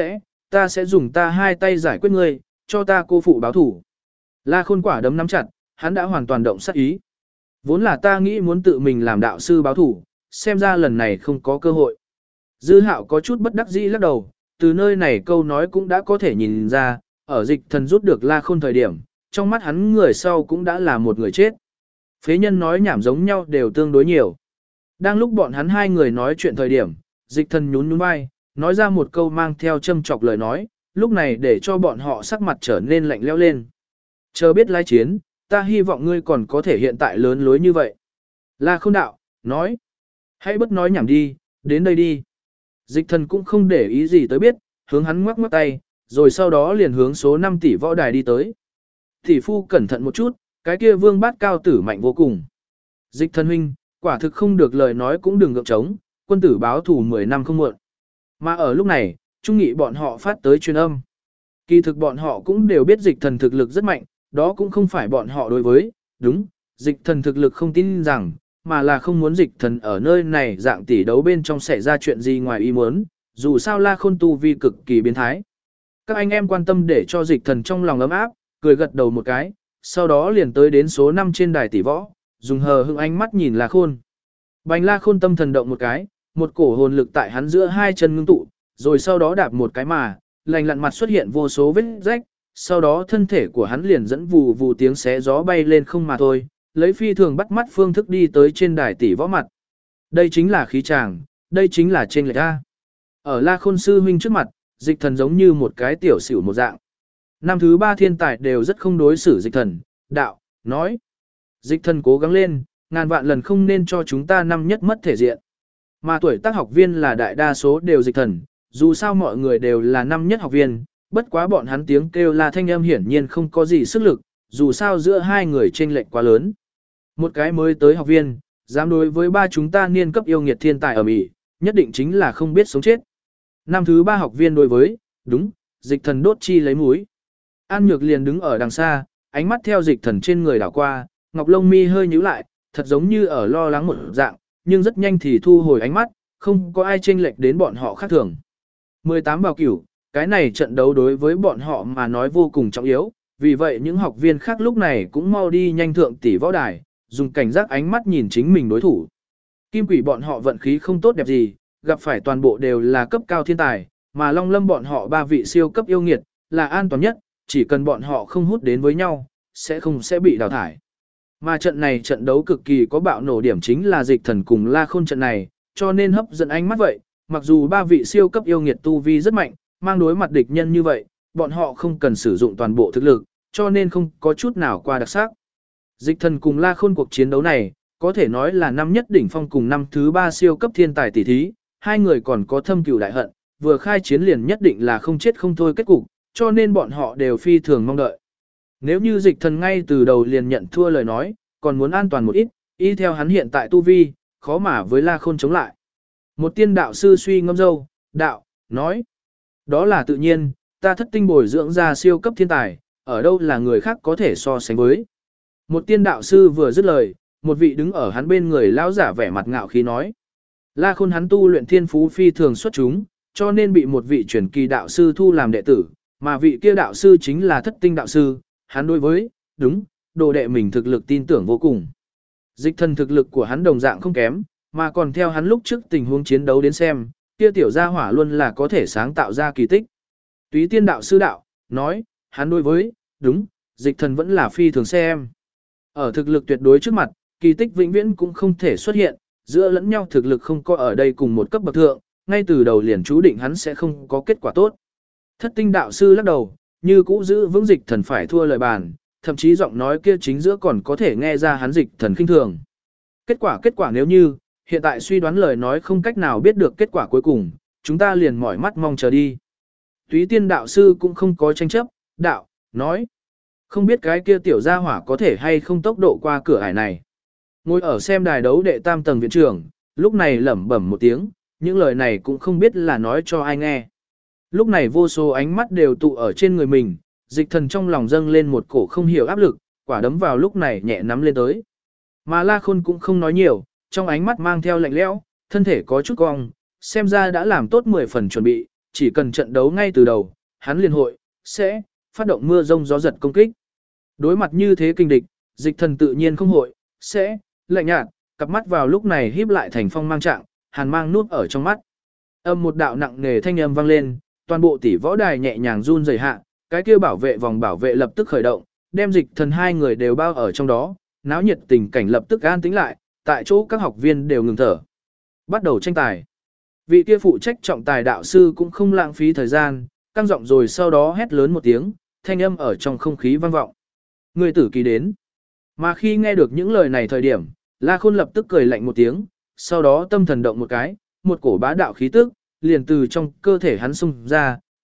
ta sẽ dùng ta hai tay giải quyết ngươi, cho ta cô phụ báo thủ. La Khôn quả đấm nắm chặt, hắn đã hoàn toàn động sát ý. Vốn là ta nghĩ muốn tự mình làm đạo sư báo thủ, xem ra lần này không có cơ hội. Dư Hạo có chút bất đắc dĩ lắc đầu, từ nơi này câu nói cũng đã có thể nhìn ra, ở dịch thần rút được La Khôn thời điểm, trong mắt hắn người sau cũng đã là một người chết. Phế nhân nói nhảm giống nhau đều tương đối nhiều. Đang lúc bọn hắn hai người nói chuyện thời điểm, dịch thần nhún nhún vai, nói ra một câu mang theo châm chọc lời nói, lúc này để cho bọn họ sắc mặt trở nên lạnh lẽo lên. Chờ biết lai chiến, ta hy vọng ngươi còn có thể hiện tại lớn lối như vậy. La Khôn đạo, nói. Hãy bất nói nhảm đi, đến đây đi. Dịch thần cũng không để ý gì tới biết, hướng hắn ngoắc ngoắc tay, Rồi sau đó liền hướng số 5 tỷ võ đài đi tới. Tỷ phu cẩn thận một chút, cái kia vương bát cao tử mạnh vô cùng. Dịch thần huynh, quả thực không được lời nói cũng đừng gượng trống, quân tử báo thù 10 năm không muộn. Mà ở lúc này, trung nghị bọn họ phát tới truyền âm. Kỳ thực bọn họ cũng đều biết dịch thần thực lực rất mạnh, đó cũng không phải bọn họ đối với, đúng, dịch thần thực lực không tin rằng, mà là không muốn dịch thần ở nơi này dạng tỷ đấu bên trong xảy ra chuyện gì ngoài ý muốn, dù sao La Khôn tu vi cực kỳ biến thái. Các anh em quan tâm để cho dịch thần trong lòng ấm áp, cười gật đầu một cái, sau đó liền tới đến số 5 trên đài tỷ võ, dùng hờ hững ánh mắt nhìn La Khôn. Bành La Khôn tâm thần động một cái, một cổ hồn lực tại hắn giữa hai chân ngưng tụ, rồi sau đó đạp một cái mà, lành lặn mặt xuất hiện vô số vết rách, sau đó thân thể của hắn liền dẫn vù vù tiếng xé gió bay lên không mà thôi, lấy phi thường bắt mắt phương thức đi tới trên đài tỷ võ mặt. Đây chính là khí tràng, đây chính là trên lệch A. Ở La Khôn sư huynh trước mặt, dịch thần giống như một cái tiểu xỉu một dạng. Năm thứ 3 thiên tài đều rất không đối xử dịch thần, đạo, nói. Dịch thần cố gắng lên, ngàn vạn lần không nên cho chúng ta năm nhất mất thể diện. Mà tuổi tác học viên là đại đa số đều dịch thần, dù sao mọi người đều là năm nhất học viên, bất quá bọn hắn tiếng kêu la thanh âm hiển nhiên không có gì sức lực, dù sao giữa hai người chênh lệch quá lớn. Một cái mới tới học viên, dám đối với ba chúng ta niên cấp yêu nghiệt thiên tài ở Mỹ, nhất định chính là không biết sống chết. Năm thứ 3 học viên đối với, đúng, dịch thần đốt chi lấy mũi. An Nhược liền đứng ở đằng xa, ánh mắt theo dịch thần trên người đảo qua, ngọc lông mi hơi nhíu lại, thật giống như ở lo lắng một dạng, nhưng rất nhanh thì thu hồi ánh mắt, không có ai chênh lệch đến bọn họ khác thường. 18 bào cửu, cái này trận đấu đối với bọn họ mà nói vô cùng trọng yếu, vì vậy những học viên khác lúc này cũng mau đi nhanh thượng tỷ võ đài, dùng cảnh giác ánh mắt nhìn chính mình đối thủ. Kim quỷ bọn họ vận khí không tốt đẹp gì, gặp phải toàn bộ đều là cấp cao thiên tài, mà Long Lâm bọn họ 3 vị siêu cấp yêu nghiệt, là an toàn nhất, chỉ cần bọn họ không hút đến với nhau, sẽ bị đào thải. Mà trận này trận đấu cực kỳ có bạo nổ điểm chính là dịch thần cùng La Khôn trận này, cho nên hấp dẫn ánh mắt vậy, mặc dù 3 vị siêu cấp yêu nghiệt tu vi rất mạnh, mang đối mặt địch nhân như vậy, bọn họ không cần sử dụng toàn bộ thực lực, cho nên không có chút nào qua đặc sắc. Dịch thần cùng La Khôn cuộc chiến đấu này, có thể nói là năm nhất đỉnh phong cùng năm thứ 3 siêu cấp thiên tài tỷ thí, hai người còn có thâm cừu đại hận, vừa khai chiến liền nhất định là không chết không thôi kết cục, cho nên bọn họ đều phi thường mong đợi. Nếu như dịch thần ngay từ đầu liền nhận thua lời nói, còn muốn an toàn một ít, y theo hắn hiện tại tu vi, khó mà với La Khôn chống lại. Một tiên đạo sư suy ngâm dâu, đạo, nói. Đó là tự nhiên, ta thất tinh bồi dưỡng ra siêu cấp thiên tài, ở đâu là người khác có thể so sánh với. Một tiên đạo sư vừa dứt lời, một vị đứng ở hắn bên người lão giả vẻ mặt ngạo khí nói. La Khôn hắn tu luyện thiên phú phi thường xuất chúng, cho nên bị một vị truyền kỳ đạo sư thu làm đệ tử, mà vị kia đạo sư chính là thất tinh đạo sư, hắn đối với, đúng, đồ đệ mình thực lực tin tưởng vô cùng. Dịch thần thực lực của hắn đồng dạng không kém, mà còn theo hắn lúc trước tình huống chiến đấu đến xem, kia tiểu gia hỏa luôn là có thể sáng tạo ra kỳ tích. Túy tiên đạo sư đạo, nói, hắn đối với, đúng, dịch thần vẫn là phi thường xem. Ở thực lực tuyệt đối trước mặt, kỳ tích vĩnh viễn cũng không thể xuất hiện, giữa lẫn nhau thực lực không có ở đây cùng một cấp bậc thượng, ngay từ đầu liền chú định hắn sẽ không có kết quả tốt. Thất tinh đạo sư lắc đầu, như cũ giữ vững dịch thần phải thua lời bàn, thậm chí giọng nói kia chính giữa còn có thể nghe ra hắn dịch thần khinh thường. Kết quả nếu như, hiện tại suy đoán lời nói không cách nào biết được kết quả cuối cùng, chúng ta liền mỏi mắt mong chờ đi. Túy tiên đạo sư cũng không có tranh chấp, đạo, nói. Không biết cái kia tiểu gia hỏa có thể hay không tốc độ qua cửa ải này. Ngồi ở xem đài đấu đệ tam tầng viện trưởng, lúc này lẩm bẩm một tiếng, những lời này cũng không biết là nói cho ai nghe. Lúc này vô số ánh mắt đều tụ ở trên người mình, dịch thần trong lòng dâng lên một cổ không hiểu áp lực, quả đấm vào lúc này nhẹ nắm lên tới. Mà La Khôn cũng không nói nhiều, trong ánh mắt mang theo lạnh lẽo, thân thể có chút cong, xem ra đã làm tốt 10 phần chuẩn bị, chỉ cần trận đấu ngay từ đầu, hắn liền hội, sẽ, phát động mưa rông gió giật công kích. Đối mặt như thế kinh địch, dịch thần tự nhiên không hội, sẽ, lạnh nhạt, cặp mắt vào lúc này híp lại thành phong mang trạng, hàn mang nút ở trong mắt. Âm một đạo nặng nề thanh âm vang lên, toàn bộ tỷ võ đài nhẹ nhàng run rẩy hạ, cái kia bảo vệ vòng bảo vệ lập tức khởi động, đem dịch thần hai người đều bao ở trong đó, náo nhiệt tình cảnh lập tức an tĩnh lại, tại chỗ các học viên đều ngừng thở. Bắt đầu tranh tài. Vị kia phụ trách trọng tài đạo sư cũng không lãng phí thời gian, căng giọng rồi sau đó hét lớn một tiếng, thanh âm ở trong không khí vang vọng. Người tử kỳ đến. Mà khi nghe được những lời này thời điểm, La Khôn lập tức cười lạnh một tiếng, sau đó tâm thần động một cái, một cổ bá đạo khí tức liền từ trong cơ thể hắn xung ra,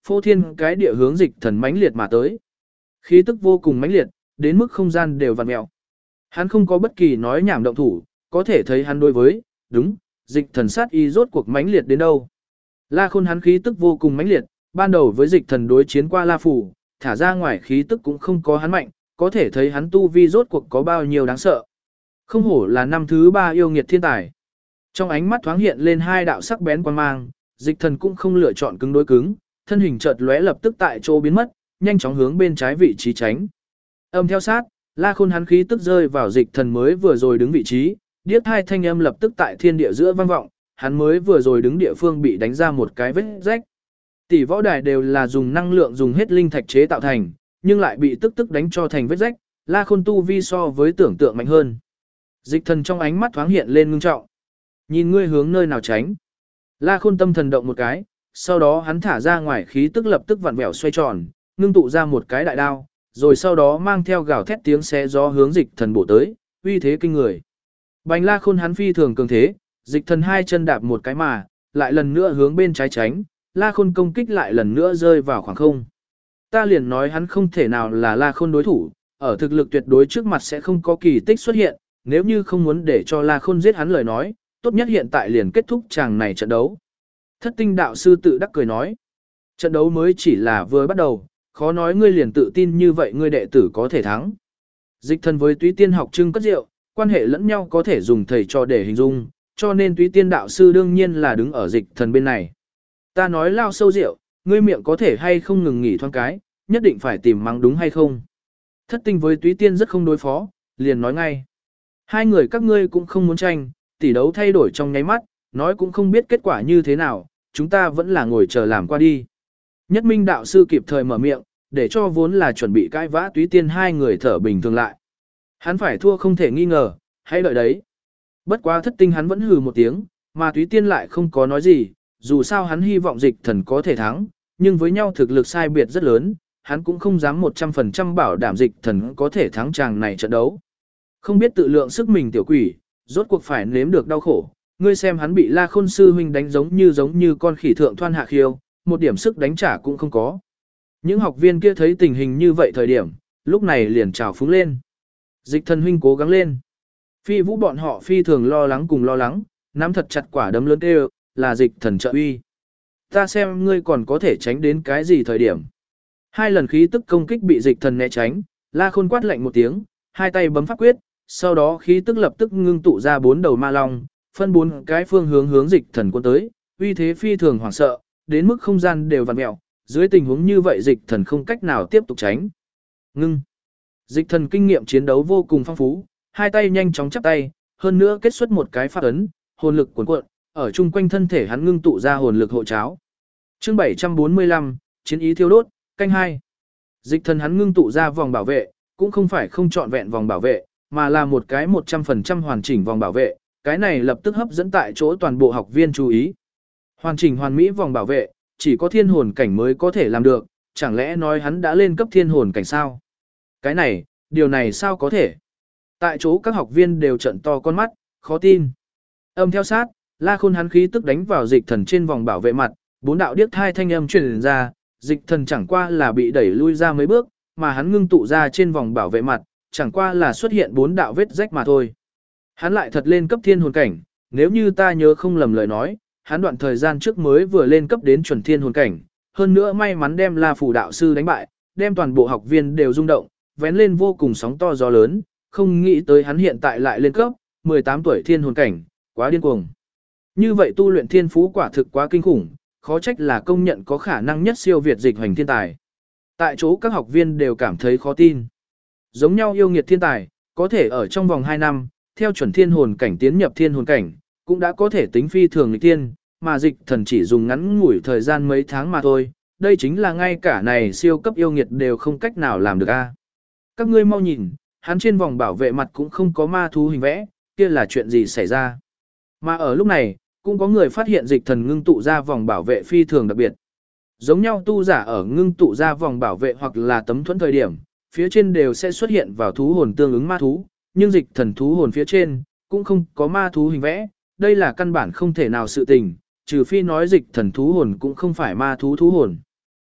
phô thiên cái địa hướng dịch thần mãnh liệt mà tới. Khí tức vô cùng mãnh liệt, đến mức không gian đều vặn mèo. Hắn không có bất kỳ nói nhảm động thủ, có thể thấy hắn đối với, đúng, dịch thần sát y rốt cuộc mãnh liệt đến đâu. La Khôn hắn khí tức vô cùng mãnh liệt, ban đầu với dịch thần đối chiến qua La Phủ, thả ra ngoài khí tức cũng không có hắn mạnh, có thể thấy hắn tu vi rốt cuộc có bao nhiêu đáng sợ. Không hổ là năm thứ 3 yêu nghiệt thiên tài. Trong ánh mắt thoáng hiện lên hai đạo sắc bén quan mang, dịch thần cũng không lựa chọn cứng đối cứng, thân hình chợt lóe lập tức tại chỗ biến mất, nhanh chóng hướng bên trái vị trí tránh. Âm theo sát, La Khôn hắn khí tức rơi vào dịch thần mới vừa rồi đứng vị trí, điếc hai thanh âm lập tức tại thiên địa giữa vang vọng, hắn mới vừa rồi đứng địa phương bị đánh ra một cái vết rách. Tỷ võ đài đều là dùng năng lượng dùng hết linh thạch chế tạo thành, nhưng lại bị tức tức đánh cho thành vết rách, La Khôn tu vi so với tưởng tượng mạnh hơn. Dịch thần trong ánh mắt thoáng hiện lên ngưng trọng. Nhìn ngươi hướng nơi nào tránh. La Khôn tâm thần động một cái, sau đó hắn thả ra ngoài khí tức lập tức vặn vẹo xoay tròn, ngưng tụ ra một cái đại đao, rồi sau đó mang theo gào thét tiếng xé gió hướng dịch thần bổ tới, uy thế kinh người. Bành La Khôn hắn phi thường cường thế, dịch thần hai chân đạp một cái mà, lại lần nữa hướng bên trái tránh, La Khôn công kích lại lần nữa rơi vào khoảng không. Ta liền nói hắn không thể nào là La Khôn đối thủ, ở thực lực tuyệt đối trước mặt sẽ không có kỳ tích xuất hiện, nếu như không muốn để cho La Khôn giết hắn lời nói, tốt nhất hiện tại liền kết thúc chàng này trận đấu. Thất tinh đạo sư tự đắc cười nói, trận đấu mới chỉ là vừa bắt đầu, khó nói ngươi liền tự tin như vậy ngươi đệ tử có thể thắng. Dịch thần với Túy Tiên học trưng cất rượu, quan hệ lẫn nhau có thể dùng thầy trò để hình dung, cho nên Túy Tiên đạo sư đương nhiên là đứng ở dịch thần bên này. Ta nói lao sâu rượu, ngươi miệng có thể hay không ngừng nghỉ thoáng cái, nhất định phải tìm mắng đúng hay không. Thất tinh với Túy Tiên rất không đối phó, liền nói ngay. Hai người các ngươi cũng không muốn tranh, tỷ đấu thay đổi trong nháy mắt, nói cũng không biết kết quả như thế nào, chúng ta vẫn là ngồi chờ làm qua đi. Nhất Minh đạo sư kịp thời mở miệng, để cho vốn là chuẩn bị cãi vã Túy Tiên hai người thở bình thường lại. Hắn phải thua không thể nghi ngờ, hãy đợi đấy. Bất quá thất tinh hắn vẫn hừ một tiếng, mà Túy Tiên lại không có nói gì, dù sao hắn hy vọng dịch thần có thể thắng, nhưng với nhau thực lực sai biệt rất lớn, hắn cũng không dám 100% bảo đảm dịch thần có thể thắng chàng này trận đấu. Không biết tự lượng sức mình tiểu quỷ, rốt cuộc phải nếm được đau khổ, ngươi xem hắn bị La Khôn sư huynh đánh giống như con khỉ thượng thoan hạ khiêu, một điểm sức đánh trả cũng không có. Những học viên kia thấy tình hình như vậy thời điểm, lúc này liền trào phúng lên. Dịch thần huynh cố gắng lên. Phi vũ bọn họ phi thường lo lắng cùng lo lắng, nắm thật chặt quả đấm lớn kêu, là dịch thần trợ uy. Ta xem ngươi còn có thể tránh đến cái gì thời điểm. Hai lần khí tức công kích bị dịch thần né tránh, La Khôn quát lạnh một tiếng, hai tay bấm pháp quyết, sau đó khí tức lập tức ngưng tụ ra 4 đầu ma long, phân 4 cái phương hướng hướng dịch thần quân tới, uy thế phi thường hoảng sợ, đến mức không gian đều vặn mèo, dưới tình huống như vậy dịch thần không cách nào tiếp tục tránh. Ngưng. Dịch thần kinh nghiệm chiến đấu vô cùng phong phú, hai tay nhanh chóng chắp tay, hơn nữa kết xuất một cái pháp ấn, hồn lực cuồn cuộn, ở chung quanh thân thể hắn ngưng tụ ra hồn lực hộ cháo. Chương 745, chiến ý thiêu đốt, canh 2. Dịch thần hắn ngưng tụ ra vòng bảo vệ, cũng không phải không trọn vẹn vòng bảo vệ, mà là một cái 100% hoàn chỉnh vòng bảo vệ, cái này lập tức hấp dẫn tại chỗ toàn bộ học viên chú ý. Hoàn chỉnh hoàn mỹ vòng bảo vệ, chỉ có thiên hồn cảnh mới có thể làm được, chẳng lẽ nói hắn đã lên cấp thiên hồn cảnh sao? Cái này, điều này sao có thể? Tại chỗ các học viên đều trợn to con mắt, khó tin. Âm theo sát, La Khôn hắn khí tức đánh vào dịch thần trên vòng bảo vệ mặt, 4 đạo điếc thai thanh âm truyền ra, dịch thần chẳng qua là bị đẩy lui ra mấy bước, mà hắn ngưng tụ ra trên vòng bảo vệ mặt, chẳng qua là xuất hiện 4 đạo vết rách mà thôi. Hắn lại thật lên cấp thiên hồn cảnh, nếu như ta nhớ không lầm lời nói, hắn đoạn thời gian trước mới vừa lên cấp đến chuẩn thiên hồn cảnh, hơn nữa may mắn đem La Phủ đạo sư đánh bại, đem toàn bộ học viên đều rung động, vén lên vô cùng sóng to gió lớn, không nghĩ tới hắn hiện tại lại lên cấp, 18 tuổi thiên hồn cảnh, quá điên cuồng. Như vậy tu luyện thiên phú quả thực quá kinh khủng, khó trách là công nhận có khả năng nhất siêu việt dịch hoành thiên tài. Tại chỗ các học viên đều cảm thấy khó tin. Giống nhau yêu nghiệt thiên tài, có thể ở trong vòng 2 năm, theo chuẩn thiên hồn cảnh tiến nhập thiên hồn cảnh, cũng đã có thể tính phi thường nghịch thiên, mà dịch thần chỉ dùng ngắn ngủi thời gian mấy tháng mà thôi, đây chính là ngay cả này siêu cấp yêu nghiệt đều không cách nào làm được a. Các ngươi mau nhìn, hắn trên vòng bảo vệ mặt cũng không có ma thú hình vẽ, kia là chuyện gì xảy ra. Mà ở lúc này, cũng có người phát hiện dịch thần ngưng tụ ra vòng bảo vệ phi thường đặc biệt. Giống nhau tu giả ở ngưng tụ ra vòng bảo vệ hoặc là tấm thuẫn thời điểm, phía trên đều sẽ xuất hiện vào thú hồn tương ứng ma thú, nhưng dịch thần thú hồn phía trên, cũng không có ma thú hình vẽ, đây là căn bản không thể nào sự tình, trừ phi nói dịch thần thú hồn cũng không phải ma thú thú hồn.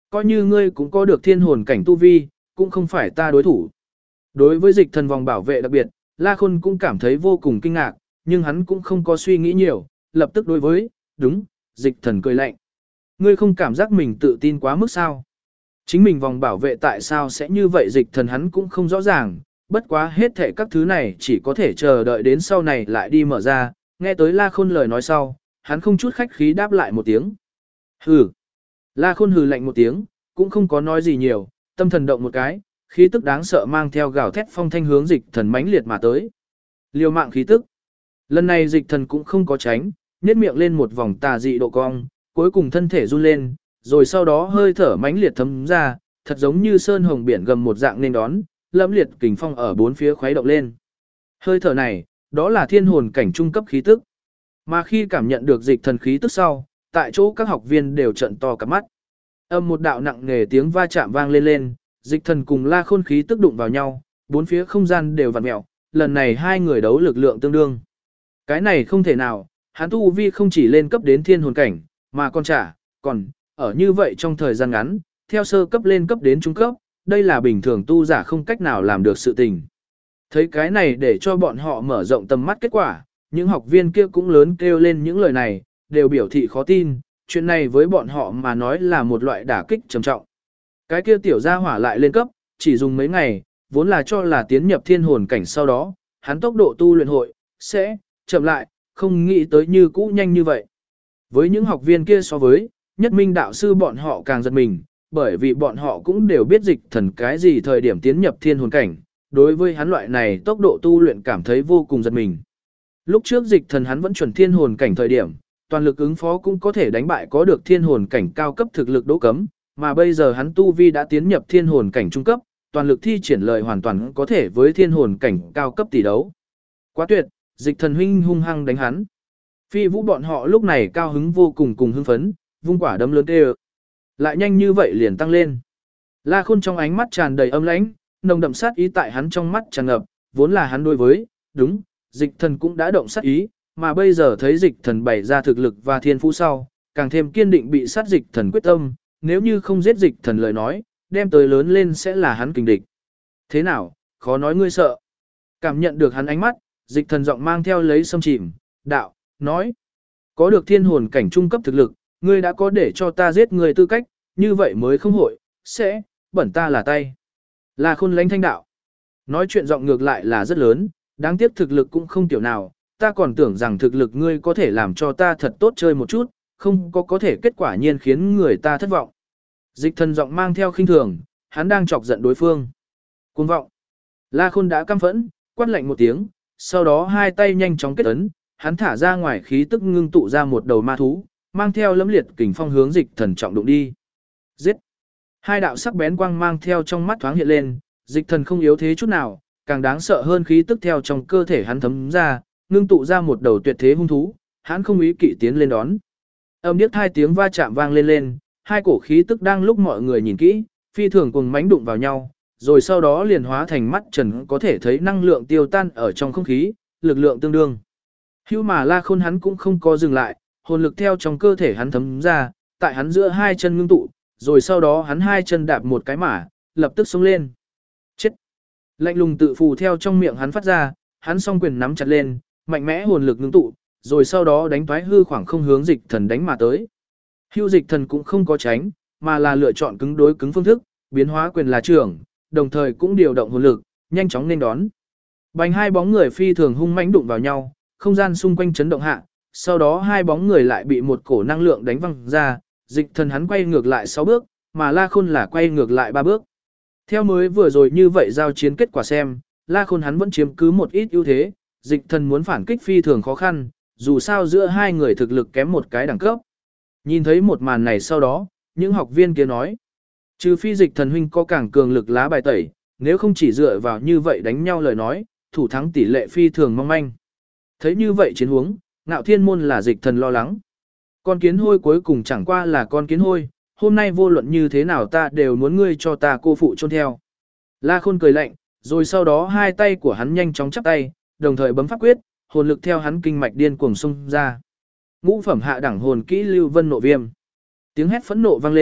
coi như ngươi cũng có được thiên hồn cảnh tu vi, cũng không phải ta đối thủ. Đối với dịch thần vòng bảo vệ đặc biệt, La Khôn cũng cảm thấy vô cùng kinh ngạc, nhưng hắn cũng không có suy nghĩ nhiều, lập tức đối với, đúng, dịch thần cười lạnh. Ngươi không cảm giác mình tự tin quá mức sao? Chính mình vòng bảo vệ tại sao sẽ như vậy dịch thần hắn cũng không rõ ràng, bất quá hết thể các thứ này chỉ có thể chờ đợi đến sau này lại đi mở ra, nghe tới La Khôn lời nói sau, hắn không chút khách khí đáp lại một tiếng. Hừ. La Khôn hừ lạnh một tiếng, cũng không có nói gì nhiều, tâm thần động một cái, khí tức đáng sợ mang theo gào thét phong thanh hướng dịch thần mãnh liệt mà tới. Liều mạng khí tức. Lần này dịch thần cũng không có tránh, nhếch miệng lên một vòng tà dị độ cong, cuối cùng thân thể run lên, rồi sau đó hơi thở mãnh liệt thấm ra, thật giống như sơn hồng biển gầm một dạng nên đón, lâm liệt kình phong ở bốn phía khuấy động lên. Hơi thở này, đó là thiên hồn cảnh trung cấp khí tức. Mà khi cảm nhận được dịch thần khí tức sau, tại chỗ các học viên đều trợn to cả mắt. Âm một đạo nặng nề tiếng va chạm vang lên lên, dịch thần cùng La Khôn khí tức đụng vào nhau, bốn phía không gian đều vặn mèo, lần này hai người đấu lực lượng tương đương. Cái này không thể nào, hắn tu vi không chỉ lên cấp đến thiên hồn cảnh, mà còn, ở như vậy trong thời gian ngắn, theo sơ cấp lên cấp đến trung cấp, đây là bình thường tu giả không cách nào làm được sự tình. Thấy cái này để cho bọn họ mở rộng tầm mắt kết quả, những học viên kia cũng lớn kêu lên những lời này, đều biểu thị khó tin, chuyện này với bọn họ mà nói là một loại đả kích trầm trọng. Cái kia tiểu gia hỏa lại lên cấp, chỉ dùng mấy ngày, vốn là cho là tiến nhập thiên hồn cảnh sau đó, hắn tốc độ tu luyện hội, sẽ chậm lại, không nghĩ tới như cũ nhanh như vậy. Với những học viên kia so với, nhất minh đạo sư bọn họ càng giật mình, bởi vì bọn họ cũng đều biết dịch thần cái gì thời điểm tiến nhập thiên hồn cảnh, đối với hắn loại này tốc độ tu luyện cảm thấy vô cùng giật mình. Lúc trước dịch thần hắn vẫn chuẩn thiên hồn cảnh thời điểm, toàn lực ứng phó cũng có thể đánh bại có được thiên hồn cảnh cao cấp thực lực Đỗ Cấm, mà bây giờ hắn tu vi đã tiến nhập thiên hồn cảnh trung cấp, toàn lực thi triển lời hoàn toàn có thể với thiên hồn cảnh cao cấp tỷ đấu. Quá tuyệt, dịch thần huynh hung hăng đánh hắn. Phi Vũ bọn họ lúc này cao hứng vô cùng cùng hưng phấn, vung quả đấm lớn tê. Lại nhanh như vậy liền tăng lên. La Khôn trong ánh mắt tràn đầy âm lãnh, nồng đậm sát ý tại hắn trong mắt tràn ngập, vốn là hắn đối với, đúng, dịch thần cũng đã động sát ý, mà bây giờ thấy dịch thần bày ra thực lực và thiên phú sau, càng thêm kiên định bị sát dịch thần quyết tâm, nếu như không giết dịch thần lời nói, đem tới lớn lên sẽ là hắn kình địch. Thế nào, khó nói ngươi sợ. Cảm nhận được hắn ánh mắt, dịch thần giọng mang theo lấy xâm chìm, đạo, nói. Có được thiên hồn cảnh trung cấp thực lực, ngươi đã có để cho ta giết người tư cách, như vậy mới không hội, sẽ, bẩn ta là tay. Là Khôn lánh thanh đạo. Nói chuyện giọng ngược lại là rất lớn, đáng tiếc thực lực cũng không tiểu nào, ta còn tưởng rằng thực lực ngươi có thể làm cho ta thật tốt chơi một chút, không có thể kết quả nhiên khiến người ta thất vọng. Dịch thần giọng mang theo khinh thường, hắn đang chọc giận đối phương. Cuồng vọng. La Khôn đã căm phẫn, quát lạnh một tiếng, sau đó hai tay nhanh chóng kết ấn, hắn thả ra ngoài khí tức ngưng tụ ra một đầu ma thú, mang theo lẫm liệt kình phong hướng dịch thần trọng đụng đi. Giết! Hai đạo sắc bén quang mang theo trong mắt thoáng hiện lên, dịch thần không yếu thế chút nào, càng đáng sợ hơn khí tức theo trong cơ thể hắn thấm ra, ngưng tụ ra một đầu tuyệt thế hung thú, hắn không ý kỵ tiến lên đón. Âm điếc hai tiếng va chạm vang lên lên, hai cổ khí tức đang lúc mọi người nhìn kỹ, phi thường cùng mãnh đụng vào nhau, rồi sau đó liền hóa thành mắt trần có thể thấy năng lượng tiêu tan ở trong không khí, lực lượng tương đương. Hưu mà La Khôn hắn cũng không có dừng lại, hồn lực theo trong cơ thể hắn thấm ra, tại hắn giữa hai chân ngưng tụ, rồi sau đó hắn hai chân đạp một cái mã, lập tức xông lên. Chết! Lạnh lùng tự phù theo trong miệng hắn phát ra, hắn song quyền nắm chặt lên, mạnh mẽ hồn lực ngưng tụ, rồi sau đó đánh toái hư khoảng không hướng dịch thần đánh mà tới. Hưu dịch thần cũng không có tránh, mà là lựa chọn cứng đối cứng phương thức, biến hóa quyền là trưởng, đồng thời cũng điều động hồn lực, nhanh chóng nên đón. Bành hai bóng người phi thường hung mãnh đụng vào nhau, không gian xung quanh chấn động hạ, sau đó hai bóng người lại bị một cổ năng lượng đánh văng ra, dịch thần hắn quay ngược lại 6 bước, mà La Khôn là quay ngược lại 3 bước. Theo mới vừa rồi như vậy giao chiến kết quả xem, La Khôn hắn vẫn chiếm cứ một ít ưu thế, dịch thần muốn phản kích phi thường khó khăn, dù sao giữa hai người thực lực kém một cái đẳng cấp. Nhìn thấy một màn này sau đó, những học viên kia nói, trừ phi dịch thần huynh có càng cường lực lá bài tẩy, nếu không chỉ dựa vào như vậy đánh nhau lời nói, thủ thắng tỷ lệ phi thường mong manh. Thấy như vậy chiến huống, Ngạo Thiên môn là dịch thần lo lắng. Con kiến hôi cuối cùng chẳng qua là con kiến hôi, hôm nay vô luận như thế nào ta đều muốn ngươi cho ta cô phụ chôn theo. La Khôn cười lạnh, rồi sau đó hai tay của hắn nhanh chóng chắp tay, đồng thời bấm pháp quyết, hồn lực theo hắn kinh mạch điên cuồng xung ra. Ngũ phẩm hạ đẳng hồn kỹ Lưu Vân Nộ Viêm. Tiếng hét phẫn nộ vang lên,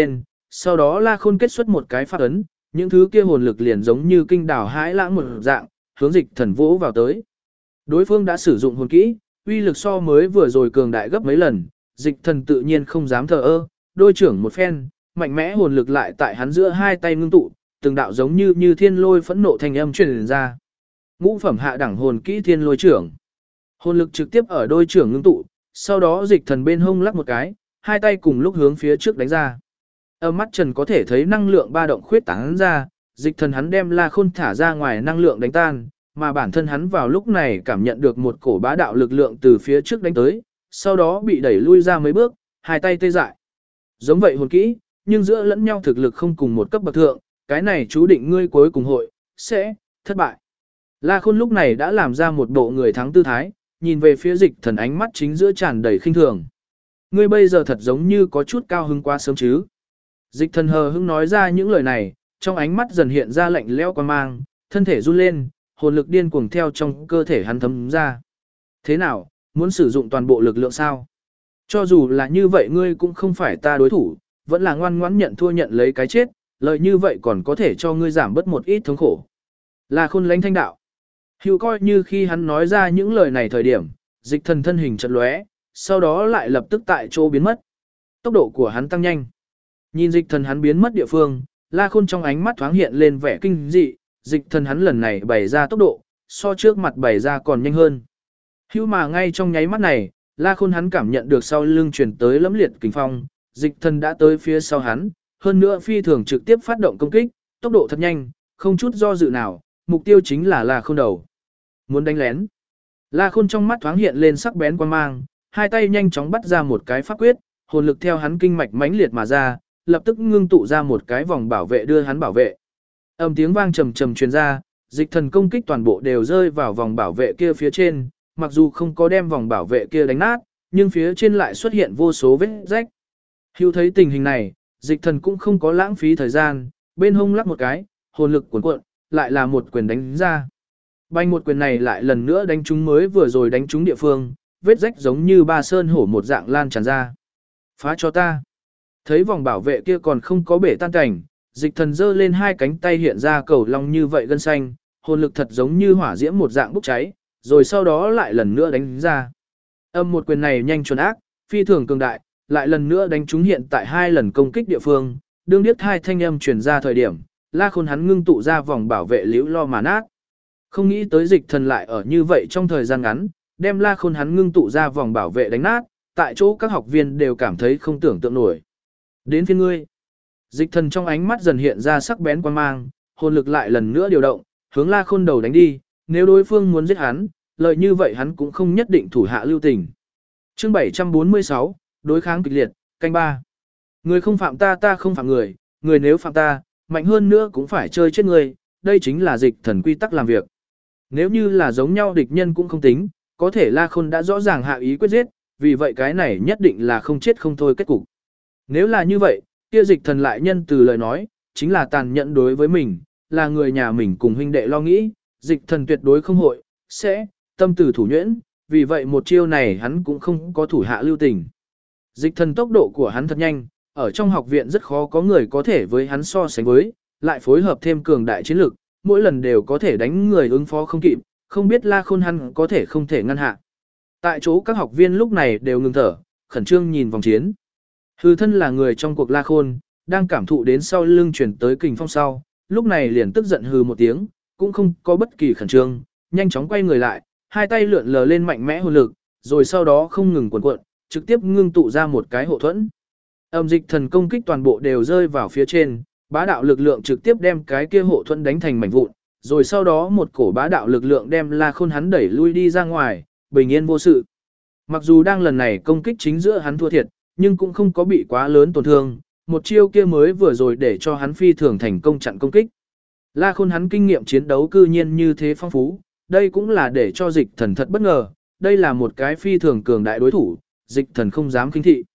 sau đó La Khôn kết xuất một cái pháp ấn, những thứ kia hồn lực liền giống như kinh đảo hãi lãng một dạng, hướng Dịch Thần vỗ vào tới. Đối phương đã sử dụng hồn kỹ, uy lực so mới vừa rồi cường đại gấp mấy lần, Dịch Thần tự nhiên không dám thờ ơ, đôi trưởng một phen, mạnh mẽ hồn lực lại tại hắn giữa hai tay ngưng tụ, từng đạo giống như thiên lôi phẫn nộ thành âm truyền ra. Ngũ phẩm hạ đẳng hồn kỹ thiên lôi trưởng. Hồn lực trực tiếp ở đôi trưởng ngưng tụ, sau đó Dịch Thần bên hông lắc một cái, hai tay cùng lúc hướng phía trước đánh ra. Ở mắt Trần có thể thấy năng lượng ba động khuyết tán ra, Dịch Thần hắn đem La Khôn thả ra ngoài năng lượng đánh tan, mà bản thân hắn vào lúc này cảm nhận được một cổ bá đạo lực lượng từ phía trước đánh tới, sau đó bị đẩy lui ra mấy bước, hai tay tê dại. Giống vậy hồn kỹ, nhưng giữa lẫn nhau thực lực không cùng một cấp bậc thượng, cái này chú định ngươi cuối cùng hội sẽ thất bại. La Khôn lúc này đã làm ra một bộ người thắng tư thái, nhìn về phía Dịch Thần ánh mắt chính giữa tràn đầy khinh thường. Ngươi bây giờ thật giống như có chút cao hứng quá sớm chứ. Dịch Thần hờ hững nói ra những lời này, trong ánh mắt dần hiện ra lạnh lẽo quan mang, thân thể run lên, hồn lực điên cuồng theo trong cơ thể hắn thấm ra. Thế nào, muốn sử dụng toàn bộ lực lượng sao? Cho dù là như vậy ngươi cũng không phải ta đối thủ, vẫn là ngoan ngoãn nhận thua nhận lấy cái chết, lợi như vậy còn có thể cho ngươi giảm bớt một ít thống khổ. La Khôn lãnh thanh đạo. Hữu coi như khi hắn nói ra những lời này thời điểm, Dịch Thần thân hình chợt lóe, sau đó lại lập tức tại chỗ biến mất. Tốc độ của hắn tăng nhanh. Nhìn Dịch Thần hắn biến mất địa phương, La Khôn trong ánh mắt thoáng hiện lên vẻ kinh dị, Dịch Thần hắn lần này bày ra tốc độ, so trước mặt bày ra còn nhanh hơn. Hữu mà ngay trong nháy mắt này, La Khôn hắn cảm nhận được sau lưng truyền tới lẫm liệt kình phong, Dịch Thần đã tới phía sau hắn, hơn nữa phi thường trực tiếp phát động công kích, tốc độ thật nhanh, không chút do dự nào, mục tiêu chính là La Khôn đầu. Muốn đánh lén. La Khôn trong mắt thoáng hiện lên sắc bén quan mang, hai tay nhanh chóng bắt ra một cái pháp quyết, hồn lực theo hắn kinh mạch mãnh liệt mà ra, lập tức ngưng tụ ra một cái vòng bảo vệ đưa hắn bảo vệ. Âm tiếng vang trầm trầm truyền ra, Dịch Thần công kích toàn bộ đều rơi vào vòng bảo vệ kia phía trên, mặc dù không có đem vòng bảo vệ kia đánh nát, nhưng phía trên lại xuất hiện vô số vết rách. Hữu thấy tình hình này, Dịch Thần cũng không có lãng phí thời gian, bên hông lắc một cái, hồn lực cuồn cuộn, lại là một quyền đánh ra. Bành một quyền này lại lần nữa đánh trúng mới vừa rồi đánh trúng địa phương, vết rách giống như ba sơn hổ một dạng lan tràn ra. Phá cho ta. Thấy vòng bảo vệ kia còn không có bể tan cảnh, Dịch Thần giơ lên hai cánh tay hiện ra cầu long như vậy gân xanh, hồn lực thật giống như hỏa diễm một dạng bốc cháy, rồi sau đó lại lần nữa đánh ra. Âm một quyền này nhanh chuẩn ác, phi thường cường đại, lại lần nữa đánh trúng hiện tại hai lần công kích địa phương, đương điếc hai thanh âm truyền ra thời điểm, La Khôn hắn ngưng tụ ra vòng bảo vệ liễu lo mà nát. Không nghĩ tới Dịch Thần lại ở như vậy trong thời gian ngắn, đem La Khôn hắn ngưng tụ ra vòng bảo vệ đánh nát, tại chỗ các học viên đều cảm thấy không tưởng tượng nổi. Đến phiên ngươi. Dịch Thần trong ánh mắt dần hiện ra sắc bén quan mang, hồn lực lại lần nữa điều động, hướng La Khôn đầu đánh đi, nếu đối phương muốn giết hắn, lợi như vậy hắn cũng không nhất định thủ hạ lưu tình. Chương 746, đối kháng kịch liệt, canh 3. Người không phạm ta ta không phạm người, người nếu phạm ta, mạnh hơn nữa cũng phải chơi chết người, đây chính là Dịch Thần quy tắc làm việc. Nếu như là giống nhau địch nhân cũng không tính, có thể La Khôn đã rõ ràng hạ ý quyết giết, vì vậy cái này nhất định là không chết không thôi kết cục. Nếu là như vậy, kia Dịch Thần lại nhân từ lời nói, chính là tàn nhẫn đối với mình, là người nhà mình cùng huynh đệ lo nghĩ, Dịch Thần tuyệt đối không hội, sẽ, tâm từ thủ nhuyễn, vì vậy một chiêu này hắn cũng không có thủ hạ lưu tình. Dịch Thần tốc độ của hắn thật nhanh, ở trong học viện rất khó có người có thể với hắn so sánh với, lại phối hợp thêm cường đại chiến lực, mỗi lần đều có thể đánh người ứng phó không kịp, không biết La Khôn hắn có thể không thể ngăn hạ. Tại chỗ các học viên lúc này đều ngừng thở, khẩn trương nhìn vòng chiến. Hư thân là người trong cuộc La Khôn, đang cảm thụ đến sau lưng chuyển tới kình phong sau, lúc này liền tức giận hừ một tiếng, cũng không có bất kỳ khẩn trương, nhanh chóng quay người lại, hai tay lượn lờ lên mạnh mẽ hồn lực, rồi sau đó không ngừng cuộn cuộn, trực tiếp ngưng tụ ra một cái hộ thuẫn. Âm Dịch Thần công kích toàn bộ đều rơi vào phía trên, bá đạo lực lượng trực tiếp đem cái kia hộ thuẫn đánh thành mảnh vụn, rồi sau đó một cổ bá đạo lực lượng đem La Khôn hắn đẩy lui đi ra ngoài, bình yên vô sự. Mặc dù đang lần này công kích chính giữa hắn thua thiệt, nhưng cũng không có bị quá lớn tổn thương, một chiêu kia mới vừa rồi để cho hắn phi thường thành công chặn công kích. La Khôn hắn kinh nghiệm chiến đấu cư nhiên như thế phong phú, đây cũng là để cho Dịch Thần thật bất ngờ, đây là một cái phi thường cường đại đối thủ, Dịch Thần không dám khinh thị.